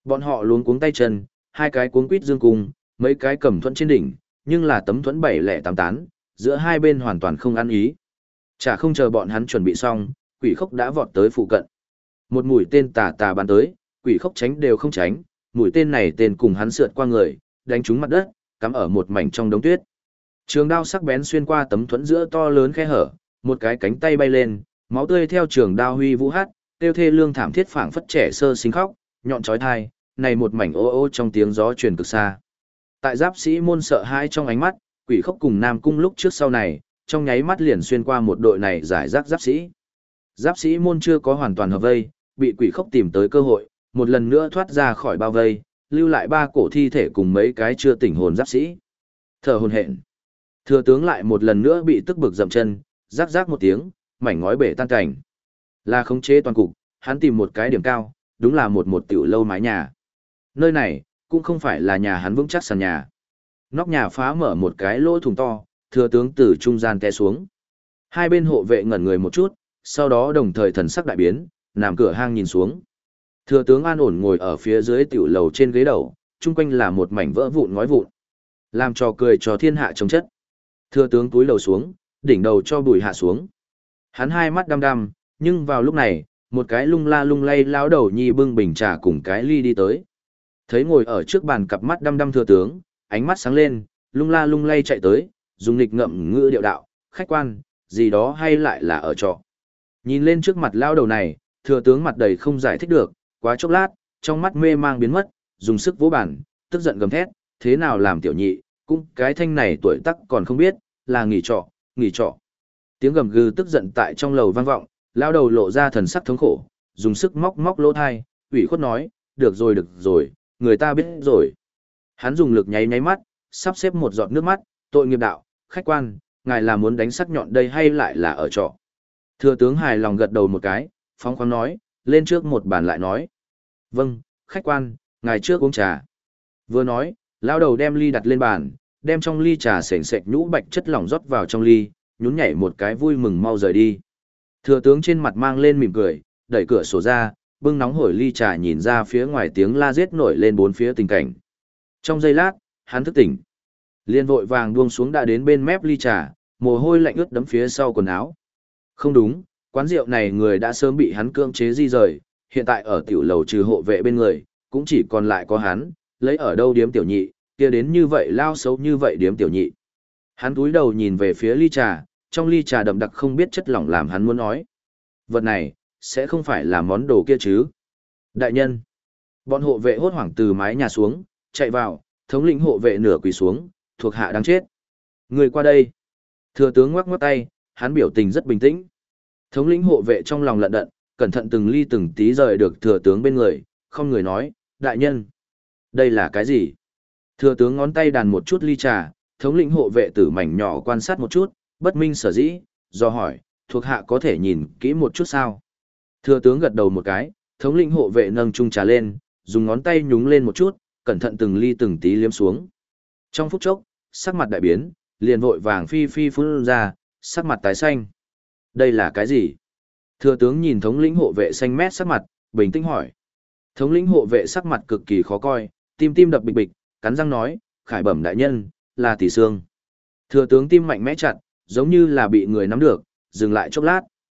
Bọn họ luống cuống tay chân, hai cái cuống quít dương cung, mấy cái cầm thuẫn trên đỉnh, nhưng là tấm thuẫn bảy lẻ tám tán, giữa hai bên hoàn toàn không ăn ý. Chả không chờ bọn hắn chuẩn bị xong, quỷ khốc đã vọt tới phụ cận. Một mũi tên tà tà bắn tới, quỷ khốc tránh đều không tránh, mũi tên này tên cùng hắn sượt qua người, đánh trúng mặt đất, cắm ở một mảnh trong đống tuyết. Trường đao sắc bén xuyên qua tấm thuẫn giữa to lớn khe hở, một cái cánh tay bay lên, máu tươi theo trường đao huy vũ hát, tiêu thê lương thảm thiết phảng phất trẻ sơ sinh khóc, nhọn chói tai, này một mảnh ô ô trong tiếng gió truyền cực xa. Tại giáp sĩ môn sợ hãi trong ánh mắt, quỷ khốc cùng Nam Cung lúc trước sau này, trong nháy mắt liền xuyên qua một đội này giải rác giáp sĩ. Giáp sĩ môn chưa có hoàn toàn hợp vây, bị quỷ khốc tìm tới cơ hội, một lần nữa thoát ra khỏi bao vây, lưu lại ba cổ thi thể cùng mấy cái chưa tỉnh hồn giáp sĩ. Thở hổn hển. Thừa tướng lại một lần nữa bị tức bực dậm chân, rắc rắc một tiếng, mảnh ngói bể tan cảnh. Là khống chế toàn cục, hắn tìm một cái điểm cao, đúng là một tiểu lâu mái nhà. Nơi này, cũng không phải là nhà hắn vững chắc sàn nhà. Nóc nhà phá mở một cái lỗ thủng to, thừa tướng từ trung gian té xuống. Hai bên hộ vệ ngẩn người một chút, sau đó đồng thời thần sắc đại biến, nằm cửa hang nhìn xuống. Thừa tướng an ổn ngồi ở phía dưới tiểu lầu trên ghế đầu, chung quanh là một mảnh vỡ vụn ngói vụn. Làm trò cười cho thiên hạ trông chất. Thừa tướng túi lầu xuống, đỉnh đầu cho bùi hạ xuống. Hắn hai mắt đăm đăm, nhưng vào lúc này, một cái lung la lung lay lão đầu nhi bưng bình trà cùng cái ly đi tới. Thấy ngồi ở trước bàn cặp mắt đăm đăm thừa tướng, ánh mắt sáng lên, lung la lung lay chạy tới, dùng nghịch ngậm ngữ điệu đạo, khách quan, gì đó hay lại là ở trọ. Nhìn lên trước mặt lão đầu này, thừa tướng mặt đầy không giải thích được, quá chốc lát, trong mắt mê mang biến mất, dùng sức vỗ bàn, tức giận gầm thét, thế nào làm tiểu nhị, cũng cái thanh này tuổi tác còn không biết, là nghỉ trọ, nghỉ trọ. Tiếng gầm gừ tức giận tại trong lầu vang vọng, lão đầu lộ ra thần sắc thống khổ, dùng sức móc móc lỗ thai, ủy khuất nói, được rồi, người ta biết rồi. Hắn dùng lực nháy nháy mắt, sắp xếp một giọt nước mắt, tội nghiệp đạo, khách quan, ngài là muốn đánh sắc nhọn đây hay lại là ở trọ. Thừa tướng hài lòng gật đầu một cái, phóng khoáng nói, lên trước một bàn lại nói. Vâng, khách quan, ngài trước uống trà. Vừa nói, lão đầu đem ly đặt lên bàn, đem trong ly trà sền sệt nhũ bạch chất lỏng rót vào trong ly, nhún nhảy một cái vui mừng mau rời đi. Thừa tướng trên mặt mang lên mỉm cười, đẩy cửa sổ ra, bưng nóng hổi ly trà nhìn ra phía ngoài tiếng la giết nổi lên bốn phía tình cảnh. Trong giây lát, hắn thức tỉnh. Liên vội vàng buông xuống đã đến bên mép ly trà, mồ hôi lạnh ướt đẫm phía sau quần áo. Không đúng, quán rượu này người đã sớm bị hắn cưỡng chế di rời, hiện tại ở tiểu lầu trừ hộ vệ bên người, cũng chỉ còn lại có hắn, lấy ở đâu điếm tiểu nhị, kia đến như vậy lao xấu như vậy điếm tiểu nhị. Hắn cúi đầu nhìn về phía ly trà, trong ly trà đậm đặc không biết chất lỏng làm hắn muốn nói. Vật này, sẽ không phải là món đồ kia chứ. Đại nhân, bọn hộ vệ hốt hoảng từ mái nhà xuống, chạy vào, thống lĩnh hộ vệ nửa quỳ xuống, thuộc hạ đang chết. Người qua đây. Thừa tướng ngoắc ngoắc tay, hắn biểu tình rất bình tĩnh. Thống lĩnh hộ vệ trong lòng lận đận, cẩn thận từng ly từng tí rời được thừa tướng bên người, không người nói, đại nhân. Đây là cái gì? Thừa tướng ngón tay đàn một chút ly trà, thống lĩnh hộ vệ tử mảnh nhỏ quan sát một chút, bất minh sở dĩ, do hỏi, thuộc hạ có thể nhìn kỹ một chút sao? Thừa tướng gật đầu một cái, thống lĩnh hộ vệ nâng chung trà lên, dùng ngón tay nhúng lên một chút, cẩn thận từng ly từng tí liếm xuống. Trong phút chốc, sắc mặt đại biến, liền vội vàng phi phi phun ra, sắc mặt tái xanh. Đây là cái gì? Thừa tướng nhìn thống lĩnh hộ vệ xanh mét sắc mặt, bình tĩnh hỏi. Thống lĩnh hộ vệ sắc mặt cực kỳ khó coi, tim tim đập bịch bịch, cắn răng nói, khải bẩm đại nhân, là tỷ xương. Thừa tướng tim mạnh mẽ chặt, giống như là bị người nắm được, dừng lại chốc lát.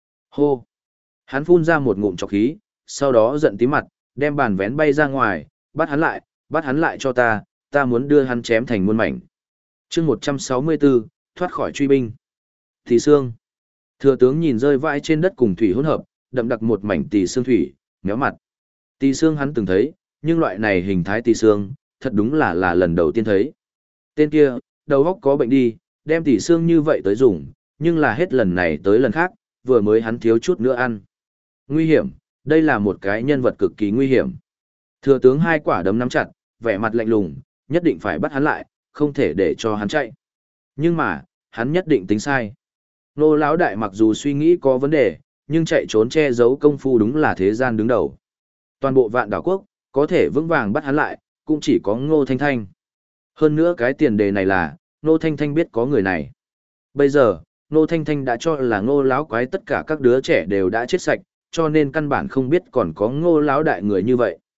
Hô! Hắn phun ra một ngụm trọc khí, sau đó giận tím mặt, đem bàn vén bay ra ngoài, bắt hắn lại cho ta muốn đưa hắn chém thành muôn mảnh. chương 164, thoát khỏi truy binh. Tỷ xương. Thừa tướng nhìn rơi vãi trên đất cùng thủy hỗn hợp, đậm đặc một mảnh tỷ xương thủy, méo mặt. Tỷ xương hắn từng thấy, nhưng loại này hình thái tỷ xương, thật đúng là lần đầu tiên thấy. Tên kia, đầu óc có bệnh đi, đem tỷ xương như vậy tới dùng, nhưng là hết lần này tới lần khác, vừa mới hắn thiếu chút nữa ăn. Nguy hiểm, đây là một cái nhân vật cực kỳ nguy hiểm. Thừa tướng hai quả đấm nắm chặt, vẻ mặt lạnh lùng, nhất định phải bắt hắn lại, không thể để cho hắn chạy. Nhưng mà, hắn nhất định tính sai. Nô lão đại mặc dù suy nghĩ có vấn đề, nhưng chạy trốn che giấu công phu đúng là thế gian đứng đầu. Toàn bộ Vạn Đảo Quốc, có thể vững vàng bắt hắn lại, cũng chỉ có Ngô Thanh Thanh. Hơn nữa cái tiền đề này là, Ngô Thanh Thanh biết có người này. Bây giờ, Ngô Thanh Thanh đã cho là Ngô lão quái tất cả các đứa trẻ đều đã chết sạch, cho nên căn bản không biết còn có Ngô lão đại người như vậy.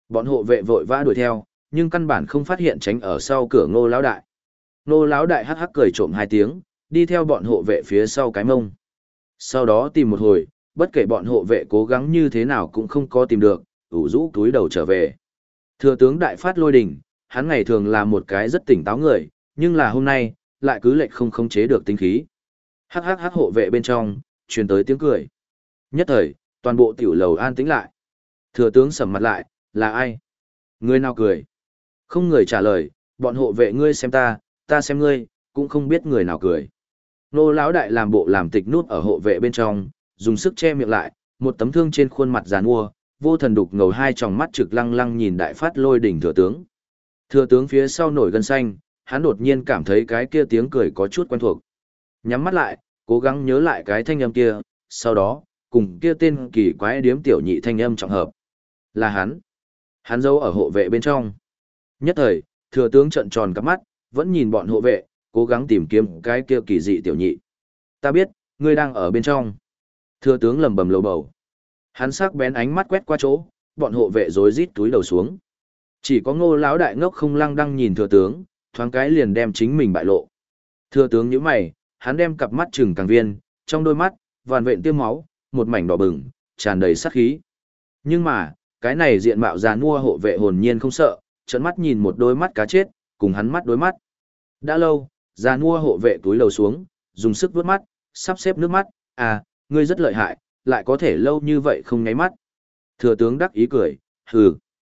Bọn hộ vệ vội vã đuổi theo, nhưng căn bản không phát hiện tránh ở sau cửa Ngô lão đại. Ngô lão đại hắc hắc cười trộm hai tiếng, đi theo bọn hộ vệ phía sau cái mông. Sau đó tìm một hồi, bất kể bọn hộ vệ cố gắng như thế nào cũng không có tìm được, ủ rũ túi đầu trở về. Thừa tướng đại phát lôi đình, hắn ngày thường là một cái rất tỉnh táo người, nhưng là hôm nay, lại cứ lệch không khống chế được tinh khí. Hắc hắc hắc hộ vệ bên trong, truyền tới tiếng cười. Nhất thời, toàn bộ tiểu lầu an tĩnh lại. Thừa tướng sầm mặt lại, là ai? Người nào cười? Không người trả lời, bọn hộ vệ ngươi xem ta xem ngươi, cũng không biết người nào cười. Nô lão đại làm bộ làm tịch nút ở hộ vệ bên trong, dùng sức che miệng lại, một tấm thương trên khuôn mặt giàn mua, vô thần đục ngầu hai tròng mắt trực lăng lăng nhìn đại phát lôi đỉnh thừa tướng. Thừa tướng phía sau nổi gân xanh, hắn đột nhiên cảm thấy cái kia tiếng cười có chút quen thuộc. Nhắm mắt lại, cố gắng nhớ lại cái thanh âm kia, sau đó, cùng kia tên kỳ quái điếm tiểu nhị thanh âm trọng hợp. Là hắn. Hắn giấu ở hộ vệ bên trong. Nhất thời, thừa tướng trợn tròn cắp mắt, vẫn nhìn bọn hộ vệ, cố gắng tìm kiếm cái kia kỳ dị tiểu nhị. Ta biết, ngươi đang ở bên trong. Thừa tướng lẩm bẩm lầu bầu. Hắn sắc bén ánh mắt quét qua chỗ, bọn hộ vệ rối rít túi đầu xuống. Chỉ có Ngô lão đại ngốc không lăng đăng nhìn thừa tướng, thoáng cái liền đem chính mình bại lộ. Thừa tướng nhíu mày, hắn đem cặp mắt trừng càng viên, trong đôi mắt, vằn vện tiêm máu, một mảnh đỏ bừng, tràn đầy sát khí. Nhưng mà, cái này diện mạo già nua hộ vệ hồn nhiên không sợ, trợn mắt nhìn một đôi mắt cá chết, cùng hắn mắt đối mắt. Đã lâu, già nua hộ vệ túi lầu xuống, dùng sức vuốt mắt, sắp xếp nước mắt, à, ngươi rất lợi hại, lại có thể lâu như vậy không nháy mắt. Thừa tướng đắc ý cười, hừ.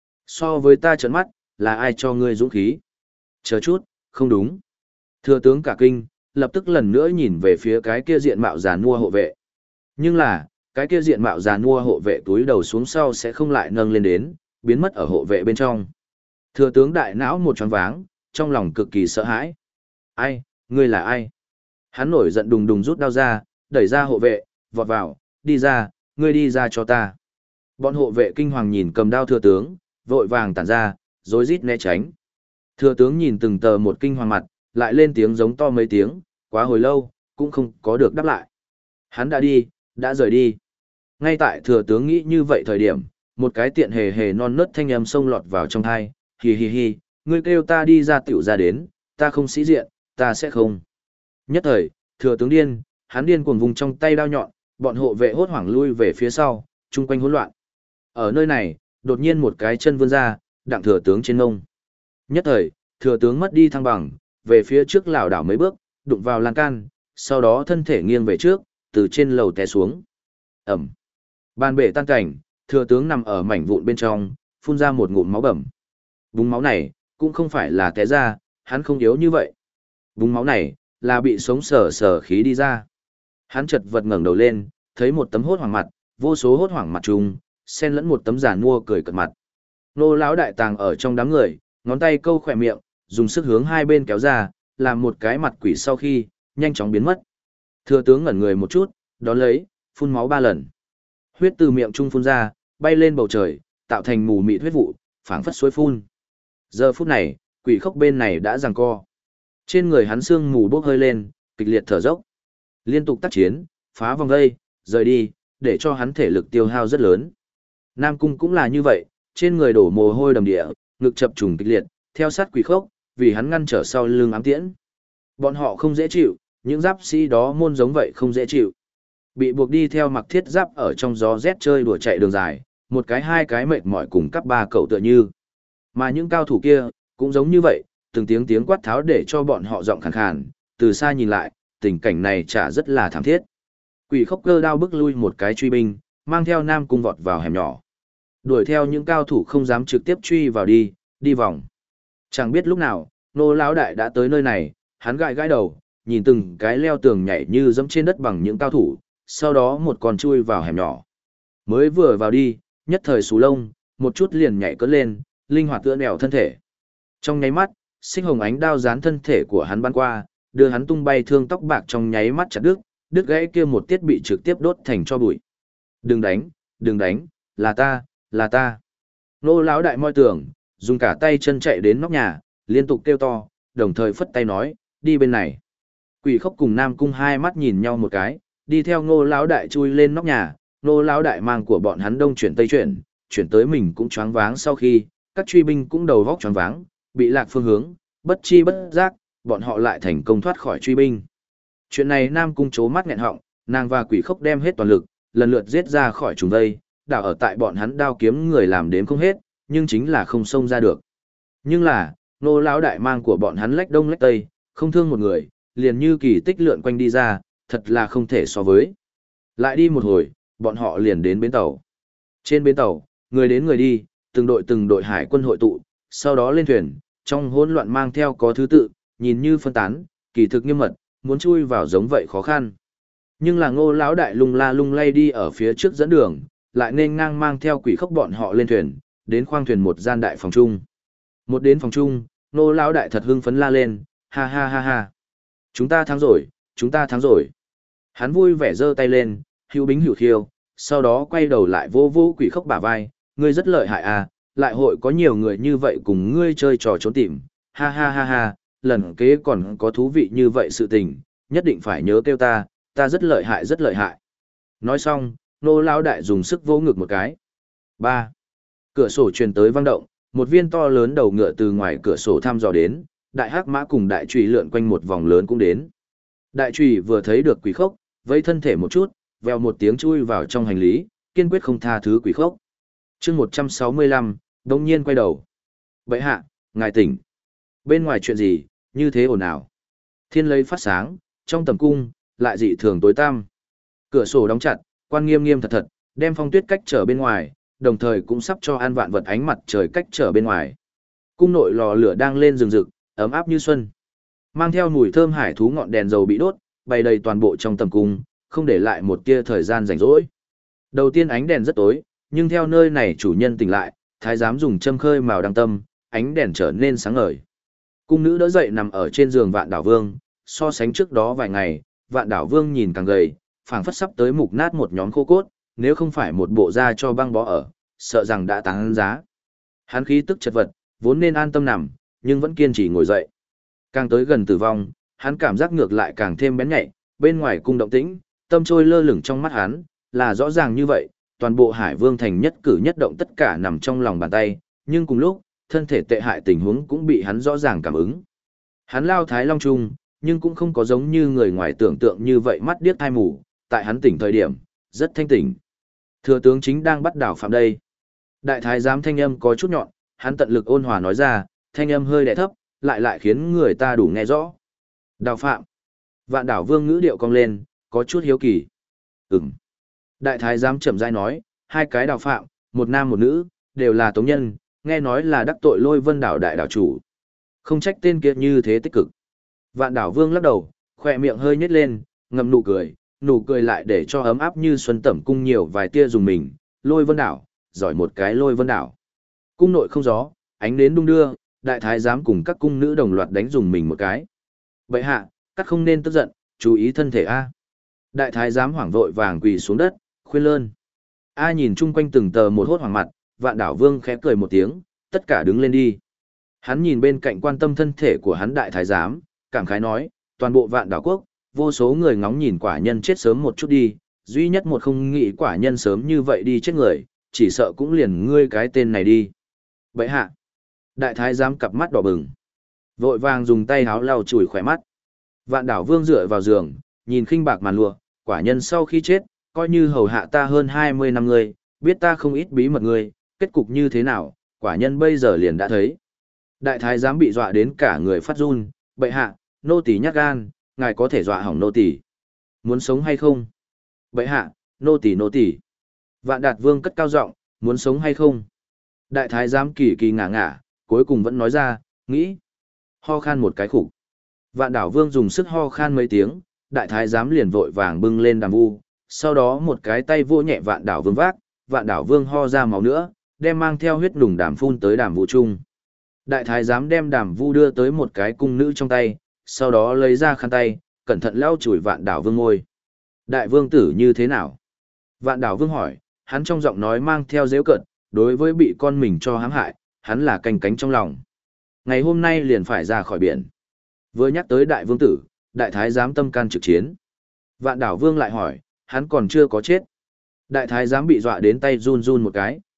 So với ta trợn mắt, là ai cho ngươi dũng khí? Chờ chút, không đúng. Thừa tướng cả kinh, lập tức lần nữa nhìn về phía cái kia diện mạo già nua hộ vệ. Nhưng là, cái kia diện mạo già nua hộ vệ túi đầu xuống sau sẽ không lại nâng lên đến, biến mất ở hộ vệ bên trong. Thừa tướng đại não một choáng váng, trong lòng cực kỳ sợ hãi. Ai, ngươi là ai? Hắn nổi giận đùng đùng rút đao ra, đẩy ra hộ vệ, vọt vào, đi ra, ngươi đi ra cho ta. Bọn hộ vệ kinh hoàng nhìn cầm đao thừa tướng, vội vàng tản ra, rối rít né tránh. Thừa tướng nhìn từng tờ một kinh hoàng mặt, lại lên tiếng giống to mấy tiếng, quá hồi lâu, cũng không có được đáp lại. Hắn đã đi, đã rời đi. Ngay tại thừa tướng nghĩ như vậy thời điểm, một cái tiện hề hề non nớt thanh âm xông lọt vào trong thai, hì hì hì, ngươi kêu ta đi ra tiểu ra đến, ta không sĩ diện, ta sẽ không. Nhất thời, thừa tướng điên, hắn điên cuồng vùng trong tay đao nhọn, bọn hộ vệ hốt hoảng lui về phía sau, chung quanh hỗn loạn. Ở nơi này, đột nhiên một cái chân vươn ra, đặng thừa tướng trên ngông. Nhất thời, thừa tướng mất đi thăng bằng, về phía trước lảo đảo mấy bước, đụng vào lan can, sau đó thân thể nghiêng về trước, từ trên lầu té xuống. Ẩm. Bàn bể tan cảnh, thừa tướng nằm ở mảnh vụn bên trong, phun ra một ngụm máu bầm. Búng máu này, cũng không phải là té ra, hắn không yếu như vậy. Búng máu này, là bị sống sờ sờ khí đi ra. Hắn chật vật ngẩng đầu lên, thấy một tấm hốt hoảng mặt, vô số hốt hoảng mặt trùng, xen lẫn một tấm giàn mua cười cợt mặt. Nô lão đại tàng ở trong đám người, ngón tay câu khỏe miệng, dùng sức hướng hai bên kéo ra, làm một cái mặt quỷ sau khi, nhanh chóng biến mất. Thừa tướng ngẩn người một chút, đón lấy, phun máu 3 lần. Huyết từ miệng trung phun ra, bay lên bầu trời, tạo thành mù mịt huyết vụ, phảng phất suối phun. Giờ phút này, quỷ khốc bên này đã giằng co. Trên người hắn xương mù bốc hơi lên, kịch liệt thở dốc. Liên tục tác chiến, phá vòng vây, rời đi, để cho hắn thể lực tiêu hao rất lớn. Nam Cung cũng là như vậy, trên người đổ mồ hôi đầm địa, ngực chập trùng kịch liệt, theo sát quỷ khốc, vì hắn ngăn trở sau lưng ám tiễn. Bọn họ không dễ chịu, những giáp sĩ đó môn giống vậy không dễ chịu. Bị buộc đi theo mặc thiết giáp ở trong gió rét chơi đùa chạy đường dài, một cái hai cái mệt mỏi cùng cấp ba cậu tựa như. Mà những cao thủ kia, cũng giống như vậy, từng tiếng tiếng quát tháo để cho bọn họ giọng khàn khàn, từ xa nhìn lại, tình cảnh này chả rất là thảm thiết. Quỷ khốc cơ đao bức lui một cái truy binh, mang theo Nam Cung vọt vào hẻm nhỏ. Đuổi theo những cao thủ không dám trực tiếp truy vào đi vòng. Chẳng biết lúc nào, nô lão đại đã tới nơi này, hắn gãi gãi đầu, nhìn từng cái leo tường nhảy như dẫm trên đất bằng những cao thủ, sau đó một con chui vào hẻm nhỏ. Mới vừa vào đi, nhất thời xù lông, một chút liền nhảy cất lên, linh hoạt tựa nẻo thân thể. Trong nháy mắt, xích hồng ánh đao dán thân thể của hắn bắn qua, đưa hắn tung bay thương tóc bạc trong nháy mắt chặt đứt gãy kia một tiết bị trực tiếp đốt thành cho bụi. Đừng đánh, là ta. Nô lão đại moi tưởng, dùng cả tay chân chạy đến nóc nhà, liên tục kêu to, đồng thời phất tay nói, đi bên này. Quỷ khốc cùng Nam Cung hai mắt nhìn nhau một cái, đi theo Ngô lão đại chui lên nóc nhà. Ngô lão đại mang của bọn hắn đông chuyển tây chuyển, chuyển tới mình cũng choáng váng sau khi, các truy binh cũng đầu vóc choáng váng, bị lạc phương hướng, bất chi bất giác, bọn họ lại thành công thoát khỏi truy binh. Chuyện này Nam Cung chố mắt nghẹn họng, nàng và Quỷ Khốc đem hết toàn lực, lần lượt giết ra khỏi trùng vây, đảo ở tại bọn hắn đao kiếm người làm đếm không hết, nhưng chính là không xông ra được. Nhưng là, Nô lão đại mang của bọn hắn lách đông lách tây, không thương một người, liền như kỳ tích lượn quanh đi ra, thật là không thể so với. Lại đi một hồi, bọn họ liền đến bến tàu. Trên bến tàu, người đến người đi, từng đội hải quân hội tụ, sau đó lên thuyền, trong hỗn loạn mang theo có thứ tự, nhìn như phân tán, kỳ thực nghiêm mật, muốn chui vào giống vậy khó khăn. Nhưng là Ngô lão đại lung la lung lay đi ở phía trước dẫn đường, lại nên ngang mang theo Quỷ Khốc bọn họ lên thuyền, đến khoang thuyền một gian đại phòng chung. Một đến phòng chung, Ngô lão đại thật hưng phấn la lên, ha ha ha ha. Chúng ta thắng rồi, chúng ta thắng rồi. Hắn vui vẻ giơ tay lên, hữu bính hữu khiêu, sau đó quay đầu lại vô vô Quỷ Khốc bả vai, ngươi rất lợi hại à, lại hội có nhiều người như vậy cùng ngươi chơi trò trốn tìm, ha ha ha ha, lần kế còn có thú vị như vậy sự tình, nhất định phải nhớ kêu ta rất lợi hại rất lợi hại. Nói xong, Nô lão đại dùng sức vỗ ngực một cái. 3. Cửa sổ truyền tới vang động, một viên to lớn đầu ngựa từ ngoài cửa sổ thăm dò đến, đại hắc mã cùng đại trùy lượn quanh một vòng lớn cũng đến. Đại trùy vừa thấy được Quỷ Khốc, vẫy thân thể một chút, vèo một tiếng chui vào trong hành lý, kiên quyết không tha thứ Quỷ Khốc. Chương 165, đột nhiên quay đầu. Bệ hạ, ngài tỉnh. Bên ngoài chuyện gì, như thế ồn ào. Thiên lấy phát sáng, trong tầm cung, lại dị thường tối tăm. Cửa sổ đóng chặt, quan nghiêm nghiêm thật thật, đem phong tuyết cách trở bên ngoài, đồng thời cũng sắp cho an vạn vật ánh mặt trời cách trở bên ngoài. Cung nội lò lửa đang lên rừng rực, ấm áp như xuân. Mang theo mùi thơm hải thú ngọn đèn dầu bị đốt, bày đầy toàn bộ trong tầm cung, không để lại một tia thời gian rảnh rỗi. Đầu tiên ánh đèn rất tối, nhưng theo nơi này chủ nhân tỉnh lại, thái giám dùng châm khơi màu đăng tâm, ánh đèn trở nên sáng ngời. Cung nữ đỡ dậy nằm ở trên giường Vạn Đảo Vương, so sánh trước đó vài ngày, Vạn Đảo Vương nhìn càng gầy, phảng phất sắp tới mục nát một nhóm khô cốt, nếu không phải một bộ da cho băng bó ở, sợ rằng đã tán giá. Hắn khí tức chật vật, vốn nên an tâm nằm, nhưng vẫn kiên trì ngồi dậy. Càng tới gần tử vong, hắn cảm giác ngược lại càng thêm bén nhạy, bên ngoài cung động tĩnh, tâm trôi lơ lửng trong mắt hắn, là rõ ràng như vậy, toàn bộ Hải Vương thành nhất cử nhất động tất cả nằm trong lòng bàn tay, nhưng cùng lúc, thân thể tệ hại tình huống cũng bị hắn rõ ràng cảm ứng. Hắn lao Thái Long Trung, nhưng cũng không có giống như người ngoài tưởng tượng như vậy mắt điếc thai mù, tại hắn tỉnh thời điểm, rất thanh tỉnh. Thừa tướng chính đang bắt đảo phạm đây. Đại thái giám thanh âm có chút nhọn, hắn tận lực ôn hòa nói ra, thanh âm hơi đè thấp, lại khiến người ta đủ nghe rõ. Đào phạm. Vạn Đảo Vương ngữ điệu cong lên, có chút hiếu kỳ. Ừm. Đại thái giám chậm rãi nói, hai cái đào phạm, một nam một nữ, đều là tống nhân, nghe nói là đắc tội Lôi Vân đảo đại đảo chủ. Không trách tên kia như thế tích cực. Vạn Đảo Vương lắc đầu, khỏe miệng hơi nhếch lên, ngậm nụ cười lại để cho ấm áp như xuân tẩm cung nhiều vài tia dùng mình. Lôi Vân đảo, giỏi một cái Lôi Vân đảo. Cung nội không gió, ánh nến đung đưa, đại thái giám cùng các cung nữ đồng loạt đánh dùng mình một cái. Bệ hạ, các không nên tức giận, chú ý thân thể a. Đại thái giám hoảng vội vàng quỳ xuống đất, khuyên lơn. A nhìn chung quanh từng tờ một hốt hoảng mặt, Vạn Đảo Vương khẽ cười một tiếng, tất cả đứng lên đi. Hắn nhìn bên cạnh quan tâm thân thể của hắn đại thái giám, cảm khái nói, toàn bộ Vạn Đảo quốc, vô số người ngóng nhìn quả nhân chết sớm một chút đi, duy nhất một không nghĩ quả nhân sớm như vậy đi chết người, chỉ sợ cũng liền ngươi cái tên này đi. Bệ hạ. Đại thái giám cặp mắt đỏ bừng, vội vàng dùng tay háo lau chùi khỏe mắt. Vạn Đảo Vương dựa vào giường, nhìn khinh bạc màn lụa, quả nhân sau khi chết, coi như hầu hạ ta hơn 20 năm ngươi, biết ta không ít bí mật ngươi, kết cục như thế nào, quả nhân bây giờ liền đã thấy. Đại thái giám bị dọa đến cả người phát run, bệ hạ, nô tỳ nhát gan, ngài có thể dọa hỏng nô tỳ. Muốn sống hay không? Bệ hạ, nô tỳ. Vạn Đạt Vương cất cao giọng, muốn sống hay không? Đại thái giám kỳ kỳ ngả ngả, cuối cùng vẫn nói ra, nghĩ. Ho khan một cái khủng. Vạn Đảo Vương dùng sức ho khan mấy tiếng, đại thái giám liền vội vàng bưng lên đàm vu, sau đó một cái tay vô nhẹ Vạn Đảo Vương vác, Vạn Đảo Vương ho ra máu nữa, đem mang theo huyết nùng đàm phun tới đàm vu chung. Đại thái giám đem đàm vu đưa tới một cái cung nữ trong tay, sau đó lấy ra khăn tay, cẩn thận lau chùi Vạn Đảo Vương môi. Đại vương tử như thế nào? Vạn Đảo Vương hỏi, hắn trong giọng nói mang theo giễu cợt, đối với bị con mình cho hãm hại, hắn là canh cánh trong lòng. Ngày hôm nay liền phải ra khỏi biển. Vừa nhắc tới đại vương tử, đại thái giám tâm can trực chiến. Vạn Đảo Vương lại hỏi, hắn còn chưa có chết. Đại thái giám bị dọa đến tay run run một cái,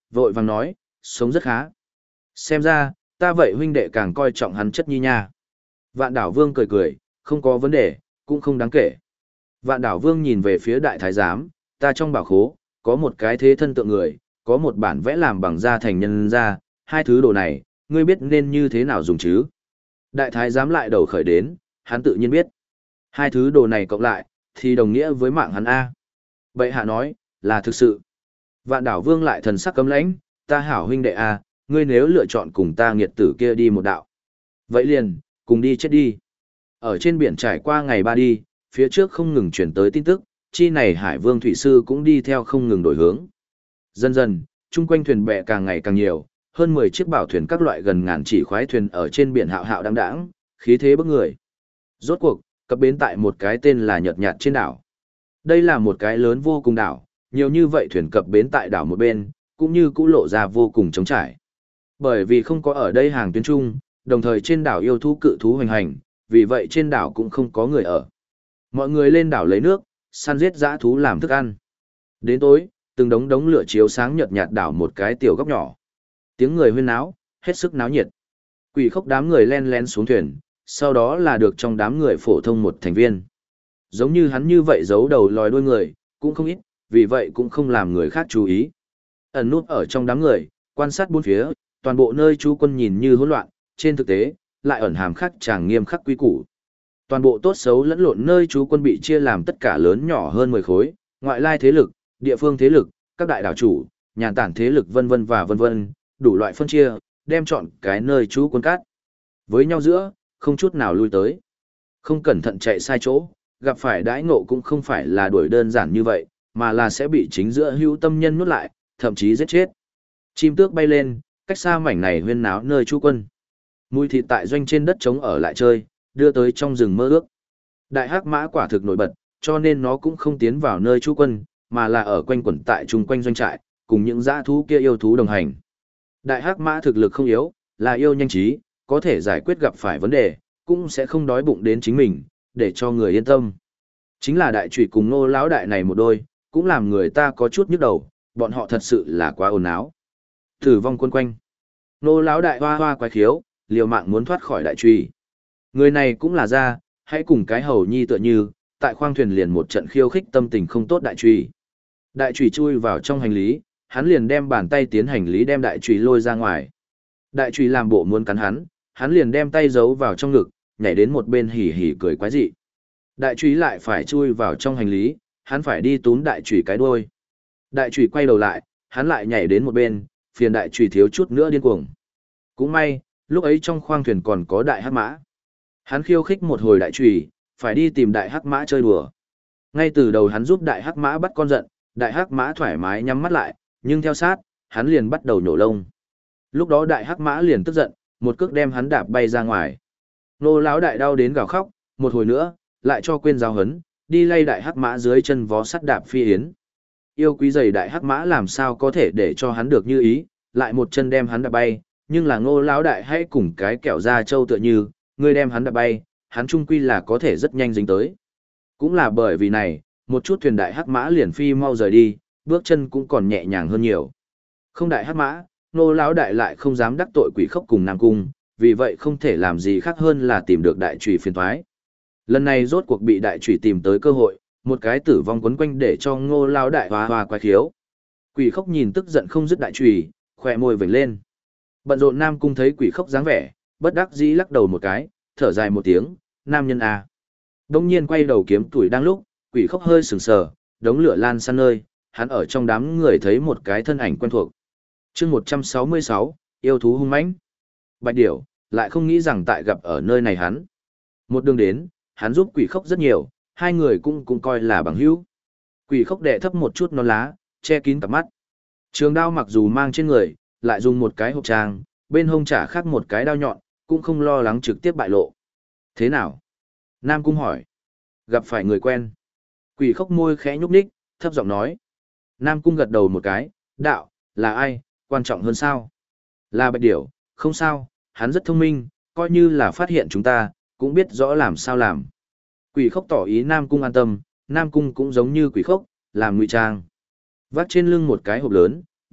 vội vàng nói, sống rất khá. Xem ra, ta vậy huynh đệ càng coi trọng hắn chất nhi nha. Vạn đảo vương cười cười, không có vấn đề, cũng không đáng kể. Vạn đảo vương nhìn về phía đại thái giám, ta trong bảo khố, có một cái thế thân tượng người, có một bản vẽ làm bằng da thành nhân da, hai thứ đồ này, ngươi biết nên như thế nào dùng chứ? Đại thái giám lại đầu khởi đến, hắn tự nhiên biết. Hai thứ đồ này cộng lại, thì đồng nghĩa với mạng hắn A. Bệ hạ nói, là thực sự. Vạn đảo vương lại thần sắc cấm lãnh, ta hảo huynh đệ A, ngươi nếu lựa chọn cùng ta nghiệt tử kia đi một đạo. Vậy liền, cùng đi chết đi. Ở trên biển trải qua ngày ba đi, phía trước không ngừng chuyển tới tin tức, chi này hải vương thủy sư cũng đi theo không ngừng đổi hướng. Dần dần, chung quanh thuyền bè càng ngày càng nhiều, hơn 10 chiếc bảo thuyền các loại gần ngàn chỉ khoái thuyền ở trên biển hạo hạo đáng đáng, khí thế bức người. Rốt cuộc, cập bến tại một cái tên là Nhợt Nhạt trên đảo. Đây là một cái lớn vô cùng đảo, nhiều như vậy thuyền cập bến tại đảo một bên, cũng như cũ lộ ra vô cùng trống trải. Bởi vì không có ở đây hàng tuyến trung, đồng thời trên đảo yêu thú cự thú hoành hành, vì vậy trên đảo cũng không có người ở. Mọi người lên đảo lấy nước, săn giết dã thú làm thức ăn. Đến tối, từng đống đống lửa chiếu sáng nhợt nhạt đảo một cái tiểu góc nhỏ. Tiếng người huyên náo, hết sức náo nhiệt. Quỷ khốc đám người len lén xuống thuyền, sau đó là được trong đám người phổ thông một thành viên. Giống như hắn như vậy giấu đầu lòi đuôi người, cũng không ít, vì vậy cũng không làm người khác chú ý. Ẩn nút ở trong đám người, quan sát bốn phía, toàn bộ nơi trú quân nhìn như hỗn loạn, trên thực tế, lại ẩn hàm khắc chàng nghiêm khắc quy củ. Toàn bộ tốt xấu lẫn lộn nơi trú quân bị chia làm tất cả lớn nhỏ hơn 10 khối, ngoại lai thế lực, địa phương thế lực, các đại đảo chủ, nhàn tản thế lực vân vân và vân vân, đủ loại phân chia, đem chọn cái nơi trú quân cát. Với nhau giữa, không chút nào lui tới. Không cẩn thận chạy sai chỗ, gặp phải đãi ngộ cũng không phải là đuổi đơn giản như vậy, mà là sẽ bị chính giữa hữu tâm nhân nuốt lại, thậm chí giết chết. Chim tước bay lên, cách xa mảnh này huyên náo nơi trú quân. Mùi thịt tại doanh trên đất trống ở lại chơi, đưa tới trong rừng mơ ước. Đại hắc mã quả thực nổi bật, cho nên nó cũng không tiến vào nơi trú quân, mà là ở quanh quẩn tại chung quanh doanh trại, cùng những dã thú kia yêu thú đồng hành. Đại hắc mã thực lực không yếu, là yêu nhanh trí, có thể giải quyết gặp phải vấn đề, cũng sẽ không đói bụng đến chính mình, để cho người yên tâm. Chính là đại trụy cùng Ngô lão đại này một đôi, cũng làm người ta có chút nhức đầu, bọn họ thật sự là quá ồn ào. Tử vong quân quanh. Ngô lão đại hoa hoa quái khiếu, liều mạng muốn thoát khỏi đại trụy. Người này cũng là ra, hãy cùng cái hầu nhi tựa như, tại khoang thuyền liền một trận khiêu khích tâm tình không tốt đại trụy. Đại trụy chui vào trong hành lý, hắn liền đem bàn tay tiến hành lý đem đại trụy lôi ra ngoài. Đại trụy làm bộ muốn cắn hắn liền đem tay giấu vào trong ngực, nhảy đến một bên hỉ hỉ cười quái dị. Đại trụy lại phải chui vào trong hành lý, hắn phải đi túm đại trụy cái đuôi. Đại trụy quay đầu lại, hắn lại nhảy đến một bên, phiền đại trụy thiếu chút nữa điên cuồng. Cũng may, lúc ấy trong khoang thuyền còn có đại hắc mã. Hắn khiêu khích một hồi đại trụy, phải đi tìm đại hắc mã chơi đùa. Ngay từ đầu hắn giúp đại hắc mã bắt con giận, đại hắc mã thoải mái nhắm mắt lại, nhưng theo sát, hắn liền bắt đầu nhổ lông. Lúc đó đại hắc mã liền tức giận, một cước đem hắn đạp bay ra ngoài. Nô lão đại đau đến gào khóc, một hồi nữa, lại cho quên giáo hấn, đi lay đại hắc mã dưới chân vó sắt đạp phi yến. Yêu quý giày đại hắc mã làm sao có thể để cho hắn được như ý, lại một chân đem hắn đạp bay, nhưng là Ngô lão đại hãy cùng cái kẹo da trâu tựa như, người đem hắn đạp bay, hắn trung quy là có thể rất nhanh dính tới. Cũng là bởi vì này, một chút thuyền đại hắc mã liền phi mau rời đi, bước chân cũng còn nhẹ nhàng hơn nhiều. Không đại hắc mã, Ngô lão đại lại không dám đắc tội quỷ khốc cùng Nam Cung, vì vậy không thể làm gì khác hơn là tìm được đại trùy phiền toái. Lần này rốt cuộc bị đại trùy tìm tới cơ hội, một cái tử vong quấn quanh để cho Ngô lão đại hoa hoa quái khiếu. Quỷ khốc nhìn tức giận không dứt đại trùy, khỏe môi vểnh lên. Bận rộn Nam Cung thấy quỷ khốc dáng vẻ, bất đắc dĩ lắc đầu một cái, thở dài một tiếng, nam nhân à. Đông nhiên quay đầu kiếm tuổi đang lúc, quỷ khốc hơi sừng sờ, đống lửa lan san nơi, hắn ở trong đám người thấy một cái thân ảnh quen thuộc. chương 166, yêu thú hung mãnh. Bạch Điểu, lại không nghĩ rằng tại gặp ở nơi này hắn. Một đường đến, hắn giúp quỷ khốc rất nhiều, hai người cũng coi là bằng hữu. Quỷ khốc đè thấp một chút non lá, che kín cặp mắt. Trường đao mặc dù mang trên người, lại dùng một cái hộp trang, bên hông trả khác một cái đao nhọn, cũng không lo lắng trực tiếp bại lộ. Thế nào? Nam Cung hỏi. Gặp phải người quen. Quỷ khốc môi khẽ nhúc nhích, thấp giọng nói. Nam Cung gật đầu một cái, đạo, là ai, quan trọng hơn sao? Là Bạch Điểu, không sao, hắn rất thông minh, coi như là phát hiện chúng ta, cũng biết rõ làm sao làm. Quỷ khốc tỏ ý Nam Cung an tâm, Nam Cung cũng giống như quỷ khốc, làm ngụy trang. Vác trên lưng một cái hộp lớn,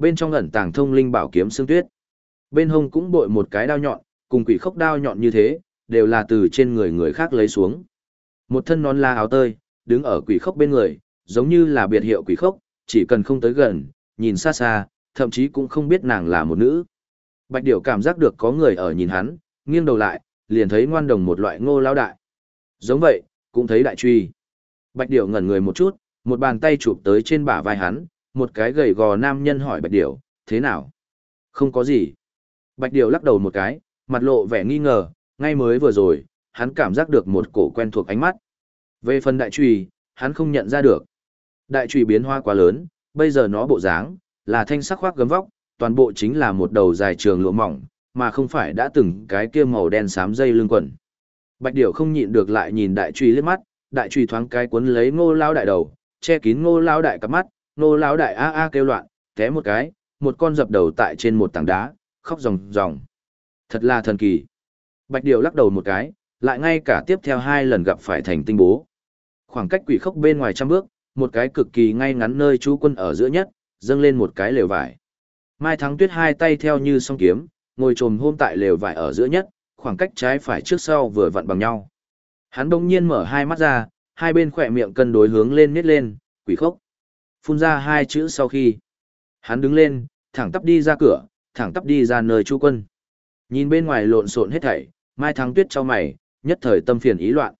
bên trong ẩn tàng thông linh bảo kiếm xương tuyết. Bên hông cũng bội một cái đao nhọn, cùng quỷ khốc đao nhọn như thế, đều là từ trên người người khác lấy xuống. Một thân nón la áo tơi, đứng ở quỷ khốc bên người, giống như là biệt hiệu quỷ khốc, chỉ cần không tới gần, nhìn xa xa, thậm chí cũng không biết nàng là một nữ. Bạch Điểu cảm giác được có người ở nhìn hắn, nghiêng đầu lại, liền thấy ngoan đồng một loại Ngô lão đại. Giống vậy, cũng thấy đại truy. Bạch Điểu ngẩn người một chút, một bàn tay chụp tới trên bả vai hắn, một cái gầy gò nam nhân hỏi Bạch Điểu, thế nào? Không có gì. Bạch Điểu lắc đầu một cái, mặt lộ vẻ nghi ngờ, ngay mới vừa rồi, hắn cảm giác được một cổ quen thuộc ánh mắt. Về phần đại truy, hắn không nhận ra được. Đại truy biến hóa quá lớn, bây giờ nó bộ dáng, là thanh sắc khoác gấm vóc, toàn bộ chính là một đầu dài trường lụa mỏng, mà không phải đã từng cái kia màu đen xám dây lưng quần. Bạch Điểu không nhịn được lại nhìn đại truy liếc mắt, đại truy thoáng cái cuốn lấy Ngô lão đại đầu, che kín Ngô lão đại cặp mắt, Ngô lão đại a a kêu loạn, té một cái, một con dập đầu tại trên một tảng đá, khóc ròng ròng. Thật là thần kỳ. Bạch Điểu lắc đầu một cái, lại ngay cả tiếp theo 2 lần gặp phải thành tinh bố. Khoảng cách quỷ khốc bên ngoài trăm bước, một cái cực kỳ ngay ngắn nơi trú quân ở giữa nhất, dâng lên một cái lều vải. Mai Thắng Tuyết hai tay theo như song kiếm, ngồi trồm hôm tại lều vải ở giữa nhất, khoảng cách trái phải trước sau vừa vặn bằng nhau. Hắn đông nhiên mở hai mắt ra, hai bên khỏe miệng cân đối hướng lên miết lên, quỷ khốc. Phun ra 2 chữ sau khi. Hắn đứng lên, thẳng tắp đi ra cửa, thẳng tắp đi ra nơi trú quân. Nhìn bên ngoài lộn xộn hết thảy, Mai Thắng Tuyết chau mày, nhất thời tâm phiền ý loạn.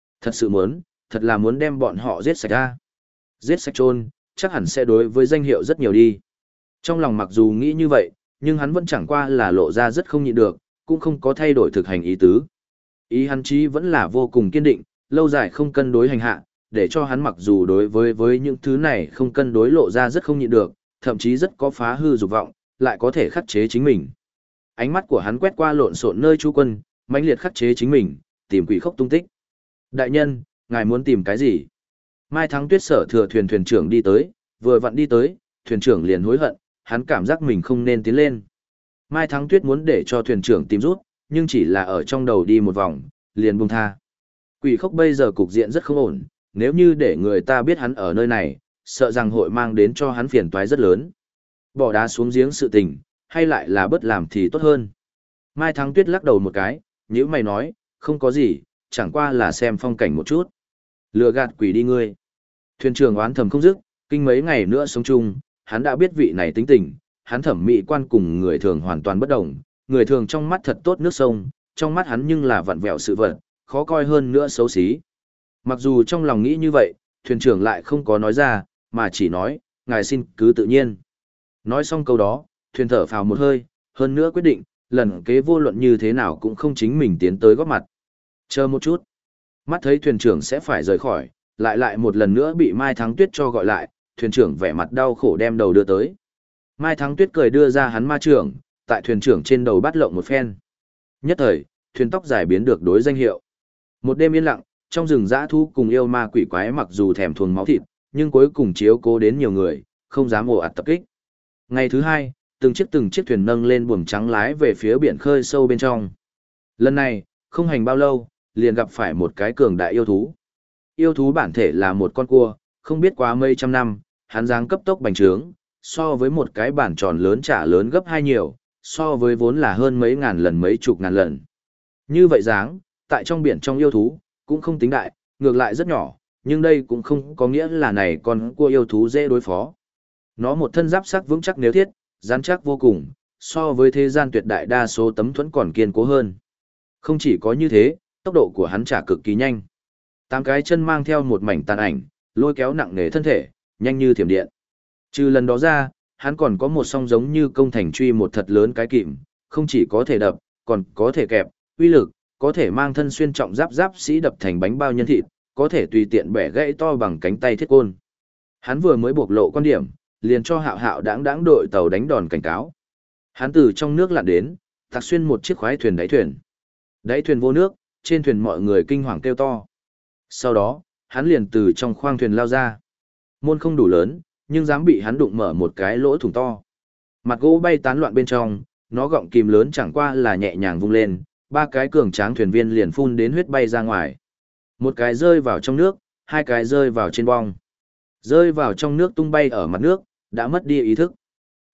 Thật là muốn đem bọn họ giết sạch ra. Giết sạch chôn, chắc hẳn sẽ đối với danh hiệu rất nhiều đi. Trong lòng mặc dù nghĩ như vậy, nhưng hắn vẫn chẳng qua là lộ ra rất không nhịn được, cũng không có thay đổi thực hành ý tứ. Ý hắn chí vẫn là vô cùng kiên định, lâu dài không cân đối hành hạ, để cho hắn mặc dù đối với những thứ này không cân đối lộ ra rất không nhịn được, thậm chí rất có phá hư dục vọng, lại có thể khắc chế chính mình. Ánh mắt của hắn quét qua lộn xộn nơi trú quân, mãnh liệt khắc chế chính mình, tìm quỷ khốc tung tích. Đại nhân, ngài muốn tìm cái gì? Mai Thắng Tuyết sở thừa thuyền thuyền trưởng đi tới, vừa vặn đi tới, thuyền trưởng liền hối hận, hắn cảm giác mình không nên tiến lên. Mai Thắng Tuyết muốn để cho thuyền trưởng tìm rút, nhưng chỉ là ở trong đầu đi một vòng, liền buông tha. Quỷ khốc bây giờ cục diện rất không ổn, nếu như để người ta biết hắn ở nơi này, sợ rằng hội mang đến cho hắn phiền toái rất lớn. Bỏ đá xuống giếng sự tình, hay lại là bất làm thì tốt hơn. Mai Thắng Tuyết lắc đầu một cái, nhíu mày nói, không có gì, chẳng qua là xem phong cảnh một chút. Lừa gạt quỷ đi ngươi. Thuyền trưởng oán thầm không dứt, kinh mấy ngày nữa sống chung, hắn đã biết vị này tính tình, hắn thẩm mỹ quan cùng người thường hoàn toàn bất đồng, người thường trong mắt thật tốt nước sông, trong mắt hắn nhưng là vặn vẹo sự vật, khó coi hơn nữa xấu xí. Mặc dù trong lòng nghĩ như vậy, thuyền trưởng lại không có nói ra, mà chỉ nói, ngài xin cứ tự nhiên. Nói xong câu đó, thuyền thở phào một hơi, hơn nữa quyết định, lần kế vô luận như thế nào cũng không chính mình tiến tới góp mặt. Chờ một chút. Mắt thấy thuyền trưởng sẽ phải rời khỏi, lại một lần nữa bị Mai Thắng Tuyết cho gọi lại, thuyền trưởng vẻ mặt đau khổ đem đầu đưa tới. Mai Thắng Tuyết cười đưa ra hắn ma trưởng, tại thuyền trưởng trên đầu bắt lộng một phen. Nhất thời, thuyền tóc dài biến được đối danh hiệu. Một đêm yên lặng, trong rừng dã thú cùng yêu ma quỷ quái mặc dù thèm thuồng máu thịt, nhưng cuối cùng chiếu cố đến nhiều người, không dám ồ ạt tập kích. Ngày thứ 2, từng chiếc thuyền nâng lên buồm trắng lái về phía biển khơi sâu bên trong. Lần này, không hành bao lâu, liền gặp phải một cái cường đại yêu thú. Yêu thú bản thể là một con cua, không biết quá mấy trăm năm, hắn dáng cấp tốc bành trướng, so với một cái bản tròn lớn chả lớn gấp 2 nhiều, so với vốn là hơn mấy ngàn lần mấy chục ngàn lần. Như vậy dáng, tại trong biển trong yêu thú, cũng không tính đại, ngược lại rất nhỏ, nhưng đây cũng không có nghĩa là này con cua yêu thú dễ đối phó. Nó một thân giáp sắc vững chắc nếu thiết, rắn chắc vô cùng, so với thế gian tuyệt đại đa số tấm thuẫn còn kiên cố hơn. Không chỉ có như thế, tốc độ của hắn trả cực kỳ nhanh. 8 cái chân mang theo một mảnh tàn ảnh, lôi kéo nặng nề thân thể, nhanh như thiểm điện. Trừ lần đó ra, hắn còn có một song giống như công thành truy một thật lớn cái kìm, không chỉ có thể đập, còn có thể kẹp, uy lực, có thể mang thân xuyên trọng giáp sĩ đập thành bánh bao nhân thịt, có thể tùy tiện bẻ gãy to bằng cánh tay thiết côn. Hắn vừa mới bộc lộ quan điểm, liền cho Hạo Hạo đãng đội tàu đánh đòn cảnh cáo. Hắn từ trong nước lặn đến, tạc xuyên một chiếc khoái thuyền đáy thuyền. Đáy thuyền vô nước, trên thuyền mọi người kinh hoàng kêu to. Sau đó, hắn liền từ trong khoang thuyền lao ra. Môn không đủ lớn, nhưng dám bị hắn đụng mở một cái lỗ thủng to. Mặt gỗ bay tán loạn bên trong, nó gọng kìm lớn chẳng qua là nhẹ nhàng vung lên, 3 cái cường tráng thuyền viên liền phun đến huyết bay ra ngoài. Một cái rơi vào trong nước, 2 cái rơi vào trên bong. Rơi vào trong nước tung bay ở mặt nước, đã mất đi ý thức.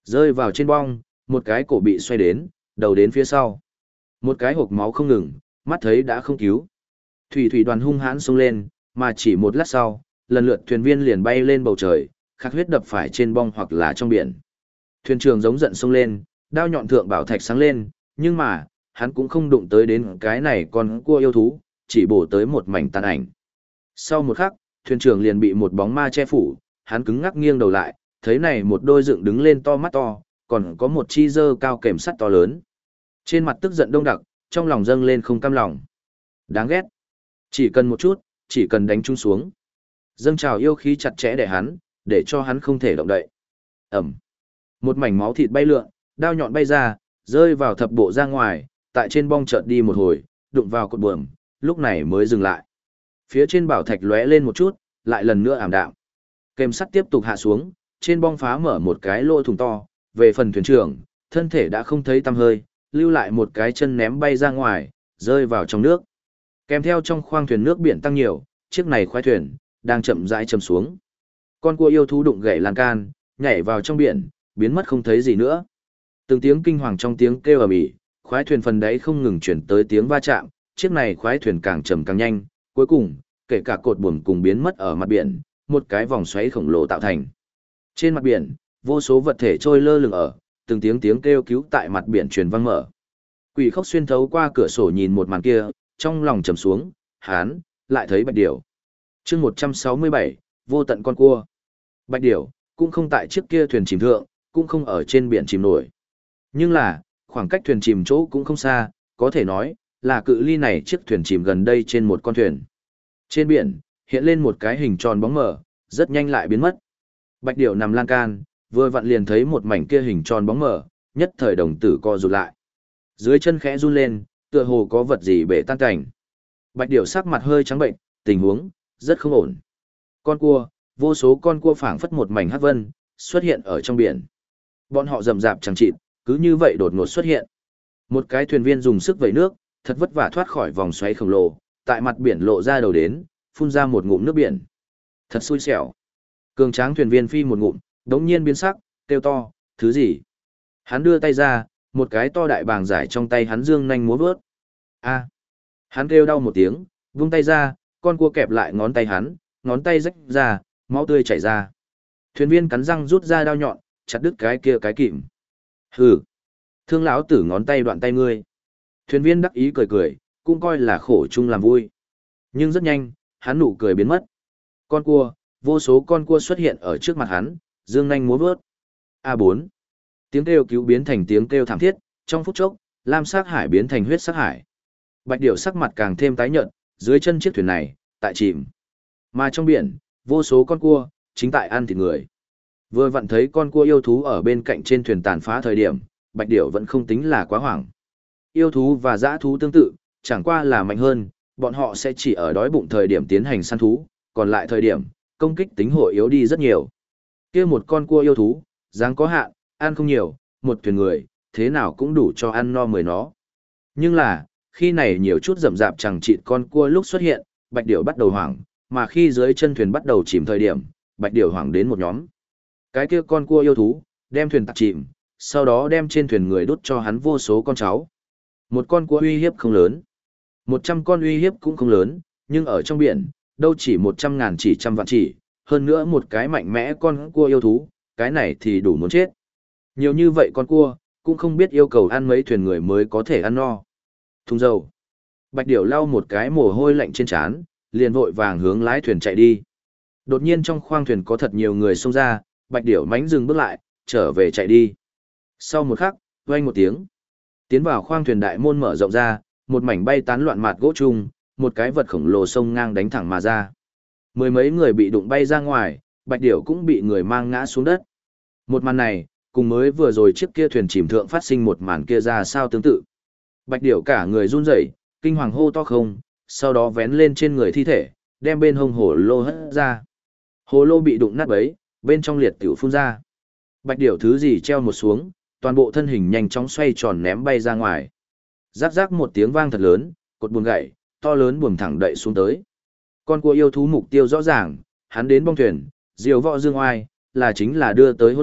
Rơi vào trên bong, một cái cổ bị xoay đến, đầu đến phía sau. Một cái hộc máu không ngừng, mắt thấy đã không cứu. Thủy thủy đoàn hung hãn xông lên, mà chỉ một lát sau, lần lượt thuyền viên liền bay lên bầu trời, khắc huyết đập phải trên bong hoặc là trong biển. Thuyền trưởng giống giận xông lên, đao nhọn thượng bảo thạch sáng lên, nhưng mà, hắn cũng không đụng tới đến cái này con cua yêu thú, chỉ bổ tới một mảnh tàn ảnh. Sau một khắc, thuyền trưởng liền bị một bóng ma che phủ, hắn cứng ngắc nghiêng đầu lại, thấy này một đôi dựng đứng lên to mắt to, còn có một chi dơ cao kèm sắt to lớn. Trên mặt tức giận đông đặc, trong lòng dâng lên không cam lòng. Đáng ghét. Chỉ cần một chút, chỉ cần đánh chung xuống. Dâng trào yêu khí chặt chẽ để hắn, để cho hắn không thể động đậy. Ẩm. Một mảnh máu thịt bay lượn, đao nhọn bay ra, rơi vào thập bộ ra ngoài, tại trên bong chợt đi một hồi, đụng vào cột buồm, lúc này mới dừng lại. Phía trên bảo thạch lóe lên một chút, lại lần nữa ảm đạm. Kèm sắt tiếp tục hạ xuống, trên bong phá mở một cái lỗ thủng to, về phần thuyền trưởng, thân thể đã không thấy tăm hơi, lưu lại một cái chân ném bay ra ngoài, rơi vào trong nước. Kèm theo trong khoang thuyền nước biển tăng nhiều, chiếc này khoái thuyền đang chậm rãi chầm xuống. Con cua yêu thú đụng gãy lan can, nhảy vào trong biển, biến mất không thấy gì nữa. Từng tiếng kinh hoàng trong tiếng kêu ầm ĩ, khoái thuyền phần đáy không ngừng chuyển tới tiếng va chạm, chiếc này khoái thuyền càng chậm càng nhanh, cuối cùng, kể cả cột buồm cùng biến mất ở mặt biển, một cái vòng xoáy khổng lồ tạo thành. Trên mặt biển, vô số vật thể trôi lơ lửng ở, từng tiếng tiếng kêu cứu tại mặt biển truyền vang mở. Quỷ Khốc xuyên thấu qua cửa sổ nhìn một màn kia, trong lòng trầm xuống, hán, lại thấy Bạch Điểu. Chương 167, vô tận con cua. Bạch Điểu cũng không tại chiếc kia thuyền chìm thượng, cũng không ở trên biển chìm nổi. Nhưng là, khoảng cách thuyền chìm chỗ cũng không xa, có thể nói là cự ly này chiếc thuyền chìm gần đây trên một con thuyền. Trên biển, hiện lên một cái hình tròn bóng mờ, rất nhanh lại biến mất. Bạch Điểu nằm lan can, vừa vặn liền thấy một mảnh kia hình tròn bóng mờ, nhất thời đồng tử co rụt lại. Dưới chân khẽ run lên, tựa hồ có vật gì bể tan cảnh. Bạch Điểu sắc mặt hơi trắng bệnh, tình huống rất không ổn. Con cua, vô số con cua phảng phất một mảnh hắc vân, xuất hiện ở trong biển. Bọn họ rầm rạp chẳng chịt, cứ như vậy đột ngột xuất hiện. Một cái thuyền viên dùng sức vẩy nước, thật vất vả thoát khỏi vòng xoáy khổng lồ, tại mặt biển lộ ra đầu đến, phun ra một ngụm nước biển. Thật xui xẻo. Cường tráng thuyền viên phi một ngụm, đống nhiên biến sắc, kêu to, thứ gì? Hắn đưa tay ra, một cái to đại bàng giải trong tay hắn dương nhanh múa vớt. A! Hắn kêu đau một tiếng, vung tay ra, con cua kẹp lại ngón tay hắn, ngón tay rách ra, máu tươi chảy ra. Thuyền viên cắn răng rút ra đao nhọn, chặt đứt cái kia cái kìm. Hừ! Thương lão tử ngón tay đoạn tay ngươi. Thuyền viên đắc ý cười cười, cũng coi là khổ chung làm vui. Nhưng rất nhanh, hắn nụ cười biến mất. Con cua, vô số con cua xuất hiện ở trước mặt hắn, dương nhanh múa vớt. A4. Tiếng kêu cứu biến thành tiếng kêu thảm thiết, trong phút chốc, lam sắc hải biến thành huyết sắc hải. Bạch Điểu sắc mặt càng thêm tái nhợt, dưới chân chiếc thuyền này, tại chìm. Mà trong biển, vô số con cua, chính tại ăn thịt người. Vừa vặn thấy con cua yêu thú ở bên cạnh trên thuyền tàn phá thời điểm, Bạch Điểu vẫn không tính là quá hoảng. Yêu thú và dã thú tương tự, chẳng qua là mạnh hơn, bọn họ sẽ chỉ ở đói bụng thời điểm tiến hành săn thú, còn lại thời điểm, công kích tính hội yếu đi rất nhiều. Kia một con cua yêu thú, dáng có hạn, ăn không nhiều, một thuyền người, thế nào cũng đủ cho ăn no mười nó. Nhưng là, khi này nhiều chút rậm rạp chẳng chịt con cua lúc xuất hiện, Bạch Điểu bắt đầu hoảng, mà khi dưới chân thuyền bắt đầu chìm thời điểm, Bạch Điểu hoảng đến một nhóm. Cái kia con cua yêu thú, đem thuyền tạt chìm, sau đó đem trên thuyền người đút cho hắn vô số con cháu. Một con cua uy hiếp không lớn, 100 con uy hiếp cũng không lớn, nhưng ở trong biển, đâu chỉ 100.000 chỉ trăm vạn chỉ, hơn nữa một cái mạnh mẽ con cua yêu thú, cái này thì đủ muốn chết. Nhiều như vậy con cua, cũng không biết yêu cầu ăn mấy thuyền người mới có thể ăn no. Thùng dầu. Bạch Điểu lau một cái mồ hôi lạnh trên trán, liền vội vàng hướng lái thuyền chạy đi. Đột nhiên trong khoang thuyền có thật nhiều người xông ra, Bạch Điểu mánh dừng bước lại, trở về chạy đi. Sau một khắc, vang một tiếng. Tiến vào khoang thuyền đại môn mở rộng ra, một mảnh bay tán loạn mạt gỗ chung, một cái vật khổng lồ sông ngang đánh thẳng mà ra. Mười mấy người bị đụng bay ra ngoài, Bạch Điểu cũng bị người mang ngã xuống đất. Một màn này, cùng mới vừa rồi chiếc kia thuyền chìm thượng phát sinh một màn kia ra sao tương tự. Bạch Điểu cả người run rẩy, kinh hoàng hô to không, sau đó vén lên trên người thi thể, đem bên hông hồ lô hất ra. Hồ lô bị đụng nát bấy, bên trong liệt tiểu phun ra. Bạch Điểu thứ gì treo một xuống, toàn bộ thân hình nhanh chóng xoay tròn ném bay ra ngoài. Rắc rắc một tiếng vang thật lớn, cột buồm gãy, to lớn buồm thẳng đậy xuống tới. Con cua yêu thú mục tiêu rõ ràng, hắn đến bong thuyền, diều võ dương oai, là chính là đưa tới hỗn loạn,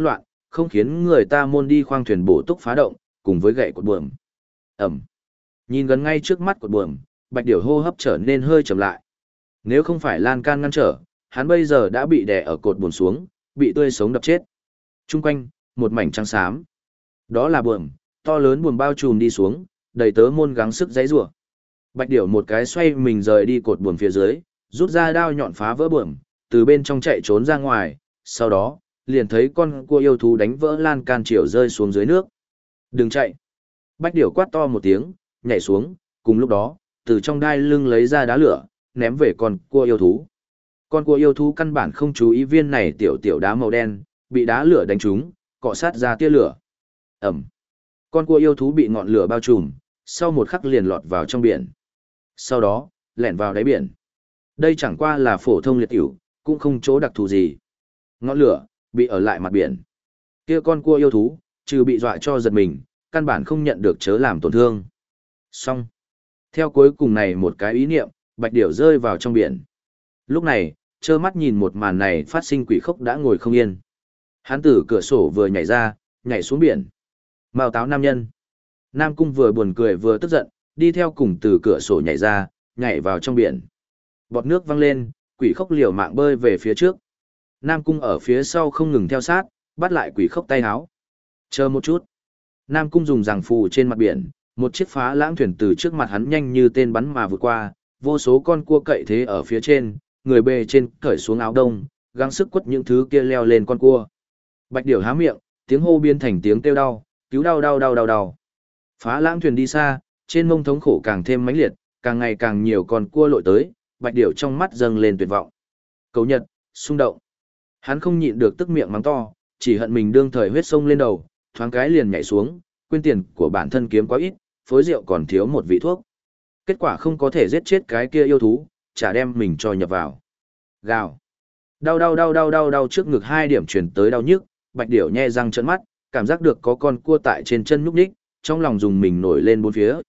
không khiến người ta môn đi khoang thuyền bổ túc phá động, cùng với gậy cột buồm. Ẩm. Nhìn gần ngay trước mắt cột buồm, Bạch Điểu hô hấp trở nên hơi chậm lại. Nếu không phải lan can ngăn trở, hắn bây giờ đã bị đè ở cột buồm xuống, bị tươi sống đập chết. Trung quanh, một mảnh trắng xám. Đó là buồm, to lớn buồm bao trùm đi xuống, đầy tớ môn gắng sức giãy giụa. Bạch Điểu một cái xoay mình rời đi cột buồm phía dưới, rút ra đao nhọn phá vỡ buồm, từ bên trong chạy trốn ra ngoài, sau đó, liền thấy con cua yêu thú đánh vỡ lan can chiều rơi xuống dưới nước. Đừng chạy! Bạch Điểu quát to một tiếng, nhảy xuống, cùng lúc đó, từ trong đai lưng lấy ra đá lửa, ném về con cua yêu thú. Con cua yêu thú căn bản không chú ý viên này tiểu tiểu đá màu đen, bị đá lửa đánh trúng, cọ sát ra tia lửa. Ẩm! Con cua yêu thú bị ngọn lửa bao trùm, sau một khắc liền lọt vào trong biển. Sau đó, lẻn vào đáy biển. Đây chẳng qua là phổ thông liệt ỉu, cũng không chỗ đặc thù gì. Ngọn lửa, bị ở lại mặt biển. Kia con cua yêu thú, trừ bị dọa cho giật mình, căn bản không nhận được chớ làm tổn thương. Xong. Theo cuối cùng này một cái ý niệm, Bạch Điểu rơi vào trong biển. Lúc này, trơ mắt nhìn một màn này phát sinh quỷ khốc đã ngồi không yên. Hắn từ cửa sổ vừa nhảy ra, nhảy xuống biển. Mao táo nam nhân. Nam Cung vừa buồn cười vừa tức giận, đi theo cùng từ cửa sổ nhảy ra, nhảy vào trong biển. Bọt nước văng lên, quỷ khốc liều mạng bơi về phía trước. Nam Cung ở phía sau không ngừng theo sát, bắt lại quỷ khốc tay háo. Chờ một chút. Nam Cung dùng giằng phù trên mặt biển, một chiếc phá lãng thuyền từ trước mặt hắn nhanh như tên bắn mà vượt qua, vô số con cua cậy thế ở phía trên, người bề trên cởi xuống áo đông, gắng sức quất những thứ kia leo lên con cua. Bạch Điểu há miệng, tiếng hô biến thành tiếng kêu đau, cứu đau đau đau đau đau. Phá lãng thuyền đi xa, trên mông thống khổ càng thêm mãnh liệt, càng ngày càng nhiều con cua lội tới, Bạch Điểu trong mắt dâng lên tuyệt vọng. Cầu nhật, xung động. Hắn không nhịn được tức miệng mắng to, chỉ hận mình đương thời huyết sông lên đầu, thoáng cái liền nhảy xuống, quên tiền của bản thân kiếm quá ít, phối rượu còn thiếu một vị thuốc. Kết quả không có thể giết chết cái kia yêu thú, chả đem mình cho nhập vào. Gào. Đau đau đau đau đau đau trước ngực 2 điểm truyền tới đau nhức, Bạch Điểu nhe răng trợn mắt, cảm giác được có con cua tại trên chân nhúc nhích, trong lòng dùng mình nổi lên bốn phía,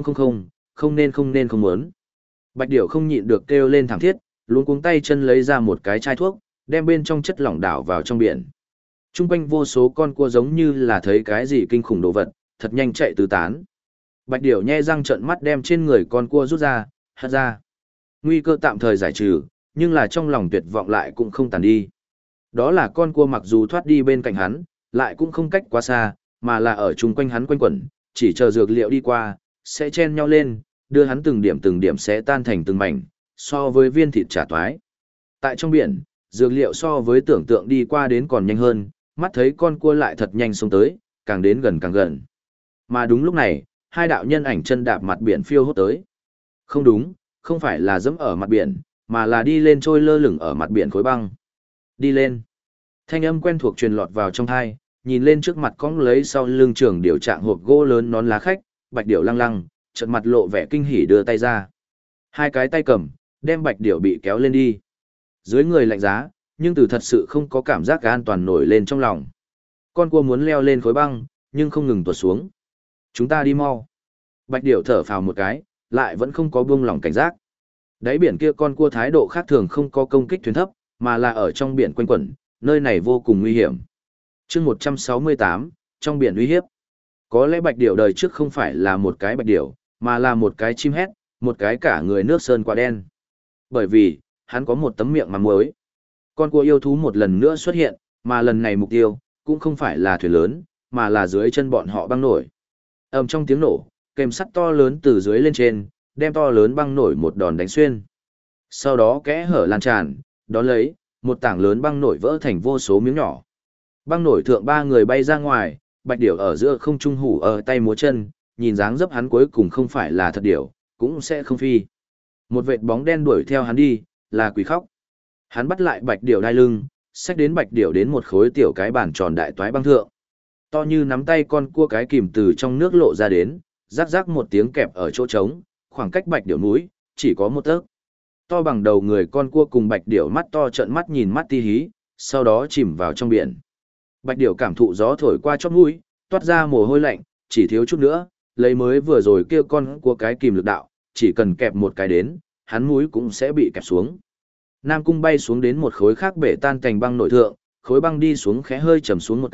không nên không muốn. Bạch Điểu không nhịn được kêu lên thảm thiết, luống cuống tay chân lấy ra một cái chai thuốc, đem bên trong chất lỏng đảo vào trong biển. Trung quanh vô số con cua giống như là thấy cái gì kinh khủng đồ vật, thật nhanh chạy tứ tán. Bạch Điểu nhe răng trợn mắt đem trên người con cua rút ra, hất ra. Nguy cơ tạm thời giải trừ, nhưng là trong lòng tuyệt vọng lại cũng không tàn đi. Đó là con cua mặc dù thoát đi bên cạnh hắn, lại cũng không cách quá xa, mà là ở chung quanh hắn quanh quẩn, chỉ chờ dược liệu đi qua, sẽ chen nhau lên, đưa hắn từng điểm sẽ tan thành từng mảnh, so với viên thịt chả toái. Tại trong biển, dược liệu so với tưởng tượng đi qua đến còn nhanh hơn, mắt thấy con cua lại thật nhanh xông tới, càng đến gần càng gần. Mà đúng lúc này, 2 đạo nhân ảnh chân đạp mặt biển phiêu hốt tới. Không đúng, không phải là dẫm ở mặt biển, mà là đi lên trôi lơ lửng ở mặt biển khối băng. Đi lên. Thanh âm quen thuộc truyền lọt vào trong tai, nhìn lên trước mặt cong lấy sau lưng trưởng điểu trạng hộp gỗ lớn nón lá khách, Bạch Điểu lăng lăng, chợt mặt lộ vẻ kinh hỉ đưa tay ra. 2 cái tay cầm, đem Bạch Điểu bị kéo lên đi. Dưới người lạnh giá, nhưng từ thật sự không có cảm giác an toàn nổi lên trong lòng. Con cua muốn leo lên khối băng, nhưng không ngừng tuột xuống. Chúng ta đi mau. Bạch Điểu thở phào một cái, lại vẫn không có buông lỏng cảnh giác. Đáy biển kia con cua thái độ khác thường không có công kích thuyền thấp, mà là ở trong biển quanh quẩn, nơi này vô cùng nguy hiểm. Chương 168, trong biển uy hiếp. Có lẽ Bạch Điểu đời trước không phải là một cái bạch điểu, mà là một cái chim hét, một cái cả người nước sơn quả đen. Bởi vì, hắn có một tấm miệng mắm muối. Con cua yêu thú một lần nữa xuất hiện, mà lần này mục tiêu, cũng không phải là thuyền lớn, mà là dưới chân bọn họ băng nổi. Ầm trong tiếng nổ, kèm sắt to lớn từ dưới lên trên, đem to lớn băng nổi một đòn đánh xuyên. Sau đó kẽ hở lan tràn, đón lấy, một tảng lớn băng nổi vỡ thành vô số miếng nhỏ. Băng nổi thượng 3 người bay ra ngoài, Bạch Điểu ở giữa không trung hủ ở tay múa chân, nhìn dáng dấp hắn cuối cùng không phải là thật điểu, cũng sẽ không phi. Một vệt bóng đen đuổi theo hắn đi, là quỷ khóc. Hắn bắt lại Bạch Điểu đai lưng, xách đến Bạch Điểu đến một khối tiểu cái bàn tròn đại toái băng thượng. To như nắm tay con cua cái kìm từ trong nước lộ ra đến, rắc rắc một tiếng kẹp ở chỗ trống, khoảng cách Bạch Điểu núi, chỉ có 1 tấc. To bằng đầu người con cua cùng Bạch Điểu mắt to trợn mắt nhìn mắt ti hí, sau đó chìm vào trong biển. Bạch Điểu cảm thụ gió thổi qua chóp mũi, toát ra mồ hôi lạnh, chỉ thiếu chút nữa, lấy mới vừa rồi kia con cua cái kìm lực đạo, chỉ cần kẹp một cái đến, hắn mũi cũng sẽ bị kẹp xuống. Nam Cung bay xuống đến một khối khác bể tan thành băng nội thượng, khối băng đi xuống khẽ hơi chầm xuống một cái,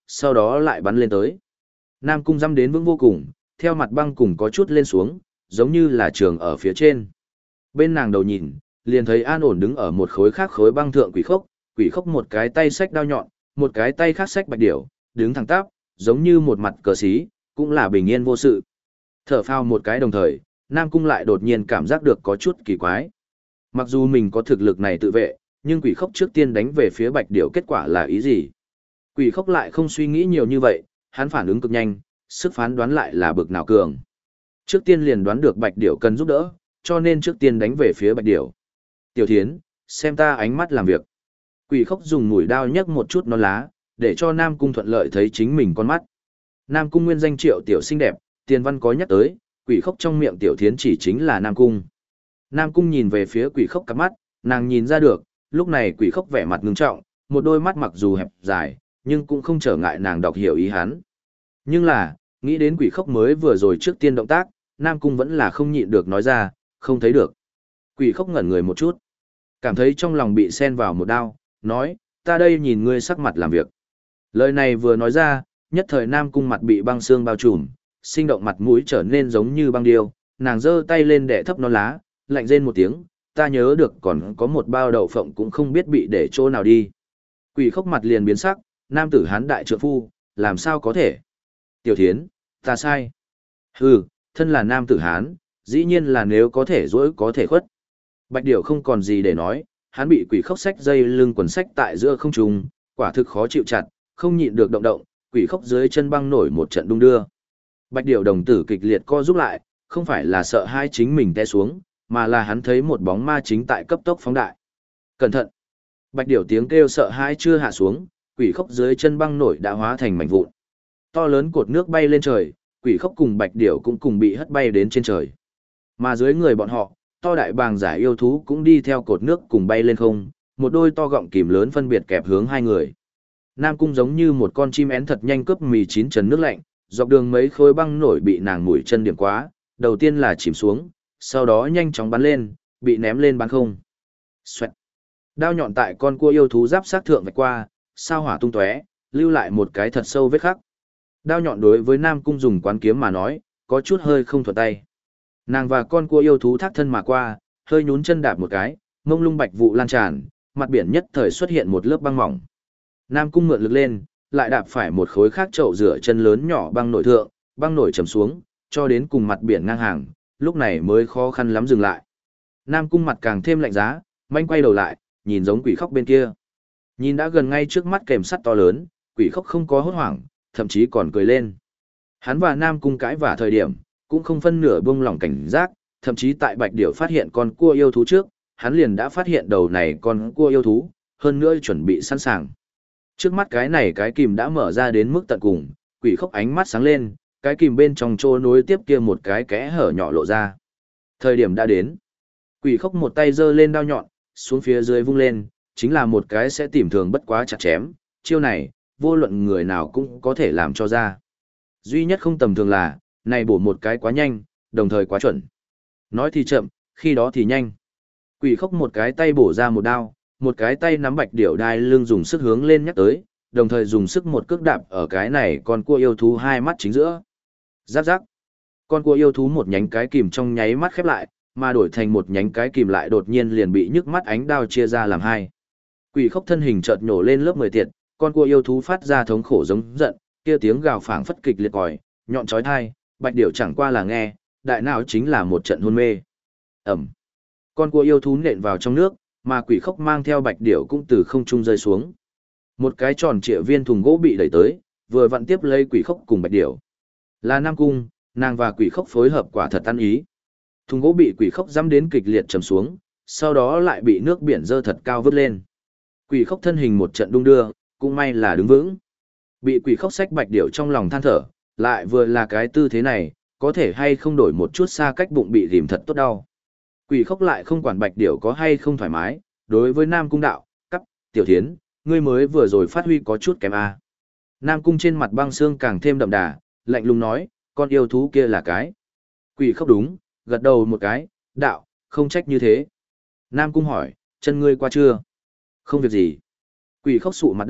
sau đó lại bắn lên tới. Nam Cung dăm đến vững vô cùng, theo mặt băng cùng có chút lên xuống, giống như là trường ở phía trên. Bên nàng đầu nhìn, liền thấy an ổn đứng ở một khối khác khối băng thượng quỷ khốc một cái tay xách đao nhọn, một cái tay khác xách bạch điểu, đứng thẳng tắp, giống như một mặt cờ xí, cũng là bình yên vô sự. Thở phào một cái đồng thời, Nam Cung lại đột nhiên cảm giác được có chút kỳ quái. Mặc dù mình có thực lực này tự vệ, nhưng quỷ khốc trước tiên đánh về phía bạch điểu kết quả là ý gì? Quỷ khốc lại không suy nghĩ nhiều như vậy, hắn phản ứng cực nhanh, sức phán đoán lại là bực nào cường. Trước tiên liền đoán được bạch điểu cần giúp đỡ, cho nên trước tiên đánh về phía bạch điểu. Tiểu thiến, xem ta ánh mắt làm việc. Quỷ khốc dùng mũi đao nhấc một chút non lá, để cho Nam Cung thuận lợi thấy chính mình con mắt. Nam Cung nguyên danh Triệu tiểu xinh đẹp, tiền văn có nhắc tới, quỷ khốc trong miệng tiểu thiến chỉ chính là Nam Cung. Nam Cung nhìn về phía quỷ khốc cặp mắt, nàng nhìn ra được, lúc này quỷ khốc vẻ mặt ngưng trọng, một đôi mắt mặc dù hẹp dài, nhưng cũng không trở ngại nàng đọc hiểu ý hắn. Nhưng là, nghĩ đến quỷ khốc mới vừa rồi trước tiên động tác, Nam Cung vẫn là không nhịn được nói ra, không thấy được. Quỷ khốc ngẩn người một chút, cảm thấy trong lòng bị xen vào một đao, nói, ta đây nhìn ngươi sắc mặt làm việc. Lời này vừa nói ra, nhất thời Nam Cung mặt bị băng xương bao trùm, sinh động mặt mũi trở nên giống như băng điêu, nàng giơ tay lên đẻ thấp non lá, lạnh rên một tiếng, ta nhớ được còn có một bao đậu phộng cũng không biết bị để chỗ nào đi. Quỷ khốc mặt liền biến sắc, nam tử hán đại trượng phu, làm sao có thể? Tiểu thiến, ta sai. Hừ, thân là nam tử hán, dĩ nhiên là nếu có thể dỗi có thể khuất. Bạch điểu không còn gì để nói, hắn bị quỷ khốc xách dây lưng quần xách tại giữa không trung, quả thực khó chịu chặt, không nhịn được động động, quỷ khốc dưới chân băng nổi một trận đung đưa. Bạch điểu đồng tử kịch liệt co rút lại, không phải là sợ hai chính mình té xuống, mà là hắn thấy một bóng ma chính tại cấp tốc phóng đại. Cẩn thận! Bạch điểu tiếng kêu sợ hãi chưa hạ xuống, quỷ khốc dưới chân băng nổi đã hóa thành mảnh vụn. To lớn cột nước bay lên trời, quỷ khốc cùng bạch điểu cũng cùng bị hất bay đến trên trời. Mà dưới người bọn họ, to đại bàng giải yêu thú cũng đi theo cột nước cùng bay lên không, một đôi to gọng kìm lớn phân biệt kẹp hướng hai người. Nam Cung giống như một con chim én thật nhanh cướp mì chín trần nước lạnh, dọc đường mấy khối băng nổi bị nàng mũi chân điểm quá, đầu tiên là chìm xuống, sau đó nhanh chóng bắn lên, bị ném lên bán không. Xoẹt. Đao nhọn tại con cua yêu thú giáp sát thượng vạch qua, sao hỏa tung tóe, lưu lại một cái thật sâu vết khắc. Đao nhọn đối với Nam Cung dùng quán kiếm mà nói, có chút hơi không thuận tay. Nàng và con cua yêu thú thác thân mà qua, hơi nhún chân đạp một cái, mông lung bạch vụ lan tràn, mặt biển nhất thời xuất hiện một lớp băng mỏng. Nam Cung mượn lực lên, lại đạp phải một khối khác chậu rửa chân lớn nhỏ băng nổi thượng, băng nổi chầm xuống, cho đến cùng mặt biển ngang hàng, lúc này mới khó khăn lắm dừng lại. Nam Cung mặt càng thêm lạnh giá, manh quay đầu lại, nhìn giống quỷ khóc bên kia. Nhìn đã gần ngay trước mắt kèm sắt to lớn, quỷ khóc không có hốt hoảng, thậm chí còn cười lên. Hắn và Nam Cung cãi vả thời điểm, cũng không phân nửa buông lỏng cảnh giác, thậm chí tại Bạch Điểu phát hiện con cua yêu thú trước, hắn liền đã phát hiện đầu này con cua yêu thú, hơn nữa chuẩn bị sẵn sàng. Trước mắt cái này cái kìm đã mở ra đến mức tận cùng, quỷ khóc ánh mắt sáng lên, cái kìm bên trong trô nối tiếp kia một cái kẽ hở nhỏ lộ ra. Thời điểm đã đến. Quỷ khóc một tay giơ lên đao nhọn, xuống phía dưới vung lên, chính là một cái sẽ tìm thường bất quá chặt chém, chiêu này, vô luận người nào cũng có thể làm cho ra. Duy nhất không tầm thường là, này bổ một cái quá nhanh, đồng thời quá chuẩn. Nói thì chậm, khi đó thì nhanh. Quỷ khóc một cái tay bổ ra một đao, một cái tay nắm Bạch Điểu đai lưng dùng sức hướng lên nhắc tới, đồng thời dùng sức một cước đạp ở cái này con cua yêu thú hai mắt chính giữa. Giáp giáp. Con cua yêu thú một nhánh cái kìm trong nháy mắt khép lại, mà đổi thành một nhánh cái kìm lại đột nhiên liền bị nhức mắt ánh đao chia ra làm hai. Quỷ khóc thân hình chợt nhổ lên lớp 10 tiệt, con cua yêu thú phát ra thống khổ giống giận, kia tiếng gào phảng phất kịch liệt còi, nhọn chói tai, Bạch Điểu chẳng qua là nghe, đại não chính là một trận hôn mê. Ầm. Con cua yêu thú nện vào trong nước, mà quỷ khóc mang theo Bạch Điểu cũng từ không trung rơi xuống. Một cái tròn trịa viên thùng gỗ bị đẩy tới, vừa vặn tiếp lấy quỷ khóc cùng Bạch Điểu. Là Nam Cung, nàng và quỷ khóc phối hợp quả thật ăn ý. Thùng gỗ bị quỷ khóc giẫm đến kịch liệt trầm xuống, sau đó lại bị nước biển dơ thật cao vứt lên. Quỷ khóc thân hình một trận đung đưa, cũng may là đứng vững. Bị quỷ khóc xách Bạch Điểu trong lòng than thở, lại vừa là cái tư thế này, có thể hay không đổi một chút xa cách bụng bị rìm thật tốt đau. Quỷ khóc lại không quản Bạch Điểu có hay không thoải mái, đối với Nam Cung đạo, cắp, tiểu thiến, ngươi mới vừa rồi phát huy có chút kém a. Nam Cung trên mặt băng xương càng thêm đậm đà, lạnh lùng nói, con yêu thú kia là cái. Quỷ khóc đúng, gật đầu một cái, đạo, không trách như thế. Nam Cung hỏi, chân ngươi qua chưa? Không việc gì. Quỷ khóc sụ mặt đáp,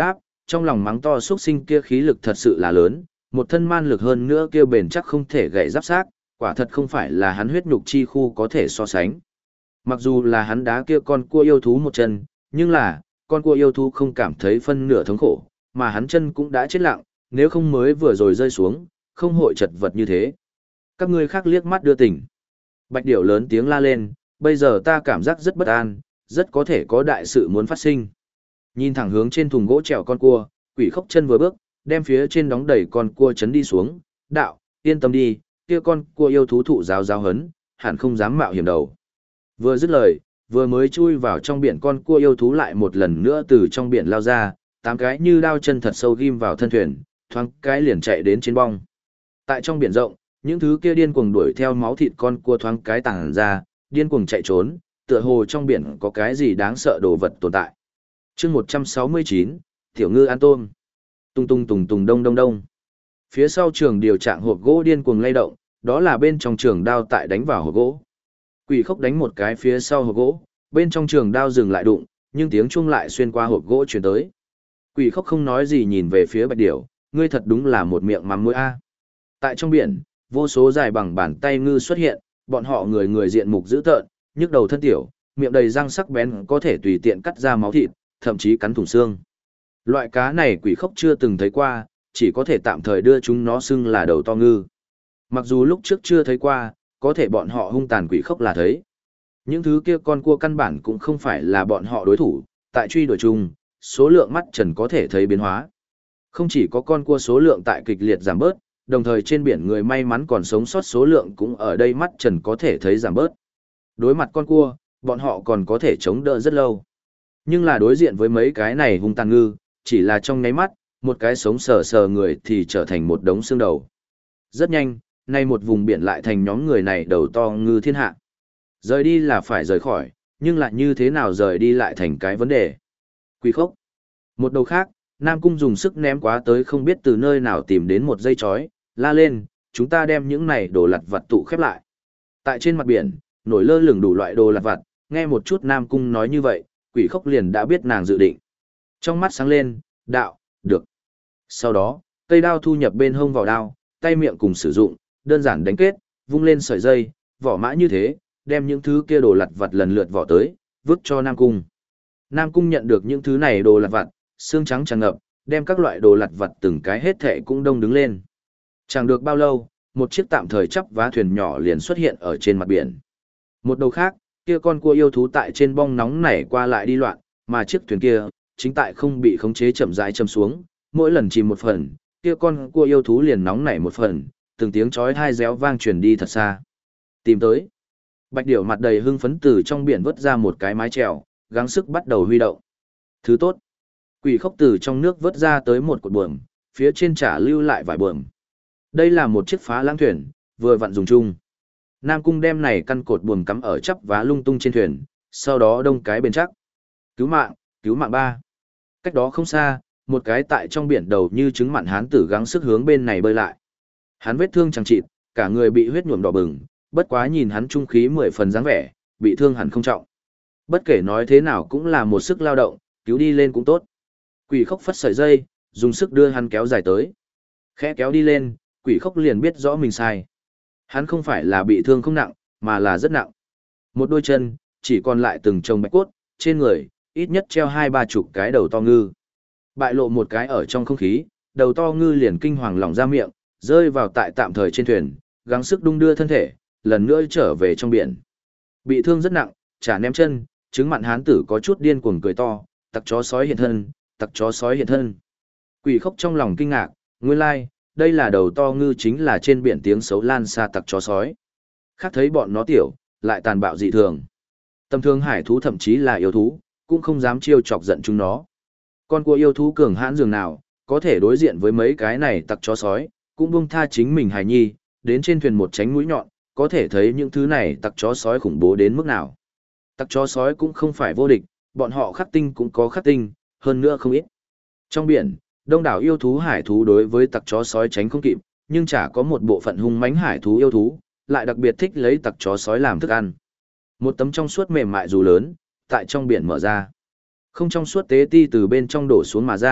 trong lòng mắng to xuất sinh kia khí lực thật sự là lớn, một thân man lực hơn nữa kia bền chắc không thể gãy giáp xác, quả thật không phải là hắn huyết nhục chi khu có thể so sánh. Mặc dù là hắn đá kia con cua yêu thú một chân, nhưng là, con cua yêu thú không cảm thấy phân nửa thống khổ, mà hắn chân cũng đã chết lặng, nếu không mới vừa rồi rơi xuống, không hội chật vật như thế. Các ngươi khác liếc mắt đưa tỉnh. Bạch điểu lớn tiếng la lên, bây giờ ta cảm giác rất bất an, rất có thể có đại sự muốn phát sinh. Nhìn thẳng hướng trên thùng gỗ trèo con cua, Quỷ Khốc chân vừa bước, đem phía trên đóng đầy con cua chấn đi xuống, đạo, yên tâm đi, kia con cua yêu thú thụ giáo giáo hấn, hẳn không dám mạo hiểm đầu. Vừa dứt lời, vừa mới chui vào trong biển con cua yêu thú lại một lần nữa từ trong biển lao ra, 8 cái như đao chân thật sâu ghim vào thân thuyền, thoáng cái liền chạy đến trên bong. Tại trong biển rộng, những thứ kia điên cuồng đuổi theo máu thịt con cua thoáng cái tàng ra, điên cuồng chạy trốn, tựa hồ trong biển có cái gì đáng sợ đồ vật tồn tại. Chương 169, Tiểu Ngư ăn tôm. Tung tung tùng tùng đông đông đông. Phía sau trường điều trạng hộp gỗ điên cuồng lay động, đó là bên trong trường đao tại đánh vào hộp gỗ. Quỷ Khốc đánh một cái phía sau hộp gỗ, bên trong trường đao dừng lại đụng, nhưng tiếng chuông lại xuyên qua hộp gỗ truyền tới. Quỷ Khốc không nói gì nhìn về phía Bạch Điểu, ngươi thật đúng là một miệng mắm mũi a. Tại trong biển, vô số dài bằng bàn tay ngư xuất hiện, bọn họ người người diện mục dữ tợn, nhức đầu thân tiểu, miệng đầy răng sắc bén có thể tùy tiện cắt ra máu thịt, thậm chí cắn thủng xương. Loại cá này Quỷ Khốc chưa từng thấy qua, chỉ có thể tạm thời đưa chúng nó xưng là đầu to ngư. Mặc dù lúc trước chưa thấy qua, có thể bọn họ hung tàn Quỷ Khốc là thấy. Những thứ kia con cua căn bản cũng không phải là bọn họ đối thủ, tại truy đuổi chung, số lượng mắt trần có thể thấy biến hóa. Không chỉ có con cua số lượng tại kịch liệt giảm bớt, đồng thời trên biển người may mắn còn sống sót số lượng cũng ở đây mắt trần có thể thấy giảm bớt. Đối mặt con cua, bọn họ còn có thể chống đỡ rất lâu. Nhưng là đối diện với mấy cái này hung tàn ngư, chỉ là trong nháy mắt, một cái sống sờ sờ người thì trở thành một đống xương đầu. Rất nhanh, nay một vùng biển lại thành nhóm người này đầu to ngư thiên hạ. Rời đi là phải rời khỏi, nhưng lại như thế nào rời đi lại thành cái vấn đề. Quỷ Khốc. Một đầu khác, Nam Cung dùng sức ném quá tới không biết từ nơi nào tìm đến một dây chói, la lên, chúng ta đem những này đồ lặt vặt tụ khép lại. Tại trên mặt biển, nổi lơ lửng đủ loại đồ lặt vặt, nghe một chút Nam Cung nói như vậy, Quỷ Khốc liền đã biết nàng dự định. Trong mắt sáng lên, đạo, được. Sau đó, cây đao thu nhập bên hông vào đao, tay miệng cùng sử dụng, đơn giản đánh kết, vung lên sợi dây, vỏ mã như thế, đem những thứ kia đồ lặt vặt lần lượt vỏ tới, vứt cho Nam Cung. Nam Cung nhận được những thứ này đồ lặt vặt, xương trắng tràn ngập, đem các loại đồ lặt vặt từng cái hết thệ cũng đông đứng lên. Chẳng được bao lâu, một chiếc tạm thời chắp vá thuyền nhỏ liền xuất hiện ở trên mặt biển. Một đầu khác, kia con cua yêu thú tại trên bong nóng nảy qua lại đi loạn, mà chiếc thuyền kia, chính tại không bị khống chế chậm rãi châm xuống, mỗi lần chìm một phần, kia con cua yêu thú liền nóng nảy một phần, từng tiếng chói tai réo vang truyền đi thật xa. Tìm tới. Bạch Điểu mặt đầy hưng phấn từ trong biển vớt ra một cái mái chèo, gắng sức bắt đầu huy động. Thứ tốt. Quỷ Khốc từ trong nước vớt ra tới một cột buồm, phía trên trả lưu lại vài buồm. Đây là một chiếc phá lãng thuyền, vừa vặn dùng chung. Nam Cung đem này căn cột buồm cắm ở chắp vá lung tung trên thuyền, sau đó đông cái bên chắc. Cứu mạng ba. Cách đó không xa, một cái tại trong biển đầu như trứng mặn hán tử gắng sức hướng bên này bơi lại. Hắn vết thương chẳng chịt, cả người bị huyết nhuộm đỏ bừng, bất quá nhìn hắn trung khí 10 phần dáng vẻ, bị thương hẳn không trọng. Bất kể nói thế nào cũng là một sức lao động, cứu đi lên cũng tốt. Quỷ Khốc phất sợi dây, dùng sức đưa hắn kéo dài tới. Khẽ kéo đi lên, Quỷ Khốc liền biết rõ mình sai. Hắn không phải là bị thương không nặng, mà là rất nặng. Một đôi chân, chỉ còn lại từng chồng bạch cốt, trên người, ít nhất treo 20-30 cái đầu to ngư. Bại lộ một cái ở trong không khí, đầu to ngư liền kinh hoàng lỏng ra miệng, rơi vào tại tạm thời trên thuyền, gắng sức đung đưa thân thể, lần nữa trở về trong biển. Bị thương rất nặng, chả ném chân, trứng mặn hán tử có chút điên cuồng cười to, tặc chó sói hiện thân, tặc chó sói hiện thân. Quỷ Khốc trong lòng kinh ngạc, nguyên lai, đây là đầu to ngư chính là trên biển tiếng xấu lan xa tặc chó sói. Khác thấy bọn nó tiểu, lại tàn bạo dị thường. Tầm thường hải thú thậm chí là yêu thú, cũng không dám chiêu chọc giận chúng nó. Con cua yêu thú cường hãn dường nào, có thể đối diện với mấy cái này tặc chó sói, cũng buông tha chính mình hài nhi, đến trên thuyền một tránh mũi nhọn, có thể thấy những thứ này tặc chó sói khủng bố đến mức nào. Tặc chó sói cũng không phải vô địch, bọn họ khắc tinh cũng có khắc tinh, hơn nữa không ít. Trong biển, đông đảo yêu thú hải thú đối với tặc chó sói tránh không kịp, nhưng chả có một bộ phận hung mãnh hải thú yêu thú, lại đặc biệt thích lấy tặc chó sói làm thức ăn. Một tấm trong suốt mềm mại dù lớn, tại trong biển mở ra. Không trong suốt tế ti từ bên trong đổ xuống mà ra,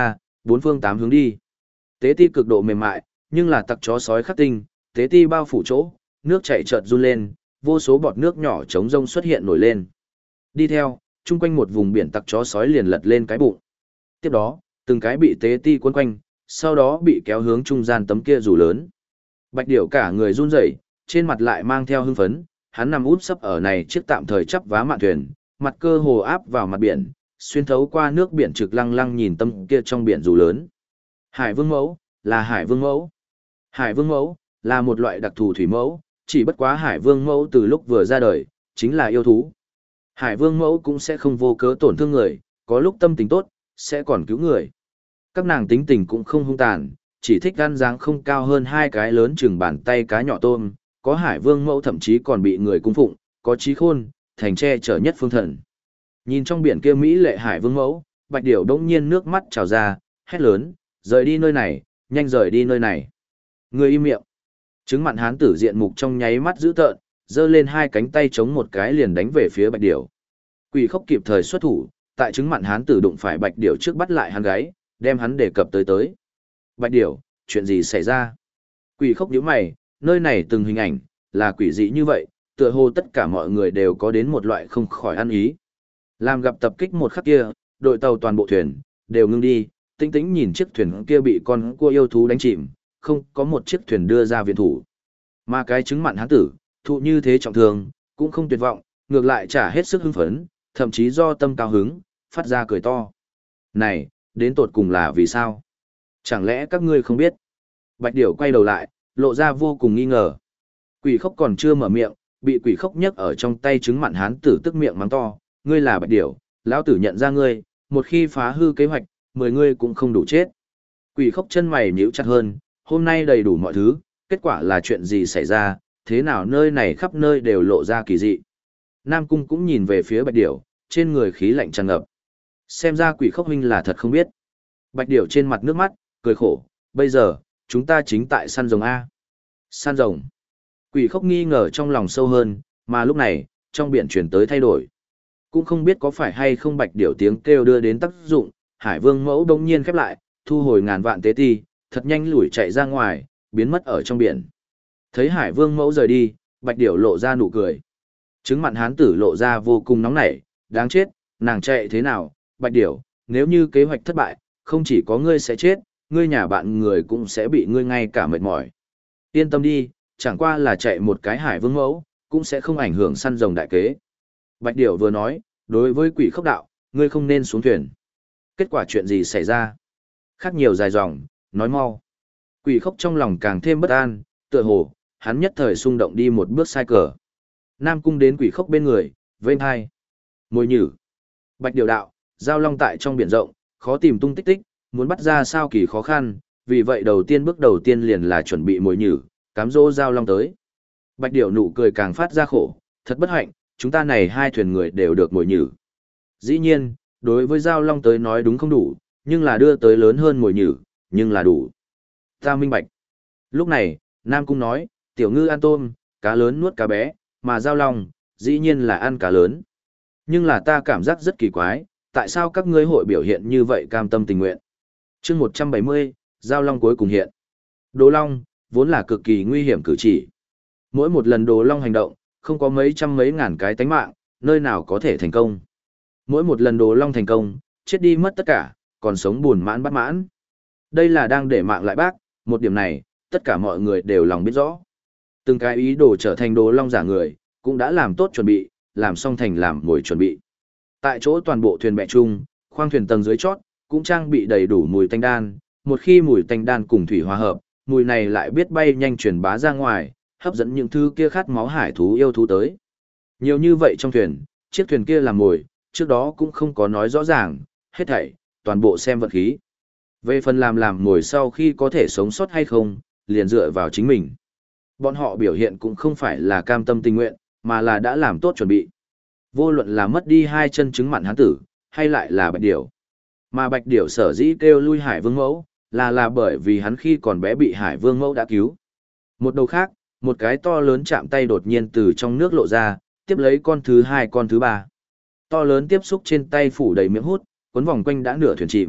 bốn phương tám hướng đi. Tế ti cực độ mềm mại, nhưng là tặc chó sói khắc tinh, tế ti bao phủ chỗ, nước chảy chợt run lên, vô số bọt nước nhỏ trống rông xuất hiện nổi lên. Đi theo, chung quanh một vùng biển tặc chó sói liền lật lên cái bụng. Tiếp đó, từng cái bị tế ti cuốn quanh, sau đó bị kéo hướng trung gian tấm kia dù lớn. Bạch điểu cả người run rẩy, trên mặt lại mang theo hưng phấn, hắn nằm úp sấp ở này chiếc tạm thời chắp vá mạn thuyền, mặt cơ hồ áp vào mặt biển, xuyên thấu qua nước biển trực lăng lăng nhìn tấm kia trong biển dù lớn. Hải vương mẫu, là hải vương mẫu. Hải vương mẫu, là một loại đặc thù thủy mẫu, chỉ bất quá hải vương mẫu từ lúc vừa ra đời, chính là yêu thú. Hải vương mẫu cũng sẽ không vô cớ tổn thương người, có lúc tâm tình tốt, sẽ còn cứu người. Các nàng tính tình cũng không hung tàn, chỉ thích gan dáng không cao hơn hai cái lớn chừng bàn tay cá nhỏ tôm, có hải vương mẫu thậm chí còn bị người cung phụng, có trí khôn, thành che chở nhất phương thần. Nhìn trong biển kia mỹ lệ hải vương mẫu, bạch điểu đông nhiên nước mắt trào ra, hét lớn, rời đi nơi này, nhanh rời đi nơi này. Người im miệng. Trứng mặn hán tử diện mục trong nháy mắt dữ tợn, giơ lên hai cánh tay chống một cái liền đánh về phía bạch điểu. Quỷ khốc kịp thời xuất thủ, tại trứng mặn hán tử đụng phải bạch điểu trước bắt lại hắn gáy, đem hắn đề cập tới. Bạch điểu, chuyện gì xảy ra? Quỷ khốc nhíu mày, nơi này từng hình ảnh, là quỷ dị như vậy, tựa hồ tất cả mọi người đều có đến một loại không khỏi ăn ý. Làm gặp tập kích một khắc kia, đội tàu toàn bộ thuyền, đều ngưng đi, tĩnh tĩnh nhìn chiếc thuyền kia bị con cua yêu thú đánh chìm, không có một chiếc thuyền đưa ra viện thủ. Mà cái trứng mặn hán tử, thụ như thế trọng thương, cũng không tuyệt vọng, ngược lại trả hết sức hưng phấn, thậm chí do tâm cao hứng, phát ra cười to. Này, đến tột cùng là vì sao? Chẳng lẽ các ngươi không biết? Bạch điểu quay đầu lại, lộ ra vô cùng nghi ngờ. Quỷ khốc còn chưa mở miệng, bị quỷ khốc nhấc ở trong tay trứng mặn hán tử tức miệng mắng to, ngươi là bạch điểu, lão tử nhận ra ngươi, một khi phá hư kế hoạch, 10 ngươi cũng không đủ chết. Quỷ khốc chân mày nhíu chặt hơn, hôm nay đầy đủ mọi thứ, kết quả là chuyện gì xảy ra, thế nào nơi này khắp nơi đều lộ ra kỳ dị. Nam Cung cũng nhìn về phía bạch điểu, trên người khí lạnh tràn ngập. Xem ra quỷ khốc huynh là thật không biết. Bạch điểu trên mặt nước mắt, cười khổ, bây giờ, chúng ta chính tại săn rồng A. Săn rồng. Quỷ khốc nghi ngờ trong lòng sâu hơn, mà lúc này, trong biển chuyển tới thay đổi. Cũng không biết có phải hay không bạch điểu tiếng kêu đưa đến tác dụng, hải vương mẫu đông nhiên khép lại, thu hồi ngàn vạn tế ti, thật nhanh lủi chạy ra ngoài, biến mất ở trong biển. Thấy hải vương mẫu rời đi, bạch điểu lộ ra nụ cười. Trứng mặn hán tử lộ ra vô cùng nóng nảy, đáng chết, nàng chạy thế nào, bạch điểu, nếu như kế hoạch thất bại, không chỉ có ngươi sẽ chết, ngươi nhà bạn người cũng sẽ bị ngươi ngay cả mệt mỏi. Yên tâm đi, chẳng qua là chạy một cái hải vương mẫu, cũng sẽ không ảnh hưởng săn rồng đại kế. Bạch điểu vừa nói, đối với quỷ khốc đạo, ngươi không nên xuống thuyền. Kết quả chuyện gì xảy ra? Khác nhiều dài dòng, nói mau. Quỷ khốc trong lòng càng thêm bất an, tựa hồ, hắn nhất thời xung động đi một bước sai cờ. Nam Cung đến quỷ khốc bên người, vênh hai. Mồi nhử. Bạch điểu đạo, giao long tại trong biển rộng, khó tìm tung tích tích, muốn bắt ra sao kỳ khó khăn, vì vậy bước đầu tiên liền là chuẩn bị mồi nhử, cám dỗ giao long tới. Bạch điểu nụ cười càng phát ra khổ, thật bất hạnh, chúng ta này hai thuyền người đều được mồi nhử. Dĩ nhiên, đối với giao long tới nói đúng không đủ, nhưng là đưa tới lớn hơn mồi nhử, nhưng là đủ. Ta minh bạch. Lúc này, Nam Cung nói, tiểu ngư ăn tôm, cá lớn nuốt cá bé, mà giao long, dĩ nhiên là ăn cá lớn. Nhưng là ta cảm giác rất kỳ quái, tại sao các ngươi hội biểu hiện như vậy cam tâm tình nguyện. Chương 170, giao long cuối cùng hiện. Đồ long, vốn là cực kỳ nguy hiểm cử chỉ. Mỗi một lần đồ long hành động, không có mấy trăm mấy ngàn cái tánh mạng, nơi nào có thể thành công. Mỗi một lần đồ long thành công, chết đi mất tất cả, còn sống buồn mãn bất mãn. Đây là đang để mạng lại bác, một điểm này, tất cả mọi người đều lòng biết rõ. Từng cái ý đồ trở thành đồ long giả người, cũng đã làm tốt chuẩn bị, làm xong thành làm mồi chuẩn bị. Tại chỗ toàn bộ thuyền bè chung, khoang thuyền tầng dưới chót, cũng trang bị đầy đủ mùi tanh đan, một khi mùi tanh đan cùng thủy hòa hợp, mùi này lại biết bay nhanh truyền bá ra ngoài, hấp dẫn những thứ kia khát máu hải thú yêu thú tới. Nhiều như vậy trong thuyền, chiếc thuyền kia làm mồi, trước đó cũng không có nói rõ ràng, hết thảy, toàn bộ xem vận khí. Về phần làm mồi sau khi có thể sống sót hay không, liền dựa vào chính mình. Bọn họ biểu hiện cũng không phải là cam tâm tình nguyện, mà là đã làm tốt chuẩn bị. Vô luận là mất đi hai chân trứng mặn hán tử, hay lại là bạch điểu. Mà bạch điểu sở dĩ kêu lui hải vương mẫu, là bởi vì hắn khi còn bé bị hải vương mẫu đã cứu. Một đầu khác, một cái to lớn chạm tay đột nhiên từ trong nước lộ ra, tiếp lấy con thứ hai con thứ ba. To lớn tiếp xúc trên tay phủ đầy miệng hút, cuốn vòng quanh đã nửa thuyền chìm,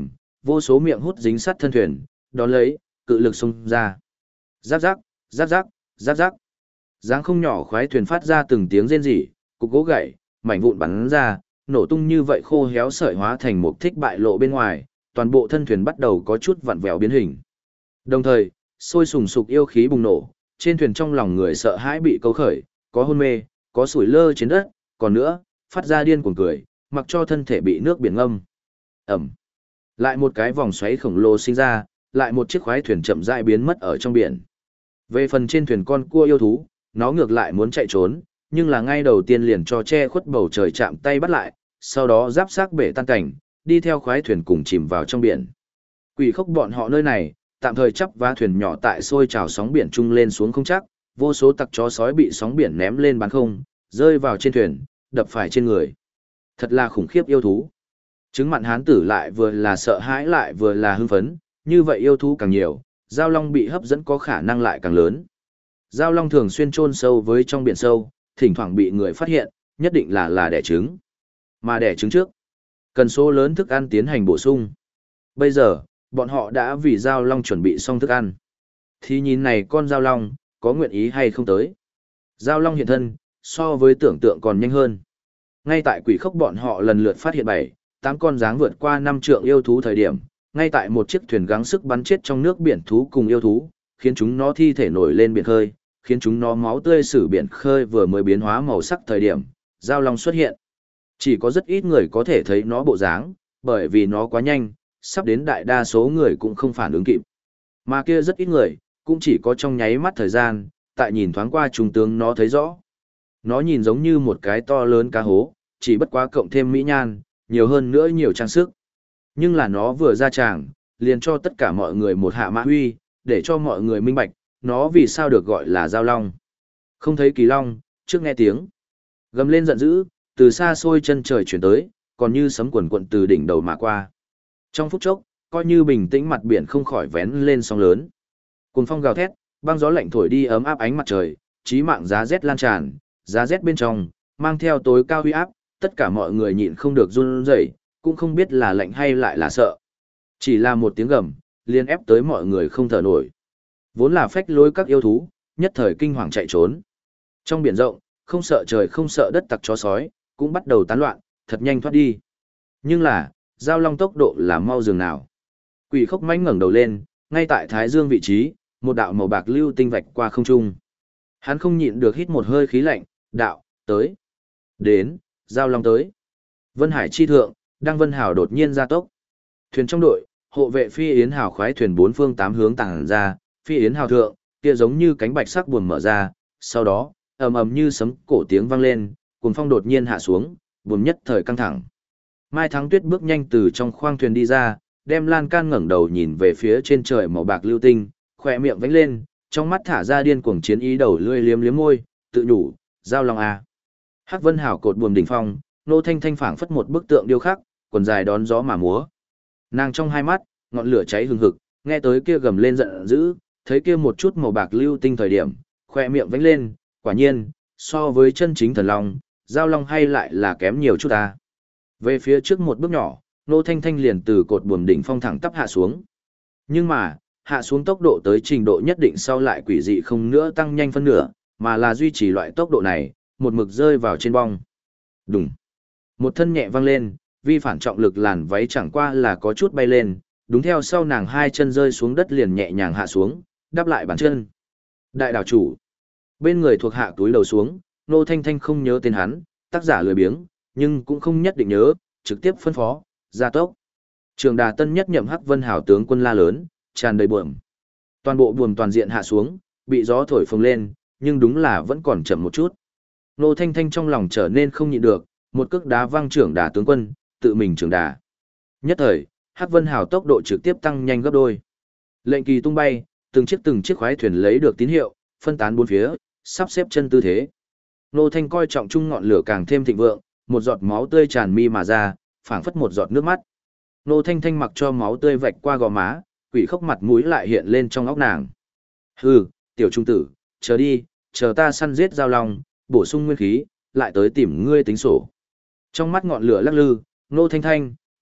vô số miệng hút dính sát thân thuyền, đón lấy, cự lực xông ra. Rắc rắc, rắc rắc, rắc rắc. Dáng không nhỏ khoái thuyền phát ra từng tiếng rên rỉ, cục gỗ gãy, mảnh vụn bắn ra, nổ tung như vậy khô héo sợi hóa thành một thích bại lộ bên ngoài, toàn bộ thân thuyền bắt đầu có chút vặn vẹo biến hình. Đồng thời, sôi sùng sục yêu khí bùng nổ, trên thuyền trong lòng người sợ hãi bị câu khởi, có hôn mê, có sủi lơ trên đất, còn nữa, phát ra điên cuồng cười, mặc cho thân thể bị nước biển ngâm. Ẩm. Lại một cái vòng xoáy khổng lồ sinh ra, lại một chiếc khoái thuyền chậm rãi biến mất ở trong biển. Về phần trên thuyền con cua yêu thú, nó ngược lại muốn chạy trốn, nhưng là ngay đầu tiên liền cho che khuất bầu trời chạm tay bắt lại, sau đó giáp xác bể tan cảnh, đi theo khoái thuyền cùng chìm vào trong biển. Quỷ khốc bọn họ nơi này, tạm thời chấp vá thuyền nhỏ tại xôi trào sóng biển trung lên xuống không chắc, vô số tặc chó sói bị sóng biển ném lên bán không, rơi vào trên thuyền, đập phải trên người. Thật là khủng khiếp yêu thú. Chứng mặn hán tử lại vừa là sợ hãi lại vừa là hưng phấn, như vậy yêu thú càng nhiều, giao long bị hấp dẫn có khả năng lại càng lớn. Giao long thường xuyên chôn sâu với trong biển sâu, thỉnh thoảng bị người phát hiện, nhất định là đẻ trứng. Mà đẻ trứng trước, cần số lớn thức ăn tiến hành bổ sung. Bây giờ, bọn họ đã vì giao long chuẩn bị xong thức ăn. Thì nhìn này con giao long, có nguyện ý hay không tới. Giao long hiện thân, so với tưởng tượng còn nhanh hơn. Ngay tại quỷ khốc bọn họ lần lượt phát hiện 7, 8 con dáng vượt qua 5 trượng yêu thú thời điểm, ngay tại một chiếc thuyền gắng sức bắn chết trong nước biển thú cùng yêu thú, khiến chúng nó thi thể nổi lên biển khơi, khiến chúng nó máu tươi sử biển khơi vừa mới biến hóa màu sắc thời điểm, giao long xuất hiện. Chỉ có rất ít người có thể thấy nó bộ dáng, bởi vì nó quá nhanh, sắp đến đại đa số người cũng không phản ứng kịp. Mà kia rất ít người, cũng chỉ có trong nháy mắt thời gian, tại nhìn thoáng qua trung tướng nó thấy rõ. Nó nhìn giống như một cái to lớn cá hố, chỉ bất quá cộng thêm mỹ nhan, nhiều hơn nữa nhiều trang sức. Nhưng là nó vừa ra tràng, liền cho tất cả mọi người một hạ mã huy, để cho mọi người minh bạch, nó vì sao được gọi là giao long. Không thấy kỳ long, trước nghe tiếng. Gầm lên giận dữ, từ xa xôi chân trời chuyển tới, còn như sấm quần quận từ đỉnh đầu mà qua. Trong phút chốc, coi như bình tĩnh mặt biển không khỏi vén lên sóng lớn. Cuồng phong gào thét, băng gió lạnh thổi đi ấm áp ánh mặt trời, chí mạng giá rét lan tràn, giá rét bên trong, mang theo tối cao huy áp, tất cả mọi người nhịn không được run rẩy, cũng không biết là lạnh hay lại là sợ. Chỉ là một tiếng gầm, liền ép tới mọi người không thở nổi. Vốn là phách lối các yêu thú, nhất thời kinh hoàng chạy trốn. Trong biển rộng, không sợ trời không sợ đất tặc chó sói, cũng bắt đầu tán loạn, thật nhanh thoát đi. Nhưng là, giao long tốc độ là mau dường nào. Quỷ khốc mãnh ngẩng đầu lên, ngay tại thái dương vị trí, một đạo màu bạc lưu tinh vạch qua không trung. Hắn không nhịn được hít một hơi khí lạnh, đạo, tới. Đến, giao long tới. Vân Hải chi thượng, Đăng Vân Hào đột nhiên ra tốc. Thuyền trong đội, hộ vệ Phi Yến Hào khoái thuyền bốn phương tám hướng tàng ra, Phi Yến Hào thượng, kia giống như cánh bạch sắc buồm mở ra, sau đó, ầm ầm như sấm cổ tiếng vang lên, cuồng phong đột nhiên hạ xuống, buồm nhất thời căng thẳng. Mai Thắng Tuyết bước nhanh từ trong khoang thuyền đi ra, đem lan can ngẩng đầu nhìn về phía trên trời màu bạc lưu tinh, khỏe miệng vánh lên, trong mắt thả ra điên cuồng chiến ý đầu lưỡi liếm liếm môi, tự nhủ, giao long a. Hắc Vân Hào cột buồm đỉnh phong, Nô Thanh Thanh phảng phất một bức tượng điêu khắc, quần dài đón gió mà múa. Nàng trong hai mắt, ngọn lửa cháy hừng hực, nghe tới kia gầm lên giận dữ, thấy kia một chút màu bạc lưu tinh thời điểm, khỏe miệng vánh lên, quả nhiên, so với chân chính thần long, giao long hay lại là kém nhiều chút ta. Về phía trước một bước nhỏ, Nô Thanh Thanh liền từ cột buồm đỉnh phong thẳng tắp hạ xuống. Nhưng mà, hạ xuống tốc độ tới trình độ nhất định sau lại quỷ dị không nữa tăng nhanh phân nửa, mà là duy trì loại tốc độ này, một mực rơi vào trên bong. Đùng. Một thân nhẹ văng lên, vi phản trọng lực làn váy chẳng qua là có chút bay lên, đúng theo sau nàng hai chân rơi xuống đất liền nhẹ nhàng hạ xuống, đáp lại bàn chân. Đại đảo chủ. Bên người thuộc hạ túi đầu xuống, Nô Thanh Thanh không nhớ tên hắn, tác giả lười biếng, nhưng cũng không nhất định nhớ, trực tiếp phân phó, gia tốc. Trường Đà Tân nhất nhậm Hắc Vân Hào tướng quân la lớn, tràn đầy buồm. Toàn bộ buồm toàn diện hạ xuống, bị gió thổi phồng lên, nhưng đúng là vẫn còn chậm một chút. Nô Thanh Thanh trong lòng trở nên không nhịn được, một cước đá văng Trưởng Đà tướng quân, tự mình Trưởng Đà. Nhất thời, Hắc Vân Hào tốc độ trực tiếp tăng nhanh gấp đôi. Lệnh kỳ tung bay, từng chiếc khoái thuyền lấy được tín hiệu, phân tán bốn phía, sắp xếp chân tư thế. Nô Thanh coi trọng chung ngọn lửa càng thêm thịnh vượng, một giọt máu tươi tràn mi mà ra, phảng phất một giọt nước mắt. Nô Thanh Thanh mặc cho máu tươi vạch qua gò má, quỷ khốc mặt mũi lại hiện lên trong óc nàng. Hừ, tiểu trung tử, chờ đi, chờ ta săn giết giao long, bổ sung nguyên khí, lại tới tìm ngươi tính sổ. Trong mắt ngọn lửa lắc lư, Nô Thanh Thanh,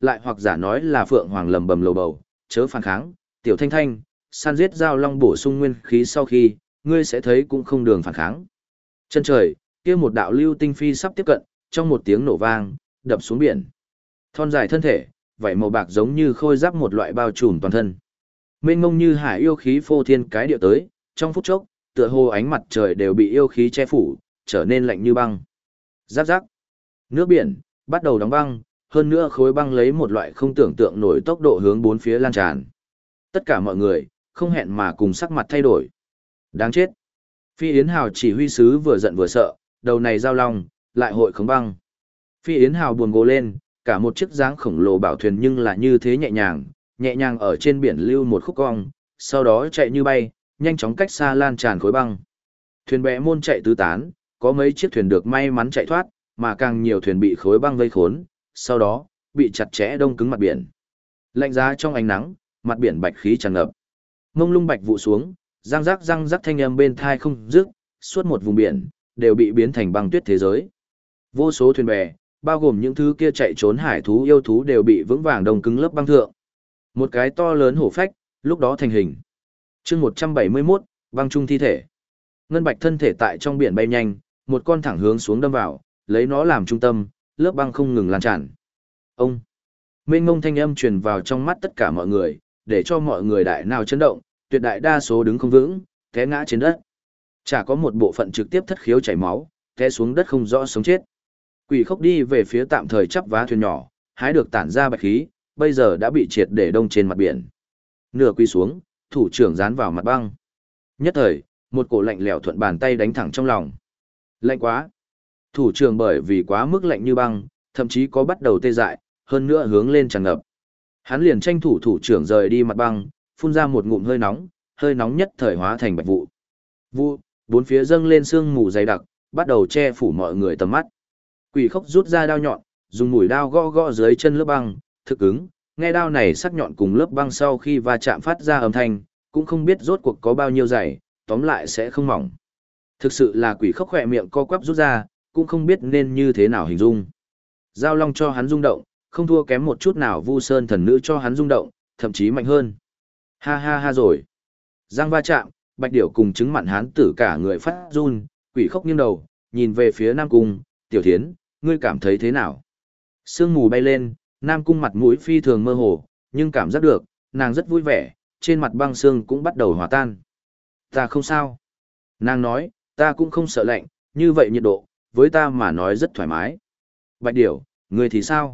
lại hoặc giả nói là Phượng Hoàng lầm bầm lầu bầu, chớ phản kháng, tiểu thanh thanh, săn giết giao long bổ sung nguyên khí sau khi, ngươi sẽ thấy cũng không đường phản kháng. Chân trời, kia một đạo lưu tinh phi sắp tiếp cận, trong một tiếng nổ vang, đập xuống biển. Thon dài thân thể, vảy màu bạc giống như khôi giáp một loại bao trùm toàn thân. Mênh mông như hải yêu khí phô thiên cái địa tới, trong phút chốc, tựa hồ ánh mặt trời đều bị yêu khí che phủ, trở nên lạnh như băng. Giáp giáp. Nước biển bắt đầu đóng băng, hơn nữa khối băng lấy một loại không tưởng tượng nổi tốc độ hướng bốn phía lan tràn. Tất cả mọi người không hẹn mà cùng sắc mặt thay đổi. Đáng chết. Phi Yến Hào chỉ huy sứ vừa giận vừa sợ, đầu này giao long, lại hội khống băng. Phi Yến Hào buồn gồ lên, cả một chiếc dáng khổng lồ bảo thuyền nhưng là như thế nhẹ nhàng ở trên biển lưu một khúc cong, sau đó chạy như bay, nhanh chóng cách xa lan tràn khối băng. Thuyền bè môn chạy tứ tán, có mấy chiếc thuyền được may mắn chạy thoát, mà càng nhiều thuyền bị khối băng vây khốn, sau đó bị chặt chẽ đông cứng mặt biển. Lạnh giá trong ánh nắng, mặt biển bạch khí tràn ngập. Mông lung bạch vụ xuống, răng rắc thanh âm bên thai không dứt, suốt một vùng biển đều bị biến thành băng tuyết thế giới. Vô số thuyền bè, bao gồm những thứ kia chạy trốn hải thú yêu thú đều bị vững vàng đông cứng lớp băng thượng. Một cái to lớn hổ phách, lúc đó thành hình. Chương 171, băng trung thi thể. Ngân bạch thân thể tại trong biển bay nhanh, một con thẳng hướng xuống đâm vào, lấy nó làm trung tâm, lớp băng không ngừng lan tràn. Ông mênh mông thanh âm truyền vào trong mắt tất cả mọi người, để cho mọi người đại nào chấn động, tuyệt đại đa số đứng không vững, té ngã trên đất. Chả có một bộ phận trực tiếp thất khiếu chảy máu, té xuống đất không rõ sống chết. Quỷ Khốc đi về phía tạm thời chắp vá thuyền nhỏ, hái được tản ra bạch khí, bây giờ đã bị triệt để đông trên mặt biển. Nửa quy xuống, thủ trưởng dán vào mặt băng. Nhất thời, một cổ lạnh lẽo thuận bàn tay đánh thẳng trong lòng. Lạnh quá. Thủ trưởng bởi vì quá mức lạnh như băng, thậm chí có bắt đầu tê dại, hơn nữa hướng lên tràn ngập. Hắn liền tranh thủ thủ trưởng rời đi mặt băng, phun ra một ngụm hơi nóng nhất thời hóa thành bạch vụ. Vụ, bốn phía dâng lên sương mù dày đặc, bắt đầu che phủ mọi người tầm mắt. Quỷ Khốc rút ra đao nhọn, dùng mũi đao gõ gõ dưới chân lớp băng, thực ứng, nghe đao này sắc nhọn cùng lớp băng sau khi va chạm phát ra âm thanh, cũng không biết rốt cuộc có bao nhiêu dày, tóm lại sẽ không mỏng. Thực sự là Quỷ Khốc khỏe miệng co quắp rút ra, cũng không biết nên như thế nào hình dung. Giao long cho hắn rung động, không thua kém một chút nào Vu Sơn thần nữ cho hắn rung động, thậm chí mạnh hơn. Ha ha ha rồi. Giang va chạm, Bạch Điểu cùng chứng mặn hán tử cả người phát run, Quỷ Khốc nghiêng đầu, nhìn về phía Nam Cung, Tiểu Thiến, ngươi cảm thấy thế nào? Sương mù bay lên, Nam Cung mặt mũi phi thường mơ hồ, nhưng cảm giác được, nàng rất vui vẻ, trên mặt băng sương cũng bắt đầu hòa tan. Ta không sao. Nàng nói, ta cũng không sợ lạnh, như vậy nhiệt độ, với ta mà nói rất thoải mái. Bạch Điểu, ngươi thì sao?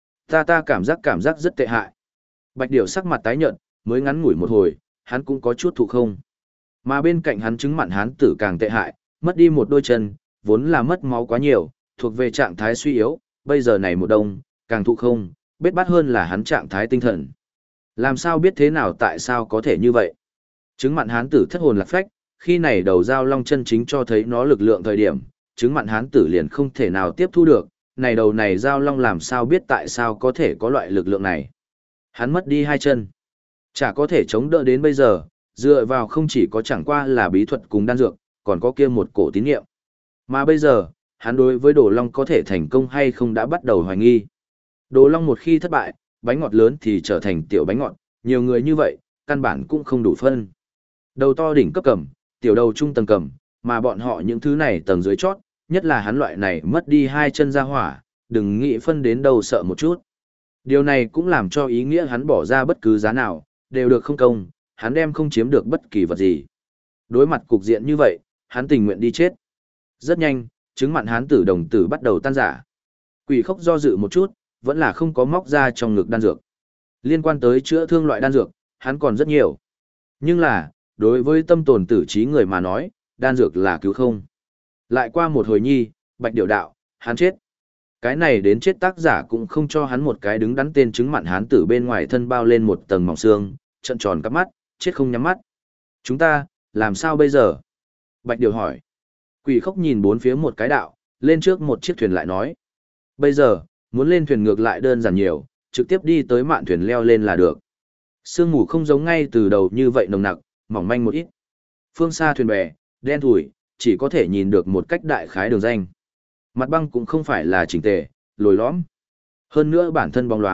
Ta cảm giác rất tệ hại. Bạch Điểu sắc mặt tái nhợt, mới ngắn ngủi một hồi, hắn cũng có chút thụ không. Mà bên cạnh hắn chứng mặn hán tử càng tệ hại, mất đi một đôi chân, vốn là mất máu quá nhiều, thuộc về trạng thái suy yếu, bây giờ này một đông, càng thụ không, bết bát hơn là hắn trạng thái tinh thần. Làm sao biết thế nào tại sao có thể như vậy? Chứng mặn hán tử thất hồn lạc phách, khi này đầu dao long chân chính cho thấy nó lực lượng thời điểm, chứng mặn hán tử liền không thể nào tiếp thu được, này đầu này dao long làm sao biết tại sao có thể có loại lực lượng này. Hắn mất đi hai chân, chả có thể chống đỡ đến bây giờ, dựa vào không chỉ có chẳng qua là bí thuật cùng đan dược, còn có kia một cổ tín niệm. Mà bây giờ, hắn đối với Đồ Long có thể thành công hay không đã bắt đầu hoài nghi. Đồ Long một khi thất bại, bánh ngọt lớn thì trở thành tiểu bánh ngọt, nhiều người như vậy, căn bản cũng không đủ phân. Đầu to đỉnh cấp cầm, tiểu đầu trung tầng cầm, mà bọn họ những thứ này tầng dưới chót, nhất là hắn loại này mất đi hai chân ra hỏa, đừng nghĩ phân đến đâu sợ một chút. Điều này cũng làm cho ý nghĩa hắn bỏ ra bất cứ giá nào, đều được không công, hắn đem không chiếm được bất kỳ vật gì. Đối mặt cục diện như vậy, hắn tình nguyện đi chết. Rất nhanh, chứng mặn hán tử đồng tử bắt đầu tan rã. Quỷ Khốc do dự một chút, vẫn là không có móc ra trong ngực đan dược. Liên quan tới chữa thương loại đan dược, hắn còn rất nhiều. Nhưng là, đối với tâm tồn tử trí người mà nói, đan dược là cứu không. Lại qua một hồi nhi, Bạch Điểu đạo, hắn chết. Cái này đến chết tác giả cũng không cho hắn một cái đứng đắn tên chứng mặn hán tử bên ngoài thân bao lên một tầng mỏng xương, trận tròn cắp mắt, chết không nhắm mắt. Chúng ta, làm sao bây giờ? Bạch Điểu hỏi. Quỷ Khốc nhìn bốn phía một cái đạo, lên trước một chiếc thuyền lại nói. Bây giờ, muốn lên thuyền ngược lại đơn giản nhiều, trực tiếp đi tới mạn thuyền leo lên là được. Sương mù không giống ngay từ đầu như vậy nồng nặc, mỏng manh một ít. Phương xa thuyền bè, đen thủi, chỉ có thể nhìn được một cách đại khái đường danh. Mặt băng cũng không phải là chỉnh tề, lồi lõm. Hơn nữa bản thân bóng loáng,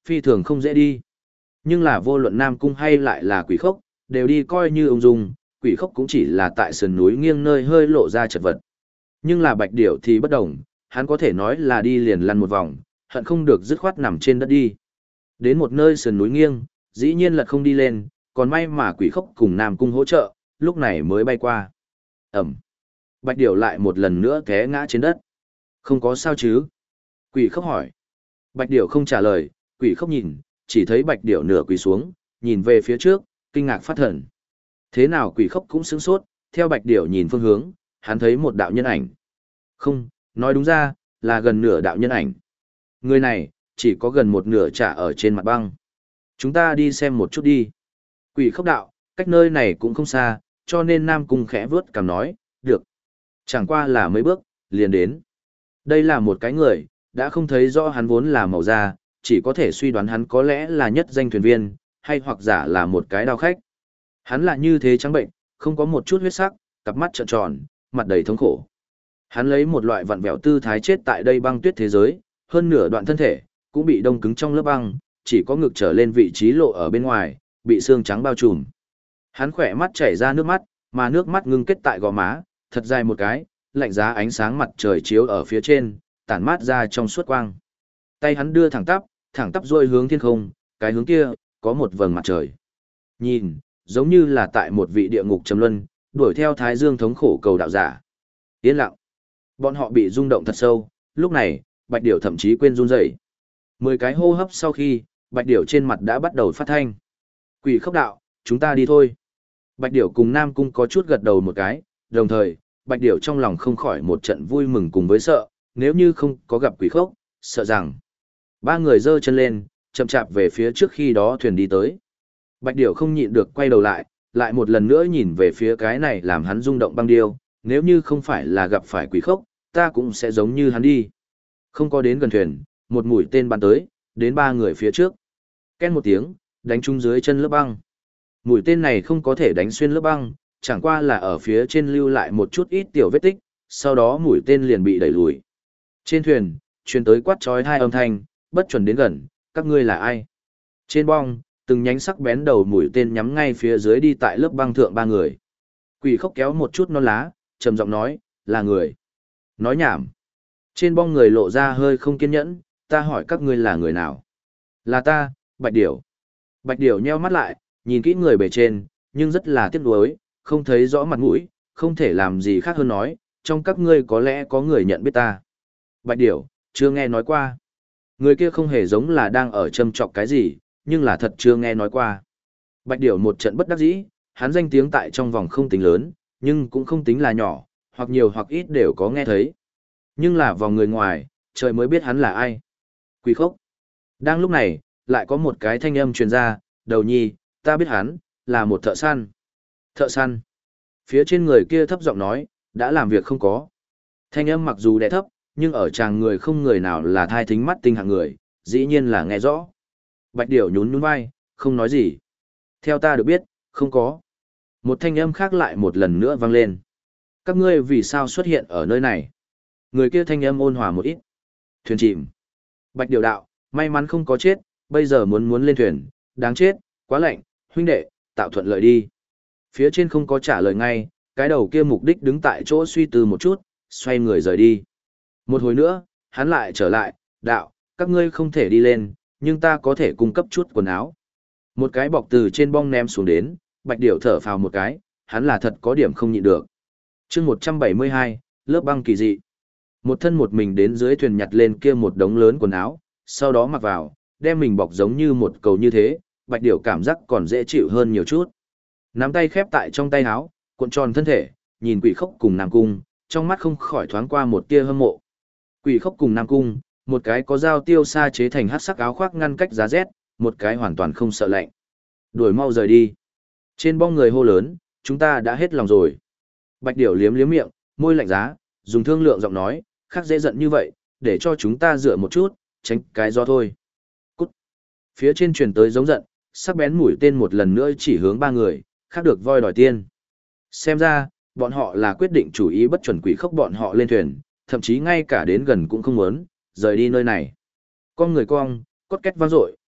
Phi thường không dễ đi. Nhưng là vô luận Nam Cung hay lại là Quỷ Khốc, đều đi coi như ung dung, Quỷ Khốc cũng chỉ là tại sườn núi nghiêng nơi hơi lộ ra chật vật. Nhưng là Bạch Điểu thì bất đồng, hắn có thể nói là đi liền lăn một vòng, hận không được dứt khoát nằm trên đất đi. Đến một nơi sườn núi nghiêng, dĩ nhiên là không đi lên, còn may mà Quỷ Khốc cùng Nam Cung hỗ trợ, lúc này mới bay qua. Ẩm. Bạch Điểu lại một lần nữa té ngã trên đất. Không có sao chứ? Quỷ Khốc hỏi. Bạch Điểu không trả lời, Quỷ Khốc nhìn, chỉ thấy Bạch Điểu nửa quỳ xuống, nhìn về phía trước, kinh ngạc phát thần. Thế nào Quỷ Khốc cũng sửng sốt, theo Bạch Điểu nhìn phương hướng, hắn thấy một đạo nhân ảnh. Không, nói đúng ra, là gần nửa đạo nhân ảnh. Người này, chỉ có gần một nửa trả ở trên mặt băng. Chúng ta đi xem một chút đi. Quỷ Khốc đạo, cách nơi này cũng không xa, cho nên Nam Cung khẽ vướt cằm nói, được. Chẳng qua là mấy bước, liền đến. Đây là một cái người, đã không thấy rõ hắn vốn là màu da, chỉ có thể suy đoán hắn có lẽ là nhất danh thuyền viên, hay hoặc giả là một cái đao khách. Hắn là như thế trắng bệnh, không có một chút huyết sắc, cặp mắt trợn tròn, mặt đầy thống khổ. Hắn lấy một loại vặn vẹo tư thái chết tại đây băng tuyết thế giới, hơn nửa đoạn thân thể, cũng bị đông cứng trong lớp băng, chỉ có ngực trở lên vị trí lộ ở bên ngoài, bị xương trắng bao trùm. Hắn khỏe mắt chảy ra nước mắt, mà nước mắt ngưng kết tại gò má, thật dài một cái, lạnh giá ánh sáng mặt trời chiếu ở phía trên, tản mát ra trong suốt quang. Tay hắn đưa thẳng tắp duỗi hướng thiên không, cái hướng kia, có một vầng mặt trời. Nhìn, giống như là tại một vị địa ngục trầm luân, đuổi theo Thái Dương thống khổ cầu đạo giả. Yên lặng. Bọn họ bị rung động thật sâu, lúc này, Bạch Điểu thậm chí quên run rẩy. 10 cái hô hấp sau khi, Bạch Điểu trên mặt đã bắt đầu phát thanh. Quỷ Khốc đạo, chúng ta đi thôi. Bạch Điểu cùng Nam Cung có chút gật đầu một cái, đồng thời, Bạch Điểu trong lòng không khỏi một trận vui mừng cùng với sợ, nếu như không có gặp Quỷ Khốc, sợ rằng ba người giơ chân lên, chậm chạp về phía trước khi đó thuyền đi tới. Bạch Điểu không nhịn được quay đầu lại một lần nữa nhìn về phía cái này làm hắn rung động băng điêu, nếu như không phải là gặp phải Quỷ Khốc, ta cũng sẽ giống như hắn đi. Không có đến gần thuyền, một mũi tên bắn tới, đến ba người phía trước. Ken một tiếng, đánh trúng dưới chân lớp băng. Mũi tên này không có thể đánh xuyên lớp băng, chẳng qua là ở phía trên lưu lại một chút ít tiểu vết tích, sau đó mũi tên liền bị đẩy lùi. Trên thuyền, truyền tới quát chói hai âm thanh, bất chuẩn đến gần, các ngươi là ai? Trên bong, từng nhánh sắc bén đầu mũi tên nhắm ngay phía dưới đi tại lớp băng thượng ba người. Quỷ Khốc kéo một chút non lá, trầm giọng nói, là người. Nói nhảm. Trên bong người lộ ra hơi không kiên nhẫn, ta hỏi các ngươi là người nào? Là ta, Bạch Điểu. Bạch Điểu nheo mắt lại, nhìn kỹ người bề trên, nhưng rất là tiếc nuối, không thấy rõ mặt mũi, không thể làm gì khác hơn nói, trong các ngươi có lẽ có người nhận biết ta. Bạch Điểu, chưa nghe nói qua. Người kia không hề giống là đang ở châm chọc cái gì, nhưng là thật chưa nghe nói qua. Bạch Điểu một trận bất đắc dĩ, hắn danh tiếng tại trong vòng không tính lớn, nhưng cũng không tính là nhỏ, hoặc nhiều hoặc ít đều có nghe thấy. Nhưng là vào người ngoài, trời mới biết hắn là ai. Quỷ Khốc. Đang lúc này, lại có một cái thanh âm truyền ra, đầu nhi, ta biết hắn, là một thợ săn. Thợ săn. Phía trên người kia thấp giọng nói, đã làm việc không có. Thanh âm mặc dù đè thấp, nhưng ở chàng người không người nào là thai thính mắt tinh hạng người, dĩ nhiên là nghe rõ. Bạch Điểu nhún nhún vai, không nói gì. Theo ta được biết, không có. Một thanh âm khác lại một lần nữa vang lên. Các ngươi vì sao xuất hiện ở nơi này? Người kia thanh âm ôn hòa một ít. Thuyền chìm. Bạch Điểu đạo, may mắn không có chết, bây giờ muốn lên thuyền, đáng chết, quá lạnh, huynh đệ, tạo thuận lợi đi. Phía trên không có trả lời ngay, cái đầu kia mục đích đứng tại chỗ suy tư một chút, xoay người rời đi. Một hồi nữa, hắn lại trở lại, đạo, các ngươi không thể đi lên, nhưng ta có thể cung cấp chút quần áo. Một cái bọc từ trên bong ném xuống đến, Bạch Điểu thở phào một cái, hắn là thật có điểm không nhịn được. chương 172, lớp băng kỳ dị. Một thân một mình đến dưới thuyền nhặt lên kia một đống lớn quần áo, sau đó mặc vào, đem mình bọc giống như một cầu như thế, Bạch Điểu cảm giác còn dễ chịu hơn nhiều chút. Nắm tay khép tại trong tay áo, cuộn tròn thân thể, nhìn Quỷ Khốc cùng Nam Cung, trong mắt không khỏi thoáng qua một tia hâm mộ. Quỷ Khốc cùng Nam Cung, một cái có dao tiêu sa chế thành hắc sắc áo khoác ngăn cách giá rét, một cái hoàn toàn không sợ lạnh. Đuổi mau rời đi. Trên bong người hô lớn, chúng ta đã hết lòng rồi. Bạch Điểu liếm liếm miệng, môi lạnh giá, dùng thương lượng giọng nói, khác dễ giận như vậy, để cho chúng ta dựa một chút, tránh cái do thôi. Cút. Phía trên truyền tới giống giận, sắc bén mũi tên một lần nữa chỉ hướng ba người, khác được voi đòi tiên. Xem ra, bọn họ là quyết định chủ ý bất chuẩn Quỷ Khốc bọn họ lên thuyền, thậm chí ngay cả đến gần cũng không muốn, rời đi nơi này. Con người cong, cốt két vang dội,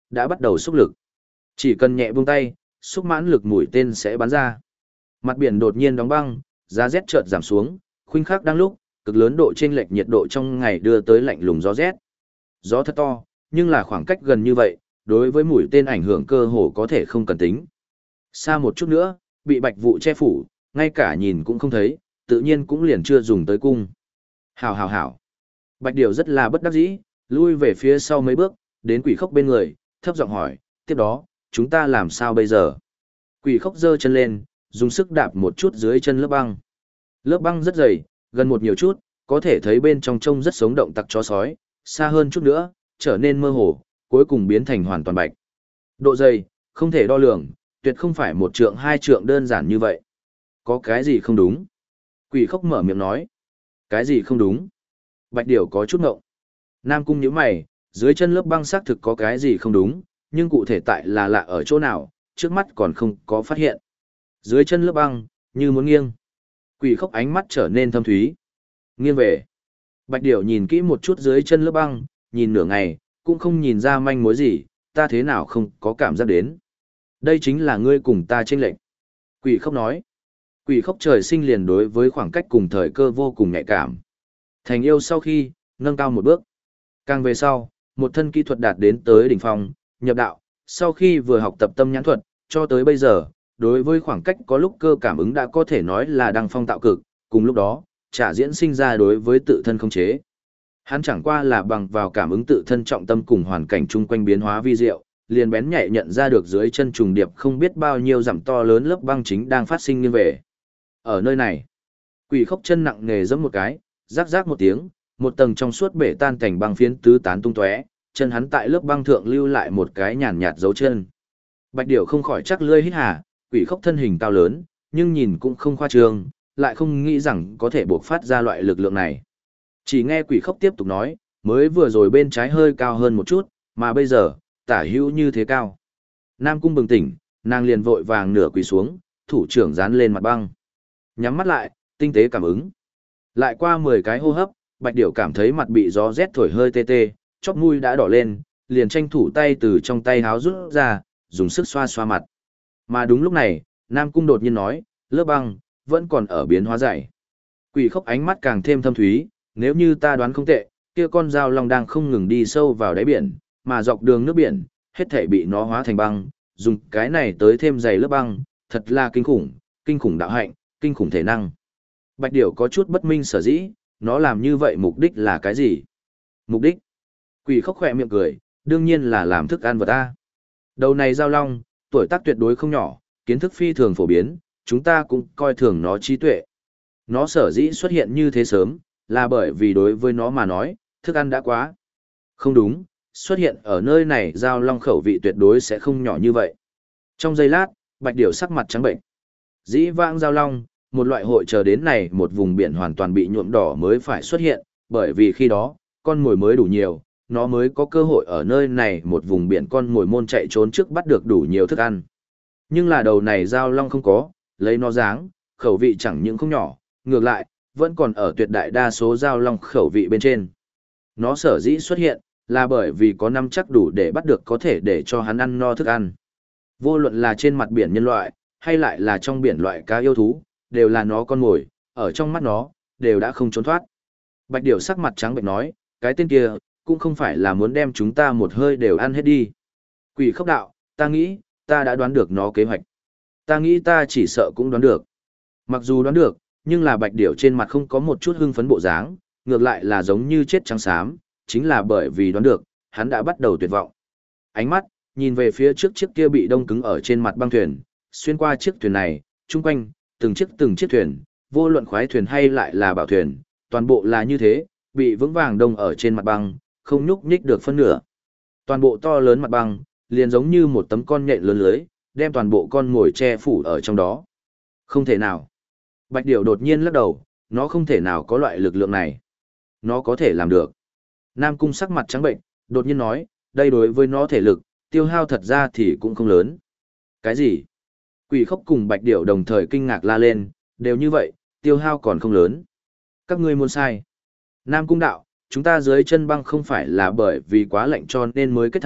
đã bắt đầu xúc lực. Chỉ cần nhẹ buông tay, xúc mãn lực mũi tên sẽ bắn ra. Mặt biển đột nhiên đóng băng, giá rét chợt giảm xuống, khuynh khắc đang lúc, cực lớn độ chênh lệch nhiệt độ trong ngày đưa tới lạnh lùng gió rét. Gió thật to, nhưng là khoảng cách gần như vậy, đối với mũi tên ảnh hưởng cơ hồ có thể không cần tính. Xa một chút nữa, bị bạch vụ che phủ, ngay cả nhìn cũng không thấy, tự nhiên cũng liền chưa dùng tới cung. Hảo hảo hảo. Bạch Điểu rất là bất đắc dĩ, lui về phía sau mấy bước, đến Quỷ Khốc bên người, thấp giọng hỏi, tiếp đó, chúng ta làm sao bây giờ? Quỷ Khốc giơ chân lên, dùng sức đạp một chút dưới chân lớp băng. Lớp băng rất dày, gần một nhiều chút, có thể thấy bên trong trông rất sống động tặc chó sói, xa hơn chút nữa, trở nên mơ hồ, cuối cùng biến thành hoàn toàn bạch. Độ dày, không thể đo lường, tuyệt không phải một trượng hai trượng đơn giản như vậy. Có cái gì không đúng? Quỷ Khốc mở miệng nói. Cái gì không đúng? Bạch Điểu có chút ngộng. Nam Cung nhíu mày, dưới chân lớp băng xác thực có cái gì không đúng, nhưng cụ thể tại là lạ ở chỗ nào, trước mắt còn không có phát hiện. Dưới chân lớp băng, như muốn nghiêng. Quỷ Khốc ánh mắt trở nên thâm thúy. Nghiêng về. Bạch Điểu nhìn kỹ một chút dưới chân lớp băng, nhìn nửa ngày, cũng không nhìn ra manh mối gì, ta thế nào không có cảm giác đến. Đây chính là ngươi cùng ta chênh lệch. Quỷ Khốc nói. Quỷ Khốc trời sinh liền đối với khoảng cách cùng thời cơ vô cùng nhạy cảm. Thành yêu sau khi, nâng cao một bước. Càng về sau, một thân kỹ thuật đạt đến tới đỉnh phong, nhập đạo, sau khi vừa học tập tâm nhãn thuật, cho tới bây giờ, đối với khoảng cách có lúc cơ cảm ứng đã có thể nói là đăng phong tạo cực, cùng lúc đó, trả diễn sinh ra đối với tự thân không chế. Hắn chẳng qua là bằng vào cảm ứng tự thân trọng tâm cùng hoàn cảnh chung quanh biến hóa vi diệu, liền bén nhạy nhận ra được dưới chân trùng điệp không biết bao nhiêu dặm to lớn lớp băng chính đang phát sinh nghiêng về. Ở nơi này, Quỷ Khốc chân nặng nề giẫm một cái, rắc rắc một tiếng, một tầng trong suốt bể tan cảnh băng phiến tứ tán tung tóe, chân hắn tại lớp băng thượng lưu lại một cái nhàn nhạt dấu chân. Bạch Điểu không khỏi chắc lưỡi hít hà, Quỷ Khốc thân hình cao lớn, nhưng nhìn cũng không khoa trương, lại không nghĩ rằng có thể buộc phát ra loại lực lượng này. Chỉ nghe Quỷ Khốc tiếp tục nói, mới vừa rồi bên trái hơi cao hơn một chút, mà bây giờ, tả hữu như thế cao. Nam Cung bừng tỉnh, nàng liền vội vàng nửa quỳ xuống, thủ trưởng dán lên mặt băng. Nhắm mắt lại, tinh tế cảm ứng. Lại qua 10 cái hô hấp, Bạch Điểu cảm thấy mặt bị gió rét thổi hơi tê tê, chóp mũi đã đỏ lên, liền tranh thủ tay từ trong tay háo rút ra, dùng sức xoa xoa mặt. Mà đúng lúc này, Nam Cung đột nhiên nói, lớp băng, vẫn còn ở biến hóa dày. Quỷ Khốc ánh mắt càng thêm thâm thúy, nếu như ta đoán không tệ, kia con dao long đang không ngừng đi sâu vào đáy biển, mà dọc đường nước biển, hết thảy bị nó hóa thành băng, dùng cái này tới thêm dày lớp băng, thật là kinh khủng đạo hạnh, kinh khủng thể năng. Bạch Điểu có chút bất minh sở dĩ, nó làm như vậy mục đích là cái gì? Mục đích? Quỷ Khốc khỏe miệng cười, đương nhiên là làm thức ăn vật ta. Đầu này dao long, tuổi tác tuyệt đối không nhỏ, kiến thức phi thường phổ biến, chúng ta cũng coi thường nó trí tuệ. Nó sở dĩ xuất hiện như thế sớm, là bởi vì đối với nó mà nói, thức ăn đã quá. Không đúng, xuất hiện ở nơi này dao long khẩu vị tuyệt đối sẽ không nhỏ như vậy. Trong giây lát, Bạch Điểu sắc mặt trắng bệnh. Dĩ vãng dao long, một loại hội chờ đến này một vùng biển hoàn toàn bị nhuộm đỏ mới phải xuất hiện, bởi vì khi đó, con mồi mới đủ nhiều, nó mới có cơ hội ở nơi này một vùng biển con mồi môn chạy trốn trước bắt được đủ nhiều thức ăn. Nhưng là đầu này dao long không có, lấy nó dáng, khẩu vị chẳng những không nhỏ, ngược lại, vẫn còn ở tuyệt đại đa số dao long khẩu vị bên trên. Nó sở dĩ xuất hiện, là bởi vì có năm chắc đủ để bắt được có thể để cho hắn ăn no thức ăn. Vô luận là trên mặt biển nhân loại, hay lại là trong biển loại cá yêu thú, đều là nó con mồi, ở trong mắt nó, đều đã không trốn thoát. Bạch Điểu sắc mặt trắng bệnh nói, cái tên kia, cũng không phải là muốn đem chúng ta một hơi đều ăn hết đi. Quỷ Khốc đạo, ta nghĩ, ta đã đoán được nó kế hoạch. Ta nghĩ ta chỉ sợ cũng đoán được. Mặc dù đoán được, nhưng là Bạch Điểu trên mặt không có một chút hưng phấn bộ dáng, ngược lại là giống như chết trắng xám, chính là bởi vì đoán được, hắn đã bắt đầu tuyệt vọng. Ánh mắt, nhìn về phía trước chiếc kia bị đông cứng ở trên mặt băng thuyền, xuyên qua chiếc thuyền này, chung quanh, từng chiếc thuyền, vô luận khoái thuyền hay lại là bảo thuyền, toàn bộ là như thế, bị vững vàng đông ở trên mặt băng, không nhúc nhích được phân nửa. Toàn bộ to lớn mặt băng, liền giống như một tấm con nhện lớn lưới, đem toàn bộ con mồi che phủ ở trong đó. Không thể nào. Bạch Điểu đột nhiên lắc đầu, nó không thể nào có loại lực lượng này. Nó có thể làm được. Nam Cung sắc mặt trắng bệnh, đột nhiên nói, đây đối với nó thể lực, tiêu hao thật ra thì cũng không lớn. Cái gì? Quỷ Khốc cùng Bạch Điểu đồng thời kinh ngạc la lên, đều như vậy, tiêu hao còn không lớn. Các ngươi muốn sai. Nam Cung đạo, chúng ta dưới chân băng không phải là bởi vì quá lạnh cho nên mới kết thành,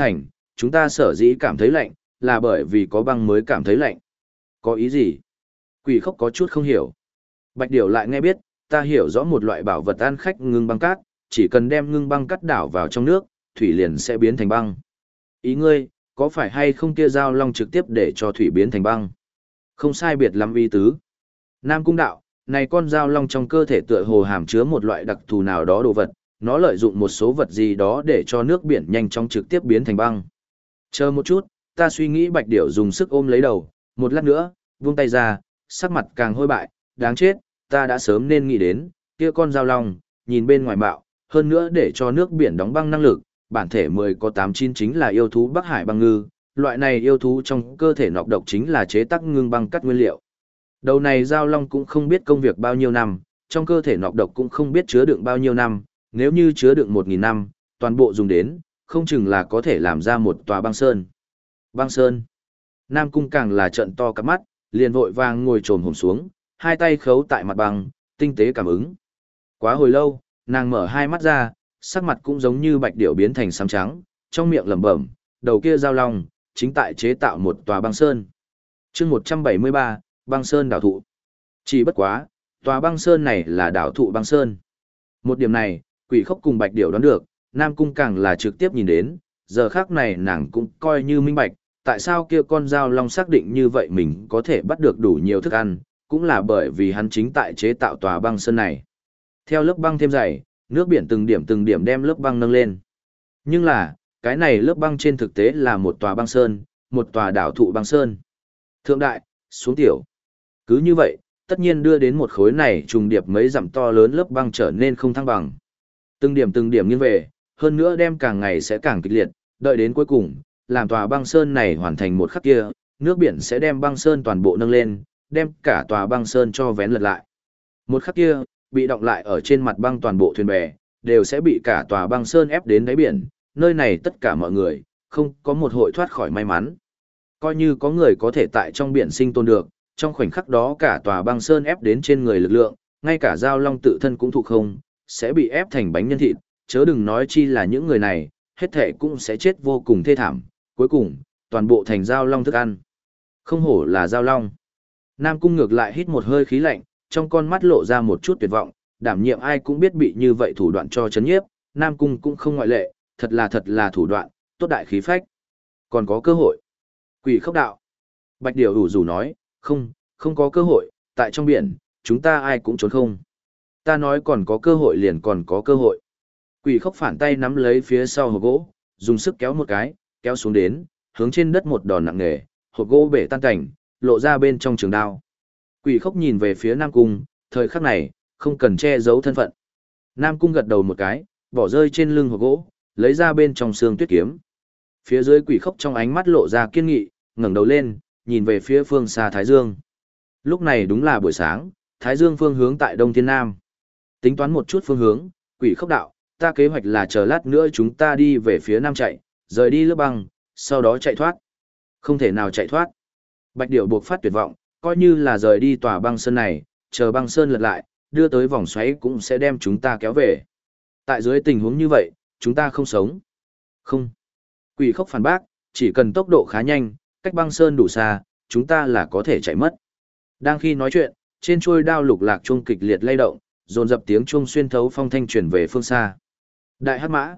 chúng ta sở dĩ cảm thấy lạnh, là bởi vì có băng mới cảm thấy lạnh. Có ý gì? Quỷ khốc có chút không hiểu. Bạch Điểu lại nghe biết, ta hiểu rõ một loại bảo vật ăn khách ngưng băng cát, chỉ cần đem ngưng băng cát đảo vào trong nước, thủy liền sẽ biến thành băng. Ý ngươi, có phải hay không kia giao long trực tiếp để cho thủy biến thành băng? Không sai biệt lắm ý tứ. Nam Cung đạo, này con giao long trong cơ thể tựa hồ hàm chứa một loại đặc thù nào đó đồ vật, nó lợi dụng một số vật gì đó để cho nước biển nhanh chóng trực tiếp biến thành băng. Chờ một chút, ta suy nghĩ Bạch Điểu dùng sức ôm lấy đầu, một lát nữa, vung tay ra, sắc mặt càng hôi bại, đáng chết, ta đã sớm nên nghĩ đến, kia con giao long, nhìn bên ngoài bạo, hơn nữa để cho nước biển đóng băng năng lực, bản thể 10 có 89 chính là yêu thú Bắc Hải băng ngư, loại này yêu thú trong cơ thể nọc độc chính là chế tác ngưng băng cắt nguyên liệu. Đầu này giao long cũng không biết công việc bao nhiêu năm, trong cơ thể nọc độc cũng không biết chứa đựng bao nhiêu năm, nếu như chứa đựng 1000 năm, toàn bộ dùng đến, không chừng là có thể làm ra một tòa băng sơn. Băng sơn. Nam Cung càng là trợn to cả mắt, liền vội vàng ngồi trồm hổm xuống, hai tay khấu tại mặt băng, tinh tế cảm ứng. Quá hồi lâu, nàng mở hai mắt ra, sắc mặt cũng giống như Bạch Điểu biến thành xám trắng, trong miệng lẩm bẩm, đầu kia giao long, chính tại chế tạo một tòa băng sơn. Chương 173, băng sơn đảo thụ. Chỉ bất quá, tòa băng sơn này là đảo thụ băng sơn. Một điểm này, Quỷ Khốc cùng Bạch Điểu đoán được, Nam Cung càng là trực tiếp nhìn đến, giờ khác này nàng cũng coi như minh bạch, tại sao kia con giao long xác định như vậy mình có thể bắt được đủ nhiều thức ăn, cũng là bởi vì hắn chính tại chế tạo tòa băng sơn này. Theo lớp băng thêm dày, nước biển từng điểm đem lớp băng nâng lên. Nhưng là, cái này lớp băng trên thực tế là một tòa băng sơn, một tòa đảo thụ băng sơn. Thượng đại, xuống tiểu. Cứ như vậy, tất nhiên đưa đến một khối này trùng điệp mấy dặm to lớn lớp băng trở nên không thăng bằng. Từng điểm nghiêng về, hơn nữa đem càng ngày sẽ càng kịch liệt, đợi đến cuối cùng, làm tòa băng sơn này hoàn thành một khắc kia, nước biển sẽ đem băng sơn toàn bộ nâng lên, đem cả tòa băng sơn cho vén lật lại. Một khắc kia, bị động lại ở trên mặt băng toàn bộ thuyền bè, đều sẽ bị cả tòa băng sơn ép đến đáy biển, nơi này tất cả mọi người, không có một hội thoát khỏi may mắn. Coi như có người có thể tại trong biển sinh tồn được, trong khoảnh khắc đó cả tòa băng sơn ép đến trên người lực lượng, ngay cả giao long tự thân cũng thụ không, sẽ bị ép thành bánh nhân thịt, chớ đừng nói chi là những người này, hết thể cũng sẽ chết vô cùng thê thảm, cuối cùng, toàn bộ thành giao long thức ăn. Không hổ là giao long. Nam Cung ngược lại hít một hơi khí lạnh, trong con mắt lộ ra một chút tuyệt vọng, đảm nhiệm ai cũng biết bị như vậy thủ đoạn cho chấn nhiếp, Nam Cung cũng không ngoại lệ, thật là thủ đoạn, tốt đại khí phách. Còn có cơ hội. Quỷ Khốc đạo. Bạch Điểu ủ rủ nói, không có cơ hội, tại trong biển, chúng ta ai cũng trốn không. Ta nói còn có cơ hội liền còn có cơ hội. Quỷ Khốc phản tay nắm lấy phía sau hộp gỗ, dùng sức kéo một cái, kéo xuống đến, hướng trên đất một đòn nặng nề, hộp gỗ bể tan cảnh, lộ ra bên trong trường đao. Quỷ Khốc nhìn về phía Nam Cung, thời khắc này, không cần che giấu thân phận. Nam Cung gật đầu một cái, bỏ rơi trên lưng hộp gỗ, lấy ra bên trong xương tuyết kiếm. Phía dưới Quỷ Khốc trong ánh mắt lộ ra kiên nghị, ngẩng đầu lên, nhìn về phía phương xa Thái Dương. Lúc này đúng là buổi sáng, Thái Dương phương hướng tại Đông Thiên Nam. Tính toán một chút phương hướng, Quỷ Khốc đạo, ta kế hoạch là chờ lát nữa chúng ta đi về phía Nam chạy, rời đi lớp băng, sau đó chạy thoát. Không thể nào chạy thoát. Bạch Điểu buộc phát tuyệt vọng, coi như là rời đi tòa băng sơn này, chờ băng sơn lật lại, đưa tới vòng xoáy cũng sẽ đem chúng ta kéo về. Tại dưới tình huống như vậy, chúng ta không sống. Không. Quỷ Khốc phản bác, chỉ cần tốc độ khá nhanh, cách băng sơn đủ xa, chúng ta là có thể chạy mất. Đang khi nói chuyện, trên chuôi đao lục lạc chuông kịch liệt lay động, dồn dập tiếng chuông xuyên thấu phong thanh truyền về phương xa. Đại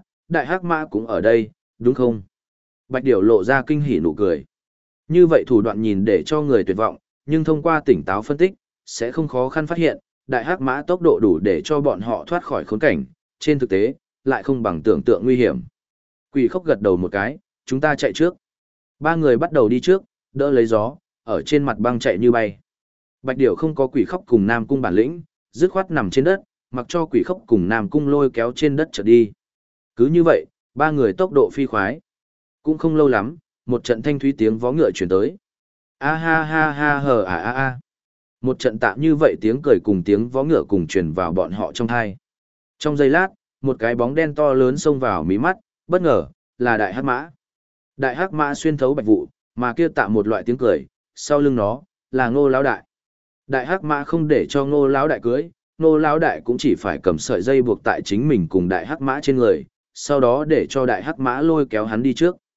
Hắc Mã cũng ở đây, đúng không? Bạch Điểu lộ ra kinh hỉ nụ cười. Như vậy thủ đoạn nhìn để cho người tuyệt vọng, nhưng thông qua tỉnh táo phân tích, sẽ không khó khăn phát hiện, Đại Hắc Mã tốc độ đủ để cho bọn họ thoát khỏi khốn cảnh, trên thực tế, lại không bằng tưởng tượng nguy hiểm. Quỷ Khốc gật đầu một cái, chúng ta chạy trước. Ba người bắt đầu đi trước, đỡ lấy gió, ở trên mặt băng chạy như bay. Bạch Điểu không có Quỷ Khốc cùng Nam Cung bản lĩnh, dứt khoát nằm trên đất, mặc cho Quỷ Khốc cùng Nam Cung lôi kéo trên đất trở đi. Cứ như vậy, ba người tốc độ phi khoái. Cũng không lâu lắm, một trận thanh thúy tiếng vó ngựa chuyển tới. A ha ha ha hờ à a a. Một trận tạm như vậy tiếng cười cùng tiếng vó ngựa cùng truyền vào bọn họ trong thai. Trong giây lát, một cái bóng đen to lớn xông vào mí mắt, bất ngờ, là Đại Hắc Mã. Đại Hắc Mã xuyên thấu bạch vụ, mà kia tạm một loại tiếng cười, sau lưng nó, là Ngô Lão Đại. Đại Hắc Mã không để cho Ngô Lão Đại cưới, Ngô Lão Đại cũng chỉ phải cầm sợi dây buộc tại chính mình cùng Đại Hắc Mã trên người, sau đó để cho Đại Hắc Mã lôi kéo hắn đi trước.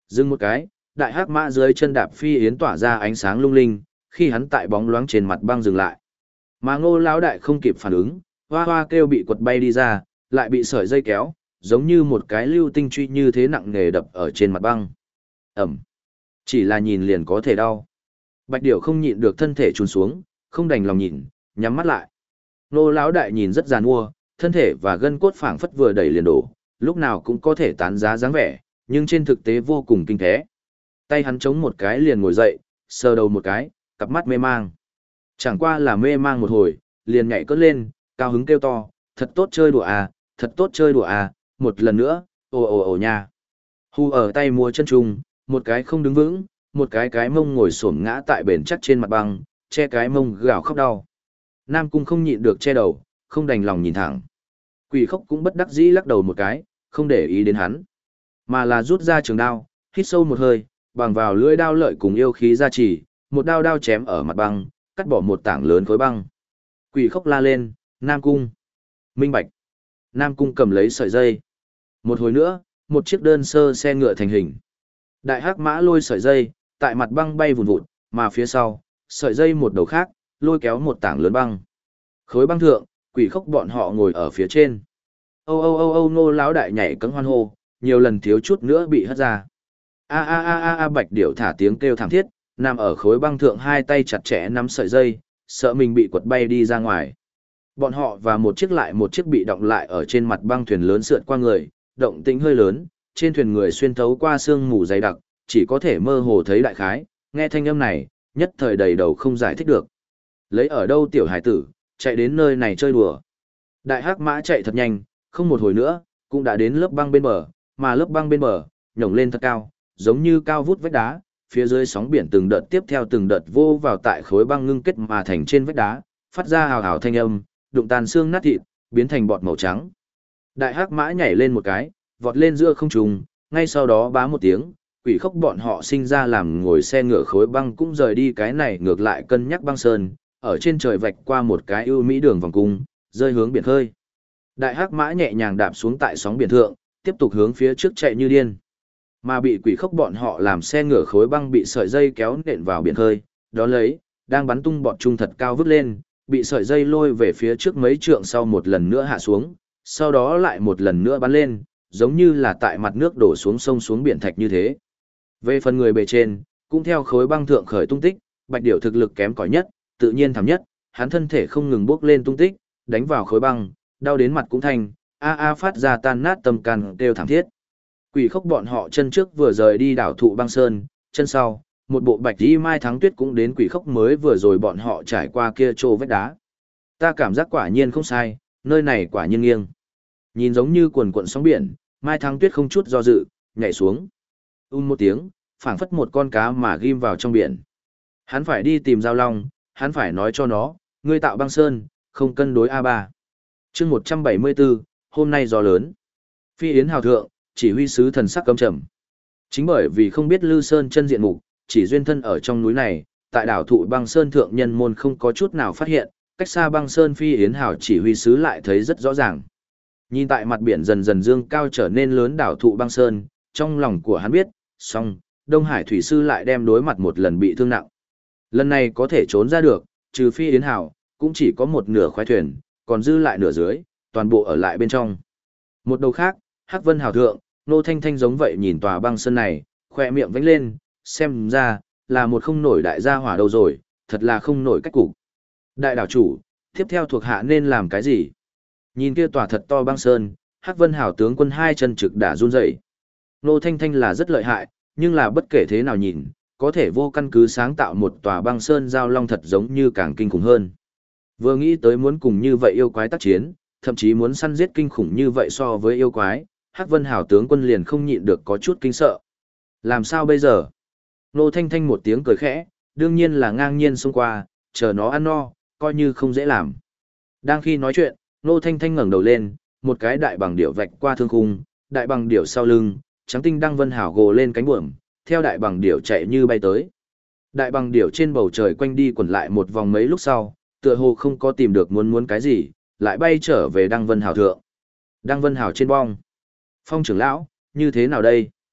Dừng một cái, đại hắc mã dưới chân đạp phi yến tỏa ra ánh sáng lung linh, khi hắn tại bóng loáng trên mặt băng dừng lại. Mà Ngô lão đại không kịp phản ứng, hoa hoa kêu bị quật bay đi ra, lại bị sợi dây kéo, giống như một cái lưu tinh truy như thế nặng nề đập ở trên mặt băng. Ẩm. Chỉ là nhìn liền có thể đau. Bạch Điểu không nhịn được thân thể trùn xuống, không đành lòng nhìn, nhắm mắt lại. Ngô lão đại nhìn rất giàn mua, thân thể và gân cốt phảng phất vừa đẩy liền đổ, lúc nào cũng có thể tán giá dáng vẻ, nhưng trên thực tế vô cùng kinh thế. Tay hắn chống một cái liền ngồi dậy, sờ đầu một cái, cặp mắt mê mang. Chẳng qua là mê mang một hồi, liền nhảy cất lên, cao hứng kêu to, thật tốt chơi đùa à, thật tốt chơi đùa à, một lần nữa, ồ ồ ồ nha. Hù ở tay múa chân trung, một cái không đứng vững, một cái mông ngồi xổm ngã tại bền chắc trên mặt băng, che cái mông gào khóc đau. Nam Cung không nhịn được che đầu, không đành lòng nhìn thẳng. Quỷ Khốc cũng bất đắc dĩ lắc đầu một cái, không để ý đến hắn, mà là rút ra trường đao, hít sâu một hơi, bằng vào lưỡi đao lợi cùng yêu khí gia trì, một đao đao chém ở mặt băng, cắt bỏ một tảng lớn khối băng. Quỷ Khốc la lên, Nam Cung. Minh bạch. Nam Cung cầm lấy sợi dây. Một hồi nữa, một chiếc đơn sơ xe ngựa thành hình. Đại hắc mã lôi sợi dây, tại mặt băng bay vùn vụt, mà phía sau, sợi dây một đầu khác, lôi kéo một tảng lớn băng. Khối băng thượng, Quỷ Khốc bọn họ ngồi ở phía trên. Âu âu âu âu Ngô lão đại nhảy cẫng hoan hô, nhiều lần thiếu chút nữa bị hất ra. A a a a a Bạch Điểu thả tiếng kêu thảm thiết, nằm ở khối băng thượng hai tay chặt chẽ nắm sợi dây, sợ mình bị quật bay đi ra ngoài. Bọn họ và một chiếc lại một chiếc bị động lại ở trên mặt băng thuyền lớn sượt qua người, động tĩnh hơi lớn, trên thuyền người xuyên thấu qua sương mù dày đặc, chỉ có thể mơ hồ thấy đại khái, nghe thanh âm này, nhất thời đầy đầu không giải thích được. Lấy ở đâu tiểu hải tử, chạy đến nơi này chơi đùa. Đại hắc mã chạy thật nhanh, không một hồi nữa, cũng đã đến lớp băng bên bờ, mà lớp băng bên bờ, nhổng lên thật cao, giống như cao vút vách đá, phía dưới sóng biển từng đợt tiếp theo từng đợt vô vào tại khối băng ngưng kết mà thành trên vách đá, phát ra hào hào thanh âm, đụng tàn xương nát thịt, biến thành bọt màu trắng. Đại hắc mã nhảy lên một cái, vọt lên giữa không trung, ngay sau đó bá một tiếng, Quỷ Khốc bọn họ sinh ra làm ngồi xe ngựa khối băng cũng rời đi cái này ngược lại cân nhắc băng sơn, ở trên trời vạch qua một cái ưu mỹ đường vòng cung, rơi hướng biển khơi. Đại hắc mã nhẹ nhàng đạp xuống tại sóng biển thượng, tiếp tục hướng phía trước chạy như điên. Mà bị Quỷ Khốc bọn họ làm xe ngựa khối băng bị sợi dây kéo nện vào biển khơi, đó lấy, đang bắn tung bọt trung thật cao vút lên, bị sợi dây lôi về phía trước mấy trượng sau một lần nữa hạ xuống, sau đó lại một lần nữa bắn lên, giống như là tại mặt nước đổ xuống sông xuống biển thạch như thế. Về phần người bề trên, cũng theo khối băng thượng khởi tung tích, Bạch Điểu thực lực kém cỏi nhất, tự nhiên thảm nhất, hắn thân thể không ngừng bước lên tung tích, đánh vào khối băng, đau đến mặt cũng thành, phát ra tan nát tâm can kêu thảm thiết. Quỷ Khốc bọn họ chân trước vừa rời đi đảo thụ băng sơn, chân sau, một bộ bạch y mai thắng tuyết cũng đến Quỷ Khốc mới vừa rồi bọn họ trải qua kia trô vách đá. Ta cảm giác quả nhiên không sai, nơi này quả nhiên nghiêng. Nhìn giống như quần cuộn sóng biển, mai thắng tuyết không chút do dự, nhảy xuống. Một tiếng, phảng phất một con cá mà ghim vào trong biển. Hắn phải đi tìm Giao Long, hắn phải nói cho nó, ngươi tạo băng sơn, không cân đối A3. chương 174, hôm nay gió lớn. Phi Yến hào thượng, chỉ huy sứ thần sắc cấm trầm. Chính bởi vì không biết Lư Sơn chân diện mục, chỉ duyên thân ở trong núi này, tại đảo thụ băng sơn thượng nhân môn không có chút nào phát hiện, cách xa băng sơn Phi Yến hào chỉ huy sứ lại thấy rất rõ ràng. Nhìn tại mặt biển dần dần dương cao trở nên lớn đảo thụ băng sơn, trong lòng của hắn biết, song, Đông Hải thủy sư lại đem đối mặt một lần bị thương nặng. Lần này có thể trốn ra được, trừ Phi Yến hào, cũng chỉ có một nửa khoái thuyền, còn dư lại nửa dưới, toàn bộ ở lại bên trong. Một đầu khác, Hắc Vân hào thượng, Nô Thanh Thanh giống vậy nhìn tòa băng sơn này, khoe miệng vánh lên, xem ra, là một không nổi đại gia hỏa đâu rồi, thật là không nổi cách cục. Đại đảo chủ, tiếp theo thuộc hạ nên làm cái gì? Nhìn kia tòa thật to băng sơn, Hắc Vân hào tướng quân hai chân trực đã run rẩy. Nô Thanh Thanh là rất lợi hại, nhưng là bất kể thế nào nhìn, có thể vô căn cứ sáng tạo một tòa băng sơn giao long thật giống như càng kinh khủng hơn. Vừa nghĩ tới muốn cùng như vậy yêu quái tác chiến, thậm chí muốn săn giết kinh khủng như vậy so với yêu quái, Hắc Vân hào tướng quân liền không nhịn được có chút kinh sợ. Làm sao bây giờ? Nô Thanh Thanh một tiếng cười khẽ, đương nhiên là ngang nhiên xông qua, chờ nó ăn no, coi như không dễ làm. Đang khi nói chuyện, Nô Thanh Thanh ngẩng đầu lên, một cái đại bằng điểu vạch qua thương khung, đại bằng điểu sau lưng, trắng tinh đăng vân hào gồ lên cánh buồm, theo đại bằng điểu chạy như bay tới. Đại bằng điểu trên bầu trời quanh đi quẩn lại một vòng mấy lúc sau, tựa hồ không có tìm được muốn cái gì, lại bay trở về đăng vân hào thượng. Đăng vân hào trên bong. Phong trưởng lão, như thế nào đây?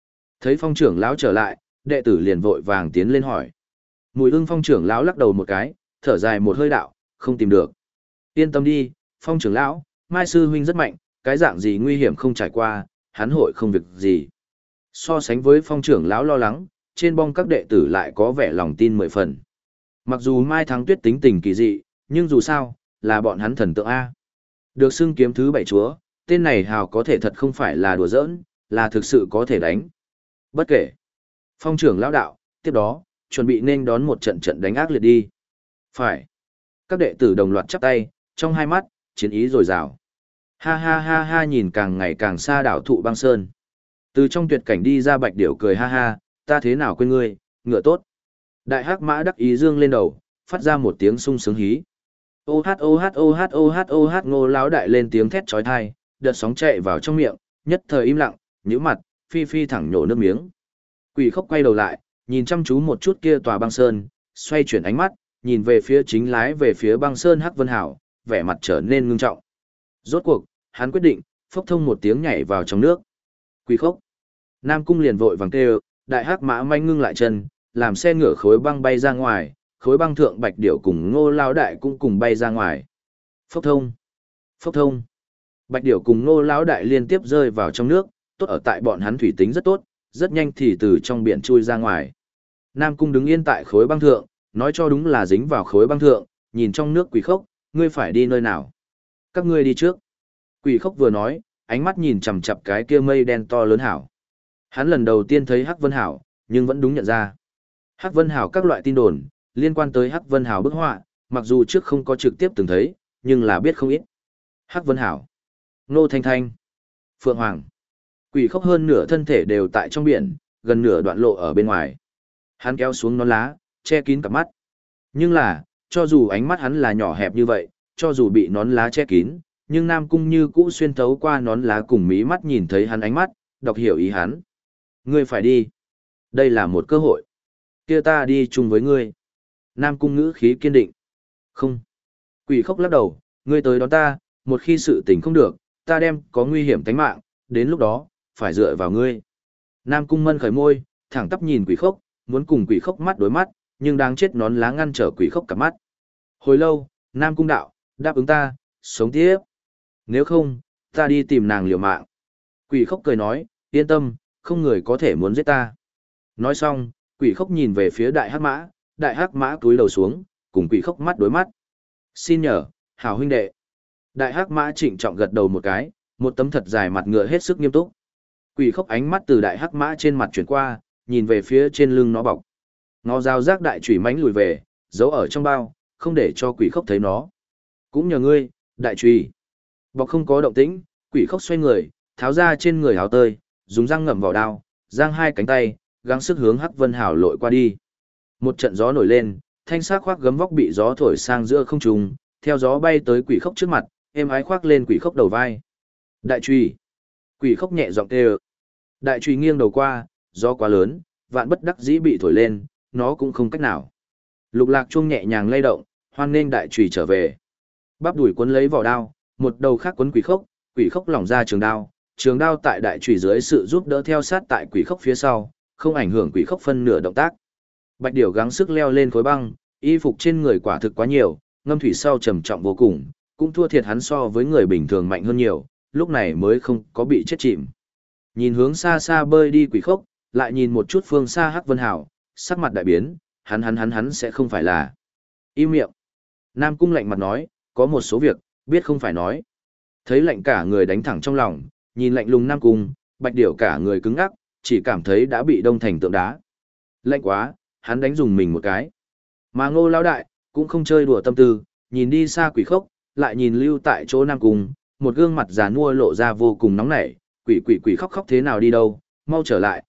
Thấy Phong trưởng lão trở lại, đệ tử liền vội vàng tiến lên hỏi. Mùi Ưng Phong trưởng lão lắc đầu một cái, thở dài một hơi đạo, không tìm được. Yên tâm đi, Phong trưởng lão, Mai sư huynh rất mạnh, cái dạng gì nguy hiểm không trải qua, hắn hội không việc gì. So sánh với Phong trưởng lão lo lắng, trên bong các đệ tử lại có vẻ lòng tin 10 phần. Mặc dù Mai Thắng Tuyết tính tình kỳ dị, nhưng dù sao, là bọn hắn thần tượng A. Được xưng kiếm thứ 7 chúa, tên này hào có thể thật không phải là đùa giỡn, là thực sự có thể đánh. Bất kể. Phong trưởng lão đạo, tiếp đó, chuẩn bị nên đón một trận trận đánh ác liệt đi. Phải. Các đệ tử đồng loạt chắp tay, trong hai mắt, chiến ý dồi dào. Ha ha ha ha nhìn càng ngày càng xa đảo thụ băng sơn. Từ trong tuyệt cảnh đi ra Bạch Điểu cười ha ha, ta thế nào quên ngươi, ngựa tốt. Đại hắc mã đắc ý dương lên đầu, phát ra một tiếng sung sướng hí. Ô hát ô hát ô hát ô hát ô hát Ngô lão đại lên tiếng thét chói tai, đợt sóng chạy vào trong miệng, nhất thời im lặng, nhíu mặt, phi phi thẳng nhổ nước miếng. Quỷ Khốc quay đầu lại, nhìn chăm chú một chút kia tòa băng sơn, xoay chuyển ánh mắt, nhìn về phía chính lái về phía băng sơn Hắc Vân Hảo, vẻ mặt trở nên ngưng trọng. Rốt cuộc, hắn quyết định, phốc thông một tiếng nhảy vào trong nước. Quỷ Khốc. Nam Cung liền vội vàng kêu, đại hắc mã manh ngưng lại chân, làm xe ngựa khối băng bay ra ngoài, khối băng thượng Bạch Điểu cùng Ngô lão đại cũng cùng bay ra ngoài. Phốc thông. Phốc thông. Bạch Điểu cùng Ngô lão đại liên tiếp rơi vào trong nước, tốt ở tại bọn hắn thủy tính rất tốt, rất nhanh thì từ trong biển chui ra ngoài. Nam Cung đứng yên tại khối băng thượng, nói cho đúng là dính vào khối băng thượng, nhìn trong nước Quỷ Khốc, ngươi phải đi nơi nào? Các ngươi đi trước. Quỷ Khốc vừa nói, ánh mắt nhìn chằm chằm cái kia mây đen to lớn hảo. Hắn lần đầu tiên thấy Hắc Vân Hảo, nhưng vẫn đúng nhận ra. Hắc Vân Hảo các loại tin đồn, liên quan tới Hắc Vân Hảo bức họa, mặc dù trước không có trực tiếp từng thấy, nhưng là biết không ít. Hắc Vân Hảo, Nô Thanh Thanh, Phượng Hoàng. Quỷ Khốc hơn nửa thân thể đều tại trong biển, gần nửa đoạn lộ ở bên ngoài. Hắn kéo xuống nón lá, che kín cặp mắt. Nhưng là, cho dù ánh mắt hắn là nhỏ hẹp như vậy, cho dù bị nón lá che kín, nhưng Nam Cung như cũ xuyên thấu qua nón lá cùng mí mắt nhìn thấy hắn ánh mắt, đọc hiểu ý hắn. Ngươi phải đi. Đây là một cơ hội. Kia ta đi chung với ngươi. Nam Cung ngữ khí kiên định. Không. Quỷ Khốc lắc đầu, ngươi tới đón ta, một khi sự tình không được, ta đem có nguy hiểm tính mạng, đến lúc đó, phải dựa vào ngươi. Nam Cung mân khởi môi, thẳng tắp nhìn Quỷ Khốc, muốn cùng Quỷ Khốc mắt đối mắt, nhưng đáng chết nón lá ngăn trở Quỷ Khốc cặp mắt. Hồi lâu, Nam Cung đạo, đáp ứng ta, sống tiếp. Nếu không, ta đi tìm nàng liều mạng. Quỷ Khốc cười nói, yên tâm, không người có thể muốn giết ta. Nói xong, Quỷ Khốc nhìn về phía đại hắc mã cúi đầu xuống, cùng Quỷ Khốc mắt đối mắt. Xin nhờ, hảo huynh đệ. Đại hắc mã trịnh trọng gật đầu một cái, một tấm thật dài mặt ngựa hết sức nghiêm túc. Quỷ Khốc ánh mắt từ đại hắc mã trên mặt chuyển qua, nhìn về phía trên lưng nó bọc. Nó giao giác đại chủy mãnh lùi về, giấu ở trong bao, không để cho Quỷ Khốc thấy nó. Cũng nhờ ngươi, đại chủy. Bọc không có động tĩnh, Quỷ Khốc xoay người, tháo ra trên người áo tơi, dùng răng ngậm vào đao, giang hai cánh tay, gắng sức hướng Hắc Vân Hảo lội qua đi. Một trận gió nổi lên, thanh sắc khoác gấm vóc bị gió thổi sang giữa không trung, theo gió bay tới Quỷ Khốc trước mặt, êm ái khoác lên Quỷ Khốc đầu vai. Đại chùy. Quỷ Khốc nhẹ giọng kêu. Đại chùy nghiêng đầu qua, gió quá lớn, vạn bất đắc dĩ bị thổi lên, nó cũng không cách nào. Lục Lạc chuông nhẹ nhàng lay động, hoan nên đại chùy trở về. Bắp đuổi cuốn lấy vỏ đao, một đầu khác quấn Quỷ Khốc lỏng ra trường đao tại đại chùy dưới sự giúp đỡ theo sát tại Quỷ Khốc phía sau, không ảnh hưởng Quỷ Khốc phân nửa động tác. Bạch Điểu gắng sức leo lên khối băng, y phục trên người quả thực quá nhiều, ngâm thủy sau trầm trọng vô cùng, cũng thua thiệt hắn so với người bình thường mạnh hơn nhiều, lúc này mới không có bị chết chìm. Nhìn hướng xa xa bơi đi Quỷ Khốc, lại nhìn một chút phương xa Hắc Vân Hảo, sắc mặt đại biến, hắn sẽ không phải là. Im miệng. Nam Cung lạnh mặt nói, có một số việc, biết không phải nói. Thấy lạnh cả người đánh thẳng trong lòng, nhìn lạnh lùng Nam Cung, Bạch Điểu cả người cứng ngắc, chỉ cảm thấy đã bị đông thành tượng đá. Lạnh quá, hắn đánh dùng mình một cái. Mà Ngô lão đại, cũng không chơi đùa tâm tư, nhìn đi xa Quỷ Khốc, lại nhìn lưu tại chỗ Nam Cung, một gương mặt già nua lộ ra vô cùng nóng nảy, quỷ khóc thế nào đi đâu, mau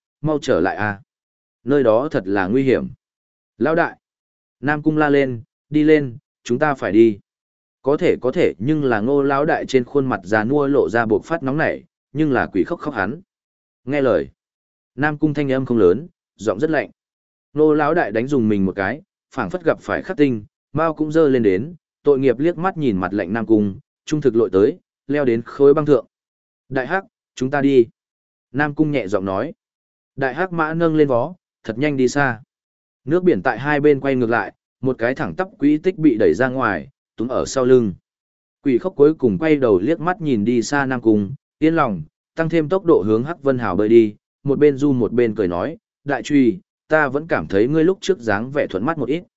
trở lại a. Nơi đó thật là nguy hiểm. Lão đại. Nam Cung la lên, đi lên, chúng ta phải đi. Có thể nhưng là Ngô lão đại trên khuôn mặt già nua lộ ra buộc phát nóng nảy, nhưng là Quỷ Khốc hắn. Nghe lời. Nam Cung thanh âm không lớn, giọng rất lạnh. Ngô lão đại đánh dùng mình một cái, phảng phất gặp phải khắc tinh, Mao cũng giơ lên đến, tội nghiệp liếc mắt nhìn mặt lạnh Nam Cung, trung thực lội tới, leo đến khối băng thượng. Đại hắc, chúng ta đi. Nam Cung nhẹ giọng nói. Đại hắc mã nâng lên vó, thật nhanh đi xa. Nước biển tại hai bên quay ngược lại, một cái thẳng tắp quỹ tích bị đẩy ra ngoài, túm ở sau lưng. Quỷ khốc cuối cùng quay đầu liếc mắt nhìn đi xa Nam Cung, yên lòng, tăng thêm tốc độ hướng Hắc Vân Hào bơi đi, một bên du một bên cười nói, đại truy, ta vẫn cảm thấy ngươi lúc trước dáng vẻ thuận mắt một ít.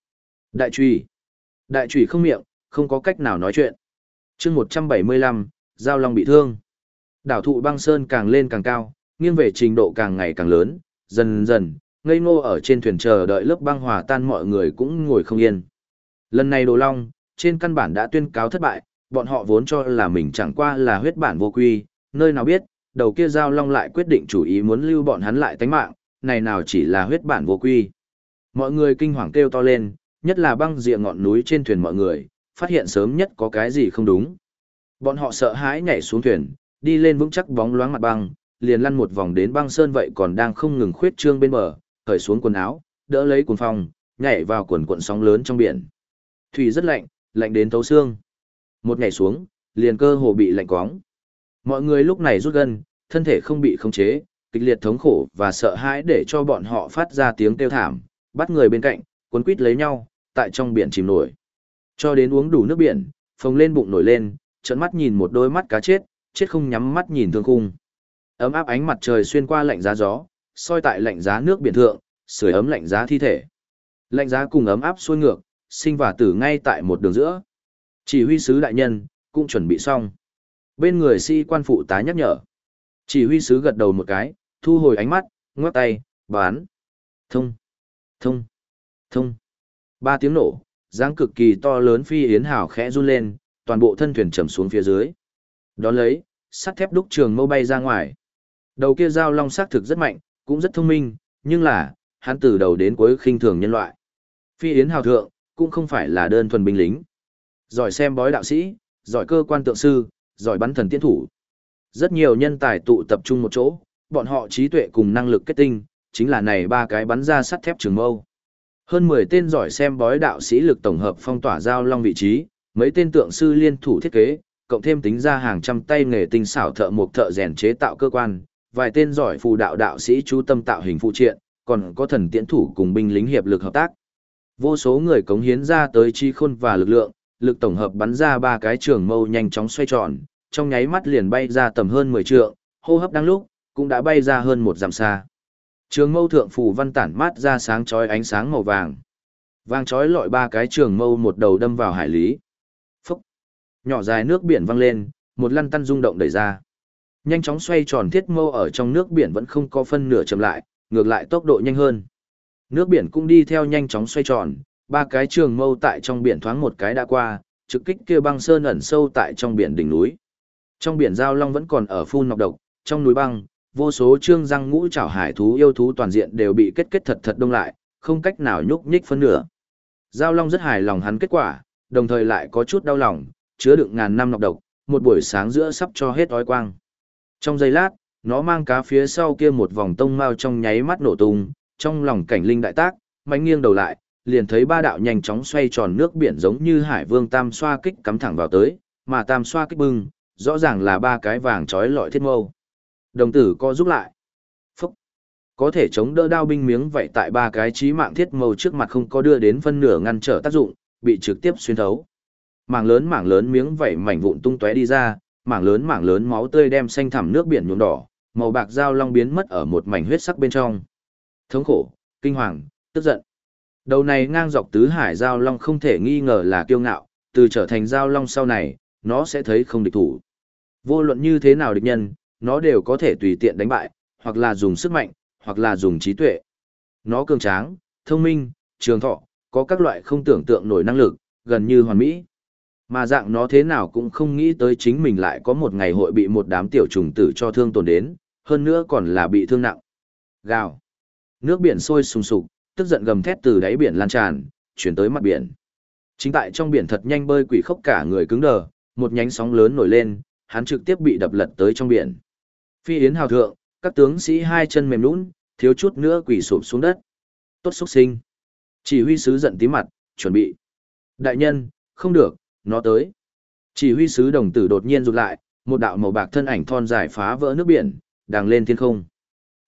Đại truy không miệng, không có cách nào nói chuyện. chương 175, Giao Long bị thương. Đảo thụ băng sơn càng lên càng cao, nghiêng về trình độ càng ngày càng lớn, dần dần, ngây ngô ở trên thuyền chờ đợi lớp băng hòa tan mọi người cũng ngồi không yên. Lần này Đồ Long, trên căn bản đã tuyên cáo thất bại, bọn họ vốn cho là mình chẳng qua là huyết bản vô quy, nơi nào biết, đầu kia Giao Long lại quyết định chủ ý muốn lưu bọn hắn lại tánh mạng, này nào chỉ là huyết bản vô quy. Mọi người kinh hoàng kêu to lên, nhất là băng rìa ngọn núi trên thuyền mọi người, phát hiện sớm nhất có cái gì không đúng. Bọn họ sợ hãi nhảy xuống thuyền, đi lên vững chắc bóng loáng mặt băng, liền lăn một vòng đến băng sơn vậy còn đang không ngừng khuyết trương bên bờ, cởi xuống quần áo, đỡ lấy cuồng phong, nhảy vào quần cuộn sóng lớn trong biển. Thủy rất lạnh, lạnh đến thấu xương. Một nhảy xuống, liền cơ hồ bị lạnh quóng. Mọi người lúc này rút gân, thân thể không bị khống chế, kịch liệt thống khổ và sợ hãi để cho bọn họ phát ra tiếng kêu thảm, bắt người bên cạnh, cuốn quít lấy nhau, tại trong biển chìm nổi. Cho đến uống đủ nước biển, phồng lên bụng nổi lên, trợn mắt nhìn một đôi mắt cá chết, chết không nhắm mắt nhìn thương khung. Ấm áp ánh mặt trời xuyên qua lạnh giá gió, soi tại lạnh giá nước biển thượng, sưởi ấm lạnh giá thi thể. Lạnh giá cùng ấm áp xuôi ngược, sinh và tử ngay tại một đường giữa. Chỉ huy sứ đại nhân cũng chuẩn bị xong. Bên người sĩ quan phụ tá nhắc nhở. Chỉ huy sứ gật đầu một cái, thu hồi ánh mắt, ngoắc tay, bán. Thông, thông, thông. Ba tiếng nổ, dáng cực kỳ to lớn phi yến hào khẽ run lên, toàn bộ thân thuyền trầm xuống phía dưới. Đón lấy, sắt thép đúc trường mâu bay ra ngoài. Đầu kia Giao Long xác thực rất mạnh, cũng rất thông minh, nhưng là, hắn từ đầu đến cuối khinh thường nhân loại. Phi yến hào thượng, cũng không phải là đơn thuần binh lính. Giỏi xem bói đạo sĩ, giỏi cơ quan tượng sư, giỏi bắn thần tiên thủ. Rất nhiều nhân tài tụ tập trung một chỗ, bọn họ trí tuệ cùng năng lực kết tinh, chính là này ba cái bắn ra sắt thép trường mâu. Hơn 10 tên giỏi xem bói đạo sĩ lực tổng hợp phong tỏa Giao Long vị trí, mấy tên tượng sư liên thủ thiết kế, cộng thêm tính ra hàng trăm tay nghề tinh xảo thợ mộc thợ rèn chế tạo cơ quan, vài tên giỏi phù đạo đạo sĩ chú tâm tạo hình phụ triện, còn có thần tiễn thủ cùng binh lính hiệp lực hợp tác. Vô số người cống hiến ra tới trí khôn và lực lượng, lực tổng hợp bắn ra ba cái trường mâu nhanh chóng xoay tròn, trong nháy mắt liền bay ra tầm hơn 10 trượng, hô hấp đang lúc, cũng đã bay ra hơn một dặm xa. Trường mâu thượng phủ văn tản mát ra sáng chói ánh sáng màu vàng. Vàng chói lọi ba cái trường mâu một đầu đâm vào hải lý. Phúc! Nhỏ dài nước biển văng lên, một lăn tăn rung động đẩy ra. Nhanh chóng xoay tròn thiết mâu ở trong nước biển vẫn không có phân nửa chậm lại, ngược lại tốc độ nhanh hơn. Nước biển cũng đi theo nhanh chóng xoay tròn, ba cái trường mâu tại trong biển thoáng một cái đã qua, trực kích kia băng sơn ẩn sâu tại trong biển đỉnh núi. Trong biển Giao Long vẫn còn ở phun nọc độc, trong núi băng, vô số trương răng ngũ trảo hải thú yêu thú toàn diện đều bị kết thật đông lại, không cách nào nhúc nhích phân nửa. Giao Long rất hài lòng hắn kết quả, đồng thời lại có chút đau lòng, chứa đựng ngàn năm nọc độc, một buổi sáng giữa sắp cho hết ói quang. Trong giây lát, nó mang cá phía sau kia một vòng tông mao trong nháy mắt nổ tung, trong lòng cảnh linh đại tác, mạnh nghiêng đầu lại, liền thấy ba đạo nhanh chóng xoay tròn nước biển giống như hải vương tam xoa kích cắm thẳng vào tới, mà tam xoa kích bưng, rõ ràng là ba cái vàng trói lọi thiết mâu. Đồng tử co giúp lại. Phúc! Có thể chống đỡ đao binh miếng vậy tại ba cái chí mạng thiết mâu trước mặt không có đưa đến phân nửa ngăn trở tác dụng, bị trực tiếp xuyên thấu. Mảng lớn miếng vảy mảnh vụn tung tóe đi ra, mảng lớn máu tươi đem xanh thẳm nước biển nhuộm đỏ, màu bạc Giao Long biến mất ở một mảnh huyết sắc bên trong. Thống khổ, kinh hoàng, tức giận. Đầu này ngang dọc tứ hải Giao Long không thể nghi ngờ là kiêu ngạo, từ trở thành Giao Long sau này, nó sẽ thấy không địch thủ. Vô luận như thế nào địch nhân, nó đều có thể tùy tiện đánh bại, hoặc là dùng sức mạnh, hoặc là dùng trí tuệ. Nó cường tráng, thông minh, trường thọ, có các loại không tưởng tượng nổi năng lực, gần như hoàn mỹ. Mà dạng nó thế nào cũng không nghĩ tới chính mình lại có một ngày hội bị một đám tiểu trùng tử cho thương tổn đến, hơn nữa còn là bị thương nặng. Gào. Nước biển sôi sùng sục, tức giận gầm thét từ đáy biển lan tràn, chuyển tới mặt biển. Chính tại trong biển thật nhanh bơi quỷ khốc cả người cứng đờ, một nhánh sóng lớn nổi lên, hắn trực tiếp bị đập lật tới trong biển. Phi yến hào thượng, các tướng sĩ hai chân mềm nhũn, thiếu chút nữa quỳ sụp xuống đất. Tốt xúc sinh. Chỉ huy sứ giận tí mặt, chuẩn bị. Đại nhân, không được, nó tới. Chỉ huy sứ đồng tử đột nhiên rụt lại, một đạo màu bạc thân ảnh thon dài phá vỡ nước biển, đằng lên thiên không.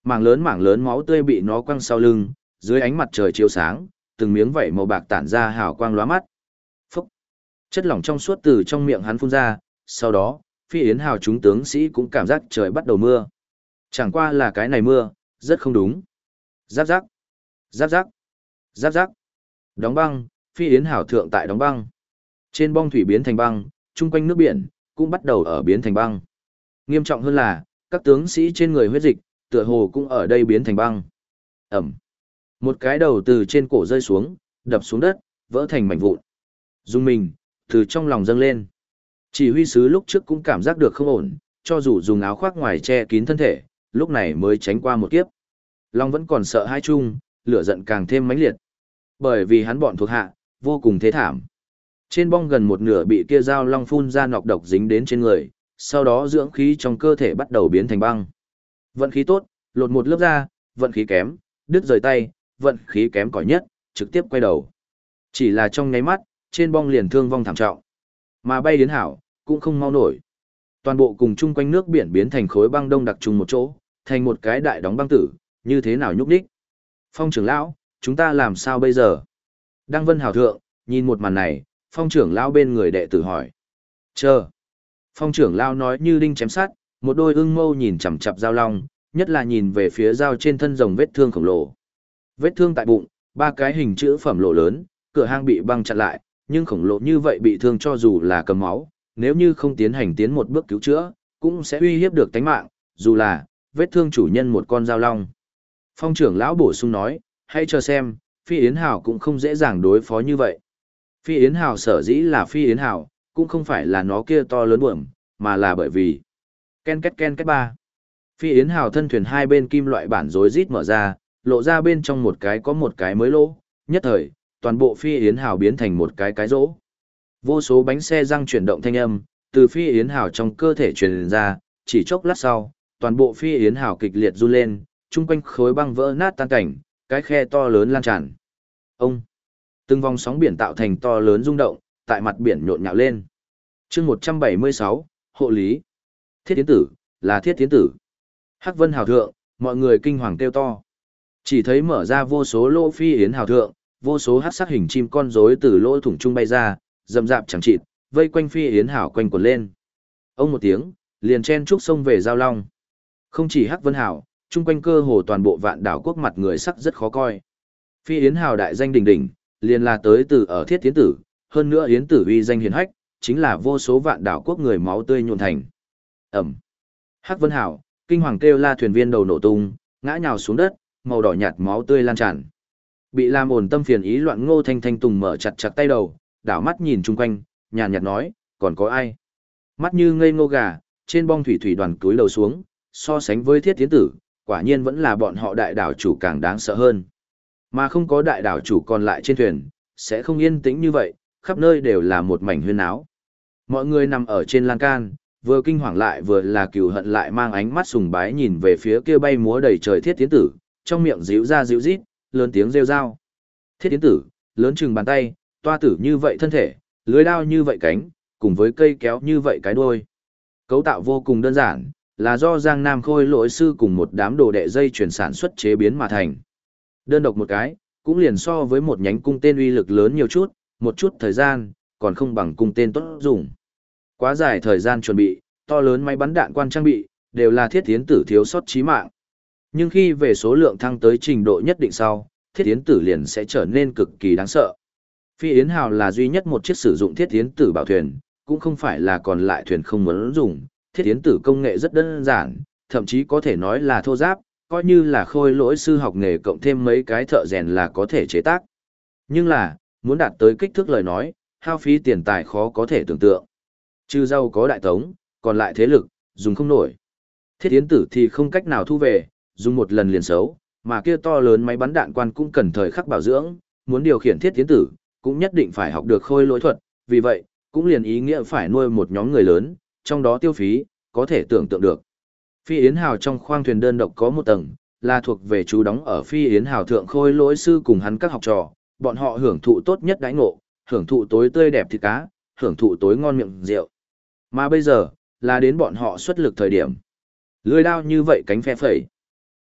Mảng lớn máu tươi bị nó quăng sau lưng, dưới ánh mặt trời chiếu sáng, từng miếng vảy màu bạc tản ra hào quang lóa mắt. Phúc! Chất lỏng trong suốt từ trong miệng hắn phun ra, sau đó, Phi Yến Hào chúng tướng sĩ cũng cảm giác trời bắt đầu mưa. Chẳng qua là cái này mưa, rất không đúng. Giáp giáp, giáp giáp, giáp giáp. Đóng băng, Phi Yến Hào thượng tại đóng băng. Trên bong thủy biến thành băng, chung quanh nước biển cũng bắt đầu ở biến thành băng. Nghiêm trọng hơn là, các tướng sĩ trên người huyết dịch, tựa hồ cũng ở đây biến thành băng. Ẩm. Một cái đầu từ trên cổ rơi xuống, đập xuống đất, vỡ thành mảnh vụn. Dung mình, từ trong lòng dâng lên. Chỉ huy sứ lúc trước cũng cảm giác được không ổn, cho dù dùng áo khoác ngoài che kín thân thể, lúc này mới tránh qua một kiếp. Long vẫn còn sợ hai chung, lửa giận càng thêm mãnh liệt. Bởi vì hắn bọn thuộc hạ, vô cùng thế thảm. Trên bong gần một nửa bị kia dao long phun ra nọc độc dính đến trên người, sau đó dưỡng khí trong cơ thể bắt đầu biến thành băng. Vận khí tốt, lột một lớp da, vận khí kém, đứt rời tay, vận khí kém cỏi nhất, trực tiếp quay đầu. Chỉ là trong nháy mắt, trên bong liền thương vong thảm trọng. Mà bay đến hảo, cũng không mau nổi. Toàn bộ cùng chung quanh nước biển biến thành khối băng đông đặc trùng một chỗ, thành một cái đại đóng băng tử, như thế nào nhúc đích. Phong trưởng lão, chúng ta làm sao bây giờ? Đăng Vân Hào thượng, nhìn một màn này, phong trưởng lão bên người đệ tử hỏi. Chờ. Phong trưởng lão nói như đinh chém sắt, một đôi ưng mâu nhìn chằm chằm dao long, nhất là nhìn về phía dao trên thân rồng vết thương khổng lồ. Vết thương tại bụng, ba cái hình chữ phẩm lỗ lớn, cửa hang bị băng chặn lại, nhưng khổng lồ như vậy bị thương cho dù là cầm máu, nếu như không tiến một bước cứu chữa, cũng sẽ uy hiếp được tánh mạng, dù là vết thương chủ nhân một con dao long. Phong trưởng lão bổ sung nói, hãy chờ xem, Phi Yến Hào cũng không dễ dàng đối phó như vậy. Phi Yến Hào sở dĩ là Phi Yến Hào, cũng không phải là nó kia to lớn buồm, mà là bởi vì ken két ba. Phi Yến Hào thân thuyền hai bên kim loại bản rối rít mở ra, lộ ra bên trong một cái có một cái mới lỗ, nhất thời, toàn bộ Phi Yến Hào biến thành một cái rỗ. Vô số bánh xe răng chuyển động thanh âm, từ Phi Yến Hào trong cơ thể truyền ra, chỉ chốc lát sau, toàn bộ Phi Yến Hào kịch liệt run lên, chung quanh khối băng vỡ nát tan cảnh, cái khe to lớn lan tràn. Ông, từng vòng sóng biển tạo thành to lớn rung động, tại mặt biển nhộn nhạo lên. Chương 176, hộ lý. Thiết tiến tử, là thiết tiến tử. Hắc Vân Hào thượng, mọi người kinh hoàng kêu to. Chỉ thấy mở ra vô số lỗ Phi Yến Hào thượng, vô số hắc sắc hình chim con rối từ lỗ thủng trung bay ra, rậm rạp chẳng chịt, vây quanh Phi Yến Hào quanh quẩn lên. Ông một tiếng, liền chen trúc sông về giao long. Không chỉ Hắc Vân Hào, chung quanh cơ hồ toàn bộ vạn đảo quốc mặt người sắc rất khó coi. Phi Yến Hào đại danh đỉnh đỉnh, liền là tới từ ở thiết tiến tử, hơn nữa Yến tử uy danh hiển hách, chính là vô số vạn đảo quốc người máu tươi nhuộn thành. Ẩm. Hắc Vân Hào, kinh hoàng kêu la thuyền viên đầu nổ tung, ngã nhào xuống đất, màu đỏ nhạt máu tươi lan tràn. Bị làm ổn tâm phiền ý loạn Ngô Thanh Thanh Tùng mở chặt chặt tay đầu, đảo mắt nhìn chung quanh, nhàn nhạt nói, còn có ai? Mắt như ngây ngô gà, trên bong thủy thủy đoàn cúi đầu xuống, so sánh với thiết tiến tử, quả nhiên vẫn là bọn họ đại đảo chủ càng đáng sợ hơn. Mà không có đại đảo chủ còn lại trên thuyền, sẽ không yên tĩnh như vậy, khắp nơi đều là một mảnh huyên áo. Mọi người nằm ở trên lan can, vừa kinh hoàng lại vừa là cừu hận lại mang ánh mắt sùng bái nhìn về phía kia bay múa đầy trời thiết tiến tử, trong miệng díu ra díu rít, lớn tiếng rêu rao. Thiết tiến tử, lớn chừng bàn tay, toa tử như vậy thân thể, lưới đao như vậy cánh, cùng với cây kéo như vậy cái đuôi. Cấu tạo vô cùng đơn giản, là do Giang Nam Khôi lỗi sư cùng một đám đồ đệ dây chuyển sản xuất chế biến mà thành. Đơn độc một cái, cũng liền so với một nhánh cung tên uy lực lớn nhiều chút, một chút thời gian, còn không bằng cung tên tốt dùng. Quá dài thời gian chuẩn bị, to lớn máy bắn đạn quan trang bị, đều là thiết tiến tử thiếu sót chí mạng. Nhưng khi về số lượng thăng tới trình độ nhất định sau, thiết tiến tử liền sẽ trở nên cực kỳ đáng sợ. Phi Yến Hào là duy nhất một chiếc sử dụng thiết tiến tử bảo thuyền, cũng không phải là còn lại thuyền không muốn dùng. Thiết tiến tử công nghệ rất đơn giản, thậm chí có thể nói là thô giáp, coi như là khôi lỗi sư học nghề cộng thêm mấy cái thợ rèn là có thể chế tác. Nhưng là, muốn đạt tới kích thước lời nói, hao phí tiền tài khó có thể tưởng tượng. Trừ giàu có đại tống, còn lại thế lực, dùng không nổi. Thiết tiến tử thì không cách nào thu về, dùng một lần liền xấu, mà kia to lớn máy bắn đạn quan cũng cần thời khắc bảo dưỡng, muốn điều khiển thiết tiến tử, cũng nhất định phải học được khôi lỗi thuật, vì vậy, cũng liền ý nghĩa phải nuôi một nhóm người lớn, trong đó tiêu phí, có thể tưởng tượng được. Phi Yến Hào trong khoang thuyền đơn độc có một tầng, là thuộc về chú đóng ở Phi Yến Hào thượng khôi lỗi sư cùng hắn các học trò, bọn họ hưởng thụ tốt nhất đãi ngộ, hưởng thụ tối tươi đẹp thịt cá, hưởng thụ tối ngon miệng rượu. Mà bây giờ, là đến bọn họ xuất lực thời điểm. Lưỡi đao như vậy cánh phe phẩy.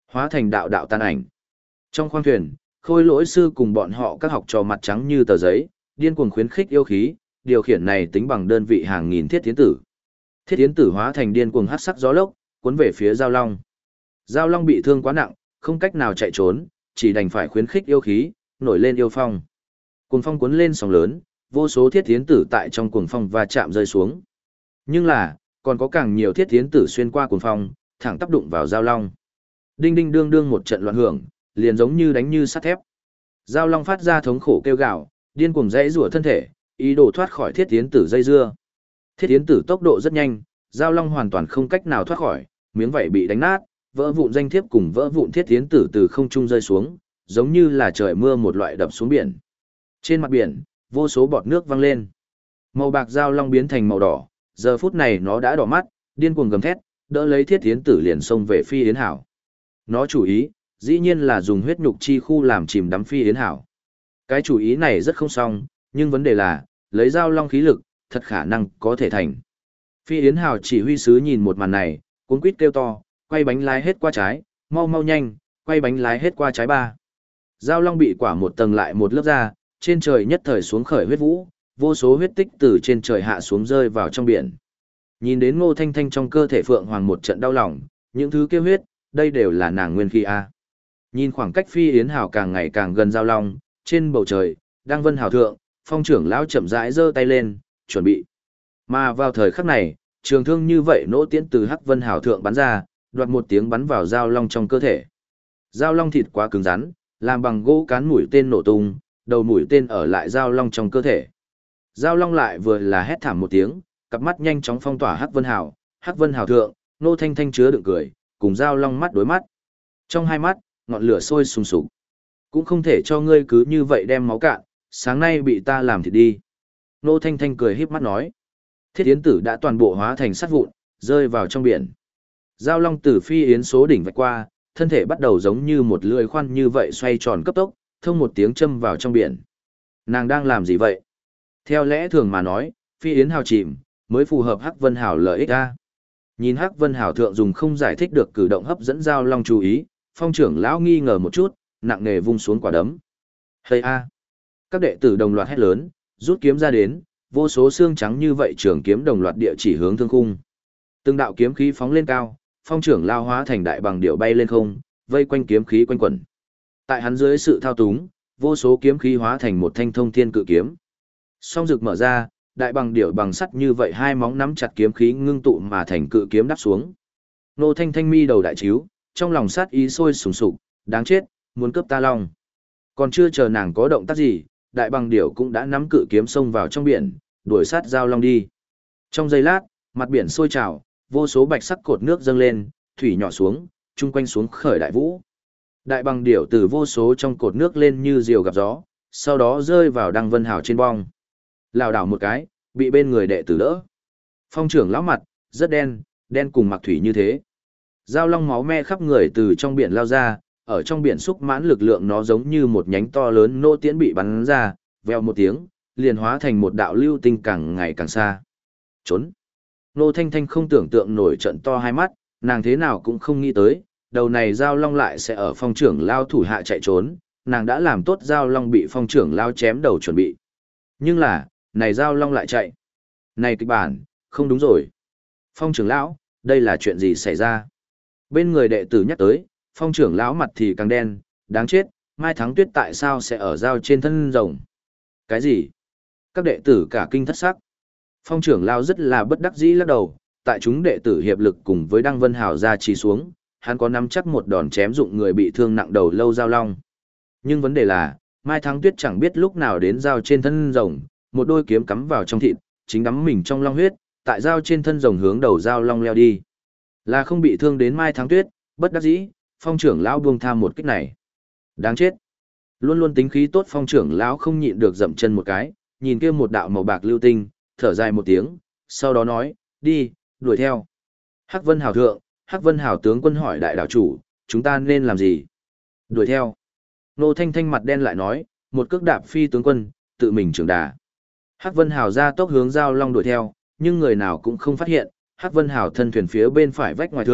Hóa thành đạo đạo tàn ảnh. Trong khoang thuyền, Khôi Lỗi sư cùng bọn họ các học trò mặt trắng như tờ giấy, điên cuồng khuyến khích yêu khí, điều khiển này tính bằng đơn vị hàng nghìn thiết tiến tử. Thiết tiến tử hóa thành điên cuồng hắc sắc gió lốc, cuốn về phía Giao Long. Giao Long bị thương quá nặng, không cách nào chạy trốn, chỉ đành phải khuyến khích yêu khí, nổi lên yêu phong. Cuồng phong cuốn lên sóng lớn, vô số thiết tiến tử tại trong cuồng phong va chạm rơi xuống. Nhưng là, còn có càng nhiều thiết tiến tử xuyên qua cuồng phong, thẳng tác đụng vào Giao Long. Đinh đinh đương đương một trận loạn hưởng, liền giống như đánh như sắt thép. Giao Long phát ra thống khổ kêu gào, điên cuồng rẽ rủa thân thể, ý đồ thoát khỏi thiết tiến tử dây dưa. Thiết tiến tử tốc độ rất nhanh, Giao Long hoàn toàn không cách nào thoát khỏi, miếng vảy bị đánh nát, vỡ vụn danh thiếp cùng vỡ vụn thiết tiến tử từ không trung rơi xuống, giống như là trời mưa một loại đập xuống biển. Trên mặt biển, vô số bọt nước văng lên. Màu bạc Giao Long biến thành màu đỏ, giờ phút này nó đã đỏ mắt, điên cuồng gầm thét, đỡ lấy thiết tiến tử liền xông về Phi Yến Hảo. Nó chủ ý, dĩ nhiên là dùng huyết nhục chi khu làm chìm đắm Phi Yến Hảo. Cái chủ ý này rất không xong, nhưng vấn đề là, lấy Giao Long khí lực, thật khả năng có thể thành. Phi Yến Hảo chỉ huy sứ nhìn một màn này, cuống quýt kêu to, quay bánh lái hết qua trái, mau mau nhanh, quay bánh lái hết qua trái ba. Giao Long bị quả một tầng lại một lớp ra, trên trời nhất thời xuống khởi huyết vũ, vô số huyết tích từ trên trời hạ xuống rơi vào trong biển. Nhìn đến Ngô Thanh Thanh trong cơ thể Phượng Hoàng một trận đau lòng, những thứ kia huyết, đây đều là nàng nguyên khí a. Nhìn khoảng cách Phi Yến Hảo càng ngày càng gần Giao Long, trên bầu trời, đang vân hào thượng, Phong trưởng lão chậm rãi giơ tay lên, chuẩn bị. Mà vào thời khắc này, trường thương như vậy nỗ tiễn từ Hắc Vân Hào thượng bắn ra, đoạt một tiếng bắn vào Giao Long trong cơ thể. Giao Long thịt quá cứng rắn, làm bằng gỗ cán mũi tên nổ tung, đầu mũi tên ở lại Giao Long trong cơ thể. Giao Long lại vừa là hét thảm một tiếng, cặp mắt nhanh chóng phong tỏa Hắc Vân Hào thượng, Ngô Thanh Thanh chứa đựng cười, cùng Giao Long mắt đối mắt. Trong hai mắt, ngọn lửa sôi sùng sục. Cũng không thể cho ngươi cứ như vậy đem máu cạn, sáng nay bị ta làm thịt đi. Ngô Thanh Thanh cười híp mắt nói. Thiết yến tử đã toàn bộ hóa thành sắt vụn, rơi vào trong biển. Giao Long từ Phi Yến số đỉnh vạch qua, thân thể bắt đầu giống như một lưỡi khoan như vậy xoay tròn cấp tốc, thông một tiếng châm vào trong biển. Nàng đang làm gì vậy? Theo lẽ thường mà nói, Phi Yến Hào chìm, mới phù hợp Hắc Vân Hào lợi ích a. Nhìn Hắc Vân Hào thượng dùng không giải thích được cử động hấp dẫn Giao Long chú ý, Phong trưởng lão nghi ngờ một chút, nặng nề vung xuống quả đấm. Hây a! Các đệ tử đồng loạt hét lớn, rút kiếm ra đến, vô số xương trắng như vậy trường kiếm đồng loạt địa chỉ hướng thương khung. Từng đạo kiếm khí phóng lên cao, Phong trưởng lao hóa thành đại bằng điệu bay lên không, vây quanh kiếm khí quanh quẩn. Tại hắn dưới sự thao túng, vô số kiếm khí hóa thành một thanh thông thiên cự kiếm. Song rực mở ra, đại bằng điệu bằng sắt như vậy hai móng nắm chặt kiếm khí ngưng tụ mà thành cự kiếm đắp xuống. Nô Thanh Thanh mi đầu đại chiếu, trong lòng sát ý sôi sùng sục, đáng chết, muốn cướp ta long. Còn chưa chờ nàng có động tác gì, đại bằng điểu cũng đã nắm cự kiếm xông vào trong biển, đuổi sát Giao Long đi. Trong giây lát, mặt biển sôi trào, vô số bạch sắc cột nước dâng lên, thủy nhỏ xuống, chung quanh xuống khởi đại vũ. Đại bằng điểu từ vô số trong cột nước lên như diều gặp gió, sau đó rơi vào Đăng Vân Hào trên bong. Lảo đảo một cái, bị bên người đệ tử đỡ. Phong trưởng lão mặt, rất đen, đen cùng mặc thủy như thế. Giao Long máu me khắp người từ trong biển lao ra, ở trong biển xúc mãn lực lượng nó giống như một nhánh to lớn nô tiễn bị bắn ra, vèo một tiếng, liền hóa thành một đạo lưu tinh càng ngày càng xa. Trốn! Nô Thanh Thanh không tưởng tượng nổi trận to hai mắt, nàng thế nào cũng không nghĩ tới, đầu này Giao Long lại sẽ ở phong trưởng lao thủ hạ chạy trốn, nàng đã làm tốt Giao Long bị phong trưởng lao chém đầu chuẩn bị. Nhưng là, này Giao Long lại chạy. Này kịch bản, không đúng rồi. Phong trưởng lão, đây là chuyện gì xảy ra? Bên người đệ tử nhắc tới, phong trưởng lão mặt thì càng đen, đáng chết, Mai Thắng Tuyết tại sao sẽ ở dao trên thân rồng? Cái gì? Các đệ tử cả kinh thất sắc. Phong trưởng lão rất là bất đắc dĩ lắc đầu, tại chúng đệ tử hiệp lực cùng với Đăng Vân Hào ra trì xuống, hắn có nắm chắc một đòn chém dụng người bị thương nặng đầu lâu Giao Long. Nhưng vấn đề là, Mai Thắng Tuyết chẳng biết lúc nào đến dao trên thân rồng, một đôi kiếm cắm vào trong thịt, chính đắm mình trong long huyết, tại dao trên thân rồng hướng đầu Giao Long leo đi. Là không bị thương đến Mai Thắng Tuyết, bất đắc dĩ, phong trưởng lão buông tha một kích này. Đáng chết. Luôn luôn tính khí tốt phong trưởng lão không nhịn được dậm chân một cái, nhìn kia một đạo màu bạc lưu tinh, thở dài một tiếng, sau đó nói, đi, đuổi theo. Hắc Vân Hào thượng, Hắc Vân Hào tướng quân hỏi đại đảo chủ, chúng ta nên làm gì? Đuổi theo. Nô Thanh Thanh mặt đen lại nói, một cước đạp phi tướng quân, tự mình trưởng đà. Hắc Vân Hào ra tốc hướng Giao Long đuổi theo, nhưng người nào cũng không phát hiện, Hắc Vân Hào thân thuyền phía bên phải vách ngoài thượng,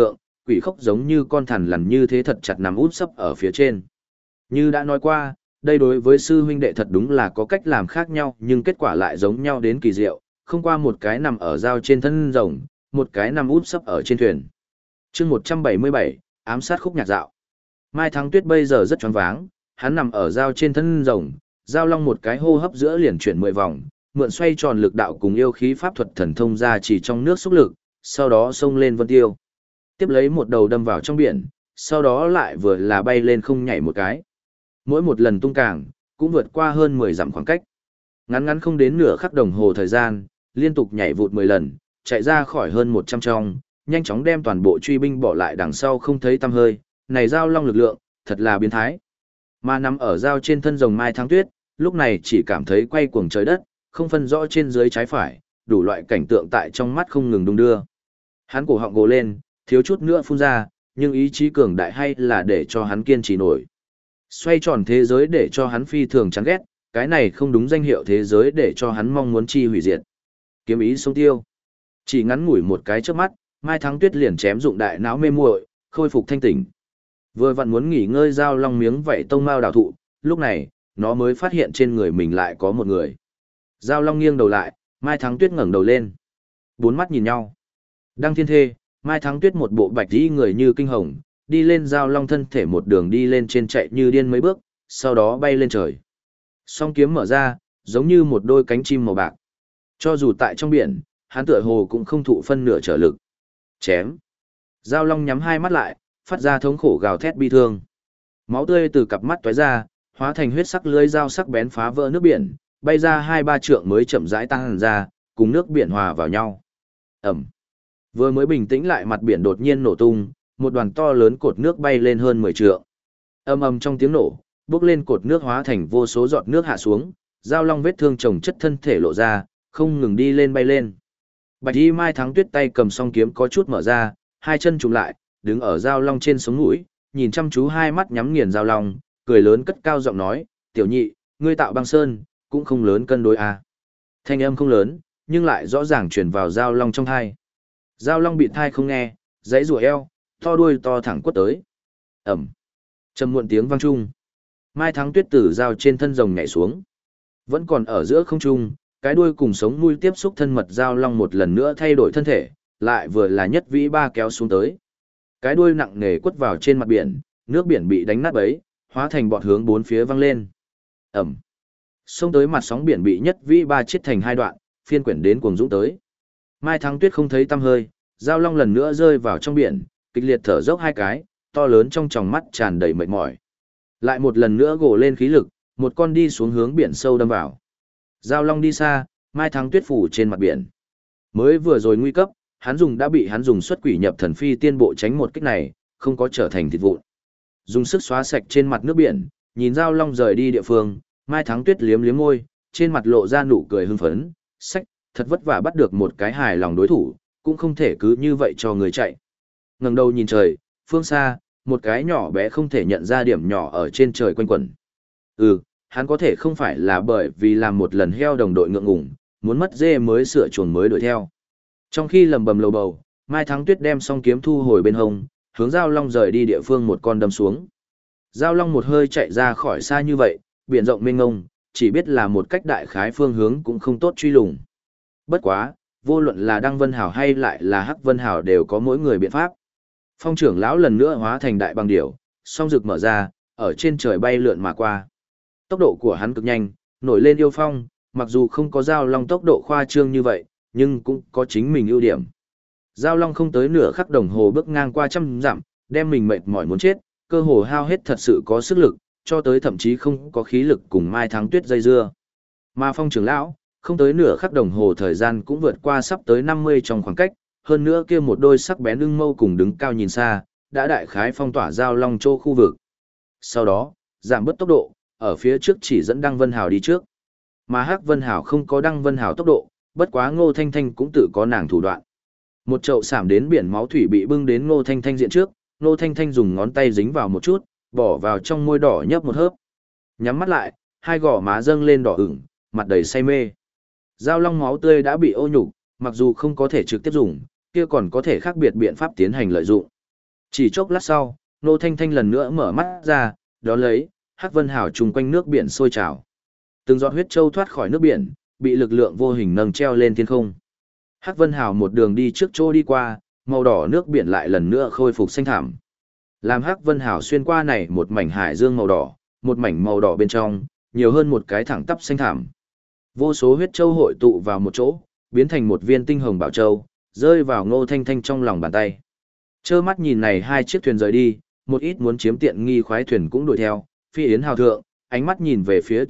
quỷ khốc giống như con thằn lằn như thế thật chặt nằm út sấp ở phía trên. Như đã nói qua, đây đối với sư huynh đệ thật đúng là có cách làm khác nhau nhưng kết quả lại giống nhau đến kỳ diệu, không qua một cái nằm ở dao trên thân rồng, một cái nằm út sấp ở trên thuyền. chương 177, ám sát khúc nhạc dạo. Mai Thắng Tuyết bây giờ rất choáng váng, hắn nằm ở dao trên thân rồng, dao long một cái hô hấp giữa liền chuyển 10 vòng, mượn xoay tròn lực đạo cùng yêu khí pháp thuật thần thông ra chỉ trong nước xúc lực, sau đó xông lên vân tiêu. Tiếp lấy một đầu đâm vào trong biển, sau đó lại vừa là bay lên không nhảy một cái. Mỗi một lần tung càng, cũng vượt qua hơn 10 dặm khoảng cách. Ngắn ngắn không đến nửa khắc đồng hồ thời gian, liên tục nhảy vụt 10 lần, chạy ra khỏi hơn 100 trong, nhanh chóng đem toàn bộ truy binh bỏ lại đằng sau không thấy tăm hơi, này giao long lực lượng, thật là biến thái. Mà nằm ở dao trên thân rồng Mai Thắng Tuyết, lúc này chỉ cảm thấy quay cuồng trời đất, không phân rõ trên dưới trái phải, đủ loại cảnh tượng tại trong mắt không ngừng đung đưa. Hắn cổ họng gồ lên, thiếu chút nữa phun ra, nhưng ý chí cường đại hay là để cho hắn kiên trì nổi. Xoay tròn thế giới để cho hắn phi thường chán ghét, cái này không đúng danh hiệu thế giới để cho hắn mong muốn chi hủy diệt. Kiếm ý sông tiêu. Chỉ ngắn ngủi một cái trước mắt, Mai Thắng Tuyết liền chém dụng đại não mê muội, khôi phục thanh tỉnh. Vừa vặn muốn nghỉ ngơi giao long miếng vậy tông mao đào thụ, lúc này, nó mới phát hiện trên người mình lại có một người. Giao long nghiêng đầu lại, Mai Thắng Tuyết ngẩng đầu lên. Bốn mắt nhìn nhau. Đăng thiên thê, Mai Thắng Tuyết một bộ bạch y người như kinh hồng, đi lên giao long thân thể một đường đi lên trên chạy như điên mấy bước, sau đó bay lên trời. Song kiếm mở ra, giống như một đôi cánh chim màu bạc. Cho dù tại trong biển, hắn tựa hồ cũng không thụ phân nửa trở lực. Chém. Giao long nhắm hai mắt lại, phát ra thống khổ gào thét bi thương. Máu tươi từ cặp mắt tóe ra, hóa thành huyết sắc lưỡi dao sắc bén phá vỡ nước biển, bay ra 2-3 trượng mới chậm rãi tăng ra, cùng nước biển hòa vào nhau. Ẩm. Vừa mới bình tĩnh lại mặt biển đột nhiên nổ tung, một đoàn to lớn cột nước bay lên hơn 10 trượng. Ầm ầm trong tiếng nổ, bốc lên cột nước hóa thành vô số giọt nước hạ xuống, giao long vết thương chồng chất thân thể lộ ra, không ngừng đi lên bay lên. Bạch Y Mai Thắng Tuyết tay cầm song kiếm có chút mở ra, hai chân trùng lại, đứng ở giao long trên sống mũi, nhìn chăm chú hai mắt nhắm nghiền giao long, cười lớn cất cao giọng nói, "Tiểu nhị, ngươi tạo băng sơn, cũng không lớn cân đối à?" Thanh âm không lớn, nhưng lại rõ ràng truyền vào giao long trong tai. Giao long bị thai không nghe, dãy rùa eo, to đuôi to thẳng quất tới. Ẩm. Trầm muộn tiếng vang trung. Mai Thắng Tuyết từ dao trên thân rồng nhảy xuống. Vẫn còn ở giữa không trung, cái đuôi cùng sống mũi tiếp xúc thân mật giao long một lần nữa thay đổi thân thể, lại vừa là nhất vĩ ba kéo xuống tới. Cái đuôi nặng nề quất vào trên mặt biển, nước biển bị đánh nát bấy, hóa thành bọt hướng bốn phía văng lên. Ẩm. Xông tới mặt sóng biển bị nhất vĩ ba chết thành hai đoạn, phiên quyển đến cuồng dũng tới. Mai Thắng Tuyết không thấy tăm hơi, giao long lần nữa rơi vào trong biển, kịch liệt thở dốc hai cái, to lớn trong tròng mắt tràn đầy mệt mỏi. Lại một lần nữa gồ lên khí lực, một con đi xuống hướng biển sâu đâm vào. Giao long đi xa, Mai Thắng Tuyết phủ trên mặt biển. Mới vừa rồi nguy cấp, đã bị hắn dùng xuất quỷ nhập thần phi tiên bộ tránh một kích này, không có trở thành thịt vụn. Dùng sức xóa sạch trên mặt nước biển, nhìn giao long rời đi địa phương, Mai Thắng Tuyết liếm liếm môi, trên mặt lộ ra nụ cười hưng phấn, sách, thật vất vả bắt được một cái hài lòng đối thủ, cũng không thể cứ như vậy cho người chạy. Ngẩng đầu nhìn trời, phương xa, một cái nhỏ bé không thể nhận ra điểm nhỏ ở trên trời quanh quẩn. Hắn có thể không phải là bởi vì làm một lần heo đồng đội ngượng ngùng, muốn mất dê mới sửa chuồng mới đuổi theo. Trong khi lầm bầm lầu bầu, Mai Thắng Tuyết đem song kiếm thu hồi bên hông, hướng giao long rời đi địa phương một con đâm xuống. Giao long một hơi chạy ra khỏi xa như vậy, biển rộng mênh mông, chỉ biết là một cách đại khái phương hướng cũng không tốt truy lùng. Bất quá, vô luận là Đăng Vân Hào hay lại là Hắc Vân Hào đều có mỗi người biện pháp. Phong trưởng lão lần nữa hóa thành đại băng điểu, song rực mở ra, ở trên trời bay lượn mà qua. Tốc độ của hắn cực nhanh, nổi lên yêu phong, mặc dù không có giao long tốc độ khoa trương như vậy, nhưng cũng có chính mình ưu điểm. Giao long không tới nửa khắc đồng hồ bước ngang qua trăm dặm, đem mình mệt mỏi muốn chết, cơ hồ hao hết thật sự có sức lực, cho tới thậm chí không có khí lực cùng Mai Thắng Tuyết dây dưa. Mà Phong trưởng lão, không tới nửa khắc đồng hồ thời gian cũng vượt qua sắp tới 50 trong khoảng cách, hơn nữa kia một đôi sắc bén ưng mâu cùng đứng cao nhìn xa, đã đại khái phong tỏa giao long châu khu vực. Sau đó, giảm bớt tốc độ, ở phía trước chỉ dẫn Đăng Vân Hào đi trước. Mà Hắc Vân Hào không có Đăng Vân Hào tốc độ, bất quá Ngô Thanh Thanh cũng tự có nàng thủ đoạn. Một chậu sảm đến biển máu thủy bị bưng đến Ngô Thanh Thanh diện trước, Ngô Thanh Thanh dùng ngón tay dính vào một chút, bỏ vào trong môi đỏ nhấp một hớp. Nhắm mắt lại, hai gò má dâng lên đỏ ửng, mặt đầy say mê. Giao long máu tươi đã bị ô nhục, mặc dù không có thể trực tiếp dùng, kia còn có thể khác biệt biện pháp tiến hành lợi dụng. Chỉ chốc lát sau, Ngô Thanh Thanh lần nữa mở mắt ra, đó lấy, Hắc Vân Hào trùng quanh nước biển sôi trào. Từng giọt huyết châu thoát khỏi nước biển, bị lực lượng vô hình nâng treo lên thiên không. Hắc Vân Hào một đường đi trước chỗ đi qua, màu đỏ nước biển lại lần nữa khôi phục xanh thảm. Làm Hắc Vân Hào xuyên qua này một mảnh hải dương màu đỏ, một mảnh màu đỏ bên trong, nhiều hơn một cái thẳng tắp xanh thảm. Vô số huyết châu hội tụ vào một chỗ, biến thành một viên tinh hồng bảo châu, rơi vào Ngô Thanh Thanh trong lòng bàn tay. Trơ mắt nhìn này hai chiếc thuyền rời đi, một ít muốn chiếm tiện nghi khoái thuyền cũng đuổi theo, Phi Yến hào thượng, ánh mắt nhìn về phía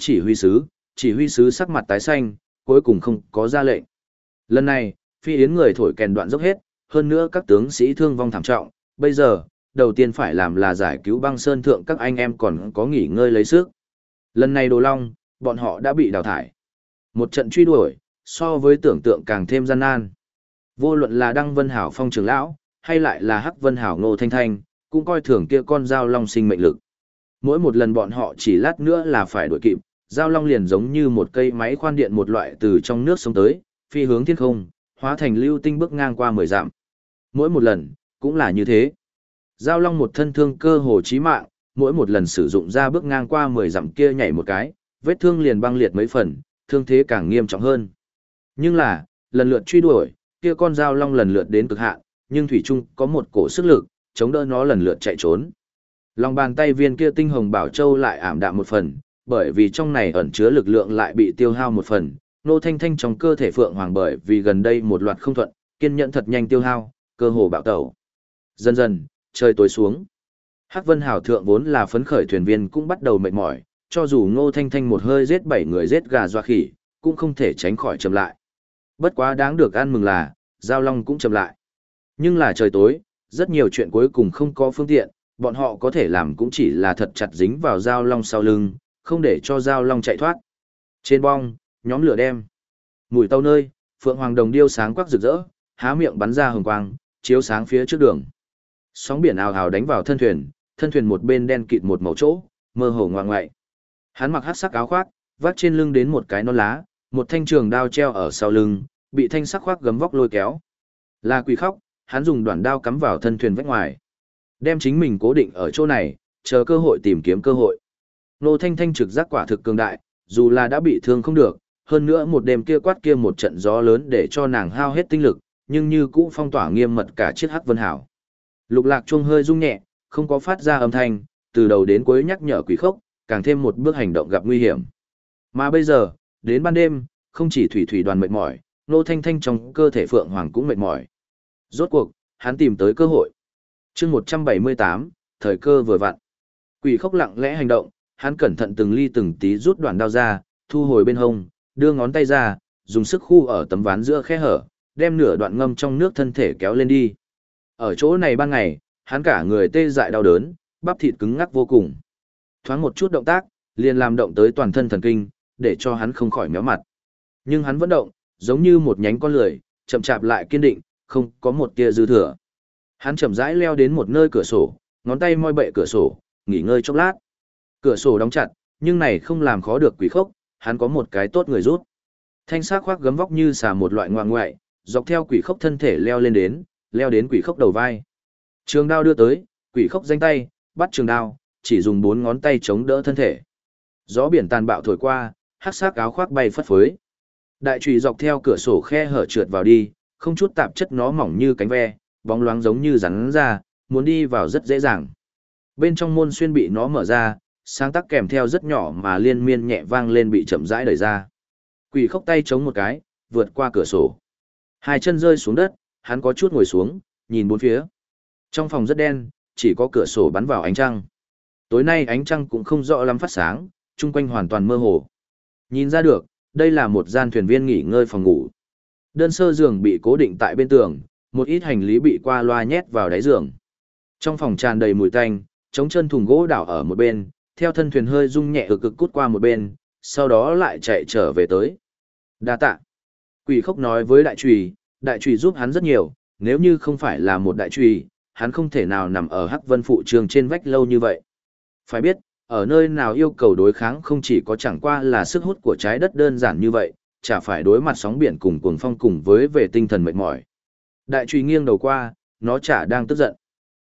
chỉ huy sứ sắc mặt tái xanh, cuối cùng không có ra lệnh. Lần này, Phi Yến người thổi kèn đoạn dốc hết, hơn nữa các tướng sĩ thương vong thảm trọng, bây giờ, đầu tiên phải làm là giải cứu băng sơn thượng các anh em còn có nghỉ ngơi lấy sức. Lần này Đồ Long, bọn họ đã bị đào thải. Một trận truy đuổi, so với tưởng tượng càng thêm gian nan. Vô luận là Đăng Vân Hảo Phong trưởng lão, hay lại là Hắc Vân Hảo Ngô Thanh Thanh, cũng coi thường kia con dao long sinh mệnh lực. Mỗi một lần bọn họ chỉ lát nữa là phải đuổi kịp, dao long liền giống như một cây máy khoan điện một loại từ trong nước sống tới, phi hướng thiên không, hóa thành lưu tinh bước ngang qua 10 dặm. Mỗi một lần, cũng là như thế. Dao long một thân thương cơ hồ chí mạng, mỗi một lần sử dụng ra bước ngang qua 10 dặm kia nhảy một cái, vết thương liền băng liệt mấy phần, thương thế càng nghiêm trọng hơn. Nhưng là, lần lượt truy đuổi, kia con dao long lần lượt đến cực hạn, nhưng thủy chung có một cổ sức lực, chống đỡ nó lần lượt chạy trốn. Lòng bàn tay viên kia tinh hồng bảo châu lại ảm đạm một phần, bởi vì trong này ẩn chứa lực lượng lại bị tiêu hao một phần. Ngô Thanh Thanh trong cơ thể Phượng Hoàng bởi vì gần đây một loạt không thuận, kiên nhẫn thật nhanh tiêu hao, cơ hồ bạo tẩu. Dần dần, trời tối xuống. Hắc Vân Hào thượng vốn là phấn khởi thuyền viên cũng bắt đầu mệt mỏi, cho dù Ngô Thanh Thanh một hơi giết 7 người giết gà doa khỉ, cũng không thể tránh khỏi chậm lại. Bất quá đáng được ăn mừng là, Giao Long cũng chậm lại. Nhưng là trời tối, rất nhiều chuyện cuối cùng không có phương tiện, bọn họ có thể làm cũng chỉ là thật chặt dính vào Giao Long sau lưng, không để cho Giao Long chạy thoát. Trên bong, nhóm lửa đem. Mũi tàu nơi, Phượng Hoàng Đồng điêu sáng quắc rực rỡ, há miệng bắn ra hồng quang, chiếu sáng phía trước đường. Sóng biển ào ào đánh vào thân thuyền một bên đen kịt một màu chỗ, mơ hồ ngoạng ngoại. Hắn mặc hắc sắc áo khoác, vác trên lưng đến một cái nón lá, một thanh trường đao treo ở sau lưng, bị thanh sắc khoác gấm vóc lôi kéo. Là Quỷ Khóc, hắn dùng đoạn đao cắm vào thân thuyền vách ngoài, đem chính mình cố định ở chỗ này, chờ cơ hội tìm kiếm cơ hội. Ngô Thanh Thanh trực giác quả thực cường đại, dù là đã bị thương không được, hơn nữa một đêm kia quát kia một trận gió lớn để cho nàng hao hết tinh lực, nhưng như cũ phong tỏa nghiêm mật cả chiếc Hắc Vân Hảo. Lục lạc chuông hơi rung nhẹ, không có phát ra âm thanh, từ đầu đến cuối nhắc nhở Quỷ Khóc, càng thêm một bước hành động gặp nguy hiểm. Mà bây giờ, đến ban đêm, không chỉ thủy đoàn mệt mỏi, Ngô Thanh Thanh trong cơ thể Phượng Hoàng cũng mệt mỏi. Rốt cuộc, hắn tìm tới cơ hội. Chương 178, thời cơ vừa vặn. Quỷ Khóc lặng lẽ hành động, hắn cẩn thận từng ly từng tí rút đoạn đao ra, thu hồi bên hông, đưa ngón tay ra, dùng sức khu ở tấm ván giữa khe hở, đem nửa đoạn ngâm trong nước thân thể kéo lên đi. Ở chỗ này ban ngày, hắn cả người tê dại đau đớn, bắp thịt cứng ngắc vô cùng. Thoáng một chút động tác, liền làm động tới toàn thân thần kinh, để cho hắn không khỏi méo mặt. Nhưng hắn vẫn động, giống như một nhánh con lười, chậm chạp lại kiên định, không có một tia dư thừa. Hắn chậm rãi leo đến một nơi cửa sổ, ngón tay moi bệ cửa sổ, nghỉ ngơi chốc lát. Cửa sổ đóng chặt, nhưng này không làm khó được Quỷ Khóc, hắn có một cái tốt người rút. Thanh sắc khoác gấm vóc như xà một loại ngoạng ngoại, dọc theo Quỷ Khóc thân thể leo đến Quỷ Khóc đầu vai. Trường đao đưa tới, Quỷ Khóc gianh tay, bắt trường đao, chỉ dùng 4 ngón tay chống đỡ thân thể. Gió biển tàn bạo thổi qua, hắc sắc áo khoác bay phất phới. Đại chùy dọc theo cửa sổ khe hở trượt vào đi, không chút tạp chất, nó mỏng như cánh ve, bóng loáng giống như rắn ra, muốn đi vào rất dễ dàng. Bên trong môn xuyên bị nó mở ra, sáng tác kèm theo rất nhỏ mà liên miên nhẹ vang lên bị chậm rãi đẩy ra. Quỷ Khóc tay chống một cái, vượt qua cửa sổ. Hai chân rơi xuống đất, hắn có chút ngồi xuống, nhìn bốn phía. Trong phòng rất đen, chỉ có cửa sổ bắn vào ánh trăng. Tối nay ánh trăng cũng không rõ lắm phát sáng, chung quanh hoàn toàn mơ hồ. Nhìn ra được, đây là một gian thuyền viên nghỉ ngơi phòng ngủ. Đơn sơ giường bị cố định tại bên tường, một ít hành lý bị qua loa nhét vào đáy giường. Trong phòng tràn đầy mùi tanh, trống chân thùng gỗ đảo ở một bên, theo thân thuyền hơi rung nhẹ ực cút qua một bên, sau đó lại chạy trở về tới. Đa tạ. Quỷ Khóc nói với đại trùy giúp hắn rất nhiều, nếu như không phải là một đại trùy, hắn không thể nào nằm ở Hắc Vân phụ trường trên vách lâu như vậy. Phải biết, ở nơi nào yêu cầu đối kháng không chỉ có chẳng qua là sức hút của trái đất đơn giản như vậy, chả phải đối mặt sóng biển cùng cuồng phong cùng với về tinh thần mệt mỏi. Đại trùy nghiêng đầu qua, nó chả đang tức giận.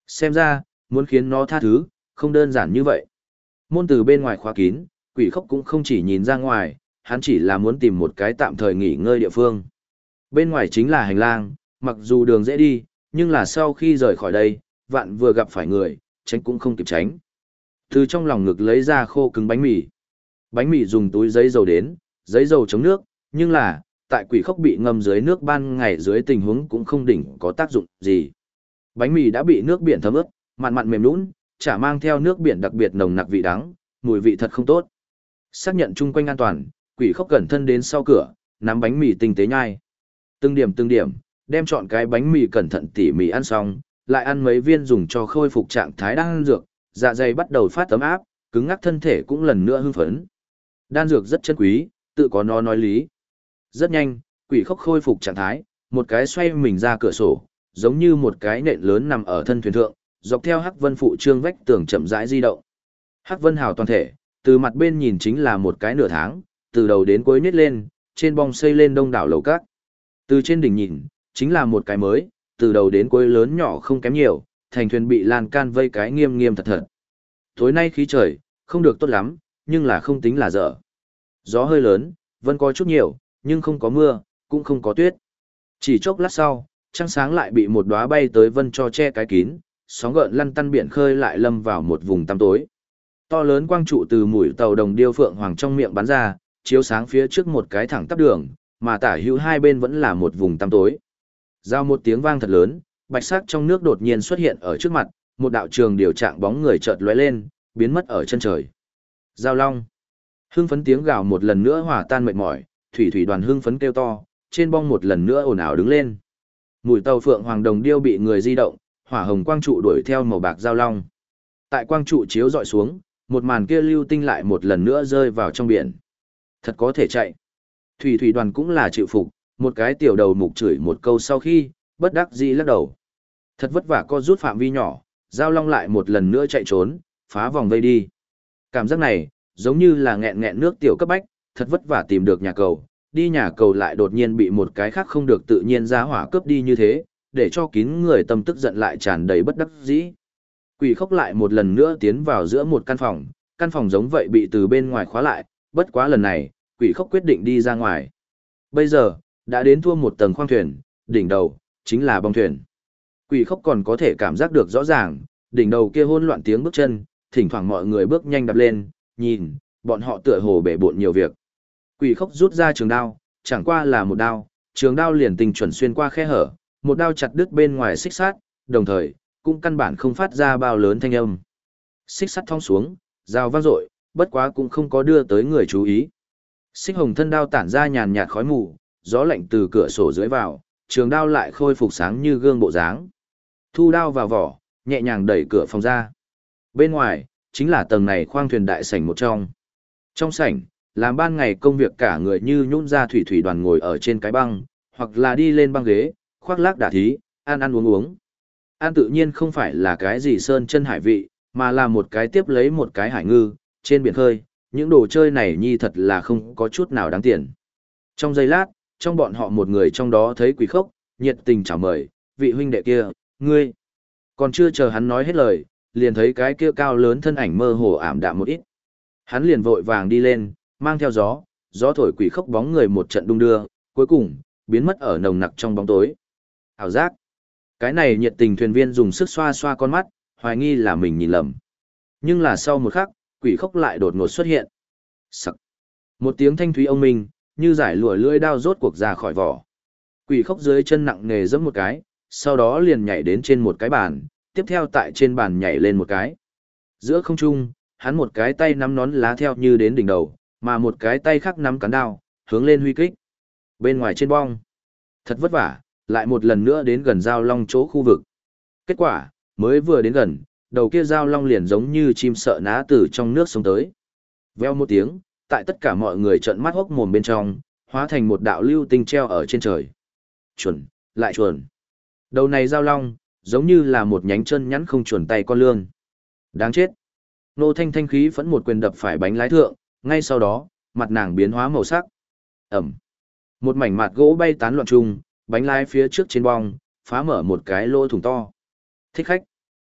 Xem ra, muốn khiến nó tha thứ, không đơn giản như vậy. Môn từ bên ngoài khóa kín, quỷ khốc cũng không chỉ nhìn ra ngoài, hắn chỉ là muốn tìm một cái tạm thời nghỉ ngơi địa phương. Bên ngoài chính là hành lang, mặc dù đường dễ đi, nhưng là sau khi rời khỏi đây, vạn vừa gặp phải người, tránh cũng không kịp tránh. Từ trong lòng ngực lấy ra khô cứng bánh mì. Bánh mì dùng túi giấy dầu đến, giấy dầu chống nước, nhưng là, tại quỷ khốc bị ngâm dưới nước ban ngày dưới tình huống cũng không đỉnh có tác dụng gì. Bánh mì đã bị nước biển thấm ướt, mặn mặn mềm nhũn, chả mang theo nước biển đặc biệt nồng nặc vị đắng, mùi vị thật không tốt. Xác nhận chung quanh an toàn, quỷ khốc cẩn thân đến sau cửa, nắm bánh mì tinh tế nhai. Từng điểm, đem chọn cái bánh mì cẩn thận tỉ mỉ ăn xong, lại ăn mấy viên dùng cho khôi phục trạng thái đan dược, dạ dày bắt đầu phát ấm áp, cứng ngắc thân thể cũng lần nữa hưng phấn. Đan dược rất chân quý, tự có nó nói lý. Rất nhanh, quỷ khốc khôi phục trạng thái, một cái xoay mình ra cửa sổ, giống như một cái nện lớn nằm ở thân thuyền thượng, dọc theo Hắc Vân phụ trương vách tường chậm rãi di động. Hắc Vân hào toàn thể, từ mặt bên nhìn chính là một cái nửa tháng, từ đầu đến cuối nhét lên, trên bong xây lên đông đảo lầu các. Từ trên đỉnh nhìn, chính là một cái mới, từ đầu đến cuối lớn nhỏ không kém nhiều, thành thuyền bị lan can vây cái nghiêm nghiêm thật thật. Tối nay khí trời, không được tốt lắm, nhưng là không tính là dở. Gió hơi lớn, vẫn có chút nhiều, nhưng không có mưa, cũng không có tuyết. Chỉ chốc lát sau, trăng sáng lại bị một đóa bay tới vân cho che cái kín, sóng gợn lăn tăn biển khơi lại lâm vào một vùng tăm tối. To lớn quang trụ từ mũi tàu đồng điêu phượng hoàng trong miệng bắn ra, chiếu sáng phía trước một cái thẳng tắp đường, mà tả hữu hai bên vẫn là một vùng tăm tối. Giao một tiếng vang thật lớn, bạch sắc trong nước đột nhiên xuất hiện ở trước mặt, một đạo trường điều trạng bóng người chợt lóe lên, biến mất ở chân trời. Giao long. Hưng phấn tiếng gào một lần nữa hòa tan mệt mỏi, thủy thủy đoàn hưng phấn kêu to, trên bong một lần nữa ồn ào đứng lên. Mũi tàu phượng hoàng đồng điêu bị người di động, hỏa hồng quang trụ đuổi theo màu bạc giao long. Tại quang trụ chiếu dọi xuống, một màn kia lưu tinh lại một lần nữa rơi vào trong biển. Thật có thể chạy. Thủy thủy đoàn cũng là chịu phục, một cái tiểu đầu mục chửi một câu sau khi, bất đắc dĩ lắc đầu. Thật vất vả co rút phạm vi nhỏ, giao long lại một lần nữa chạy trốn, phá vòng vây đi. Cảm giác này, giống như là nghẹn nghẹn nước tiểu cấp bách, thật vất vả tìm được nhà cầu, đi nhà cầu lại đột nhiên bị một cái khác không được tự nhiên ra hỏa cướp đi như thế, để cho kín người tâm tức giận lại tràn đầy bất đắc dĩ. Quỷ khốc lại một lần nữa tiến vào giữa một căn phòng giống vậy bị từ bên ngoài khóa lại, bất quá lần này, quỷ khốc quyết định đi ra ngoài. Bây giờ, đã đến thua một tầng khoang thuyền, đỉnh đầu, chính là bong thuyền. Quỷ khốc còn có thể cảm giác được rõ ràng, đỉnh đầu kia hỗn loạn tiếng bước chân, thỉnh thoảng mọi người bước nhanh đập lên, nhìn, bọn họ tựa hồ bể bộn nhiều việc. Quỷ khốc rút ra trường đao, chẳng qua là một đao, trường đao liền tình chuẩn xuyên qua khe hở, một đao chặt đứt bên ngoài xích sắt, đồng thời, cũng căn bản không phát ra bao lớn thanh âm. Xích sắt thong xuống, dao vang dội, bất quá cũng không có đưa tới người chú ý. Xích hồng thân đao tản ra nhàn nhạt khói mù, gió lạnh từ cửa sổ dưới vào, trường đao lại khôi phục sáng như gương bộ dáng. Thu đao vào vỏ, nhẹ nhàng đẩy cửa phòng ra. Bên ngoài, chính là tầng này khoang thuyền đại sảnh một trong. Trong sảnh, làm ban ngày công việc cả người như nhũn ra thủy thủy đoàn ngồi ở trên cái băng, hoặc là đi lên băng ghế, khoác lác đả thí, ăn ăn uống uống. Ăn tự nhiên không phải là cái gì sơn chân hải vị, mà là một cái tiếp lấy một cái hải ngư, trên biển khơi, những đồ chơi này nhi thật là không có chút nào đáng tiền. Trong giây lát, trong bọn họ một người trong đó thấy Quỷ Khốc, nhiệt tình chào mời, vị huynh đệ kia, ngươi. Còn chưa chờ hắn nói hết lời, liền thấy cái kia cao lớn thân ảnh mơ hồ ảm đạm một ít. Hắn liền vội vàng đi lên, mang theo gió, gió thổi Quỷ Khốc bóng người một trận đung đưa, cuối cùng, biến mất ở nồng nặc trong bóng tối. Ảo giác. Cái này nhiệt tình thuyền viên dùng sức xoa xoa con mắt, hoài nghi là mình nhìn lầm. Nhưng là sau một khắc, Quỷ Khốc lại đột ngột xuất hiện. Sặc. Một tiếng thanh thúy ông minh, như giải lụa lưỡi đao rốt cuộc ra khỏi vỏ. Quỷ Khốc dưới chân nặng nề giẫm một cái, sau đó liền nhảy đến trên một cái bàn, tiếp theo tại trên bàn nhảy lên một cái. Giữa không trung, hắn một cái tay nắm nón lá theo như đến đỉnh đầu, mà một cái tay khác nắm cán đao, hướng lên huy kích. Bên ngoài trên bong, thật vất vả, lại một lần nữa đến gần giao long chỗ khu vực. Kết quả, mới vừa đến gần, đầu kia giao long liền giống như chim sợ ná từ trong nước sống tới. Veo một tiếng, tại tất cả mọi người trợn mắt hốc mồm bên trong, hóa thành một đạo lưu tinh treo ở trên trời. Chuẩn, lại chuẩn. Đầu này giao long, giống như là một nhánh chân nhắn không chuẩn tay con lương. Đáng chết. Nô Thanh Thanh khí phẫn một quyền đập phải bánh lái thượng, ngay sau đó, mặt nàng biến hóa màu sắc. Ẩm. Một mảnh mặt gỗ bay tán loạn chung, bánh lái phía trước trên bong, phá mở một cái lỗ thủng to. Thích khách.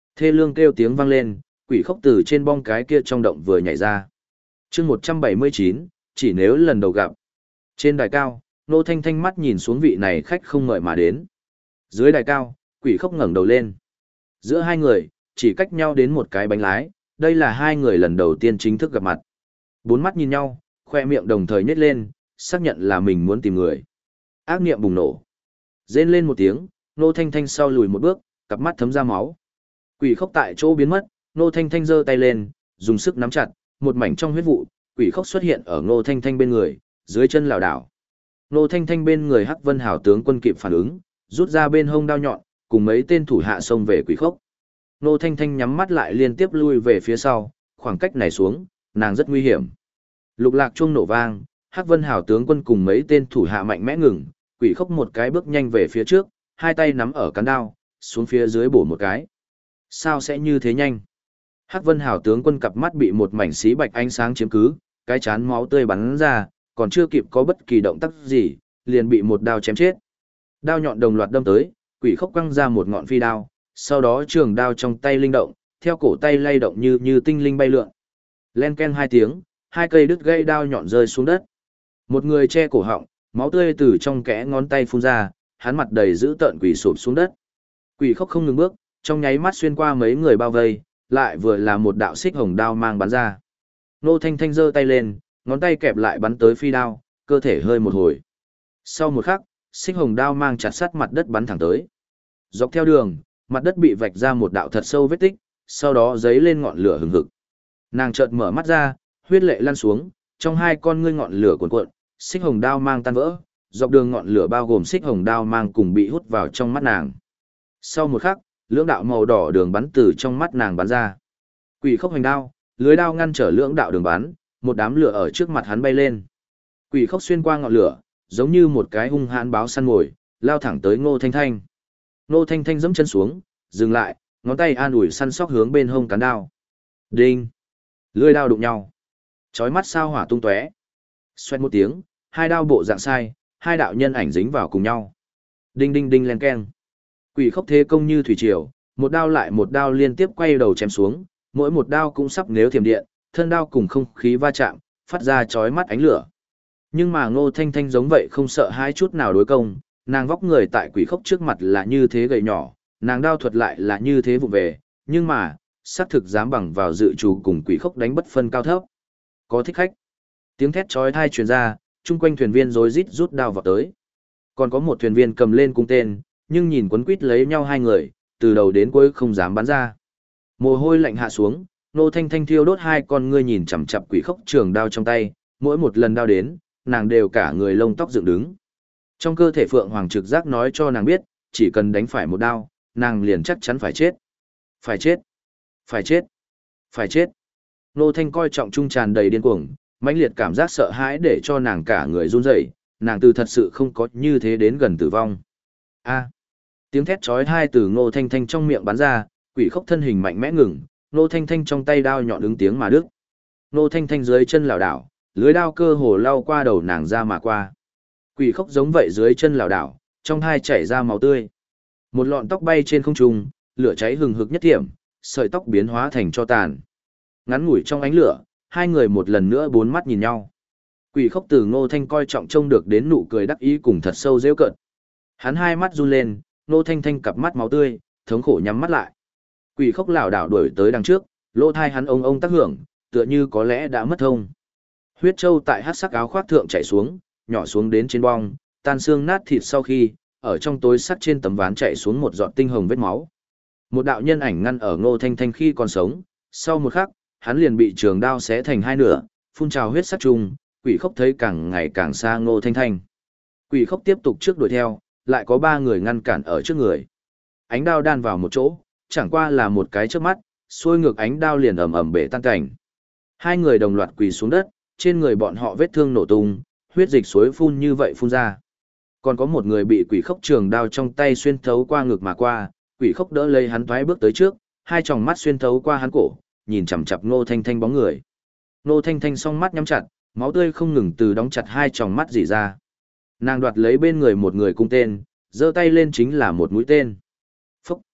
Thê lương kêu tiếng vang lên, quỷ khốc từ trên bong cái kia trong động vừa nhảy ra. chương 179, chỉ nếu lần đầu gặp. Trên đài cao, Ngô Thanh Thanh mắt nhìn xuống vị này khách không mời mà đến. Dưới đài cao, quỷ khốc ngẩng đầu lên. Giữa hai người, chỉ cách nhau đến một cái bánh lái, đây là hai người lần đầu tiên chính thức gặp mặt. Bốn mắt nhìn nhau, khoe miệng đồng thời nhếch lên, xác nhận là mình muốn tìm người. Ác niệm bùng nổ. Rên lên một tiếng, Ngô Thanh Thanh sau lùi một bước, cặp mắt thấm ra máu. Quỷ khốc tại chỗ biến mất, Ngô Thanh Thanh giơ tay lên, dùng sức nắm chặt, một mảnh trong huyết vụ, quỷ khốc xuất hiện ở Ngô Thanh Thanh bên người, dưới chân lảo đảo. Ngô Thanh Thanh bên người Hắc Vân Hảo tướng quân kịp phản ứng, rút ra bên hông đao nhọn, cùng mấy tên thủ hạ xông về quỷ khốc. Ngô Thanh Thanh nhắm mắt lại liên tiếp lui về phía sau, khoảng cách này xuống, nàng rất nguy hiểm. Lục lạc chuông nổ vang, Hắc Vân Hảo tướng quân cùng mấy tên thủ hạ mạnh mẽ ngừng, quỷ khốc một cái bước nhanh về phía trước, hai tay nắm ở cán đao, xuống phía dưới bổ một cái. Sao sẽ như thế nhanh? Hắc Vân Hảo tướng quân cặp mắt bị một mảnh xí bạch ánh sáng chiếm cứ, cái chán máu tươi bắn ra, còn chưa kịp có bất kỳ động tác gì, liền bị một đao chém chết. Đao nhọn đồng loạt đâm tới, quỷ khốc quăng ra một ngọn phi đao, sau đó trường đao trong tay linh động, theo cổ tay lay động như tinh linh bay lượn. Len ken hai tiếng, hai cây đứt gãy đao nhọn rơi xuống đất. Một người che cổ họng, máu tươi từ trong kẽ ngón tay phun ra, hắn mặt đầy dữ tợn quỷ sụp xuống đất. Quỷ khốc không ngừng bước, trong nháy mắt xuyên qua mấy người bao vây, lại vừa là một đạo xích hồng đao mang bắn ra. Ngô Thanh Thanh giơ tay lên, ngón tay kẹp lại bắn tới phi đao, cơ thể hơi một hồi. Sau một khắc, xích hồng đao mang chặt sắt mặt đất bắn thẳng tới. Dọc theo đường, mặt đất bị vạch ra một đạo thật sâu vết tích, sau đó giấy lên ngọn lửa hừng hực. Nàng chợt mở mắt ra, huyết lệ lăn xuống, trong hai con ngươi ngọn lửa cuồn cuộn, xích hồng đao mang tan vỡ, dọc đường ngọn lửa bao gồm xích hồng đao mang cùng bị hút vào trong mắt nàng. Sau một khắc, lưỡng đạo màu đỏ đường bắn từ trong mắt nàng bắn ra. Quỷ khốc hành đao, lưới đao ngăn trở lưỡng đạo đường bắn, một đám lửa ở trước mặt hắn bay lên. Quỷ khốc xuyên qua ngọn lửa, giống như một cái hung hãn báo săn mồi, lao thẳng tới Ngô Thanh Thanh. Ngô Thanh Thanh giẫm chân xuống, dừng lại, ngón tay an ủi săn sóc hướng bên hông cán đao. Đinh! Lưỡi đao đụng nhau. Chói mắt sao hỏa tung tóe. Xoẹt một tiếng, hai đao bộ dạng sai, hai đạo nhân ảnh dính vào cùng nhau. Đinh đinh đinh len keng. Quỷ khốc thế công như thủy triều, một đao lại một đao liên tiếp quay đầu chém xuống, mỗi một đao cũng sắp nếu thiểm điện, thân đao cùng không khí va chạm, phát ra chói mắt ánh lửa. Nhưng mà Ngô Thanh Thanh giống vậy không sợ hai chút nào đối công, nàng vóc người tại quỷ khốc trước mặt là như thế gầy nhỏ, nàng đao thuật lại là như thế vụng về, nhưng mà, xác thực dám bằng vào dự trù cùng quỷ khốc đánh bất phân cao thấp. Có thích khách. Tiếng thét chói tai truyền ra, chung quanh thuyền viên rối rít rút đao vào tới. Còn có một thuyền viên cầm lên cung tên, nhưng nhìn quấn quýt lấy nhau hai người, từ đầu đến cuối không dám bắn ra. Mồ hôi lạnh hạ xuống, Ngô Thanh Thanh thiêu đốt hai con ngươi nhìn chằm chằm quỷ khốc trường đao trong tay, mỗi một lần đao đến, nàng đều cả người lông tóc dựng đứng. Trong cơ thể Phượng Hoàng trực giác nói cho nàng biết, chỉ cần đánh phải một đao, nàng liền chắc chắn phải chết. Phải chết. Phải chết. Phải chết. Ngô Thanh coi trọng trung tràn đầy điên cuồng, mãnh liệt cảm giác sợ hãi để cho nàng cả người run rẩy, nàng từ thật sự không có như thế đến gần tử vong. A. Tiếng thét chói tai từ Ngô Thanh Thanh trong miệng bắn ra, quỷ khốc thân hình mạnh mẽ ngừng, Ngô Thanh Thanh trong tay đao nhọn ứng tiếng mà đứt. Ngô Thanh Thanh dưới chân lảo đảo, lưới đao cơ hồ lao qua đầu nàng ra mà qua. Quỷ khốc giống vậy dưới chân lảo đảo, trong hai chảy ra máu tươi. Một lọn tóc bay trên không trung, lửa cháy hừng hực nhất điểm, sợi tóc biến hóa thành tro tàn. Ngắn ngủi trong ánh lửa, hai người một lần nữa bốn mắt nhìn nhau. Quỷ khốc từ Ngô Thanh coi trọng trông được đến nụ cười đắc ý cùng thật sâu giễu cợt. Hắn hai mắt run lên, Ngô Thanh Thanh cặp mắt máu tươi, thống khổ nhắm mắt lại. Quỷ khốc lảo đảo đuổi tới đằng trước, lỗ thai hắn ông tác hưởng, tựa như có lẽ đã mất thông. Huyết châu tại hắc sắc áo khoác thượng chảy xuống, nhỏ xuống đến trên bong, tan xương nát thịt sau khi, ở trong tối sắt trên tấm ván chảy xuống một giọt tinh hồng vết máu. Một đạo nhân ảnh ngăn ở Ngô Thanh Thanh khi còn sống, sau một khắc, hắn liền bị trường đao xé thành hai nửa, phun trào huyết sắc trùng, quỷ khốc thấy càng ngày càng xa Ngô Thanh Thanh. Quỷ khốc tiếp tục trước đuổi theo, lại có ba người ngăn cản ở trước người. Ánh đao đan vào một chỗ, chẳng qua là một cái chớp mắt, xuôi ngược ánh đao liền ầm ầm bể tan cảnh. Hai người đồng loạt quỳ xuống đất, trên người bọn họ vết thương nổ tung, huyết dịch suối phun như vậy phun ra. Còn có một người bị quỷ khốc trường đao trong tay xuyên thấu qua ngực mà qua, quỷ khốc đỡ lấy hắn thoái bước tới trước, hai tròng mắt xuyên thấu qua hắn cổ, nhìn chằm chằm Ngô Thanh Thanh bóng người. Ngô Thanh Thanh song mắt nhắm chặt, máu tươi không ngừng từ đóng chặt hai tròng mắt rỉ ra. Nàng đoạt lấy bên người một người cung tên, giơ tay lên chính là một mũi tên. Phúc!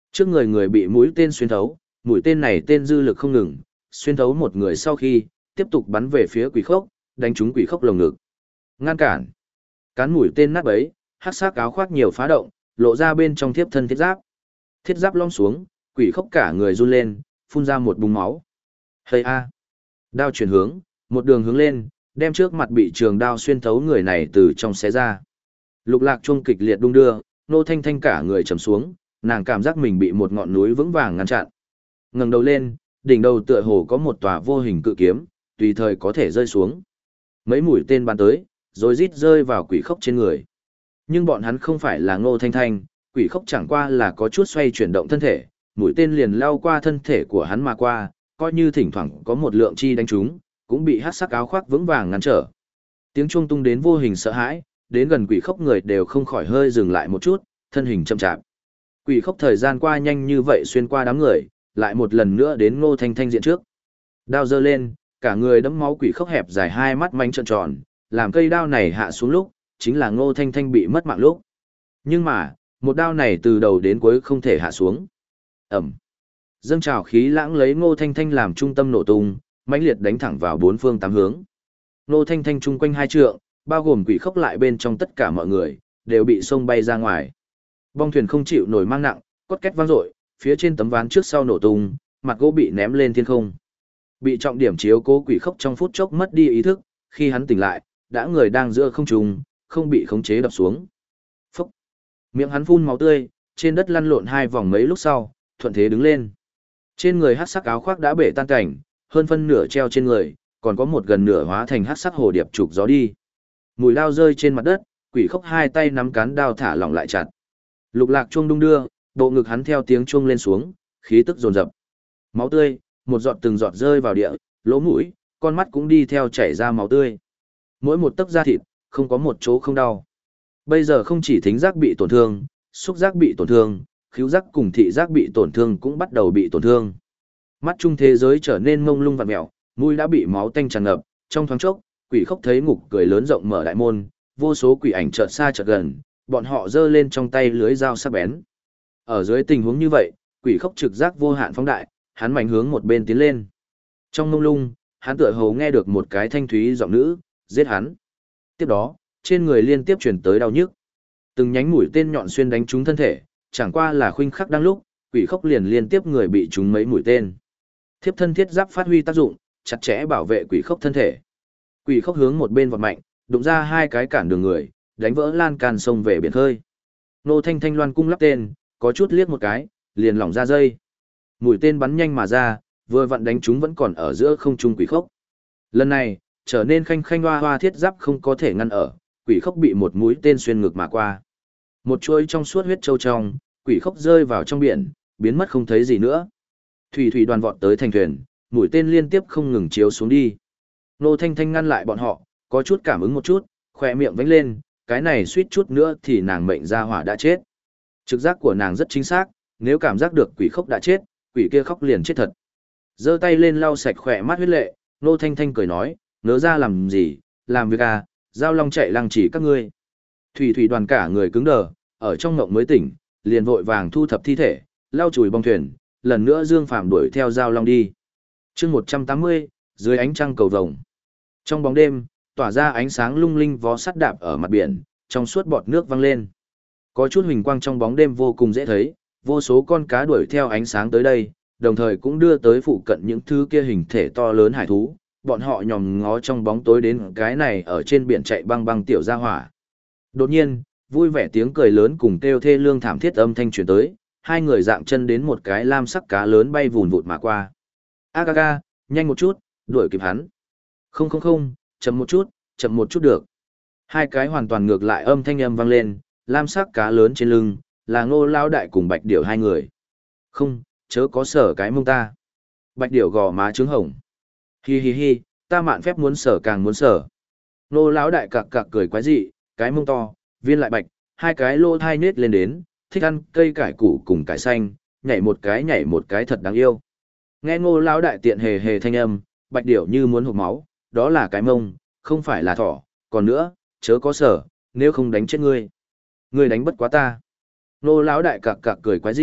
Trước người người bị mũi tên xuyên thấu, mũi tên này tên dư lực không ngừng, xuyên thấu một người sau khi, tiếp tục bắn về phía quỷ khốc, đánh trúng quỷ khốc lồng ngực. Ngăn cản. Cán mũi tên nát bấy, hắc sắc áo khoác nhiều phá động, lộ ra bên trong thiếp thân thiết giáp. Thiết giáp lom xuống, quỷ khốc cả người run lên, phun ra một búng máu. Hây a. Đao chuyển hướng, một đường hướng lên, đem trước mặt bị trường đao xuyên thấu người này từ trong xé ra. Lục lạc chuông kịch liệt đung đưa, Nô Thanh Thanh cả người trầm xuống, nàng cảm giác mình bị một ngọn núi vững vàng ngăn chặn. Ngẩng đầu lên, đỉnh đầu tựa hồ có một tòa vô hình cự kiếm, tùy thời có thể rơi xuống. Mấy mũi tên bắn tới, rồi rít rơi vào quỷ khốc trên người. Nhưng bọn hắn không phải là Ngô Thanh Thanh, quỷ khốc chẳng qua là có chút xoay chuyển động thân thể, mũi tên liền lao qua thân thể của hắn mà qua, coi như thỉnh thoảng có một lượng chi đánh trúng, cũng bị hắc sắc áo khoác vững vàng ngăn trở. Tiếng chuông tung đến vô hình sợ hãi, đến gần quỷ khốc người đều không khỏi hơi dừng lại một chút, thân hình chậm chạp. Quỷ khốc thời gian qua nhanh như vậy xuyên qua đám người, lại một lần nữa đến Ngô Thanh Thanh diện trước. Đao giơ lên, cả người đẫm máu quỷ khốc hẹp dài hai mắt manh trợn tròn, làm cây đao này hạ xuống lúc, chính là Ngô Thanh Thanh bị mất mạng lúc. Nhưng mà, một đao này từ đầu đến cuối không thể hạ xuống. Ẩm. Dâng trào khí lãng lấy Ngô Thanh Thanh làm trung tâm nổ tung, mãnh liệt đánh thẳng vào bốn phương tám hướng. Ngô Thanh Thanh chung quanh hai trượng, bao gồm quỷ khốc lại bên trong tất cả mọi người, đều bị xông bay ra ngoài. Bong thuyền không chịu nổi mang nặng, cốt két vang dội, phía trên tấm ván trước sau nổ tung, mặt gỗ bị ném lên thiên không. Bị trọng điểm chiếu cố quỷ khốc trong phút chốc mất đi ý thức, khi hắn tỉnh lại, đã người đang giữa không trung, không bị khống chế đập xuống. Phốc. Miệng hắn phun máu tươi, trên đất lăn lộn hai vòng mấy lúc sau, thuận thế đứng lên. Trên người hắc sắc áo khoác đã bể tan cảnh, hơn phân nửa treo trên người, còn có một gần nửa hóa thành hắc sắc hồ điệp trục gió đi. Mùi đao rơi trên mặt đất, quỷ khốc hai tay nắm cán đao thả lỏng lại chặt. Lục lạc chuông đung đưa, bộ ngực hắn theo tiếng chuông lên xuống, khí tức dồn dập. Máu tươi, một giọt từng giọt rơi vào địa, lỗ mũi, con mắt cũng đi theo chảy ra máu tươi. Mỗi một tấc da thịt, không có một chỗ không đau. Bây giờ không chỉ thính giác bị tổn thương, xúc giác bị tổn thương, khứu giác cùng thị giác bị tổn thương cũng bắt đầu bị tổn thương. Mắt chung thế giới trở nên mông lung vặn mèo, mũi đã bị máu tanh tràn ngập, trong thoáng chốc, quỷ khốc thấy ngục cười lớn rộng mở đại môn, vô số quỷ ảnh chợt xa chợt gần, bọn họ giơ lên trong tay lưới dao sắc bén. Ở dưới tình huống như vậy, quỷ khốc trực giác vô hạn phóng đại, hắn mạnh hướng một bên tiến lên. Trong mông lung, hắn tựa hồ nghe được một cái thanh thúy giọng nữ, giết hắn. Tiếp đó, trên người liên tiếp truyền tới đau nhức. Từng nhánh mũi tên nhọn xuyên đánh trúng thân thể, chẳng qua là khuynh khắc đang lúc, quỷ khốc liền liên tiếp người bị trúng mấy mũi tên. Thiếp thân thiết giáp phát huy tác dụng, chặt chẽ bảo vệ quỷ khốc thân thể. Quỷ khốc hướng một bên vọt mạnh, đụng ra hai cái cản đường người, đánh vỡ lan can sông về biển khơi. Nô Thanh Thanh loan cung lắp tên, có chút liếc một cái, liền lỏng ra dây. Mũi tên bắn nhanh mà ra, vừa vặn đánh chúng vẫn còn ở giữa không trung quỷ khốc. Lần này, trở nên khanh khanh hoa hoa thiết giáp không có thể ngăn ở, quỷ khốc bị một mũi tên xuyên ngực mà qua. Một chuỗi trong suốt huyết châu trong, quỷ khốc rơi vào trong biển, biến mất không thấy gì nữa. Thủy thủy đoàn vọt tới thành thuyền, mũi tên liên tiếp không ngừng chiếu xuống đi. Nô Thanh Thanh ngăn lại bọn họ, có chút cảm ứng một chút, khỏe miệng vánh lên, cái này suýt chút nữa thì nàng mệnh ra hỏa đã chết. Trực giác của nàng rất chính xác, nếu cảm giác được quỷ khốc đã chết, quỷ kia khóc liền chết thật. Giơ tay lên lau sạch khỏe mắt huyết lệ, Nô Thanh Thanh cười nói, nỡ ra làm gì, làm việc à, giao long chạy lăng chỉ các ngươi. Thủy thủy đoàn cả người cứng đờ, ở trong ngộng mới tỉnh, liền vội vàng thu thập thi thể, lau chùi bong thuyền, lần nữa Dương Phàm đuổi theo giao long đi. Chương 180, dưới ánh trăng cầu vồng. Trong bóng đêm, tỏa ra ánh sáng lung linh vó sắt đạp ở mặt biển, trong suốt bọt nước văng lên. Có chút huỳnh quang trong bóng đêm vô cùng dễ thấy, vô số con cá đuổi theo ánh sáng tới đây, đồng thời cũng đưa tới phụ cận những thứ kia hình thể to lớn hải thú, bọn họ nhòm ngó trong bóng tối đến cái này ở trên biển chạy băng băng tiểu gia hỏa. Đột nhiên, vui vẻ tiếng cười lớn cùng kêu thê lương thảm thiết âm thanh truyền tới, hai người dạng chân đến một cái lam sắc cá lớn bay vùn vụt mà qua. Aga, nhanh một chút, đuổi kịp hắn. Không không không, chậm một chút được. Hai cái hoàn toàn ngược lại âm thanh âm vang lên, lam sắc cá lớn trên lưng, là Ngô Lão đại cùng Bạch Điểu hai người. Không, chớ có sở cái mông ta. Bạch Điểu gò má trướng hồng. Hi hi hi, ta mạn phép muốn sở càng muốn sở. Ngô Lão đại cặc cặc cười quái dị, cái mông to, viên lại bạch, hai cái lô thai nết lên đến, thích ăn cây cải củ cùng cải xanh, nhảy một cái thật đáng yêu. Nghe Ngô Lão đại tiện hề hề thanh âm, Bạch Điểu như muốn hộc máu, đó là cái mông, không phải là thỏ, còn nữa, chớ có sở, nếu không đánh chết ngươi. Ngươi đánh bất quá ta. Ngô Lão đại cặc cặc cười quái dị,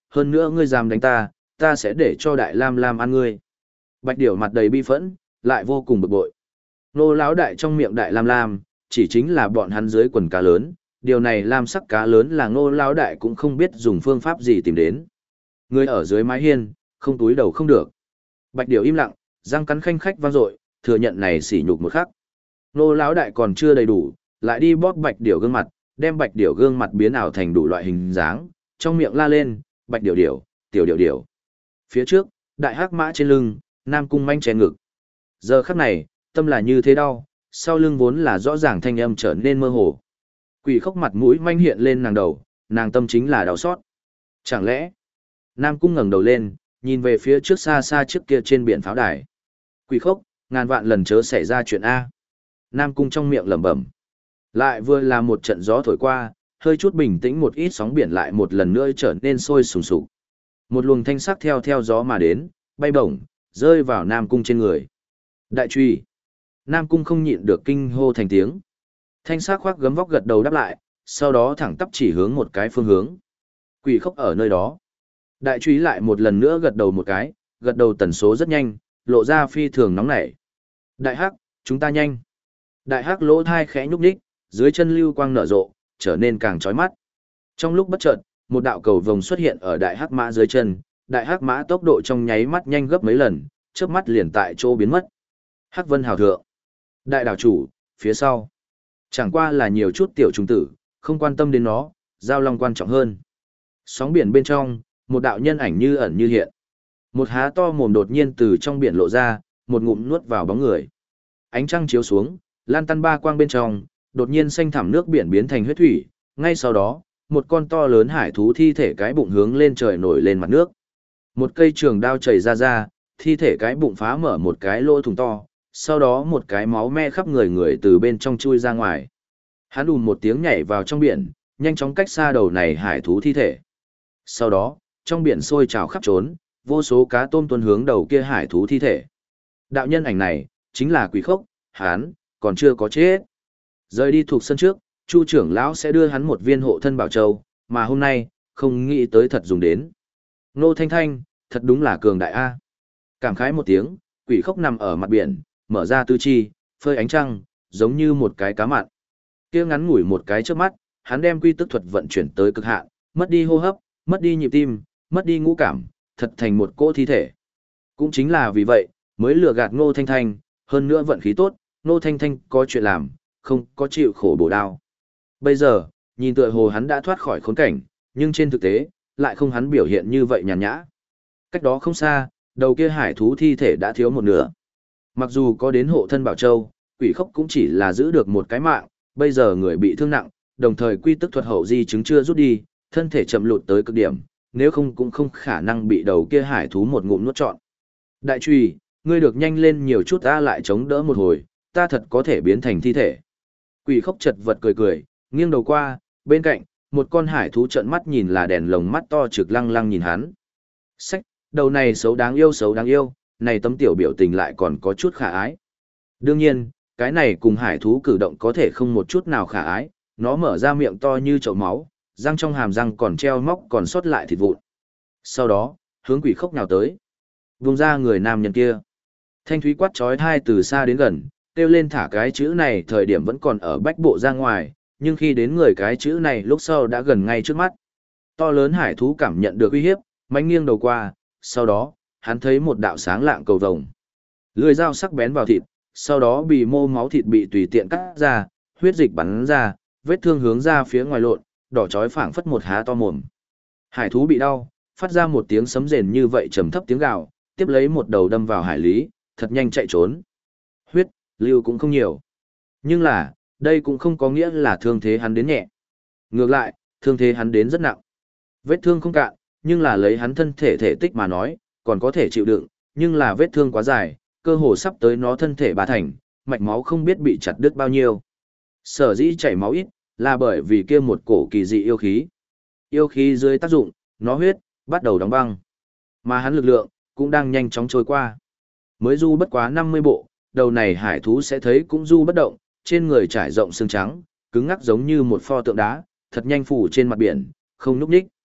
hơn nữa ngươi dám đánh ta, ta sẽ để cho Đại Lam Lam ăn ngươi. Bạch điểu mặt đầy bi phẫn, lại vô cùng bực bội. Nô lão đại trong miệng Đại Lam Lam, chỉ chính là bọn hắn dưới quần cá lớn, điều này lam sắc cá lớn là Ngô lão đại cũng không biết dùng phương pháp gì tìm đến. Người ở dưới mái hiên, không túi đầu không được. Bạch điểu im lặng, răng cắn khanh khách vang dội, thừa nhận này sỉ nhục một khắc. Nô lão đại còn chưa đầy đủ, lại đi bóp bạch điểu gương mặt, đem bạch điểu gương mặt biến ảo thành đủ loại hình dáng, trong miệng la lên, bạch điểu điểu, tiểu điểu điểu. Phía trước, đại hắc mã trên lưng, Nam Cung manh chè ngực. Giờ khắc này, tâm là như thế đau, sau lưng vốn là rõ ràng thanh âm trở nên mơ hồ. Quỷ khốc mặt mũi manh hiện lên nàng đầu, nàng tâm chính là đau xót. Chẳng lẽ, Nam Cung ngẩng đầu lên, nhìn về phía trước xa xa trước kia trên biển pháo đài. Quỷ khốc, ngàn vạn lần chớ xảy ra chuyện A. Nam Cung trong miệng lẩm bẩm. Lại vừa là một trận gió thổi qua, hơi chút bình tĩnh một ít sóng biển lại một lần nữa trở nên sôi sùng sục. Một luồng thanh sắc theo gió mà đến, bay bổng, rơi vào Nam Cung trên người. Đại truy. Nam Cung không nhịn được kinh hô thành tiếng. Thanh sắc khoác gấm vóc gật đầu đáp lại, sau đó thẳng tắp chỉ hướng một cái phương hướng. Quỷ khốc ở nơi đó. Đại truy lại một lần nữa gật đầu một cái, gật đầu tần số rất nhanh, lộ ra phi thường nóng nảy. Đại hắc, chúng ta nhanh. Đại hắc lỗ thai khẽ nhúc nhích, dưới chân lưu quang nở rộ, trở nên càng chói mắt. Trong lúc bất chợt, một đạo cầu vồng xuất hiện ở đại hắc mã dưới chân, đại hắc mã tốc độ trong nháy mắt nhanh gấp mấy lần, chớp mắt liền tại chỗ biến mất. Hắc Vân hào thượng. Đại đảo chủ, phía sau. Chẳng qua là nhiều chút tiểu trùng tử, không quan tâm đến nó, giao long quan trọng hơn. Sóng biển bên trong, một đạo nhân ảnh như ẩn như hiện. Một há to mồm đột nhiên từ trong biển lộ ra, một ngụm nuốt vào bóng người. Ánh trăng chiếu xuống, lan tăn ba quang bên trong, đột nhiên xanh thẳm nước biển biến thành huyết thủy, ngay sau đó, một con to lớn hải thú thi thể cái bụng hướng lên trời nổi lên mặt nước. Một cây trường đao chảy ra, thi thể cái bụng phá mở một cái lỗ thủng to, sau đó một cái máu me khắp người từ bên trong chui ra ngoài. Hắn đùm một tiếng nhảy vào trong biển, nhanh chóng cách xa đầu này hải thú thi thể. Sau đó, trong biển sôi trào khắp trốn, vô số cá tôm tuôn hướng đầu kia hải thú thi thể. Đạo nhân ảnh này, chính là Quỷ Khốc, hắn còn chưa có chết. Rời đi thuộc sân trước, Chu trưởng lão sẽ đưa hắn một viên hộ thân bảo châu, mà hôm nay, không nghĩ tới thật dùng đến. Nô Thanh Thanh, thật đúng là cường đại A. Cảm khái một tiếng, Quỷ Khốc nằm ở mặt biển, mở ra tứ chi, phơi ánh trăng, giống như một cái cá mặn. Kia ngắn ngủi một cái trước mắt, hắn đem quy tức thuật vận chuyển tới cực hạn, mất đi hô hấp, mất đi nhịp tim, mất đi ngũ cảm, thật thành một cỗ thi thể. Cũng chính là vì vậy, mới lừa gạt Ngô Thanh Thanh, hơn nữa vận khí tốt, Ngô Thanh Thanh có chuyện làm, không có chịu khổ bổ đao. Bây giờ, nhìn tựa hồ hắn đã thoát khỏi khốn cảnh, nhưng trên thực tế, lại không hắn biểu hiện như vậy nhàn nhã. Cách đó không xa, đầu kia hải thú thi thể đã thiếu một nửa. Mặc dù có đến hộ thân bảo châu, Quỷ Khốc cũng chỉ là giữ được một cái mạng, bây giờ người bị thương nặng, đồng thời quy tức thuật hậu di chứng chưa rút đi, thân thể chậm lụt tới cực điểm, nếu không cũng không khả năng bị đầu kia hải thú một ngụm nuốt trọn. Đại trùy, ngươi được nhanh lên nhiều chút, ta lại chống đỡ một hồi, ta thật có thể biến thành thi thể. Quỷ Khốc chật vật cười cười, nghiêng đầu qua, bên cạnh, một con hải thú trợn mắt nhìn là đèn lồng mắt to trực lăng lăng nhìn hắn. Sách, đầu này xấu đáng yêu, này tấm tiểu biểu tình lại còn có chút khả ái. Đương nhiên, cái này cùng hải thú cử động có thể không một chút nào khả ái, nó mở ra miệng to như chậu máu, răng trong hàm răng còn treo móc còn sót lại thịt vụn. Sau đó, hướng Quỷ Khốc nào tới. Vùng ra người nam nhân kia. Thanh thúy quát chói tai từ xa đến gần, kêu lên thả cái chữ này thời điểm vẫn còn ở bách bộ ra ngoài, nhưng khi đến người cái chữ này lúc sau đã gần ngay trước mắt. To lớn hải thú cảm nhận được uy hiếp, mánh nghiêng đầu qua, sau đó, hắn thấy một đạo sáng lạng cầu vồng. Lưỡi dao sắc bén vào thịt, sau đó bì mô máu thịt bị tùy tiện cắt ra, huyết dịch bắn ra, vết thương hướng ra phía ngoài lộn, đỏ chói phảng phất một há to mồm. Hải thú bị đau, phát ra một tiếng sấm rền như vậy trầm thấp tiếng gào, tiếp lấy một đầu đâm vào hải lý, thật nhanh chạy trốn. Huyết, lưu cũng không nhiều. Nhưng là, đây cũng không có nghĩa là thương thế hắn đến nhẹ. Ngược lại, thương thế hắn đến rất nặng. Vết thương không cạn, nhưng là lấy hắn thân thể thể tích mà nói, còn có thể chịu đựng, nhưng là vết thương quá dài, cơ hồ sắp tới nó thân thể ba thành, mạch máu không biết bị chặt đứt bao nhiêu. Sở dĩ chảy máu ít, là bởi vì kia một cổ kỳ dị yêu khí. Yêu khí dưới tác dụng, nó huyết, bắt đầu đóng băng. Mà hắn lực lượng, cũng đang nhanh chóng trôi qua. Mới du bất quá 50 bộ, đầu này hải thú sẽ thấy cũng du bất động, trên người trải rộng xương trắng, cứng ngắc giống như một pho tượng đá, thật nhanh phủ trên mặt biển, không núp nhích.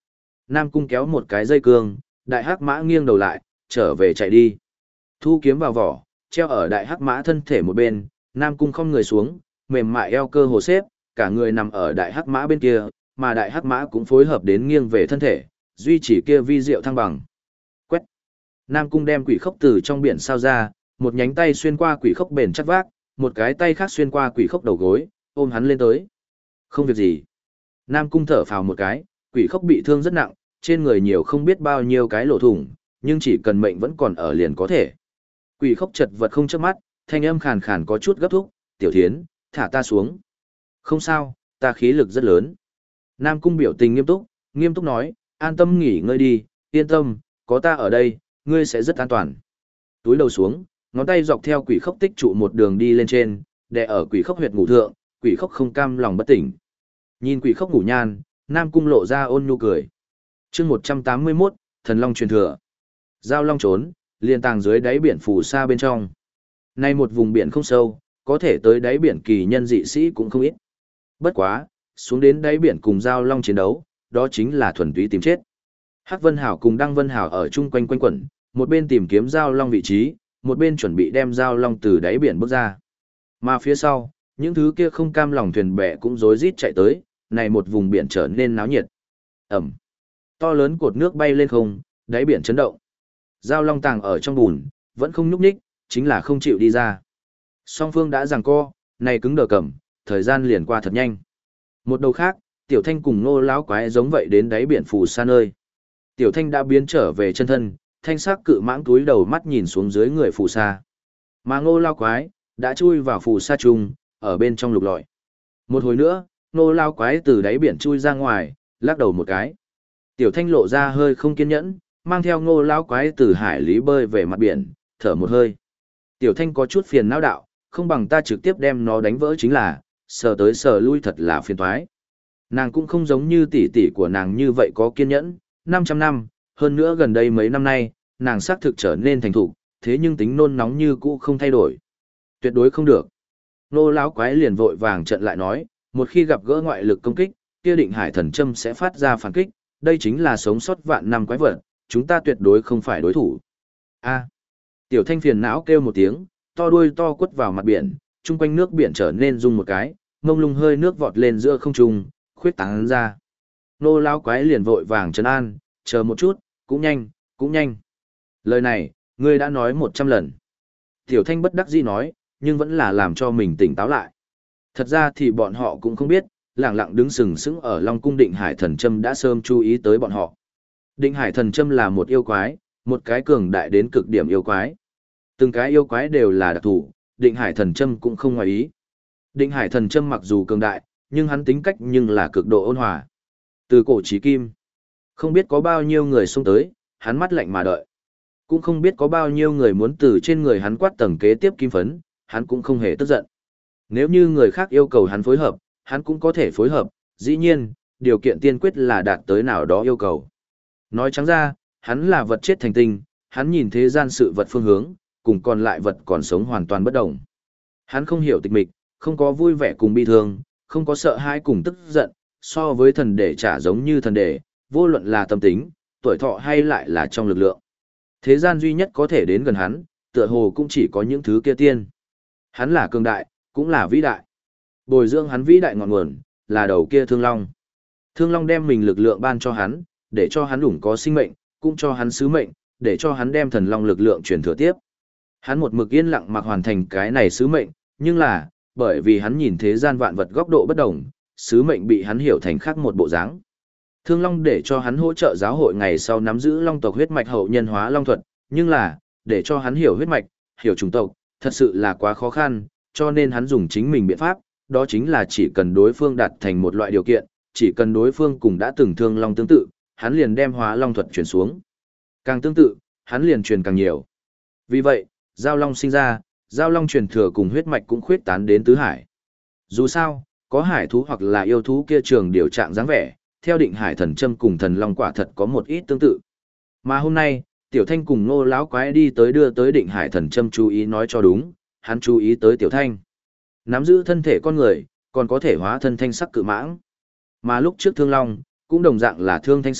Nam Cung kéo một cái dây cương, đại hắc mã nghiêng đầu lại, trở về chạy đi. Thu kiếm vào vỏ, treo ở đại hắc mã thân thể một bên, Nam Cung không người xuống, mềm mại eo cơ hồ xếp, cả người nằm ở đại hắc mã bên kia, mà đại hắc mã cũng phối hợp đến nghiêng về thân thể, duy trì kia vi diệu thăng bằng. Quét. Nam Cung đem quỷ khốc từ trong biển sao ra, một nhánh tay xuyên qua quỷ khốc bền chắc vác, một cái tay khác xuyên qua quỷ khốc đầu gối, ôm hắn lên tới. Không việc gì. Nam Cung thở phào một cái, quỷ khốc bị thương rất nặng, trên người nhiều không biết bao nhiêu cái lỗ thủng, nhưng chỉ cần mệnh vẫn còn ở liền có thể. Quỷ khốc chật vật không chớp mắt, thanh âm khàn khàn có chút gấp thúc, "Tiểu Thiến, thả ta xuống." "Không sao, ta khí lực rất lớn." Nam Cung biểu tình nghiêm túc nói, "An tâm nghỉ ngơi đi, yên tâm, có ta ở đây, ngươi sẽ rất an toàn." Túi đầu xuống, ngón tay dọc theo quỷ khốc tích trụ một đường đi lên trên, đè ở quỷ khốc huyệt ngủ thượng, quỷ khốc không cam lòng bất tỉnh. Nhìn quỷ khốc ngủ nhan, Nam Cung lộ ra ôn nhu cười. Chương 181, Thần Long truyền thừa. Giao long trốn, liền tàng dưới đáy biển phù sa bên trong. Nay một vùng biển không sâu, có thể tới đáy biển kỳ nhân dị sĩ cũng không ít. Bất quá, xuống đến đáy biển cùng giao long chiến đấu, đó chính là thuần túy tìm chết. Hắc Vân Hảo cùng Đăng Vân Hảo ở chung quanh quanh quẩn, một bên tìm kiếm giao long vị trí, một bên chuẩn bị đem giao long từ đáy biển bước ra. Mà phía sau, những thứ kia không cam lòng thuyền bè cũng rối rít chạy tới, này một vùng biển trở nên náo nhiệt. Ẩm. To lớn cột nước bay lên không, đáy biển chấn động. Giao long tàng ở trong bùn, vẫn không nhúc nhích, chính là không chịu đi ra. Song phương đã giằng co, này cứng đờ cầm, thời gian liền qua thật nhanh. Một đầu khác, Tiểu Thanh cùng Ngô lão quái giống vậy đến đáy biển phù sa nơi. Tiểu Thanh đã biến trở về chân thân, thanh sắc cự mãng túi đầu mắt nhìn xuống dưới người phù sa. Mà Ngô lão quái đã chui vào phù sa chung, ở bên trong lục lọi. Một hồi nữa, Ngô lão quái từ đáy biển chui ra ngoài, lắc đầu một cái. Tiểu Thanh lộ ra hơi không kiên nhẫn, mang theo Ngô lão quái từ hải lý bơi về mặt biển, thở một hơi. Tiểu Thanh có chút phiền não đạo, không bằng ta trực tiếp đem nó đánh vỡ chính là, sờ tới sờ lui thật là phiền toái. Nàng cũng không giống như tỷ tỷ của nàng như vậy có kiên nhẫn, 500 năm, hơn nữa gần đây mấy năm nay, nàng xác thực trở nên thành thục, thế nhưng tính nôn nóng như cũ không thay đổi. Tuyệt đối không được. Nô lão quái liền vội vàng trận lại nói, một khi gặp gỡ ngoại lực công kích, kia định hải thần châm sẽ phát ra phản kích, đây chính là sống sót vạn năm quái vật, chúng ta tuyệt đối không phải đối thủ. A. Tiểu Thanh phiền não kêu một tiếng, to đuôi to quất vào mặt biển, chung quanh nước biển trở nên rung một cái, mông lung hơi nước vọt lên giữa không trung, khuyết tán ra. Nô lão quái liền vội vàng trấn an, chờ một chút, cũng nhanh, cũng nhanh. Lời này, ngươi đã nói 100 lần. Tiểu Thanh bất đắc dĩ nói, nhưng vẫn là làm cho mình tỉnh táo lại. Thật ra thì bọn họ cũng không biết, lẳng lặng đứng sừng sững ở Long Cung Định Hải Thần Châm đã sớm chú ý tới bọn họ. Định Hải Thần Châm là một yêu quái, một cái cường đại đến cực điểm yêu quái. Từng cái yêu quái đều là đặc thù, Định Hải Thần Châm cũng không ngoài ý. Định Hải Thần Châm mặc dù cường đại, nhưng hắn tính cách nhưng là cực độ ôn hòa. Từ cổ chí kim, không biết có bao nhiêu người xông tới, hắn mắt lạnh mà đợi. Cũng không biết có bao nhiêu người muốn từ trên người hắn quát tầng kế tiếp kim phấn, hắn cũng không hề tức giận. Nếu như người khác yêu cầu hắn phối hợp, hắn cũng có thể phối hợp, dĩ nhiên, điều kiện tiên quyết là đạt tới nào đó yêu cầu. Nói trắng ra, hắn là vật chết thành tinh, hắn nhìn thế gian sự vật phương hướng, cùng còn lại vật còn sống hoàn toàn bất đồng. Hắn không hiểu tịch mịch, không có vui vẻ cùng bi thương, không có sợ hãi cùng tức giận, so với thần đệ trả giống như thần đệ, vô luận là tâm tính, tuổi thọ hay lại là trong lực lượng. Thế gian duy nhất có thể đến gần hắn, tựa hồ cũng chỉ có những thứ kia tiên. Hắn là cường đại, cũng là vĩ đại. Bồi dưỡng hắn vĩ đại ngọn nguồn, là đầu kia Thương Long. Thương Long đem mình lực lượng ban cho hắn, để cho hắn ủng có sinh mệnh, cũng cho hắn sứ mệnh, để cho hắn đem thần long lực lượng truyền thừa tiếp. Hắn một mực yên lặng mặc hoàn thành cái này sứ mệnh, nhưng là, bởi vì hắn nhìn thế gian vạn vật góc độ bất đồng, sứ mệnh bị hắn hiểu thành khác một bộ dáng. Thương Long để cho hắn hỗ trợ giáo hội ngày sau nắm giữ long tộc huyết mạch hậu nhân hóa long thuật, nhưng là, để cho hắn hiểu huyết mạch, hiểu chủng tộc, thật sự là quá khó khăn, cho nên hắn dùng chính mình biện pháp, đó chính là chỉ cần đối phương đạt thành một loại điều kiện, chỉ cần đối phương cùng đã từng Thương Long tương tự, hắn liền đem hóa long thuật truyền xuống. Càng tương tự, hắn liền truyền càng nhiều. Vì vậy, Giao Long sinh ra, Giao Long truyền thừa cùng huyết mạch cũng khuyết tán đến tứ hải. Dù sao, có hải thú hoặc là yêu thú kia trường điều trạng dáng vẻ, theo Định Hải Thần Châm cùng Thần Long quả thật có một ít tương tự. Mà hôm nay, Tiểu Thanh cùng Ngô lão quái đi tới đưa tới Định Hải Thần Châm chú ý nói cho đúng, hắn chú ý tới Tiểu Thanh. Nắm giữ thân thể con người, còn có thể hóa thân thanh sắc cự mãng. Mà lúc trước Thương Long, cũng đồng dạng là thương thanh sắc,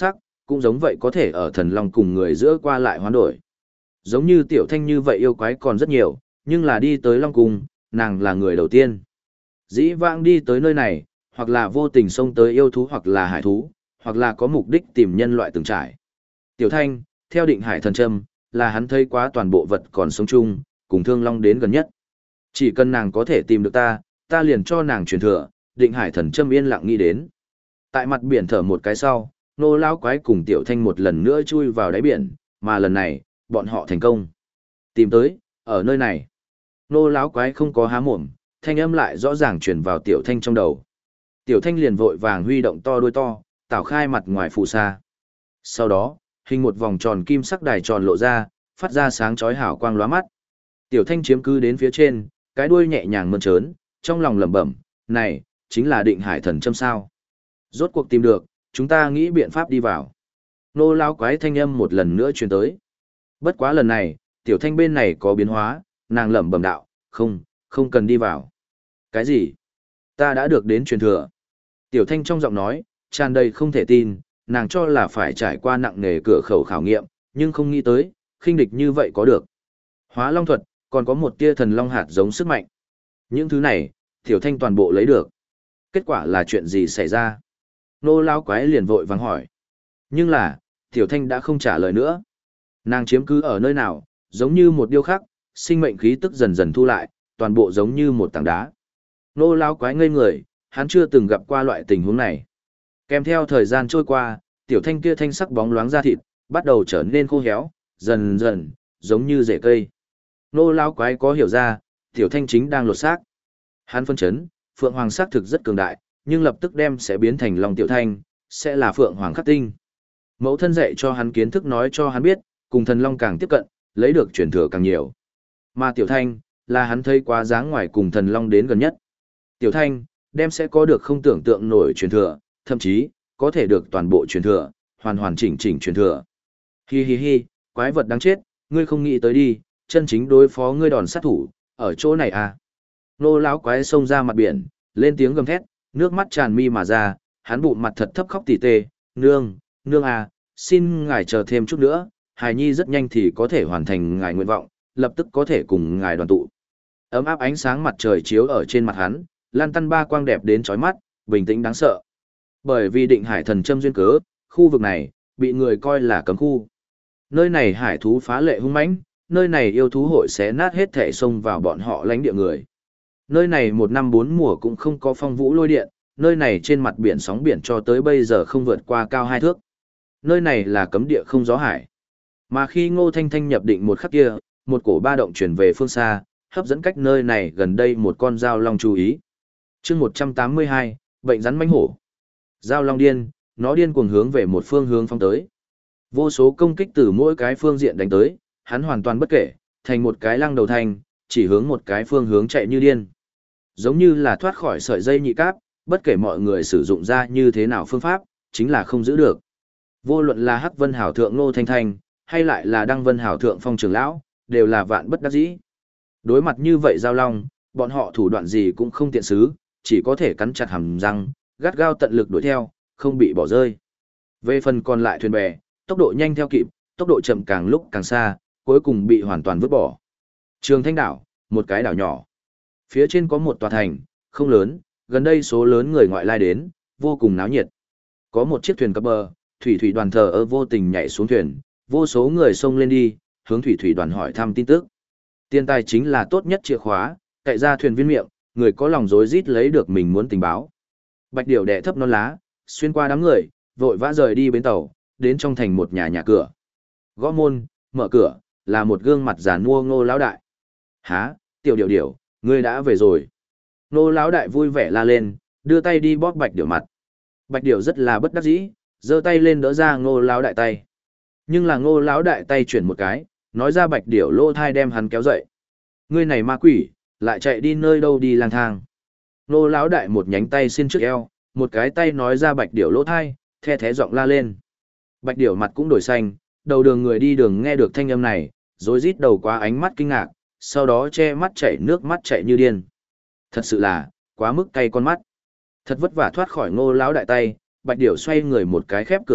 cũng giống vậy có thể ở thần long cùng người giữa qua lại hoán đổi. Giống như tiểu thanh như vậy yêu quái còn rất nhiều, nhưng là đi tới long cung, nàng là người đầu tiên. Dĩ vãng đi tới nơi này, hoặc là vô tình xông tới yêu thú hoặc là hải thú, hoặc là có mục đích tìm nhân loại từng trải. Tiểu thanh, theo định hải thần châm, là hắn thấy quá toàn bộ vật còn sống chung, cùng thương long đến gần nhất. Chỉ cần nàng có thể tìm được ta liền cho nàng truyền thừa, định hải thần châm yên lặng nghĩ đến. Tại mặt biển thở một cái sau, nô lão quái cùng tiểu thanh một lần nữa chui vào đáy biển, mà lần này, bọn họ thành công. Tìm tới, ở nơi này. Nô lão quái không có há mồm, thanh âm lại rõ ràng truyền vào tiểu thanh trong đầu. Tiểu thanh liền vội vàng huy động to đuôi to, tảo khai mặt ngoài phù sa. Sau đó, hình một vòng tròn kim sắc đài tròn lộ ra, phát ra sáng chói hào quang lóa mắt. Tiểu thanh chiếm cứ đến phía trên, cái đuôi nhẹ nhàng mơn trớn, trong lòng lẩm bẩm, này, chính là định hải thần châm sao. Rốt cuộc tìm được, chúng ta nghĩ biện pháp đi vào. Nô lão quái thanh âm một lần nữa truyền tới. Bất quá lần này, tiểu thanh bên này có biến hóa, nàng lẩm bẩm đạo, không cần đi vào. Cái gì? Ta đã được đến truyền thừa. Tiểu thanh trong giọng nói, tràn đầy không thể tin, nàng cho là phải trải qua nặng nề cửa khẩu khảo nghiệm, nhưng không nghĩ tới, khinh địch như vậy có được. Hóa long thuật, còn có một tia thần long hạt giống sức mạnh. Những thứ này, tiểu thanh toàn bộ lấy được. Kết quả là chuyện gì xảy ra? Nô lao quái liền vội vàng hỏi. Nhưng là, tiểu thanh đã không trả lời nữa. Nàng chiếm cứ ở nơi nào, giống như một điêu khắc, sinh mệnh khí tức dần dần thu lại, toàn bộ giống như một tảng đá. Nô lao quái ngây người, hắn chưa từng gặp qua loại tình huống này. Kèm theo thời gian trôi qua, tiểu thanh kia thanh sắc bóng loáng da thịt, bắt đầu trở nên khô héo, dần dần, giống như rễ cây. Nô lao quái có hiểu ra, tiểu thanh chính đang lột xác. Hắn phân chấn, phượng hoàng xác thực rất cường đại, nhưng lập tức đem sẽ biến thành long tiểu thanh, sẽ là phượng hoàng khắc tinh. Mẫu thân dạy cho hắn kiến thức nói cho hắn biết, cùng thần long càng tiếp cận, lấy được truyền thừa càng nhiều. Mà tiểu thanh, là hắn thấy quá dáng ngoài cùng thần long đến gần nhất. Tiểu thanh, đem sẽ có được không tưởng tượng nổi truyền thừa, thậm chí, có thể được toàn bộ truyền thừa, hoàn hoàn chỉnh chỉnh truyền thừa. Hi hi hi, quái vật đáng chết, ngươi không nghĩ tới đi, chân chính đối phó ngươi đòn sát thủ, ở chỗ này à. Nô lão quái xông ra mặt biển, lên tiếng gầm thét, nước mắt tràn mi mà ra, hắn bụng mặt thật thấp khóc tỉ tê, nương à, xin ngài chờ thêm chút nữa, hài nhi rất nhanh thì có thể hoàn thành ngài nguyện vọng, lập tức có thể cùng ngài đoàn tụ. Ấm áp ánh sáng mặt trời chiếu ở trên mặt hắn, lan tăn ba quang đẹp đến chói mắt, bình tĩnh đáng sợ. Bởi vì định hải thần châm duyên cớ, khu vực này, bị người coi là cấm khu. Nơi này hải thú phá lệ hung mãnh, nơi này yêu thú hội xé nát hết thể xông vào bọn họ lãnh địa người. Nơi này một năm bốn mùa cũng không có phong vũ lôi điện, nơi này trên mặt biển sóng biển cho tới bây giờ không vượt qua cao 2 thước. Nơi này là cấm địa không gió hải. Mà khi Ngô Thanh Thanh nhập định một khắc kia, một cổ ba động chuyển về phương xa, hấp dẫn cách nơi này gần đây một con dao long chú ý. chương 182, bệnh rắn mãnh hổ. Dao long điên, nó điên cuồng hướng về một phương hướng phong tới. Vô số công kích từ mỗi cái phương diện đánh tới, hắn hoàn toàn bất kể, thành một cái lăng đầu thanh, chỉ hướng một cái phương hướng chạy như điên. Giống như là thoát khỏi sợi dây nhị cáp, bất kể mọi người sử dụng ra như thế nào phương pháp, chính là không giữ được. Vô luận là Hắc Vân Hảo Thượng Ngô Thanh Thanh, hay lại là Đăng Vân Hảo Thượng Phong Trường Lão, đều là vạn bất đắc dĩ. Đối mặt như vậy giao long, bọn họ thủ đoạn gì cũng không tiện xứ, chỉ có thể cắn chặt hàm răng, gắt gao tận lực đuổi theo, không bị bỏ rơi. Về phần còn lại thuyền bè, tốc độ nhanh theo kịp, tốc độ chậm càng lúc càng xa, cuối cùng bị hoàn toàn vứt bỏ. Trường Thanh đảo, một cái đảo nhỏ. Phía trên có một tòa thành, không lớn, gần đây số lớn người ngoại lai đến, vô cùng náo nhiệt. Có một chiếc thuyền cập bờ, thủy thủy đoàn thờ ơ vô tình nhảy xuống thuyền, vô số người xông lên đi, hướng thủy thủy đoàn hỏi thăm tin tức. Tiền tài chính là tốt nhất chìa khóa, cậy ra thuyền viên miệng, người có lòng rối rít lấy được mình muốn tình báo. Bạch Điểu đè thấp non lá, xuyên qua đám người, vội vã rời đi bến tàu, đến trong thành một nhà cửa. Gõ môn, mở cửa, là một gương mặt già nua Ngô lão đại. Há, Tiểu Điểu Điểu, ngươi đã về rồi. Ngô lão đại vui vẻ la lên, đưa tay đi bóp Bạch Điểu mặt. Bạch Điểu rất là bất đắc dĩ, giơ tay lên đỡ ra Ngô lão đại tay. Nhưng là Ngô lão đại tay chuyển một cái, nói ra Bạch Điểu lỗ thai đem hắn kéo dậy. Ngươi này ma quỷ, lại chạy đi nơi đâu đi lang thang. Ngô lão đại một nhánh tay xin trước eo, một cái tay nói ra Bạch Điểu lỗ thai, the thé giọng la lên. Bạch Điểu mặt cũng đổi xanh, đầu đường người đi đường nghe được thanh âm này, rối rít đầu quá ánh mắt kinh ngạc, sau đó che mắt chảy nước mắt chạy như điên. Thật sự là, quá mức cay con mắt. Thật vất vả thoát khỏi Ngô lão đại tay, Bạch Điểu xoay người một cái khép cửa lại,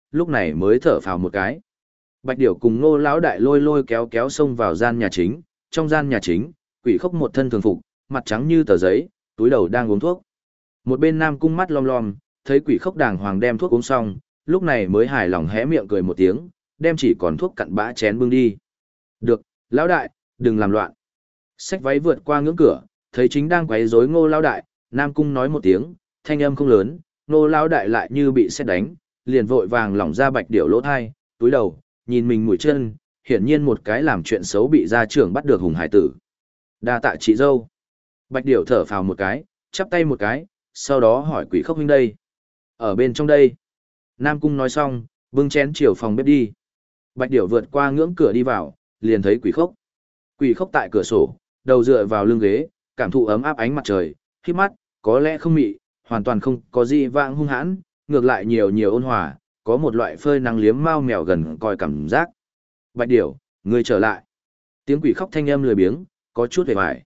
lúc này mới thở phào một cái. Bạch Điểu cùng Ngô lão đại lôi lôi kéo kéo xông vào gian nhà chính, trong gian nhà chính, Quỷ Khốc một thân thường phục, mặt trắng như tờ giấy, túi đầu đang uống thuốc. Một bên Nam Cung mắt lom lom, thấy Quỷ Khốc đàng hoàng đem thuốc uống xong, lúc này mới hài lòng hé miệng cười một tiếng, đem chỉ còn thuốc cặn bã chén bưng đi. Được, lão đại, đừng làm loạn. Xách váy vượt qua ngưỡng cửa, thấy chính đang quấy rối Ngô lão đại, Nam Cung nói một tiếng, thanh âm không lớn, Ngô lão đại lại như bị sét đánh, liền vội vàng lỏng ra Bạch Điểu lỗ thai, túi đầu, nhìn mình mũi chân, hiển nhiên một cái làm chuyện xấu bị gia trưởng bắt được hùng hải tử. Đa tạ chị dâu. Bạch Điểu thở phào một cái, chắp tay một cái, sau đó hỏi Quỷ Khốc huynh đây. Ở bên trong đây. Nam Cung nói xong, bưng chén chiều phòng bếp đi. Bạch Điểu vượt qua ngưỡng cửa đi vào, liền thấy Quỷ Khốc. Quỷ Khốc tại cửa sổ, đầu dựa vào lưng ghế, cảm thụ ấm áp ánh mặt trời, khít mắt, có lẽ không mị, hoàn toàn không có gì vãng hung hãn, ngược lại nhiều nhiều ôn hòa, có một loại phơi nắng liếm mao mèo gần coi cảm giác. Bạch Điểu, ngươi trở lại. Tiếng Quỷ Khốc thanh âm lười biếng, có chút hề hoài.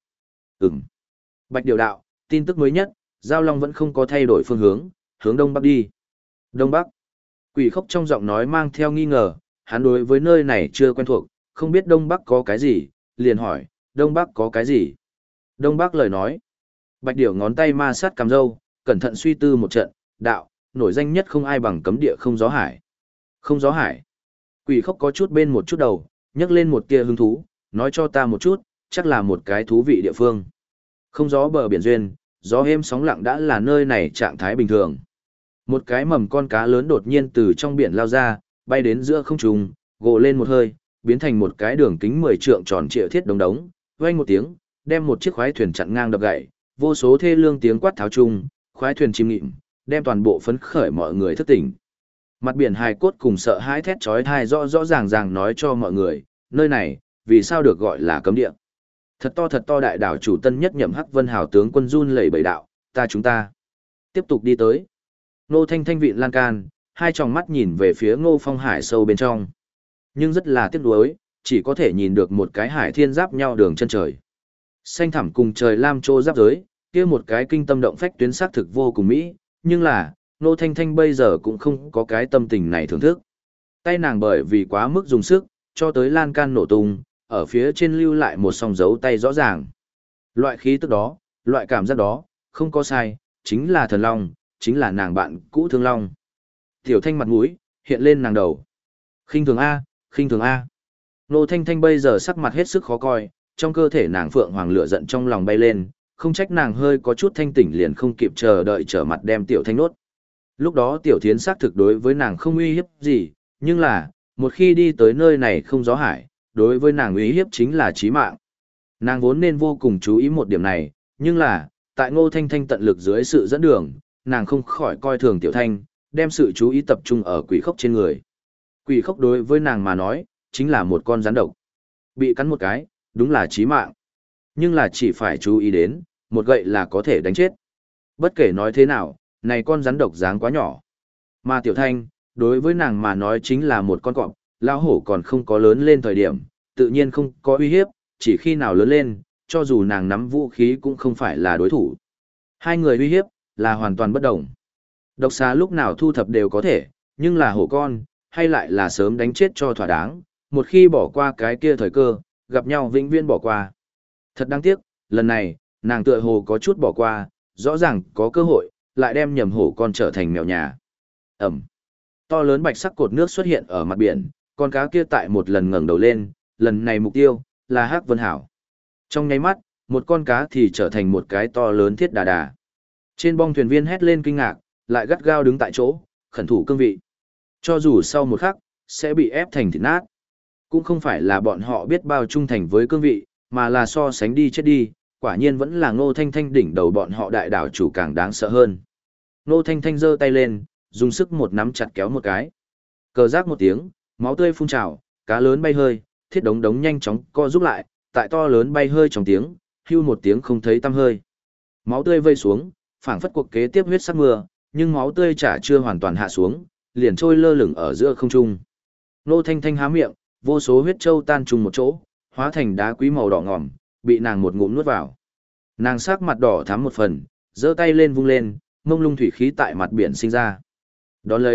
Bạch Điểu đạo, tin tức mới nhất, Giao Long vẫn không có thay đổi phương hướng, hướng đông bắc đi. Đông bắc. Quỷ Khốc trong giọng nói mang theo nghi ngờ, hắn đối với nơi này chưa quen thuộc, không biết đông bắc có cái gì, liền hỏi, đông bắc có cái gì? Đông bắc lời nói. Bạch Điểu ngón tay ma sát cằm râu, cẩn thận suy tư một trận, đạo, nổi danh nhất không ai bằng cấm địa không gió hải. Không gió hải. Quỷ Khốc có chút bên một chút đầu, nhấc lên một tia hứng thú, nói cho ta một chút, chắc là một cái thú vị địa phương. Không gió bờ biển duyên, gió êm sóng lặng đã là nơi này trạng thái bình thường. Một cái mầm con cá lớn đột nhiên từ trong biển lao ra, bay đến giữa không trung, gồ lên một hơi, biến thành một cái đường kính 10 trượng tròn trịa thiết đống đống, vang một tiếng, đem một chiếc khoái thuyền chặn ngang đập gãy, vô số thê lương tiếng quát tháo chung, khoái thuyền chìm nghịm, đem toàn bộ phấn khởi mọi người thức tỉnh. Mặt biển hài cốt cùng sợ hãi thét chói tai rõ rõ ràng ràng nói cho mọi người, nơi này, vì sao được gọi là cấm địa. Thật to đại đảo chủ tân nhất nhậm Hắc Vân Hào tướng quân run lẩy bẩy đạo, chúng ta tiếp tục đi tới. Ngô Thanh Thanh vịn lan can, hai tròng mắt nhìn về phía Ngô Phong Hải sâu bên trong. Nhưng rất là tiếc nuối, chỉ có thể nhìn được một cái hải thiên giáp nhau đường chân trời. Xanh thẳm cùng trời lam trô giáp giới, kia một cái kinh tâm động phách tuyến sắc thực vô cùng mỹ, nhưng là, Ngô Thanh Thanh bây giờ cũng không có cái tâm tình này thưởng thức. Tay nàng bởi vì quá mức dùng sức, cho tới lan can nổ tung, ở phía trên lưu lại một song dấu tay rõ ràng. Loại khí tức đó, loại cảm giác đó, không có sai, chính là thần long, chính là nàng bạn cũ Thương Long. Tiểu Thanh mặt mũi hiện lên nàng đầu. Khinh thường a, khinh thường a. Ngô Thanh Thanh bây giờ sắc mặt hết sức khó coi, trong cơ thể nàng phượng hoàng lửa giận trong lòng bay lên, không trách nàng hơi có chút thanh tỉnh liền không kịp chờ đợi trở mặt đem Tiểu Thanh nốt. Lúc đó Tiểu Thiến xác thực đối với nàng không uy hiếp gì, nhưng là, một khi đi tới nơi này không gió hải, đối với nàng uy hiếp chính là chí mạng. Nàng vốn nên vô cùng chú ý một điểm này, nhưng là, tại Ngô Thanh Thanh tận lực dưới sự dẫn đường, nàng không khỏi coi thường Tiểu Thanh, đem sự chú ý tập trung ở Quỷ Khốc trên người. Quỷ Khốc đối với nàng mà nói, chính là một con rắn độc. Bị cắn một cái, đúng là chí mạng. Nhưng là chỉ phải chú ý đến, một gậy là có thể đánh chết. Bất kể nói thế nào, này con rắn độc dáng quá nhỏ. Mà Tiểu Thanh, đối với nàng mà nói chính là một con cọp, lão hổ còn không có lớn lên thời điểm, tự nhiên không có uy hiếp, chỉ khi nào lớn lên, cho dù nàng nắm vũ khí cũng không phải là đối thủ. Hai người uy hiếp, là hoàn toàn bất đồng. Độc xà lúc nào thu thập đều có thể, nhưng là hổ con, hay lại là sớm đánh chết cho thỏa đáng, một khi bỏ qua cái kia thời cơ, gặp nhau vĩnh viễn bỏ qua. Thật đáng tiếc, lần này, nàng tựa hồ có chút bỏ qua, rõ ràng có cơ hội, lại đem nhầm hổ con trở thành mèo nhà. Ẩm. To lớn bạch sắc cột nước xuất hiện ở mặt biển, con cá kia tại một lần ngẩng đầu lên, lần này mục tiêu, là Hắc Vân Hảo. Trong nháy mắt, một con cá thì trở thành một cái to lớn thiết đà đà. Trên bong thuyền viên hét lên kinh ngạc, lại gắt gao đứng tại chỗ, khẩn thủ cương vị. Cho dù sau một khắc, sẽ bị ép thành thịt nát. Cũng không phải là bọn họ biết bao trung thành với cương vị, mà là so sánh đi chết đi, quả nhiên vẫn là Ngô Thanh Thanh đỉnh đầu bọn họ đại đảo chủ càng đáng sợ hơn. Ngô Thanh Thanh giơ tay lên, dùng sức một nắm chặt kéo một cái. Cờ rác một tiếng, máu tươi phun trào, cá lớn bay hơi, thiết đống đống nhanh chóng co rút lại, tại to lớn bay hơi trong tiếng, hưu một tiếng không thấy tăm hơi. Máu tươi vây xuống, phảng phất cuộc kế tiếp huyết sắc mưa, nhưng máu tươi chả chưa hoàn toàn hạ xuống, liền trôi lơ lửng ở giữa không trung. Nô Thanh Thanh há miệng, vô số huyết châu tan trùng một chỗ, hóa thành đá quý màu đỏ ngòm, bị nàng một ngụm nuốt vào. Nàng sắc mặt đỏ thắm một phần, giơ tay lên vung lên, mông lung thủy khí tại mặt biển sinh ra. Đón lấy,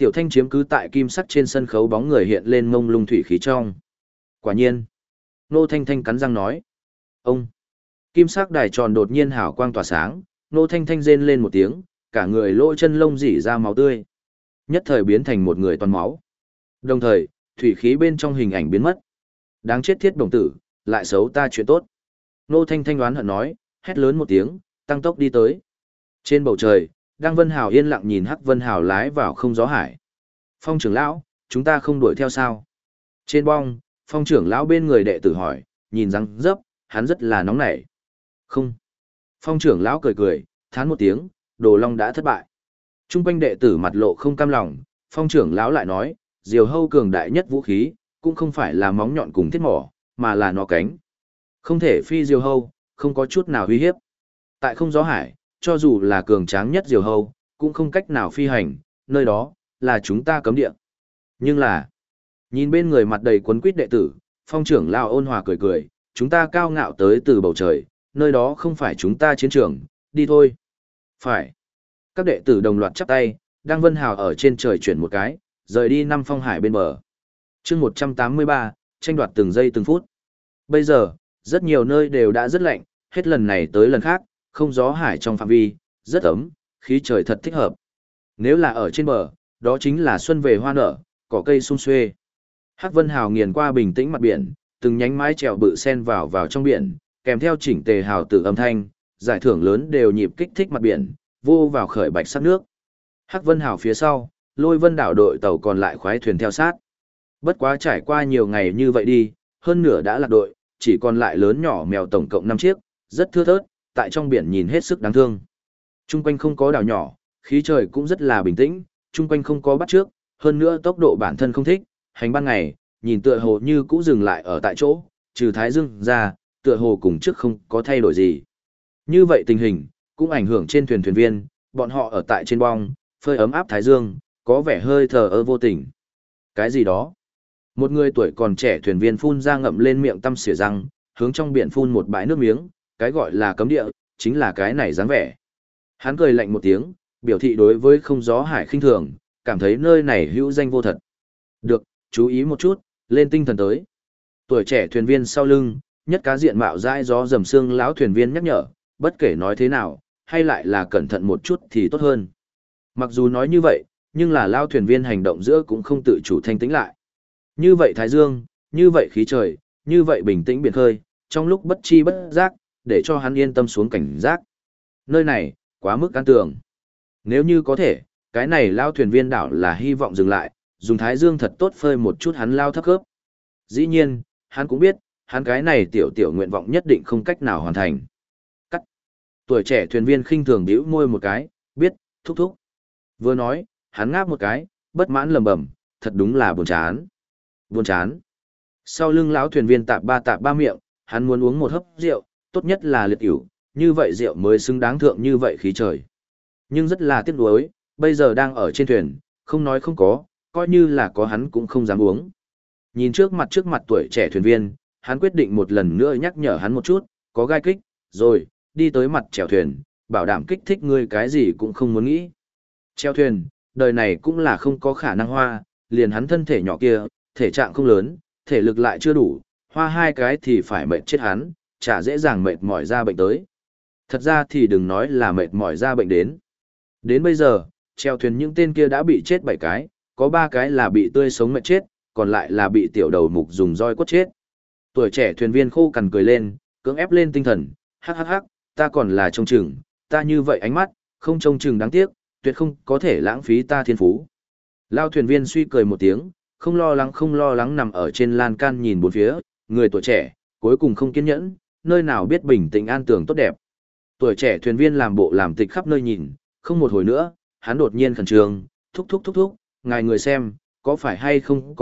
Tiểu Thanh chiếm cứ tại kim sắc trên sân khấu bóng người hiện lên mông lung thủy khí trong. Quả nhiên. Nô Thanh Thanh cắn răng nói. Ông. Kim sắc đài tròn đột nhiên hào quang tỏa sáng, Nô Thanh Thanh rên lên một tiếng, cả người lỗ chân lông rỉ ra máu tươi. Nhất thời biến thành một người toàn máu. Đồng thời, thủy khí bên trong hình ảnh biến mất. Đáng chết thiết đồng tử, lại xấu ta chuyện tốt. Nô Thanh Thanh đoán hận nói, hét lớn một tiếng, tăng tốc đi tới. Trên bầu trời, Đăng Vân Hào yên lặng nhìn Hắc Vân Hào lái vào không gió hải. Phong trưởng lão, chúng ta không đuổi theo sao? Trên bong, Phong trưởng lão bên người đệ tử hỏi, nhìn răng dấp, hắn rất là nóng nảy. Không. Phong trưởng lão cười cười, thán một tiếng, Đồ Long đã thất bại. Trung quanh đệ tử mặt lộ không cam lòng, Phong trưởng lão lại nói, diều hâu cường đại nhất vũ khí, cũng không phải là móng nhọn cùng thiết mỏ, mà là nó cánh. Không thể phi diều hâu, không có chút nào uy hiếp. Tại không gió hải, cho dù là cường tráng nhất diều hâu, cũng không cách nào phi hành, nơi đó, là chúng ta cấm địa. Nhưng là, nhìn bên người mặt đầy quấn quýt đệ tử, Phong trưởng lão ôn hòa cười cười, chúng ta cao ngạo tới từ bầu trời, nơi đó không phải chúng ta chiến trường, đi thôi. Phải. Các đệ tử đồng loạt chắp tay, Đăng Vân Hào ở trên trời chuyển một cái, rời đi năm phong hải bên bờ. chương 183, tranh đoạt từng giây từng phút. Bây giờ, rất nhiều nơi đều đã rất lạnh, hết lần này tới lần khác, không gió hải trong phạm vi, rất ấm, khí trời thật thích hợp. Nếu là ở trên bờ, đó chính là xuân về hoa nở, cỏ cây sum xuê. Hắc Vân Hào nghiền qua bình tĩnh mặt biển, từng nhánh mái chèo bự sen vào trong biển, kèm theo chỉnh tề hào tử âm thanh, giải thưởng lớn đều nhịp kích thích mặt biển, vô vào khởi bạch sắc nước. Hắc Vân Hào phía sau, Lôi Vân đảo đội tàu còn lại khoái thuyền theo sát. Bất quá trải qua nhiều ngày như vậy đi, hơn nửa đã lạc đội, chỉ còn lại lớn nhỏ mèo tổng cộng 5 chiếc, rất thưa thớt, tại trong biển nhìn hết sức đáng thương. Trung quanh không có đảo nhỏ, khí trời cũng rất là bình tĩnh, trung quanh không có bắt trước, hơn nữa tốc độ bản thân không thích, hành ban ngày, nhìn tựa hồ như cũ dừng lại ở tại chỗ, trừ thái dương ra, tựa hồ cùng trước không có thay đổi gì. Như vậy tình hình, cũng ảnh hưởng trên thuyền thuyền viên, bọn họ ở tại trên bong, phơi ấm áp thái dương, có vẻ hơi thờ ơ vô tình. Cái gì đó? Một người tuổi còn trẻ thuyền viên phun ra ngậm lên miệng tăm xỉa răng, hướng trong biển phun một bãi nước miếng, cái gọi là cấm địa, chính là cái này dáng vẻ. Hắn cười lạnh một tiếng, biểu thị đối với không gió hải khinh thường, cảm thấy nơi này hữu danh vô thật. Được, chú ý một chút, lên tinh thần tới. Tuổi trẻ thuyền viên sau lưng, nhất cá diện mạo dãi gió dầm xương lão thuyền viên nhắc nhở, bất kể nói thế nào, hay lại là cẩn thận một chút thì tốt hơn. Mặc dù nói như vậy, nhưng là lao thuyền viên hành động giữa cũng không tự chủ thanh tĩnh lại. Như vậy thái dương, như vậy khí trời, như vậy bình tĩnh biển khơi, trong lúc bất chi bất giác, để cho hắn yên tâm xuống cảnh giác. Nơi này, quá mức an tường. Nếu như có thể, cái này lao thuyền viên đảo là hy vọng dừng lại, dùng thái dương thật tốt phơi một chút hắn lao thấp khớp. Dĩ nhiên, hắn cũng biết, hắn cái này tiểu nguyện vọng nhất định không cách nào hoàn thành. Cắt. Tuổi trẻ thuyền viên khinh thường bĩu môi một cái, biết, thúc thúc. Vừa nói, hắn ngáp một cái, bất mãn lầm bầm, thật đúng là buồn chán. Buồn chán. Sau lưng lão thuyền viên tạp ba miệng, hắn muốn uống một hớp rượu, tốt nhất là liệt ỉu, như vậy rượu mới xứng đáng thượng như vậy khí trời. Nhưng rất là tiếc nuối, bây giờ đang ở trên thuyền, không nói không có, coi như là có hắn cũng không dám uống. Nhìn trước mặt tuổi trẻ thuyền viên, hắn quyết định một lần nữa nhắc nhở hắn một chút, có gai kích, rồi, đi tới mặt chèo thuyền, bảo đảm kích thích ngươi cái gì cũng không muốn nghĩ. Chèo thuyền, đời này cũng là không có khả năng hoa, liền hắn thân thể nhỏ kia, thể trạng không lớn, thể lực lại chưa đủ, hoa hai cái thì phải mệt chết hắn, chả dễ dàng mệt mỏi ra bệnh tới. Thật ra thì đừng nói là mệt mỏi ra bệnh đến. Đến bây giờ, chèo thuyền những tên kia đã bị chết 7 cái, có 3 cái là bị tươi sống mệt chết, còn lại là bị tiểu đầu mục dùng roi quất chết. Tuổi trẻ thuyền viên khô cằn cười lên, cưỡng ép lên tinh thần, hắc hắc hắc, ta còn là trông chừng, ta như vậy ánh mắt, không trông chừng đáng tiếc, tuyệt không có thể lãng phí ta thiên phú. Lao thuyền viên suy cười một tiếng, không lo lắng nằm ở trên lan can nhìn bốn phía, người tuổi trẻ, cuối cùng không kiên nhẫn, nơi nào biết bình tĩnh an tường tốt đẹp. Tuổi trẻ thuyền viên làm bộ làm tịch khắp nơi nhìn, không một hồi nữa, hắn đột nhiên khẩn trương, thúc, ngài người xem, có phải hay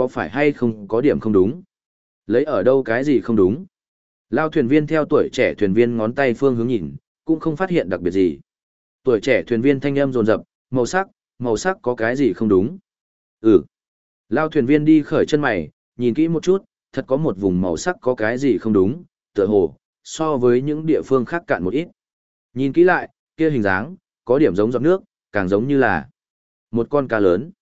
không có điểm không đúng. Lấy ở đâu cái gì không đúng. Lao thuyền viên theo tuổi trẻ thuyền viên ngón tay phương hướng nhìn, cũng không phát hiện đặc biệt gì. Tuổi trẻ thuyền viên thanh âm dồn dập, màu sắc có cái gì không đúng. Ừ. Lao thuyền viên đi khởi chân mày, nhìn kỹ một chút, thật có một vùng màu sắc có cái gì không đúng, tựa hồ, so với những địa phương khác cạn một ít. Nhìn kỹ lại, kia hình dáng, có điểm giống giọt nước, càng giống như là một con cá lớn.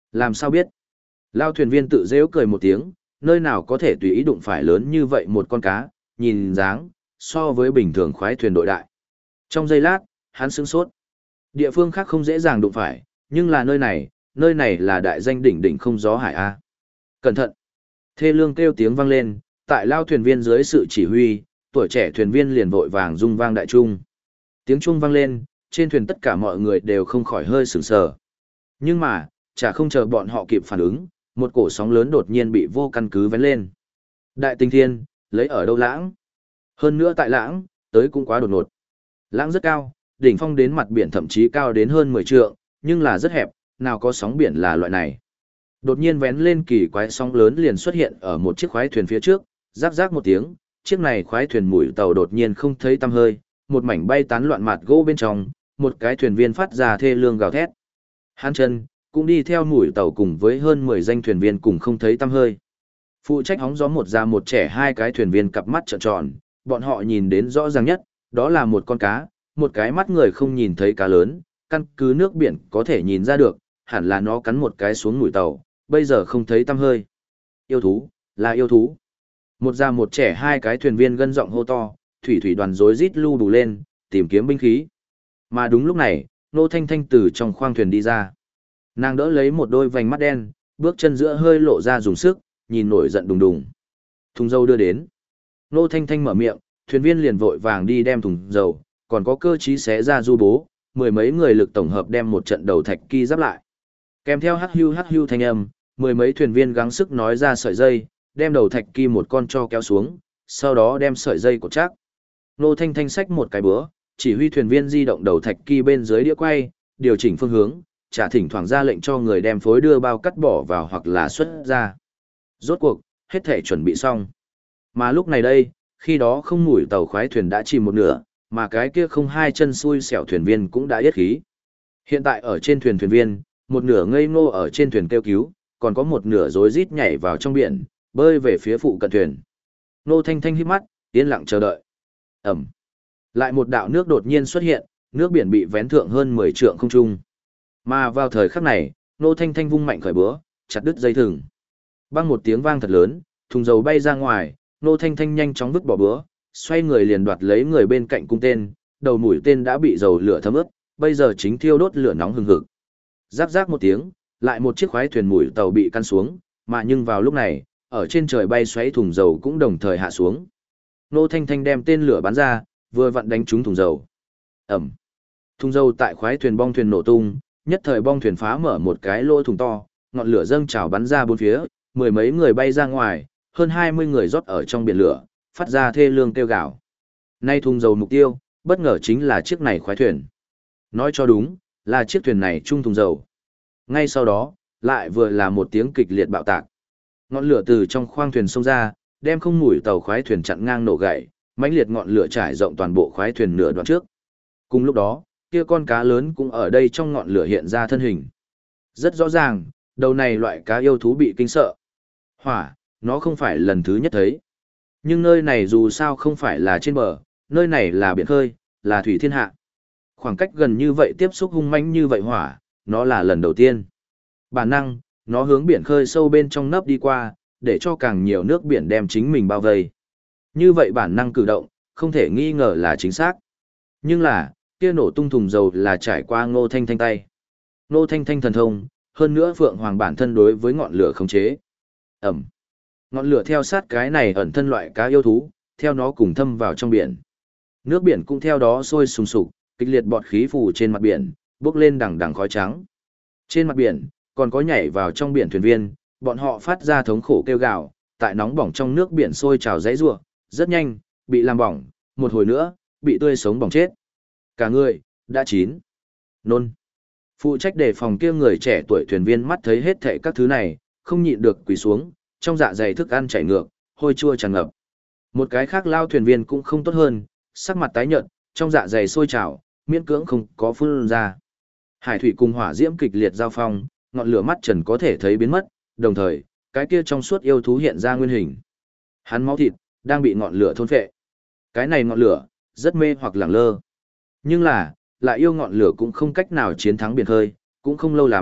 Làm sao biết? Lao thuyền viên tự dễu cười một tiếng, nơi nào có thể tùy ý đụng phải lớn như vậy một con cá, nhìn dáng, so với bình thường khoái thuyền đội đại. Trong giây lát, hắn sững sốt. Địa phương khác không dễ dàng đụng phải, nhưng là nơi này là đại danh đỉnh đỉnh không gió hải A. Cẩn thận! Thê lương kêu tiếng vang lên, tại Lao thuyền viên dưới sự chỉ huy, tuổi trẻ thuyền viên liền vội vàng rung vang đại trung. Tiếng trung vang lên, trên thuyền tất cả mọi người đều không khỏi hơi sửng sờ. Nhưng mà, chả không chờ bọn họ kịp phản ứng, một cổ sóng lớn đột nhiên bị vô căn cứ vén lên. Đại tinh thiên, lấy ở đâu lãng? Hơn nữa tại lãng, tới cũng quá đột ngột. Lãng rất cao, đỉnh phong đến mặt biển thậm chí cao đến hơn 10 trượng, nhưng là rất hẹp, nào có sóng biển là loại này. Đột nhiên vén lên kỳ quái sóng lớn liền xuất hiện ở một chiếc khoái thuyền phía trước, rắc rắc một tiếng, chiếc này khoái thuyền mũi tàu đột nhiên không thấy tăm hơi, một mảnh bay tán loạn mặt gỗ bên trong, một cái thuyền viên phát ra thê lương gào thét. Hắn chân cũng đi theo mũi tàu cùng với hơn 10 danh thuyền viên cùng không thấy tăm hơi. Phụ trách hóng gió một già một trẻ hai cái thuyền viên cặp mắt trợn tròn, bọn họ nhìn đến rõ ràng nhất, đó là một con cá, một cái mắt người không nhìn thấy cá lớn, căn cứ nước biển có thể nhìn ra được, hẳn là nó cắn một cái xuống mũi tàu, bây giờ không thấy tăm hơi. Yêu thú, là yêu thú. Một già một trẻ hai cái thuyền viên gân giọng hô to, thủy đoàn rối rít lu bù lên, tìm kiếm binh khí. Mà đúng lúc này, Nô Thanh Thanh từ trong khoang thuyền đi ra. Nàng đỡ lấy một đôi vành mắt đen, bước chân giữa hơi lộ ra dùng sức, nhìn nổi giận đùng đùng. Thùng dầu đưa đến. Nô Thanh Thanh mở miệng, thuyền viên liền vội vàng đi đem thùng dầu, còn có cơ trí xé ra du bố, mười mấy người lực tổng hợp đem một trận đầu thạch kỳ giáp lại. Kèm theo hắc hưu thanh âm, mười mấy thuyền viên gắng sức nói ra sợi dây, đem đầu thạch kỳ một con cho kéo xuống, sau đó đem sợi dây cột chắc. Nô Thanh Thanh xách một cái búa, chỉ huy thuyền viên di động đầu thạch kỳ bên dưới đĩa quay, điều chỉnh phương hướng, trả thỉnh thoảng ra lệnh cho người đem phối đưa bao cắt bỏ vào hoặc là xuất ra. Rốt cuộc, hết thể chuẩn bị xong. Mà lúc này đây, khi đó không mủi tàu khoái thuyền đã chìm một nửa, mà cái kia không hai chân xui xẻo thuyền viên cũng đã yết khí. Hiện tại ở trên thuyền thuyền viên, một nửa ngây ngô ở trên thuyền kêu cứu, còn có một nửa rối rít nhảy vào trong biển, bơi về phía phụ cận thuyền. Nô Thanh Thanh híp mắt, yên lặng chờ đợi. Ẩm. Lại một đạo nước đột nhiên xuất hiện, nước biển bị vén thượng hơn 10 trượng không trung. Mà vào thời khắc này, Nô Thanh Thanh vung mạnh khởi búa, chặt đứt dây thừng. Bang một tiếng vang thật lớn, thùng dầu bay ra ngoài, Nô Thanh Thanh nhanh chóng vứt bỏ búa, xoay người liền đoạt lấy người bên cạnh cung tên, đầu mũi tên đã bị dầu lửa thấm ướt, bây giờ chính thiêu đốt lửa nóng hừng hực. Rắc rắc một tiếng, lại một chiếc khoái thuyền mũi tàu bị căn xuống, mà nhưng vào lúc này, ở trên trời bay xoáy thùng dầu cũng đồng thời hạ xuống. Nô Thanh Thanh đem tên lửa bắn ra, vừa vặn đánh trúng thùng dầu. Ẩm. Thùng dầu tại khoái thuyền bong thuyền nổ tung, nhất thời bong thuyền phá mở một cái lỗ thùng to, ngọn lửa dâng trào bắn ra bốn phía, mười mấy người bay ra ngoài, hơn 20 người rót ở trong biển lửa, phát ra thê lương kêu gào. Nay thùng dầu mục tiêu, bất ngờ chính là chiếc này khoái thuyền. Nói cho đúng, là chiếc thuyền này chung thùng dầu. Ngay sau đó, lại vừa là một tiếng kịch liệt bạo tạc. Ngọn lửa từ trong khoang thuyền xông ra, đem không mũi tàu khoái thuyền chặn ngang nổ gãy, mãnh liệt ngọn lửa trải rộng toàn bộ khoái thuyền nửa đoạn trước. Cùng lúc đó, kia con cá lớn cũng ở đây trong ngọn lửa hiện ra thân hình. Rất rõ ràng, đầu này loại cá yêu thú bị kinh sợ. Hỏa, nó không phải lần thứ nhất thấy. Nhưng nơi này dù sao không phải là trên bờ, nơi này là biển khơi, là thủy thiên hạ. Khoảng cách gần như vậy tiếp xúc hung mãnh như vậy hỏa, nó là lần đầu tiên. Bản năng, nó hướng biển khơi sâu bên trong nấp đi qua, để cho càng nhiều nước biển đem chính mình bao vây. Như vậy bản năng cử động, không thể nghi ngờ là chính xác. Nhưng là, kia nổ tung thùng dầu là trải qua Ngô Thanh Thanh tay. Ngô Thanh Thanh thần thông, hơn nữa Phượng Hoàng bản thân đối với ngọn lửa khống chế. Ẩm. Ngọn lửa theo sát cái này ẩn thân loại cá yêu thú, theo nó cùng thâm vào trong biển. Nước biển cũng theo đó sôi sùng sục, kịch liệt bọt khí phủ trên mặt biển, bốc lên đằng đằng khói trắng. Trên mặt biển, còn có nhảy vào trong biển thuyền viên, bọn họ phát ra thống khổ kêu gào, tại nóng bỏng trong nước biển sôi trào dãy rủa, rất nhanh, bị làm bỏng, một hồi nữa, bị tươi sống bỏng chết. Cả người, đã chín. Nôn. Phụ trách đề phòng kia người trẻ tuổi thuyền viên mắt thấy hết thảy các thứ này, không nhịn được quỳ xuống, trong dạ dày thức ăn chảy ngược, hôi chua tràn ngập. Một cái khác lao thuyền viên cũng không tốt hơn, sắc mặt tái nhợt, trong dạ dày sôi trào, miễn cưỡng không có phun ra. Hải thủy cùng hỏa diễm kịch liệt giao phong, ngọn lửa mắt trần có thể thấy biến mất, đồng thời, cái kia trong suốt yêu thú hiện ra nguyên hình. Hắn máu thịt đang bị ngọn lửa thôn phệ. Cái này ngọn lửa rất mê hoặc lẳng lơ. Nhưng là, lại yêu ngọn lửa cũng không cách nào chiến thắng biển khơi, cũng không lâu lắm,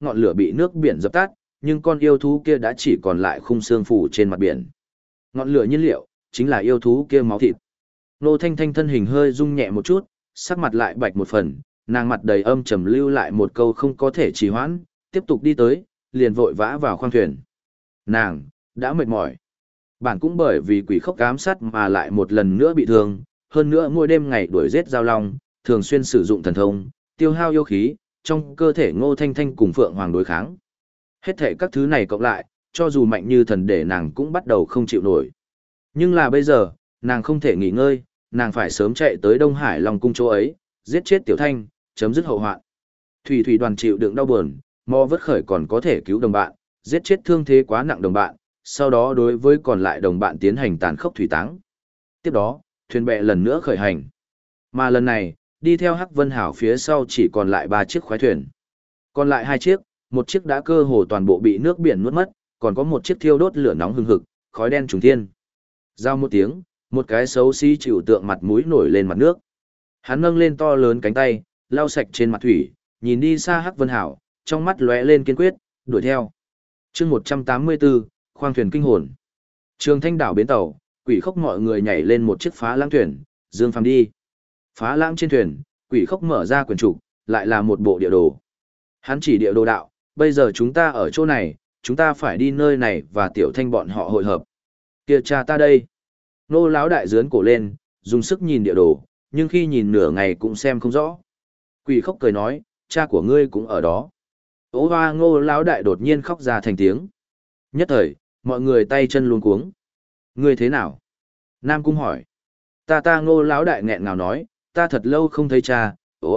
ngọn lửa bị nước biển dập tắt, nhưng con yêu thú kia đã chỉ còn lại khung xương phủ trên mặt biển. Ngọn lửa nhiên liệu, chính là yêu thú kia máu thịt. Nô Thanh Thanh thân hình hơi rung nhẹ một chút, sắc mặt lại bạch một phần, nàng mặt đầy âm trầm lưu lại một câu không có thể trì hoãn, tiếp tục đi tới, liền vội vã vào khoang thuyền. Nàng, đã mệt mỏi. Bản cũng bởi vì quỷ khốc ám sát mà lại một lần nữa bị thương, hơn nữa mỗi đêm ngày đuổi giết giao long, thường xuyên sử dụng thần thông, tiêu hao yêu khí, trong cơ thể Ngô Thanh Thanh cùng Phượng Hoàng đối kháng. Hết thể các thứ này cộng lại, cho dù mạnh như thần để nàng cũng bắt đầu không chịu nổi. Nhưng là bây giờ, nàng không thể nghỉ ngơi, nàng phải sớm chạy tới Đông Hải Long cung chỗ ấy, giết chết Tiểu Thanh, chấm dứt hậu hoạn. Thủy Thủy đoàn chịu đựng đau buồn, mò vất khởi còn có thể cứu đồng bạn, giết chết thương thế quá nặng đồng bạn, sau đó đối với còn lại đồng bạn tiến hành tàn khốc thủy táng. Tiếp đó, thuyền bè lần nữa khởi hành. Mà lần này, đi theo Hắc Vân Hảo phía sau chỉ còn lại 3 chiếc khoái thuyền. Còn lại 2 chiếc, một chiếc đã cơ hồ toàn bộ bị nước biển nuốt mất, còn có một chiếc thiêu đốt lửa nóng hừng hực, khói đen trùng thiên. Giao một tiếng, một cái xấu xí chịu tượng mặt mũi nổi lên mặt nước. Hắn nâng lên to lớn cánh tay, lau sạch trên mặt thủy, nhìn đi xa Hắc Vân Hảo, trong mắt lóe lên kiên quyết, đuổi theo. Chương 184, khoang thuyền kinh hồn. Trường Thanh đảo bến tàu, quỷ khốc mọi người nhảy lên một chiếc phá lãng thuyền, dương phàm đi. Phá lãng trên thuyền, quỷ khốc mở ra quyển trục, lại là một bộ địa đồ. Hắn chỉ địa đồ đạo, bây giờ chúng ta ở chỗ này, chúng ta phải đi nơi này và Tiểu Thanh bọn họ hội hợp. Kia cha ta đây. Nô lão đại dướn cổ lên, dùng sức nhìn địa đồ, nhưng khi nhìn nửa ngày cũng xem không rõ. Quỷ khốc cười nói, cha của ngươi cũng ở đó. Ô hoa Ngô lão đại đột nhiên khóc ra thành tiếng. Nhất thời, mọi người tay chân luống cuống. Ngươi thế nào? Nam Cung hỏi. Ta Ngô lão đại nghẹn ngào nói, ta thật lâu không thấy cha,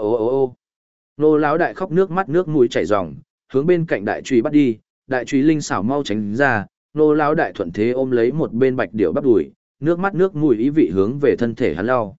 ô. Ngô lão đại khóc nước mắt nước mũi chảy ròng, hướng bên cạnh đại trùy bắt đi, đại trùy linh xảo mau tránh ra, Ngô lão đại thuận thế ôm lấy một bên bạch điểu bắp đùi, nước mắt nước mũi ý vị hướng về thân thể hắn lau.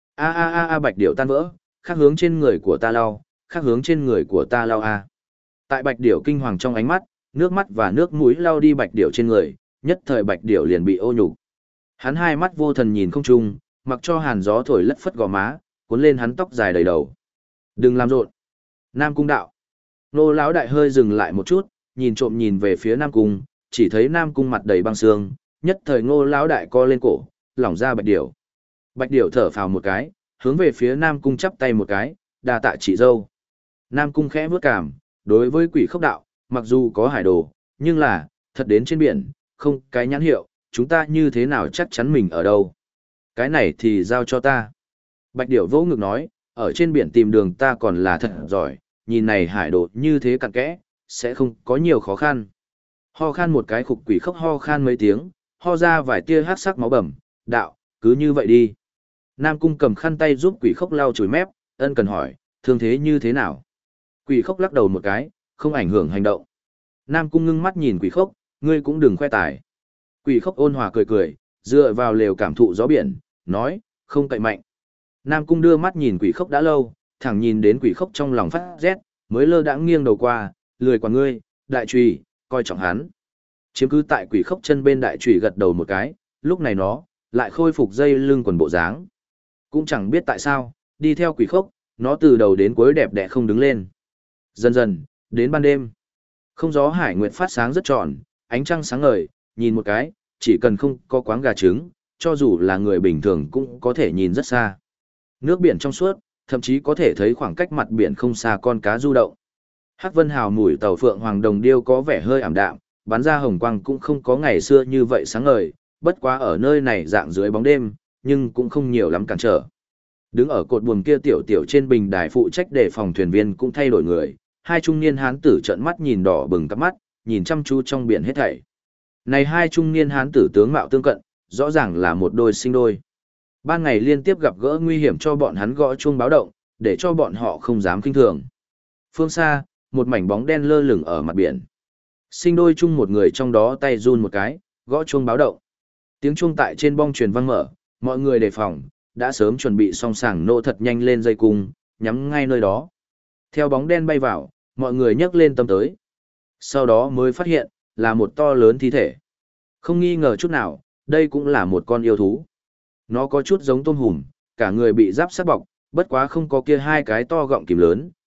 A bạch điểu tan vỡ, khác hướng trên người của ta lau, khác hướng trên người của ta lau a. Tại bạch điểu kinh hoàng trong ánh mắt, nước mắt và nước mũi lau đi bạch điểu trên người, nhất thời bạch điểu liền bị ô nhục. Hắn hai mắt vô thần nhìn không trung, mặc cho hàn gió thổi lất phất gò má, cuốn lên hắn tóc dài đầy đầu. Đừng làm rộn. Nam Cung đạo. Nô lão đại hơi dừng lại một chút, nhìn trộm nhìn về phía Nam Cung, chỉ thấy Nam Cung mặt đầy băng xương, nhất thời Ngô lão đại co lên cổ, lỏng ra bạch điểu. Bạch điểu thở phào một cái, hướng về phía Nam Cung chắp tay một cái, đa tạ chị dâu. Nam Cung khẽ bước cảm, đối với quỷ khốc đạo, mặc dù có hải đồ, nhưng là, thật đến trên biển, không cái nhãn hiệu, chúng ta như thế nào chắc chắn mình ở đâu. Cái này thì giao cho ta. Bạch điểu vỗ ngực nói, ở trên biển tìm đường ta còn là thật giỏi, nhìn này hải đồ như thế cặn kẽ, sẽ không có nhiều khó khăn. Ho khan một cái khục quỷ khốc ho khan mấy tiếng, ho ra vài tia hát sắc máu bầm, đạo, cứ như vậy đi. Nam Cung cầm khăn tay giúp quỷ khốc lau chùi mép, ân cần hỏi, thương thế như thế nào? Quỷ khốc lắc đầu một cái, không ảnh hưởng hành động. Nam Cung ngưng mắt nhìn quỷ khốc, ngươi cũng đừng khoe tài. Quỷ khốc ôn hòa cười cười, dựa vào lều cảm thụ gió biển, nói, không cậy mạnh. Nam Cung đưa mắt nhìn quỷ khốc đã lâu, thẳng nhìn đến quỷ khốc trong lòng phát rét, mới lơ đãng nghiêng đầu qua, lười quả ngươi, đại trùy, coi trọng hắn. Chiếm cứ tại quỷ khốc chân bên đại trùy gật đầu một cái, lúc này nó, lại khôi phục dây lưng quần bộ dáng. Cũng chẳng biết tại sao, đi theo quỷ khốc, nó từ đầu đến cuối đẹp đẽ không đứng lên. Dần dần, đến ban đêm. Không gió hải nguyệt phát sáng rất tròn, ánh trăng sáng ngời, nhìn một cái, chỉ cần không có quáng gà trứng, cho dù là người bình thường cũng có thể nhìn rất xa. Nước biển trong suốt, thậm chí có thể thấy khoảng cách mặt biển không xa con cá du động. Hắc Vân Hào mùi tàu phượng hoàng đồng điêu có vẻ hơi ảm đạm, bắn ra hồng quang cũng không có ngày xưa như vậy sáng ngời, bất quá ở nơi này dạng dưới bóng đêm, nhưng cũng không nhiều lắm cản trở. Đứng ở cột buồm kia tiểu tiểu trên bình đài phụ trách để phòng thuyền viên cũng thay đổi người, hai trung niên hán tử trợn mắt nhìn đỏ bừng cặp mắt, nhìn chăm chú trong biển hết thảy. Này hai trung niên hán tử tướng mạo tương cận, rõ ràng là một đôi sinh đôi. Ban ngày liên tiếp gặp gỡ nguy hiểm cho bọn hắn gõ chuông báo động, để cho bọn họ không dám kinh thường. Phương xa, một mảnh bóng đen lơ lửng ở mặt biển. Sinh đôi chung một người trong đó tay run một cái, gõ chuông báo động. Tiếng chuông tại trên bong truyền vang mở, mọi người đề phòng, đã sớm chuẩn bị song sàng nô thật nhanh lên dây cung, nhắm ngay nơi đó. Theo bóng đen bay vào, mọi người nhấc lên tâm tới. Sau đó mới phát hiện, là một to lớn thi thể. Không nghi ngờ chút nào, đây cũng là một con yêu thú. Nó có chút giống tôm hùm, cả người bị giáp sắt bọc, bất quá không có kia hai cái to gọng kìm lớn,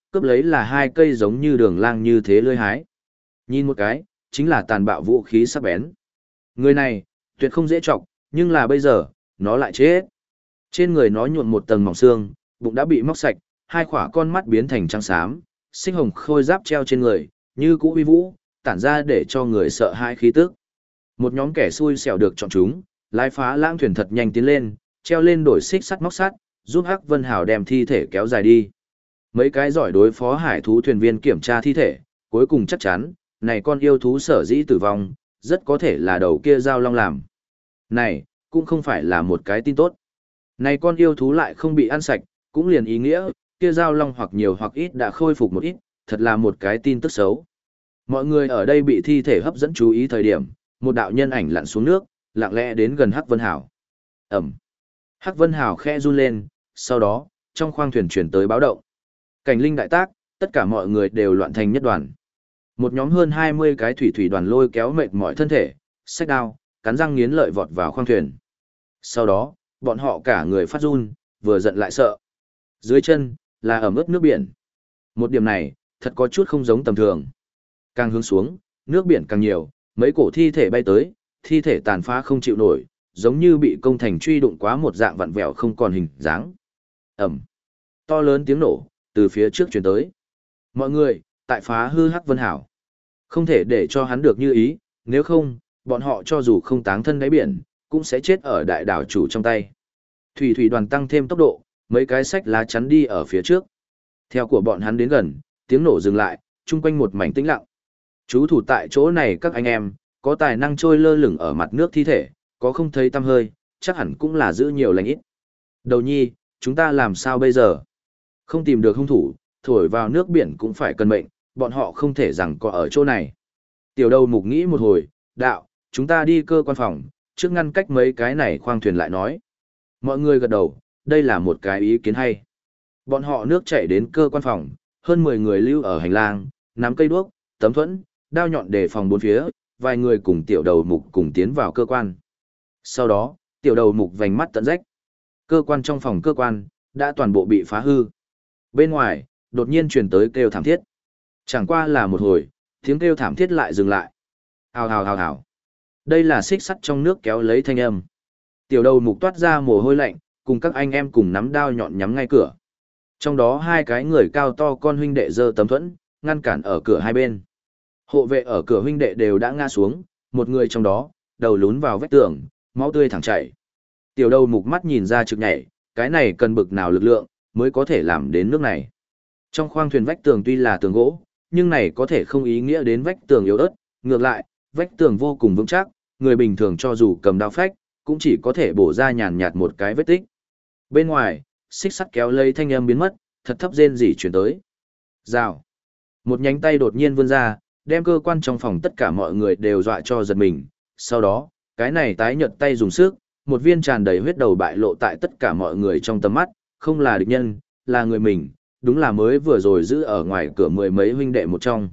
cướp lấy là hai cây giống như đường lang như thế lưỡi hái. Nhìn một cái, chính là tàn bạo vũ khí sắc bén. Người này, tuyệt không dễ chọc, nhưng là bây giờ, nó lại chết. Trên người nó nhuộm một tầng mỏng xương, bụng đã bị móc sạch, hai khỏa con mắt biến thành trắng xám, sinh hồng khôi giáp treo trên người, như cũ uy vũ, tản ra để cho người sợ hãi khí tức. Một nhóm kẻ xui xẻo được chọn chúng, lái phá lãng thuyền thật nhanh tiến lên, treo lên đổi xích sắt móc sắt, giúp Hắc Vân Hào đem thi thể kéo dài đi. Mấy cái giỏi đối phó hải thú thuyền viên kiểm tra thi thể, cuối cùng chắc chắn, này con yêu thú sở dĩ tử vong, rất có thể là đầu kia dao long làm. Này, cũng không phải là một cái tin tốt. Này con yêu thú lại không bị ăn sạch, cũng liền ý nghĩa, kia dao long hoặc nhiều hoặc ít đã khôi phục một ít, thật là một cái tin tức xấu. Mọi người ở đây bị thi thể hấp dẫn chú ý thời điểm, một đạo nhân ảnh lặn xuống nước, lặng lẽ đến gần Hắc Vân Hào. Ẩm. Hắc Vân Hào khẽ run lên, sau đó, trong khoang thuyền chuyển tới báo động. Cảnh linh đại tác, tất cả mọi người đều loạn thành nhất đoàn. Một nhóm hơn 20 cái thủy đoàn lôi kéo mệt mỏi thân thể, xách đao, cắn răng nghiến lợi vọt vào khoang thuyền. Sau đó, bọn họ cả người phát run, vừa giận lại sợ. Dưới chân, là ẩm ướt nước biển. Một điểm này, thật có chút không giống tầm thường. Càng hướng xuống, nước biển càng nhiều, mấy cổ thi thể bay tới, thi thể tàn phá không chịu nổi, giống như bị công thành truy đụng quá một dạng vặn vẹo không còn hình dáng. Ẩm. To lớn tiếng nổ, từ phía trước truyền tới. Mọi người, tại phá hư Hắc Vân Hảo. Không thể để cho hắn được như ý, nếu không, bọn họ cho dù không táng thân đáy biển, cũng sẽ chết ở đại đảo chủ trong tay. Thủy đoàn tăng thêm tốc độ, mấy cái sách lá chắn đi ở phía trước. Theo của bọn hắn đến gần, tiếng nổ dừng lại, chung quanh một mảnh tĩnh lặng. Chú thủ tại chỗ này các anh em, có tài năng trôi lơ lửng ở mặt nước thi thể, có không thấy tăm hơi, chắc hẳn cũng là giữ nhiều lành ít. Đầu nhi, chúng ta làm sao bây giờ? Không tìm được hung thủ, thổi vào nước biển cũng phải cân mệnh, bọn họ không thể rằng có ở chỗ này. Tiểu đầu mục nghĩ một hồi, đạo, chúng ta đi cơ quan phòng, trước ngăn cách mấy cái này khoang thuyền lại nói. Mọi người gật đầu, đây là một cái ý kiến hay. Bọn họ nước chảy đến cơ quan phòng, hơn 10 người lưu ở hành lang, nắm cây đuốc, tấm thuẫn, đao nhọn đề phòng bốn phía, vài người cùng tiểu đầu mục cùng tiến vào cơ quan. Sau đó, tiểu đầu mục vành mắt tận rách. Cơ quan trong phòng cơ quan, đã toàn bộ bị phá hư. Bên ngoài, đột nhiên truyền tới kêu thảm thiết. Chẳng qua là một hồi, tiếng kêu thảm thiết lại dừng lại. Hào hào hào hào. Đây là xích sắt trong nước kéo lấy thanh âm. Tiểu đầu mục toát ra mồ hôi lạnh, cùng các anh em cùng nắm đao nhọn nhắm ngay cửa. Trong đó hai cái người cao to con huynh đệ giơ tấm thuẫn, ngăn cản ở cửa hai bên. Hộ vệ ở cửa huynh đệ đều đã ngã xuống, một người trong đó, đầu lún vào vách tường, máu tươi thẳng chảy. Tiểu đầu mục mắt nhìn ra trực nhảy, cái này cần bực nào lực lượng, mới có thể làm đến nước này. Trong khoang thuyền vách tường tuy là tường gỗ, nhưng này có thể không ý nghĩa đến vách tường yếu ớt, ngược lại, vách tường vô cùng vững chắc, người bình thường cho dù cầm đao phách, cũng chỉ có thể bổ ra nhàn nhạt một cái vết tích. Bên ngoài, xích sắt kéo lấy thanh âm biến mất, thật thấp rên rỉ chuyển tới. Rào. Một nhánh tay đột nhiên vươn ra, đem cơ quan trong phòng tất cả mọi người đều dọa cho giật mình. Sau đó, cái này tái nhợt tay dùng sức, một viên tràn đầy huyết đầu bại lộ tại tất cả mọi người trong tầm mắt, không là địch nhân, là người mình, đúng là mới vừa rồi giữ ở ngoài cửa mười mấy huynh đệ một trong.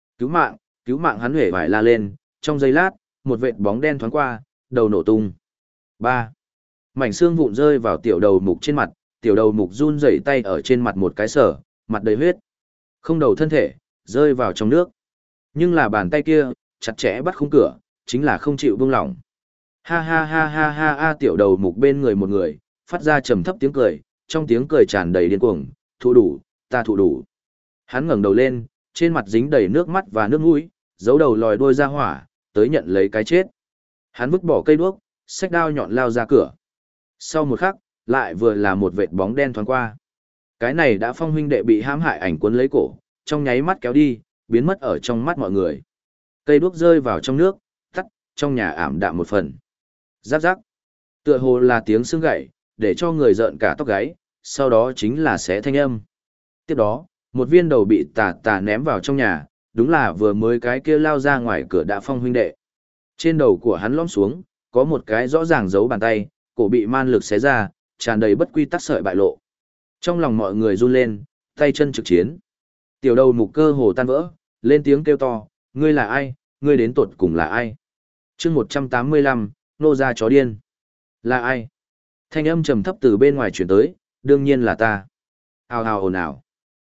Cứu mạng hắn hể vải la lên, trong giây lát, một vệt bóng đen thoáng qua, đầu nổ tung. 3. Mảnh xương vụn rơi vào tiểu đầu mục trên mặt, tiểu đầu mục run rẩy tay ở trên mặt một cái sở, mặt đầy huyết. Không đầu thân thể, rơi vào trong nước. Nhưng là bàn tay kia, chặt chẽ bắt khung cửa, chính là không chịu buông lỏng. Ha ha ha ha ha ha tiểu đầu mục bên người một người, phát ra trầm thấp tiếng cười, trong tiếng cười tràn đầy điên cuồng, thụ đủ, ta thụ đủ. Hắn ngẩng đầu lên, trên mặt dính đầy nước mắt và nước mũi, giấu đầu lòi đuôi ra hỏa, tới nhận lấy cái chết. Hắn vứt bỏ cây đuốc, xách đao nhọn lao ra cửa. Sau một khắc, lại vừa là một vệt bóng đen thoáng qua. Cái này đã Phong huynh đệ bị hãm hại ảnh cuốn lấy cổ, trong nháy mắt kéo đi, biến mất ở trong mắt mọi người. Cây đuốc rơi vào trong nước, tắt, trong nhà ảm đạm một phần. Rắc rắc. Tựa hồ là tiếng xương gãy, để cho người rợn cả tóc gáy, sau đó chính là xé thanh âm. Tiếp đó, một viên đầu bị tà ném vào trong nhà, đúng là vừa mới cái kia lao ra ngoài cửa đã Phong huynh đệ. Trên đầu của hắn lõm xuống, có một cái rõ ràng dấu bàn tay, cổ bị man lực xé ra, tràn đầy bất quy tắc sợi bại lộ. Trong lòng mọi người run lên, tay chân trực chiến. Tiểu đầu mục cơ hồ tan vỡ, lên tiếng kêu to, ngươi là ai, ngươi đến tột cùng là ai? chương 185, nô ra chó điên. Là ai? Thanh âm trầm thấp từ bên ngoài chuyển tới, đương nhiên là ta. Hào hào ồn ào.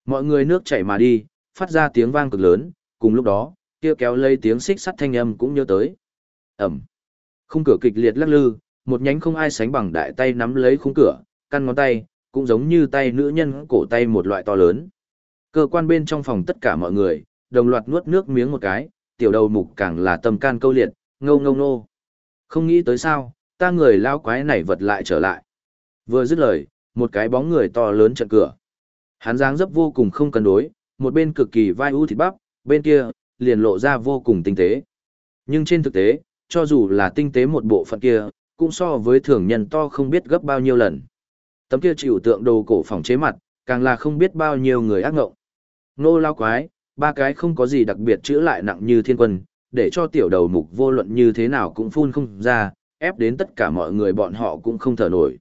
Mọi người nước chảy mà đi, phát ra tiếng vang cực lớn, cùng lúc đó, kia kéo lây tiếng xích sắt thanh âm cũng nhớ tới. Ẩm. Khung cửa kịch liệt lắc lư, một nhánh không ai sánh bằng đại tay nắm lấy khung cửa, căn ngón tay, cũng giống như tay nữ nhân cổ tay một loại to lớn. Cơ quan bên trong phòng tất cả mọi người, đồng loạt nuốt nước miếng một cái, tiểu đầu mục càng là tâm can câu liệt, ngâu ngâu nô. Không nghĩ tới sao, ta người lao quái này vật lại trở lại. Vừa dứt lời, một cái bóng người to lớn chặn cửa. Hắn dáng dấp vô cùng không cân đối, một bên cực kỳ vai u thịt bắp, bên kia, liền lộ ra vô cùng tinh tế. Nhưng trên thực tế, cho dù là tinh tế một bộ phận kia, cũng so với thường nhân to không biết gấp bao nhiêu lần. Tấm kia chịu tượng đồ cổ phỏng chế mặt, càng là không biết bao nhiêu người ác ngộng. Nô lao quái, ba cái không có gì đặc biệt chữa lại nặng như thiên quân, để cho tiểu đầu mục vô luận như thế nào cũng phun không ra, ép đến tất cả mọi người bọn họ cũng không thở nổi.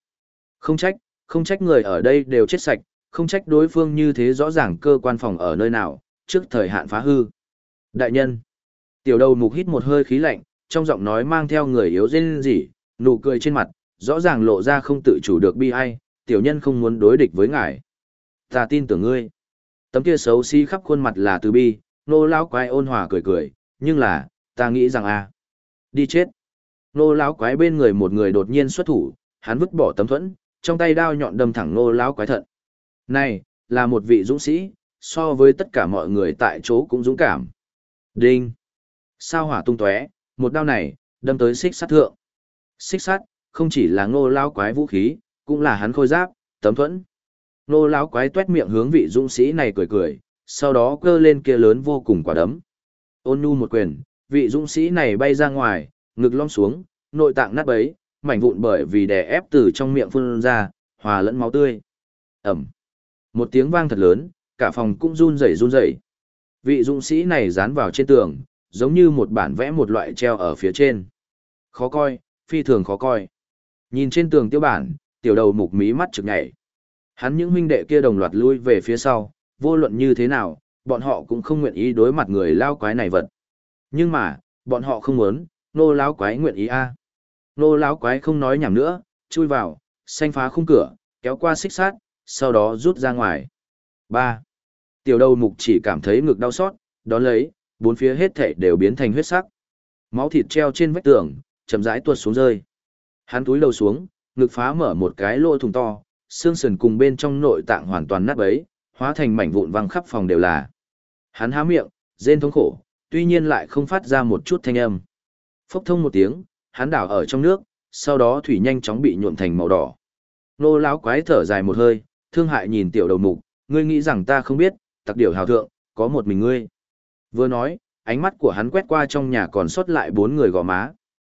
Không trách người ở đây đều chết sạch, không trách đối phương như thế rõ ràng cơ quan phòng ở nơi nào, trước thời hạn phá hư. Đại nhân, tiểu đầu mục hít một hơi khí lạnh, trong giọng nói mang theo người yếu rên rỉ, nụ cười trên mặt, rõ ràng lộ ra không tự chủ được bi ai, tiểu nhân không muốn đối địch với ngài. Ta tin tưởng ngươi. Tấm kia xấu xí khắp khuôn mặt là từ bi, nô lão quái ôn hòa cười cười, nhưng là, ta nghĩ rằng đi chết. Nô lão quái bên người một người đột nhiên xuất thủ, hắn vứt bỏ tấm thuẫn, trong tay đao nhọn đâm thẳng nô lão quái thận. Này, là một vị dũng sĩ, so với tất cả mọi người tại chỗ cũng dũng cảm. Đinh! Sao hỏa tung tóe, một đao này, đâm tới xích sắt thượng. Xích sắt, không chỉ là ngô lão quái vũ khí, cũng là hắn khôi giáp, tấm thuẫn. Ngô lão quái tuét miệng hướng vị dũng sĩ này cười cười, sau đó cơ lên kia lớn vô cùng quả đấm. Ôn nhu một quyền, vị dũng sĩ này bay ra ngoài, ngực lõm xuống, nội tạng nát bấy, mảnh vụn bởi vì đè ép từ trong miệng phun ra, hòa lẫn máu tươi. Ẩm. Một tiếng vang thật lớn, cả phòng cũng run rẩy run rẩy. Vị dũng sĩ này dán vào trên tường, giống như một bản vẽ một loại treo ở phía trên. Khó coi, phi thường khó coi. Nhìn trên tường tiêu bản, tiểu đầu mục mí mắt trực nhảy. Hắn những huynh đệ kia đồng loạt lui về phía sau, vô luận như thế nào, bọn họ cũng không nguyện ý đối mặt người lao quái này vật. Nhưng mà, bọn họ không muốn, nô lao quái nguyện ý Nô lao quái không nói nhảm nữa, chui vào, xanh phá khung cửa, kéo qua xích sát, sau đó rút ra ngoài. 3. Tiểu đầu mục chỉ cảm thấy ngực đau xót, đón lấy, bốn phía hết thảy đều biến thành huyết sắc. Máu thịt treo trên vách tường, chậm rãi tuột xuống rơi. Hắn túi đầu xuống, ngực phá mở một cái lỗ thủng to, xương sườn cùng bên trong nội tạng hoàn toàn nát bấy, hóa thành mảnh vụn văng khắp phòng đều là. Hắn há miệng, rên thống khổ, tuy nhiên lại không phát ra một chút thanh âm. Phốc thông một tiếng, hắn đảo ở trong nước, sau đó thủy nhanh chóng bị nhuộm thành màu đỏ. Nô lão quái thở dài một hơi, thương hại nhìn tiểu đầu mục, ngươi nghĩ rằng ta không biết, tặc điểu hào thượng, có một mình ngươi. Vừa nói, ánh mắt của hắn quét qua trong nhà còn sót lại 4 người gò má.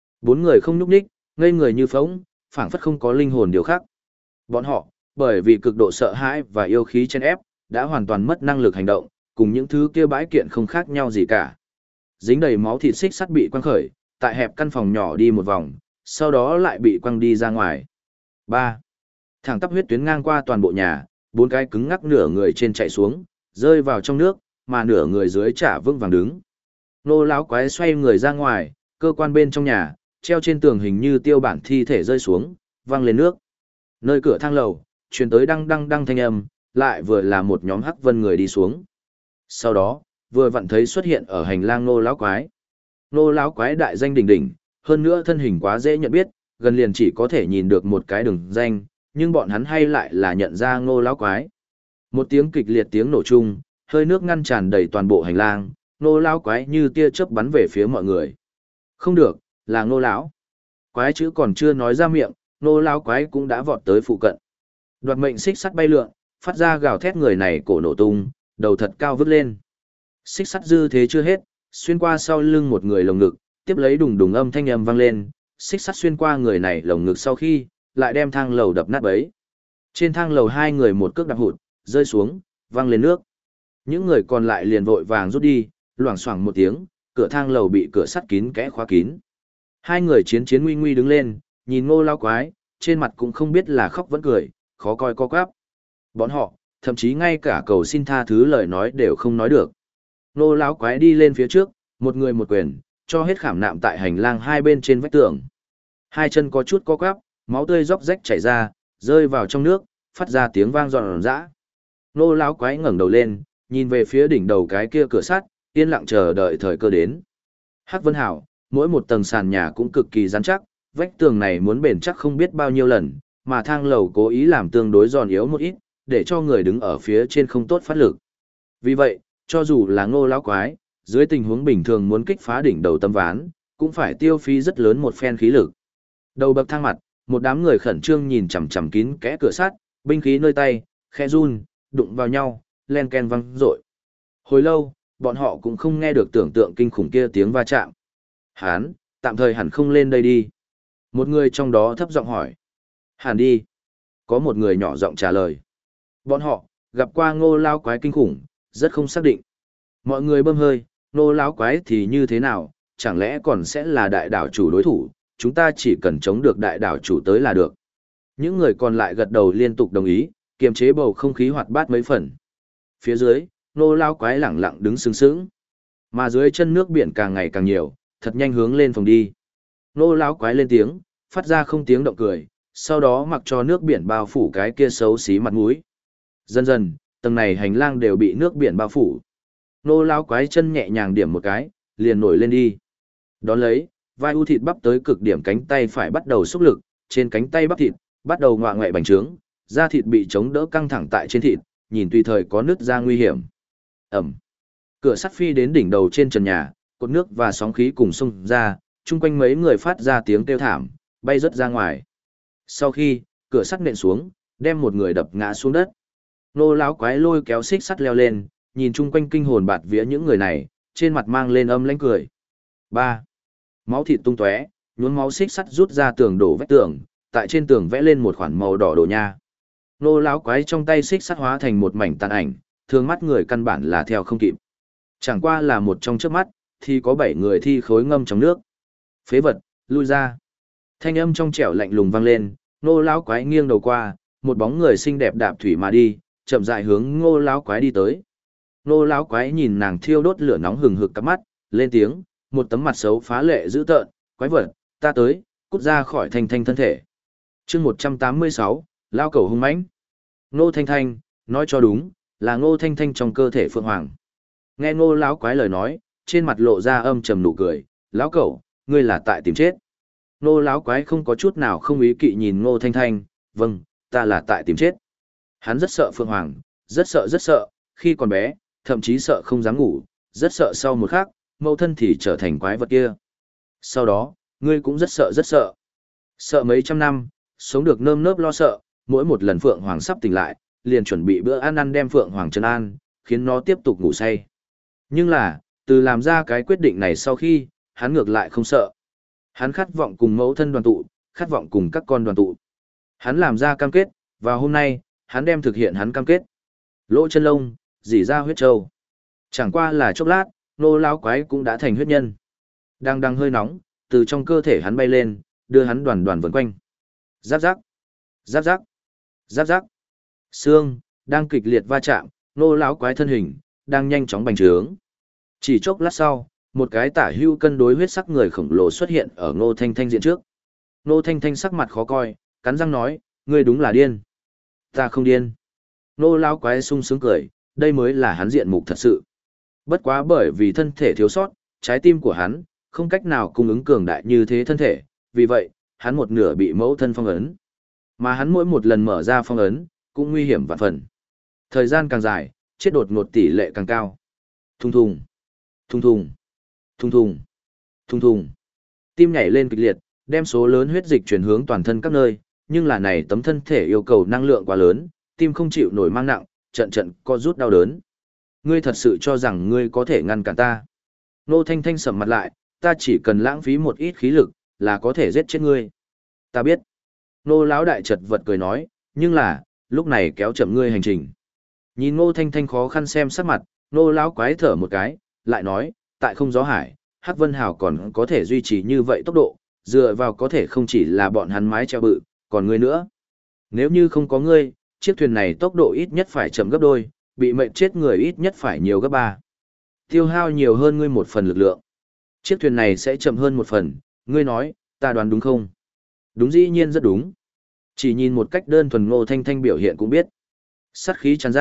4 người không nhúc nhích, ngây người như phóng, phảng phất không có linh hồn điều khác. Bọn họ, bởi vì cực độ sợ hãi và yêu khí chen ép, đã hoàn toàn mất năng lực hành động, cùng những thứ kia bãi kiện không khác nhau gì cả. Dính đầy máu thịt xích sắt bị quăng khởi, tại hẹp căn phòng nhỏ đi một vòng, sau đó lại bị quăng đi ra ngoài. 3. Thẳng tắp huyết tuyến ngang qua toàn bộ nhà, 4 cái cứng ngắc nửa người trên chạy xuống, rơi vào trong nước, mà nửa người dưới chả vững vàng đứng. Nô lão quái xoay người ra ngoài, cơ quan bên trong nhà, treo trên tường hình như tiêu bản thi thể rơi xuống, văng lên nước. Nơi cửa thang lầu, truyền tới đăng đăng đăng thanh âm, lại vừa là một nhóm hắc vân người đi xuống. Sau đó, vừa vặn thấy xuất hiện ở hành lang nô lão quái. Nô lão quái đại danh đỉnh đỉnh, hơn nữa thân hình quá dễ nhận biết, gần liền chỉ có thể nhìn được một cái đường danh, nhưng bọn hắn hay lại là nhận ra Ngô lão quái. Một tiếng kịch liệt tiếng nổ chung, hơi nước ngăn tràn đầy toàn bộ hành lang, Ngô lão quái như tia chớp bắn về phía mọi người. Không được, là Ngô lão. Quái chữ còn chưa nói ra miệng, Ngô lão quái cũng đã vọt tới phụ cận. Đoạt mệnh xích sắt bay lượn, phát ra gào thét, người này cổ nổ tung, đầu thật cao vứt lên. Xích sắt dư thế chưa hết, xuyên qua sau lưng một người lồng ngực, tiếp lấy đùng đùng âm thanh âm vang lên, xích sắt xuyên qua người này lồng ngực sau khi, lại đem thang lầu đập nát bấy. Trên thang lầu 2 người một cước đạp hụt, rơi xuống, văng lên nước. Những người còn lại liền vội vàng rút đi, loảng xoảng một tiếng, cửa thang lầu bị cửa sắt kín kẽ khóa kín. 2 người chiến chiến nguy nguy đứng lên, nhìn Ngô lão quái, trên mặt cũng không biết là khóc vẫn cười, khó coi co quắp. Bọn họ, thậm chí ngay cả cầu xin tha thứ lời nói đều không nói được. Ngô lão quái đi lên phía trước, một người một quyền, cho hết khảm nạm tại hành lang hai bên trên vách tường. 2 chân có chút co quắp, máu tươi róc rách chảy ra, rơi vào trong nước, phát ra tiếng vang giòn giã. Nô lão quái ngẩng đầu lên, nhìn về phía đỉnh đầu cái kia cửa sắt, yên lặng chờ đợi thời cơ đến. Hắc Vân Hảo, mỗi một tầng sàn nhà cũng cực kỳ rắn chắc, vách tường này muốn bền chắc không biết bao nhiêu lần, mà thang lầu cố ý làm tương đối giòn yếu một ít, để cho người đứng ở phía trên không tốt phát lực. Vì vậy, cho dù là Ngô lão quái, dưới tình huống bình thường muốn kích phá đỉnh đầu tấm ván, cũng phải tiêu phí rất lớn một phen khí lực. Đầu bậc thang mặt, một đám người khẩn trương nhìn chằm chằm kín kẽ cửa sắt, binh khí nơi tay, khẽ run, đụng vào nhau, len ken vang rội. Hồi lâu, bọn họ cũng không nghe được tưởng tượng kinh khủng kia tiếng va chạm. Hán, tạm thời hẳn không lên đây đi. Một người trong đó thấp giọng hỏi. Hẳn đi. Có một người nhỏ giọng trả lời. Bọn họ, gặp qua Ngô lão quái kinh khủng, rất không xác định. Mọi người bơm hơi, Ngô lão quái thì như thế nào, chẳng lẽ còn sẽ là đại đảo chủ đối thủ, chúng ta chỉ cần chống được đại đảo chủ tới là được. Những người còn lại gật đầu liên tục đồng ý, kiềm chế bầu không khí hoạt bát mấy phần. Phía dưới, Ngô lão quái lẳng lặng đứng sướng sướng. Mà dưới chân nước biển càng ngày càng nhiều, thật nhanh hướng lên phòng đi. Ngô lão quái lên tiếng, phát ra không tiếng động cười, sau đó mặc cho nước biển bao phủ cái kia xấu xí mặt mũi. Dần dần, tầng này hành lang đều bị nước biển bao phủ. Ngô lão quái chân nhẹ nhàng điểm một cái, liền nổi lên đi. Đón lấy, vai u thịt bắp tới cực điểm cánh tay phải bắt đầu xúc lực, trên cánh tay bắp thịt bắt đầu ngoạ ngoại bành trướng, da thịt bị chống đỡ căng thẳng tại trên thịt, nhìn tùy thời có nứt ra nguy hiểm. Ẩm. Cửa sắt phi đến đỉnh đầu trên trần nhà, cột nước và sóng khí cùng xông ra, chung quanh mấy người phát ra tiếng kêu thảm, bay rớt ra ngoài. Sau khi, cửa sắt nện xuống, đem một người đập ngã xuống đất. Nô lão quái lôi kéo xích sắt leo lên, nhìn chung quanh kinh hồn bạt vía những người này, trên mặt mang lên âm lãnh cười. 3. Máu thịt tung tóe, nhuốm máu xích sắt rút ra tường đổ vách tường, tại trên tường vẽ lên một khoản màu đỏ đồ nha. Nô lão quái trong tay xích sắt hóa thành một mảnh tàn ảnh, thường mắt người căn bản là theo không kịp. Chẳng qua là một trong chớp mắt, thì có 7 người thi khối ngâm trong nước. Phế vật, lui ra. Thanh âm trong trẻo lạnh lùng vang lên, nô lão quái nghiêng đầu qua, một bóng người xinh đẹp đạp thủy mà đi, chậm rãi hướng Ngô lão quái đi tới. Ngô lão quái nhìn nàng thiêu đốt lửa nóng hừng hực cắp mắt, lên tiếng, một tấm mặt xấu phá lệ dữ tợn, "Quái vật, ta tới, cút ra khỏi Thanh Thanh thân thể." Chương 186, lao cầu hung mãnh. Ngô Thanh Thanh, nói cho đúng, là Ngô Thanh Thanh trong cơ thể Phượng Hoàng. Nghe Ngô lão quái lời nói, trên mặt lộ ra âm trầm nụ cười, "Lão cẩu, ngươi là tại tìm chết." Ngô lão quái không có chút nào không ý kỵ nhìn Ngô Thanh Thanh, "Vâng, ta là tại tìm chết." Hắn rất sợ Phượng Hoàng, rất sợ, khi còn bé, thậm chí sợ không dám ngủ, rất sợ sau một khắc, mẫu thân thì trở thành quái vật kia. Sau đó, ngươi cũng rất sợ. Sợ mấy trăm năm, sống được nơm nớp lo sợ, mỗi một lần Phượng Hoàng sắp tỉnh lại, liền chuẩn bị bữa ăn ăn đem Phượng Hoàng trấn an, khiến nó tiếp tục ngủ say. Nhưng là, từ làm ra cái quyết định này sau khi, hắn ngược lại không sợ. Hắn khát vọng cùng mẫu thân đoàn tụ, khát vọng cùng các con đoàn tụ. Hắn làm ra cam kết, và hôm nay, hắn đem thực hiện hắn cam kết. Lỗ chân lông, dỉ ra huyết trâu. Chẳng qua là chốc lát, nô lão quái cũng đã thành huyết nhân. Đang hơi nóng, từ trong cơ thể hắn bay lên, đưa hắn đoàn đoàn vần quanh. Giáp giáp, giáp giáp, giáp giáp. Xương đang kịch liệt va chạm, nô lão quái thân hình đang nhanh chóng bành trướng. Chỉ chốc lát sau, một cái tả hưu cân đối huyết sắc người khổng lồ xuất hiện ở Ngô Thanh Thanh diện trước. Ngô Thanh Thanh sắc mặt khó coi, cắn răng nói, ngươi đúng là điên. Ta không điên. Ngô lão quái sung sướng cười, đây mới là hắn diện mục thật sự. Bất quá bởi vì thân thể thiếu sót, trái tim của hắn không cách nào cung ứng cường đại như thế thân thể, vì vậy, hắn một nửa bị mẫu thân phong ấn. Mà hắn mỗi một lần mở ra phong ấn, cũng nguy hiểm vạn phần. Thời gian càng dài, chết đột ngột tỷ lệ càng cao. Thùng thùng, thùng thùng, thùng thùng, thùng thùng. Tim nhảy lên kịch liệt, đem số lớn huyết dịch chuyển hướng toàn thân các nơi, nhưng là này tấm thân thể yêu cầu năng lượng quá lớn, tim không chịu nổi mang nặng, trận trận co rút đau đớn. Ngươi thật sự cho rằng ngươi có thể ngăn cản ta? Nô Thanh Thanh sầm mặt lại, ta chỉ cần lãng phí một ít khí lực, là có thể giết chết ngươi. Ta biết. Nô lão đại chật vật cười nói, nhưng là, lúc này kéo chậm ngươi hành trình. Nhìn Nô Thanh Thanh khó khăn xem sắc mặt, nô lão quái thở một cái, lại nói, tại không gió hải, Hắc Vân Hào còn có thể duy trì như vậy tốc độ, dựa vào có thể không chỉ là bọn hắn mái treo bự, còn ngươi nữa. Nếu như không có ngươi, chiếc thuyền này tốc độ ít nhất phải chậm gấp đôi, bị mệnh chết người ít nhất phải nhiều gấp 3. Tiêu hao nhiều hơn ngươi một phần lực lượng. Chiếc thuyền này sẽ chậm hơn một phần, ngươi nói, ta đoán đúng không? Đúng, dĩ nhiên rất đúng. Chỉ nhìn một cách đơn thuần Ngô Thanh Thanh biểu hiện cũng biết. Sát khí tràn ra,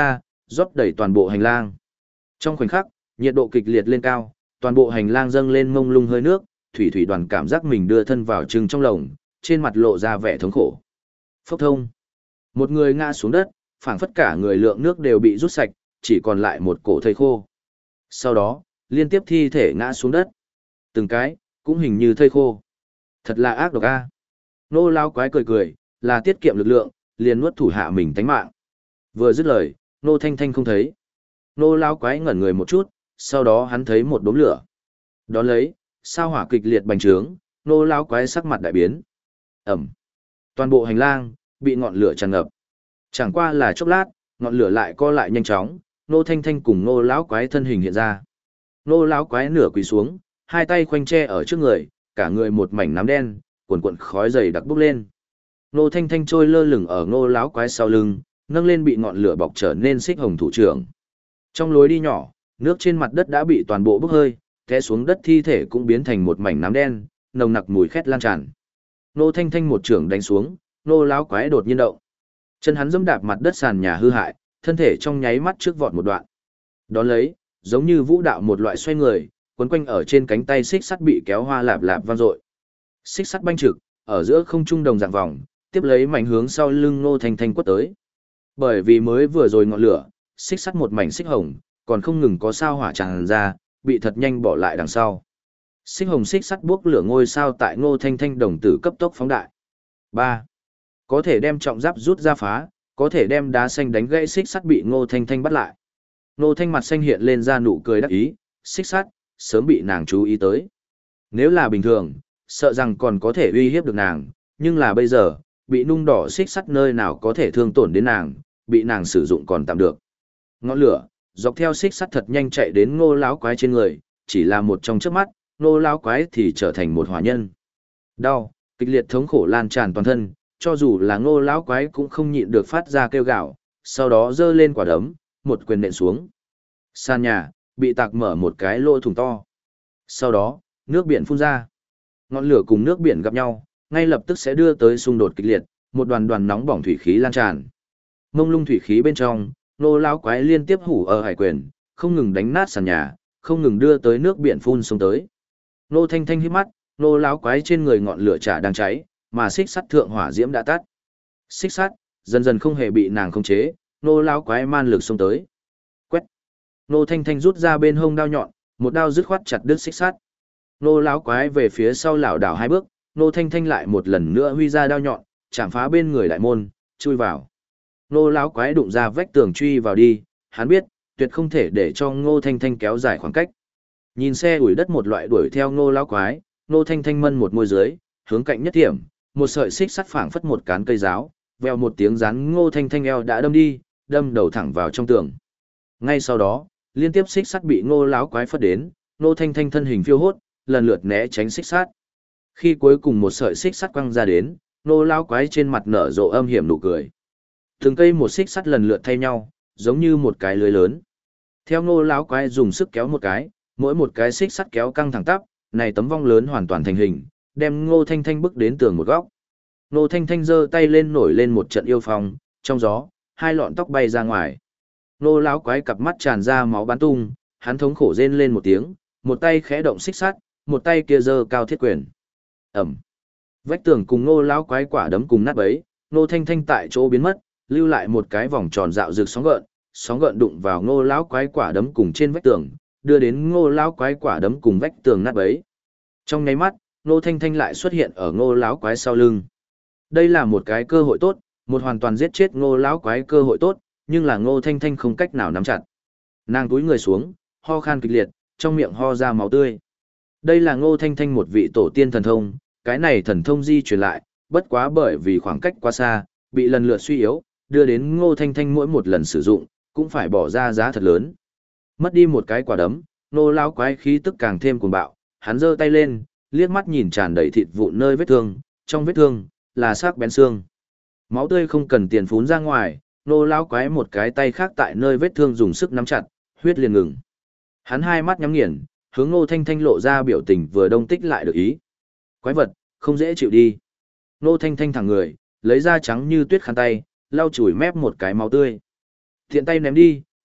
rót đầy toàn bộ hành lang. Trong khoảnh khắc, nhiệt độ kịch liệt lên cao, toàn bộ hành lang dâng lên mông lung hơi nước, thủy thủy đoàn cảm giác mình đưa thân vào trừng trong lồng, trên mặt lộ ra vẻ thống khổ. Phốc thông. Một người ngã xuống đất, phảng phất cả người lượng nước đều bị rút sạch, chỉ còn lại một cổ thây khô. Sau đó, liên tiếp thi thể ngã xuống đất. Từng cái, cũng hình như thây khô. Thật là ác độc a. Nô lao quái cười cười, là tiết kiệm lực lượng, liền nuốt thủ hạ mình tánh mạng. Vừa dứt lời, nô thanh thanh không thấy. Nô lao quái ngẩn người một chút, sau đó hắn thấy một đốm lửa. Đón lấy, sao hỏa kịch liệt bành trướng, nô lao quái sắc mặt đại biến. Ẩm. Toàn bộ hành lang, bị ngọn lửa tràn ngập. Chẳng qua là chốc lát, ngọn lửa lại co lại nhanh chóng, nô thanh thanh cùng nô lão quái thân hình hiện ra. Nô lão quái nửa quỳ xuống, hai tay khoanh tre ở trước người, cả người một mảnh nám đen, cuồn cuộn khói dày đặc bốc lên. Nô thanh thanh trôi lơ lửng ở nô lão quái sau lưng, nâng lên bị ngọn lửa bọc trở nên xích hồng thủ trưởng. Trong lối đi nhỏ, nước trên mặt đất đã bị toàn bộ bốc hơi, té xuống đất thi thể cũng biến thành một mảnh nám đen, nồng nặc mùi khét lan tràn. Nô thanh thanh một trưởng đánh xuống, nô lão quái đột nhiên động. Chân hắn giẫm đạp mặt đất sàn nhà hư hại, thân thể trong nháy mắt trước vọt một đoạn. Đón lấy, giống như vũ đạo một loại xoay người, quấn quanh ở trên cánh tay xích sắt bị kéo hoa lạp lạp vang dội. Xích sắt banh trực, ở giữa không trung đồng dạng vòng, tiếp lấy mảnh hướng sau lưng Ngô Thanh Thanh quất tới. Bởi vì mới vừa rồi ngọn lửa, xích sắt một mảnh xích hồng, còn không ngừng có sao hỏa tràn ra, bị thật nhanh bỏ lại đằng sau. Xích hồng xích sắt buốc lửa ngôi sao tại Ngô Thanh Thanh đồng tử cấp tốc phóng đại. 3. Có thể đem trọng giáp rút ra phá, có thể đem đá xanh đánh gãy xích sắt bị Ngô Thanh Thanh bắt lại. Ngô Thanh mặt xanh hiện lên ra nụ cười đắc ý, xích sắt sớm bị nàng chú ý tới. Nếu là bình thường, sợ rằng còn có thể uy hiếp được nàng, nhưng là bây giờ, bị nung đỏ xích sắt nơi nào có thể thương tổn đến nàng, bị nàng sử dụng còn tạm được. Ngọn lửa dọc theo xích sắt thật nhanh chạy đến Ngô lão quái trên người, chỉ là một trong chớp mắt, Ngô lão quái thì trở thành một hỏa nhân. Đau, kịch liệt thống khổ lan tràn toàn thân, cho dù là Ngô lão quái cũng không nhịn được phát ra kêu gào, sau đó giơ lên quả đấm, một quyền nện xuống. Sàn nhà bị tạc mở một cái lỗ thủng to. Sau đó, nước biển phun ra. Ngọn lửa cùng nước biển gặp nhau, ngay lập tức sẽ đưa tới xung đột kịch liệt, một đoàn đoàn nóng bỏng thủy khí lan tràn. Mông lung thủy khí bên trong, Ngô lão quái liên tiếp hủ ở hải quyền, không ngừng đánh nát sàn nhà, không ngừng đưa tới nước biển phun xông tới. Ngô Thanh Thanh hít mắt, Ngô lão quái trên người ngọn lửa chả đang cháy, mà xích sắt thượng hỏa diễm đã tắt. Xích sắt dần dần không hề bị nàng khống chế, Ngô lão quái man lực xông tới. Quét. Ngô Thanh Thanh rút ra bên hông đao nhọn, một đao dứt khoát chặt đứt xích sắt. Ngô lão quái về phía sau lảo đảo hai bước, Ngô Thanh Thanh lại một lần nữa huy ra đao nhọn, chạm phá bên người đại môn, chui vào. Ngô lão quái đụng ra vách tường truy vào đi, hắn biết, tuyệt không thể để cho Ngô Thanh Thanh kéo dài khoảng cách. Nhìn xe ủi đất một loại đuổi theo Ngô lão quái, Ngô Thanh Thanh mân một môi dưới, hướng cạnh nhất điểm, một sợi xích sắt phảng phất một cán cây giáo, vèo một tiếng rắn Ngô Thanh Thanh eo đã đâm đi, đâm đầu thẳng vào trong tường. Ngay sau đó, liên tiếp xích sắt bị Ngô lão quái phất đến, Ngô Thanh Thanh thân hình phiêu hốt, lần lượt né tránh xích sắt. Khi cuối cùng một sợi xích sắt quăng ra đến, Ngô lão quái trên mặt nở rộ âm hiểm nụ cười. Từng cây một xích sắt lần lượt thay nhau, giống như một cái lưới lớn. Theo Ngô lão quái dùng sức kéo một cái, mỗi một cái xích sắt kéo căng thẳng tắp, này tấm vong lớn hoàn toàn thành hình, đem Ngô Thanh Thanh bước đến tường một góc. Ngô Thanh Thanh giơ tay lên nổi lên một trận yêu phong, trong gió, hai lọn tóc bay ra ngoài. Ngô lão quái cặp mắt tràn ra máu bắn tung, hắn thống khổ rên lên một tiếng, một tay khẽ động xích sắt, một tay kia giơ cao thiết quyền. Ẩm. Vách tường cùng Ngô lão quái quả đấm cùng nát bấy, Ngô Thanh Thanh tại chỗ biến mất, lưu lại một cái vòng tròn dạo rực sóng gợn đụng vào Ngô lão quái quả đấm cùng trên vách tường, đưa đến Ngô lão quái quả đấm cùng vách tường nát bấy. Trong nháy mắt, Ngô Thanh Thanh lại xuất hiện ở Ngô lão quái sau lưng. Đây là một cái cơ hội tốt, một hoàn toàn giết chết Ngô lão quái cơ hội tốt, nhưng là Ngô Thanh Thanh không cách nào nắm chặt. Nàng cúi người xuống, ho khan kịch liệt, trong miệng ho ra máu tươi. Đây là Ngô Thanh Thanh một vị tổ tiên thần thông, cái này thần thông di truyền lại, bất quá bởi vì khoảng cách quá xa, bị lần lượt suy yếu, đưa đến Ngô Thanh Thanh mỗi một lần sử dụng, cũng phải bỏ ra giá thật lớn. Mất đi một cái quả đấm, Ngô lão quái khí tức càng thêm cuồng bạo, hắn giơ tay lên, liếc mắt nhìn tràn đầy thịt vụn nơi vết thương, trong vết thương là xác bén xương. Máu tươi không cần tiền phún ra ngoài, Ngô lão quái một cái tay khác tại nơi vết thương dùng sức nắm chặt, huyết liền ngừng. Hắn hai mắt nhắm nghiền, hướng Ngô Thanh Thanh lộ ra biểu tình vừa đông tích lại được ý. Quái vật, không dễ chịu đi. Ngô Thanh Thanh thẳng người, lấy ra trắng như tuyết khăn tay, lau chùi mép một cái máu tươi. Thiện tay ném đi,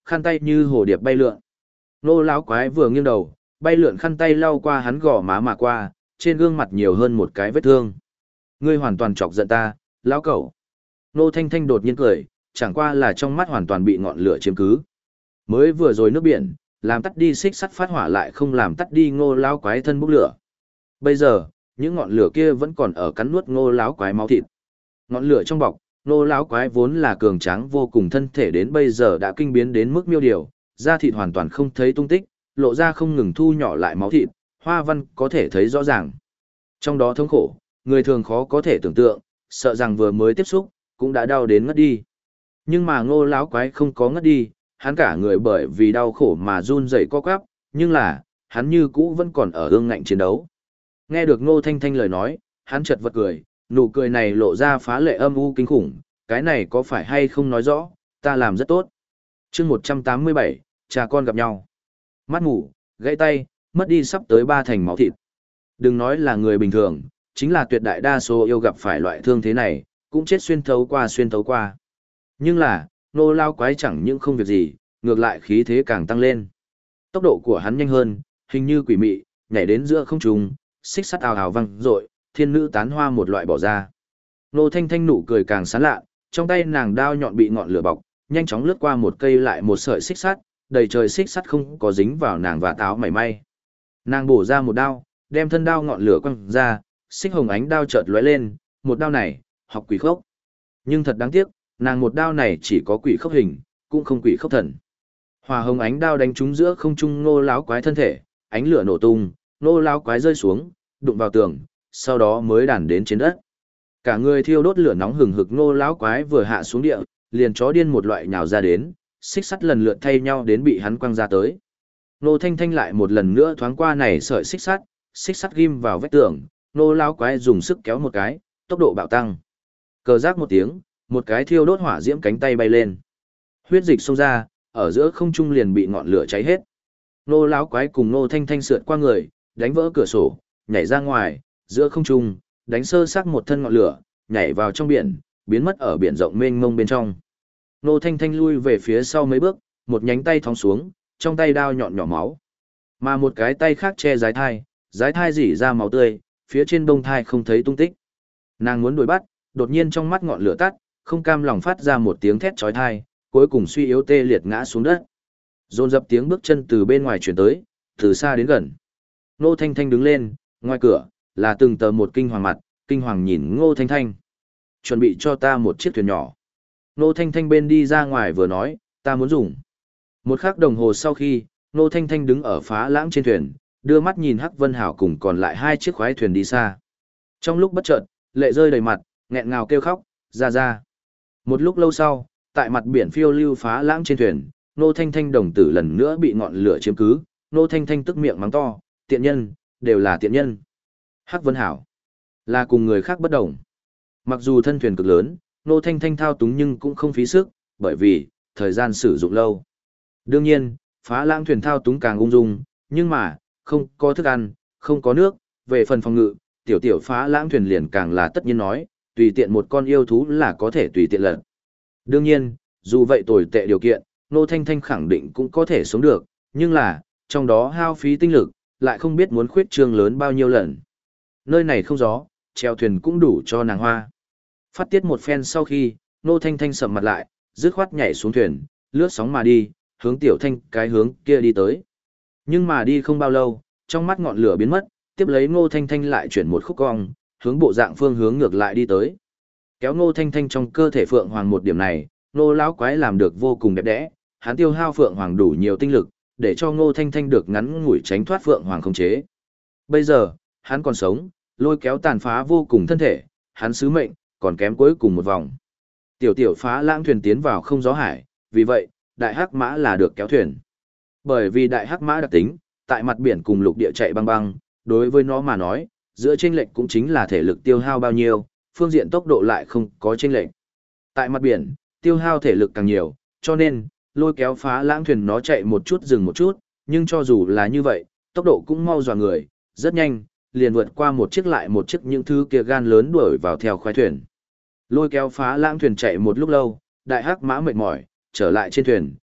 khăn tay như hồ điệp bay lượn. Ngô lão quái vừa nghiêng đầu, bay lượn khăn tay lau qua hắn gò má mà qua, trên gương mặt nhiều hơn một cái vết thương. Ngươi hoàn toàn chọc giận ta, lão cẩu. Ngô Thanh Thanh đột nhiên cười, chẳng qua là trong mắt hoàn toàn bị ngọn lửa chiếm cứ. Mới vừa rồi nước biển, làm tắt đi xích sắt phát hỏa lại không làm tắt đi Ngô lão quái thân bốc lửa. Bây giờ, những ngọn lửa kia vẫn còn ở cắn nuốt Ngô lão quái máu thịt. Ngọn lửa trong bọc, Ngô lão quái vốn là cường tráng vô cùng thân thể đến bây giờ đã kinh biến đến mức miêu điều, da thịt hoàn toàn không thấy tung tích, lộ ra không ngừng thu nhỏ lại máu thịt, hoa văn có thể thấy rõ ràng. Trong đó thống khổ, người thường khó có thể tưởng tượng, sợ rằng vừa mới tiếp xúc, cũng đã đau đến ngất đi. Nhưng mà Ngô lão quái không có ngất đi, hắn cả người bởi vì đau khổ mà run rẩy co quắp, nhưng là, hắn như cũ vẫn còn ở ương ngạnh chiến đấu. Nghe được Ngô Thanh Thanh lời nói, hắn chợt vật cười, nụ cười này lộ ra phá lệ âm u kinh khủng, cái này có phải hay không nói rõ, ta làm rất tốt. Chương 187, cha con gặp nhau. Mắt ngủ, gãy tay, mất đi sắp tới 3 thành máu thịt. Đừng nói là người bình thường, chính là tuyệt đại đa số yêu gặp phải loại thương thế này, cũng chết xuyên thấu qua. Nhưng là, Ngô lão quái chẳng những không việc gì, ngược lại khí thế càng tăng lên. Tốc độ của hắn nhanh hơn, hình như quỷ mị, nhảy đến giữa không trung, xích sắt ào ào vang rội, thiên nữ tán hoa một loại bỏ ra. Ngô Thanh Thanh nụ cười càng sán lạ, trong tay nàng đao nhọn bị ngọn lửa bọc, nhanh chóng lướt qua một cây lại một sợi xích sắt, đầy trời xích sắt không có dính vào nàng và táo mảy may. Nàng bổ ra một đao, đem thân đao ngọn lửa quăng ra, xích hồng ánh đao chợt lóe lên, một đao này, học quỷ khốc. Nhưng thật đáng tiếc, nàng một đao này chỉ có quỷ khốc hình, cũng không quỷ khốc thần. Hỏa hồng ánh đao đánh trúng giữa không trung Ngô lão quái thân thể, ánh lửa nổ tung, Ngô lão quái rơi xuống, đụng vào tường, sau đó mới đàn đến trên đất. Cả người thiêu đốt lửa nóng hừng hực Ngô lão quái vừa hạ xuống địa, liền chó điên một loại nhào ra đến, xích sắt lần lượt thay nhau đến bị hắn quăng ra tới. Ngô Thanh Thanh lại một lần nữa thoáng qua này sợi xích sắt ghim vào vách tường, Ngô lão quái dùng sức kéo một cái, tốc độ bạo tăng. Cờ rác một tiếng, một cái thiêu đốt hỏa diễm cánh tay bay lên. Huyết dịch xông ra, ở giữa không trung liền bị ngọn lửa cháy hết. Ngô lão quái cùng Ngô Thanh Thanh sượt qua người, đánh vỡ cửa sổ, nhảy ra ngoài, giữa không trung, đánh sơ xác một thân ngọn lửa, nhảy vào trong biển, biến mất ở biển rộng mênh mông bên trong. Ngô Thanh Thanh lui về phía sau mấy bước, một nhánh tay thóng xuống, trong tay đao nhọn nhỏ máu. Mà một cái tay khác che dái thai rỉ ra máu tươi, phía trên bông thai không thấy tung tích. Nàng muốn đuổi bắt, đột nhiên trong mắt ngọn lửa tắt, không cam lòng phát ra một tiếng thét chói tai, cuối cùng suy yếu tê liệt ngã xuống đất. Dồn dập tiếng bước chân từ bên ngoài truyền tới, từ xa đến gần. Ngô Thanh Thanh đứng lên, ngoài cửa là từng tờ một kinh hoàng mặt, kinh hoàng nhìn Ngô Thanh Thanh. Chuẩn bị cho ta một chiếc thuyền nhỏ. Ngô Thanh Thanh bên đi ra ngoài vừa nói, ta muốn dùng. Một khắc đồng hồ sau khi, Ngô Thanh Thanh đứng ở phá lãng trên thuyền, đưa mắt nhìn Hắc Vân Hảo cùng còn lại 2 chiếc khoái thuyền đi xa. Trong lúc bất chợt, lệ rơi đầy mặt, nghẹn ngào kêu khóc, ra. Một lúc lâu sau, tại mặt biển phiêu lưu phá lãng trên thuyền, Ngô Thanh Thanh đồng tử lần nữa bị ngọn lửa chiếm cứ, Ngô Thanh Thanh tức miệng mắng to, tiện nhân, đều là tiện nhân. Hắc Vân Hảo là cùng người khác bất đồng. Mặc dù thân thuyền cực lớn, Ngô Thanh Thanh thao túng nhưng cũng không phí sức, bởi vì thời gian sử dụng lâu. Đương nhiên, phá lãng thuyền thao túng càng ung dung, nhưng mà không có thức ăn, không có nước, về phần phòng ngự, tiểu phá lãng thuyền liền càng là tất nhiên nói, tùy tiện một con yêu thú là có thể tùy tiện lật. Đương nhiên, dù vậy tồi tệ điều kiện, Ngô Thanh Thanh khẳng định cũng có thể sống được, nhưng là, trong đó hao phí tinh lực, lại không biết muốn khuyết trương lớn bao nhiêu lần. Nơi này không gió, chèo thuyền cũng đủ cho nàng hoa. Phát tiết một phen sau khi, Ngô Thanh Thanh sầm mặt lại, dứt khoát nhảy xuống thuyền, lướt sóng mà đi, hướng Tiểu Thanh cái hướng kia đi tới. Nhưng mà đi không bao lâu, trong mắt ngọn lửa biến mất, tiếp lấy Ngô Thanh Thanh lại chuyển một khúc cong, hướng bộ dạng phương hướng ngược lại đi tới. Kéo Ngô Thanh Thanh trong cơ thể Phượng Hoàng một điểm này, Ngô lão quái làm được vô cùng đẹp đẽ, hắn tiêu hao Phượng Hoàng đủ nhiều tinh lực, để cho Ngô Thanh Thanh được ngắn ngủi tránh thoát Phượng Hoàng khống chế. Bây giờ, hắn còn sống, lôi kéo tàn phá vô cùng thân thể, hắn sứ mệnh, còn kém cuối cùng một vòng. Tiểu phá lãng thuyền tiến vào không gió hải, vì vậy, đại hắc mã là được kéo thuyền. Bởi vì đại hắc mã đặc tính, tại mặt biển cùng lục địa chạy băng băng, đối với nó mà nói, giữa chênh lệch cũng chính là thể lực tiêu hao bao nhiêu, phương diện tốc độ lại không có chênh lệch. Tại mặt biển, tiêu hao thể lực càng nhiều, cho nên, lôi kéo phá lãng thuyền nó chạy một chút dừng một chút, nhưng cho dù là như vậy, tốc độ cũng mau dọa người, rất nhanh, liền vượt qua một chiếc lại một chiếc những thứ kia gan lớn đuổi vào theo khoái thuyền. Lôi kéo phá lãng thuyền chạy một lúc lâu, đại hắc mã mệt mỏi, trở lại trên thuyền,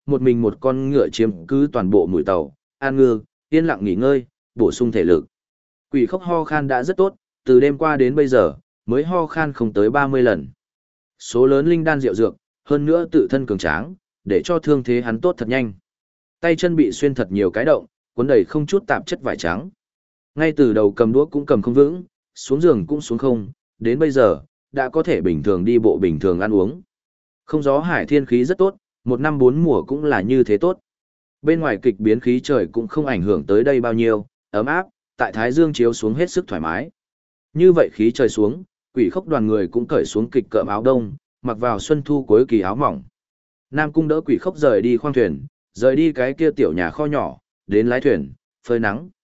một mình một con ngựa chiếm cứ toàn bộ mũi tàu, an ngư, yên lặng nghỉ ngơi, bổ sung thể lực. Quỷ khốc ho khan đã rất tốt, từ đêm qua đến bây giờ, mới ho khan không tới 30 lần. Số lớn linh đan rượu dược, hơn nữa tự thân cường tráng, để cho thương thế hắn tốt thật nhanh. Tay chân bị xuyên thật nhiều cái động, cuốn đầy không chút tạp chất vải trắng. Ngay từ đầu cầm đũa cũng cầm không vững, xuống giường cũng xuống không, đến bây giờ, đã có thể bình thường đi bộ bình thường ăn uống. Không gió hải thiên khí rất tốt, một năm bốn mùa cũng là như thế tốt. Bên ngoài kịch biến khí trời cũng không ảnh hưởng tới đây bao nhiêu, ấm áp, tại Thái Dương chiếu xuống hết sức thoải mái. Như vậy khí trời xuống, quỷ khốc đoàn người cũng cởi xuống kịch cợm áo đông, mặc vào xuân thu cuối kỳ áo mỏng. Nam Cung đỡ quỷ khốc rời đi khoang thuyền, rời đi cái kia tiểu nhà kho nhỏ, đến lái thuyền, phơi nắng.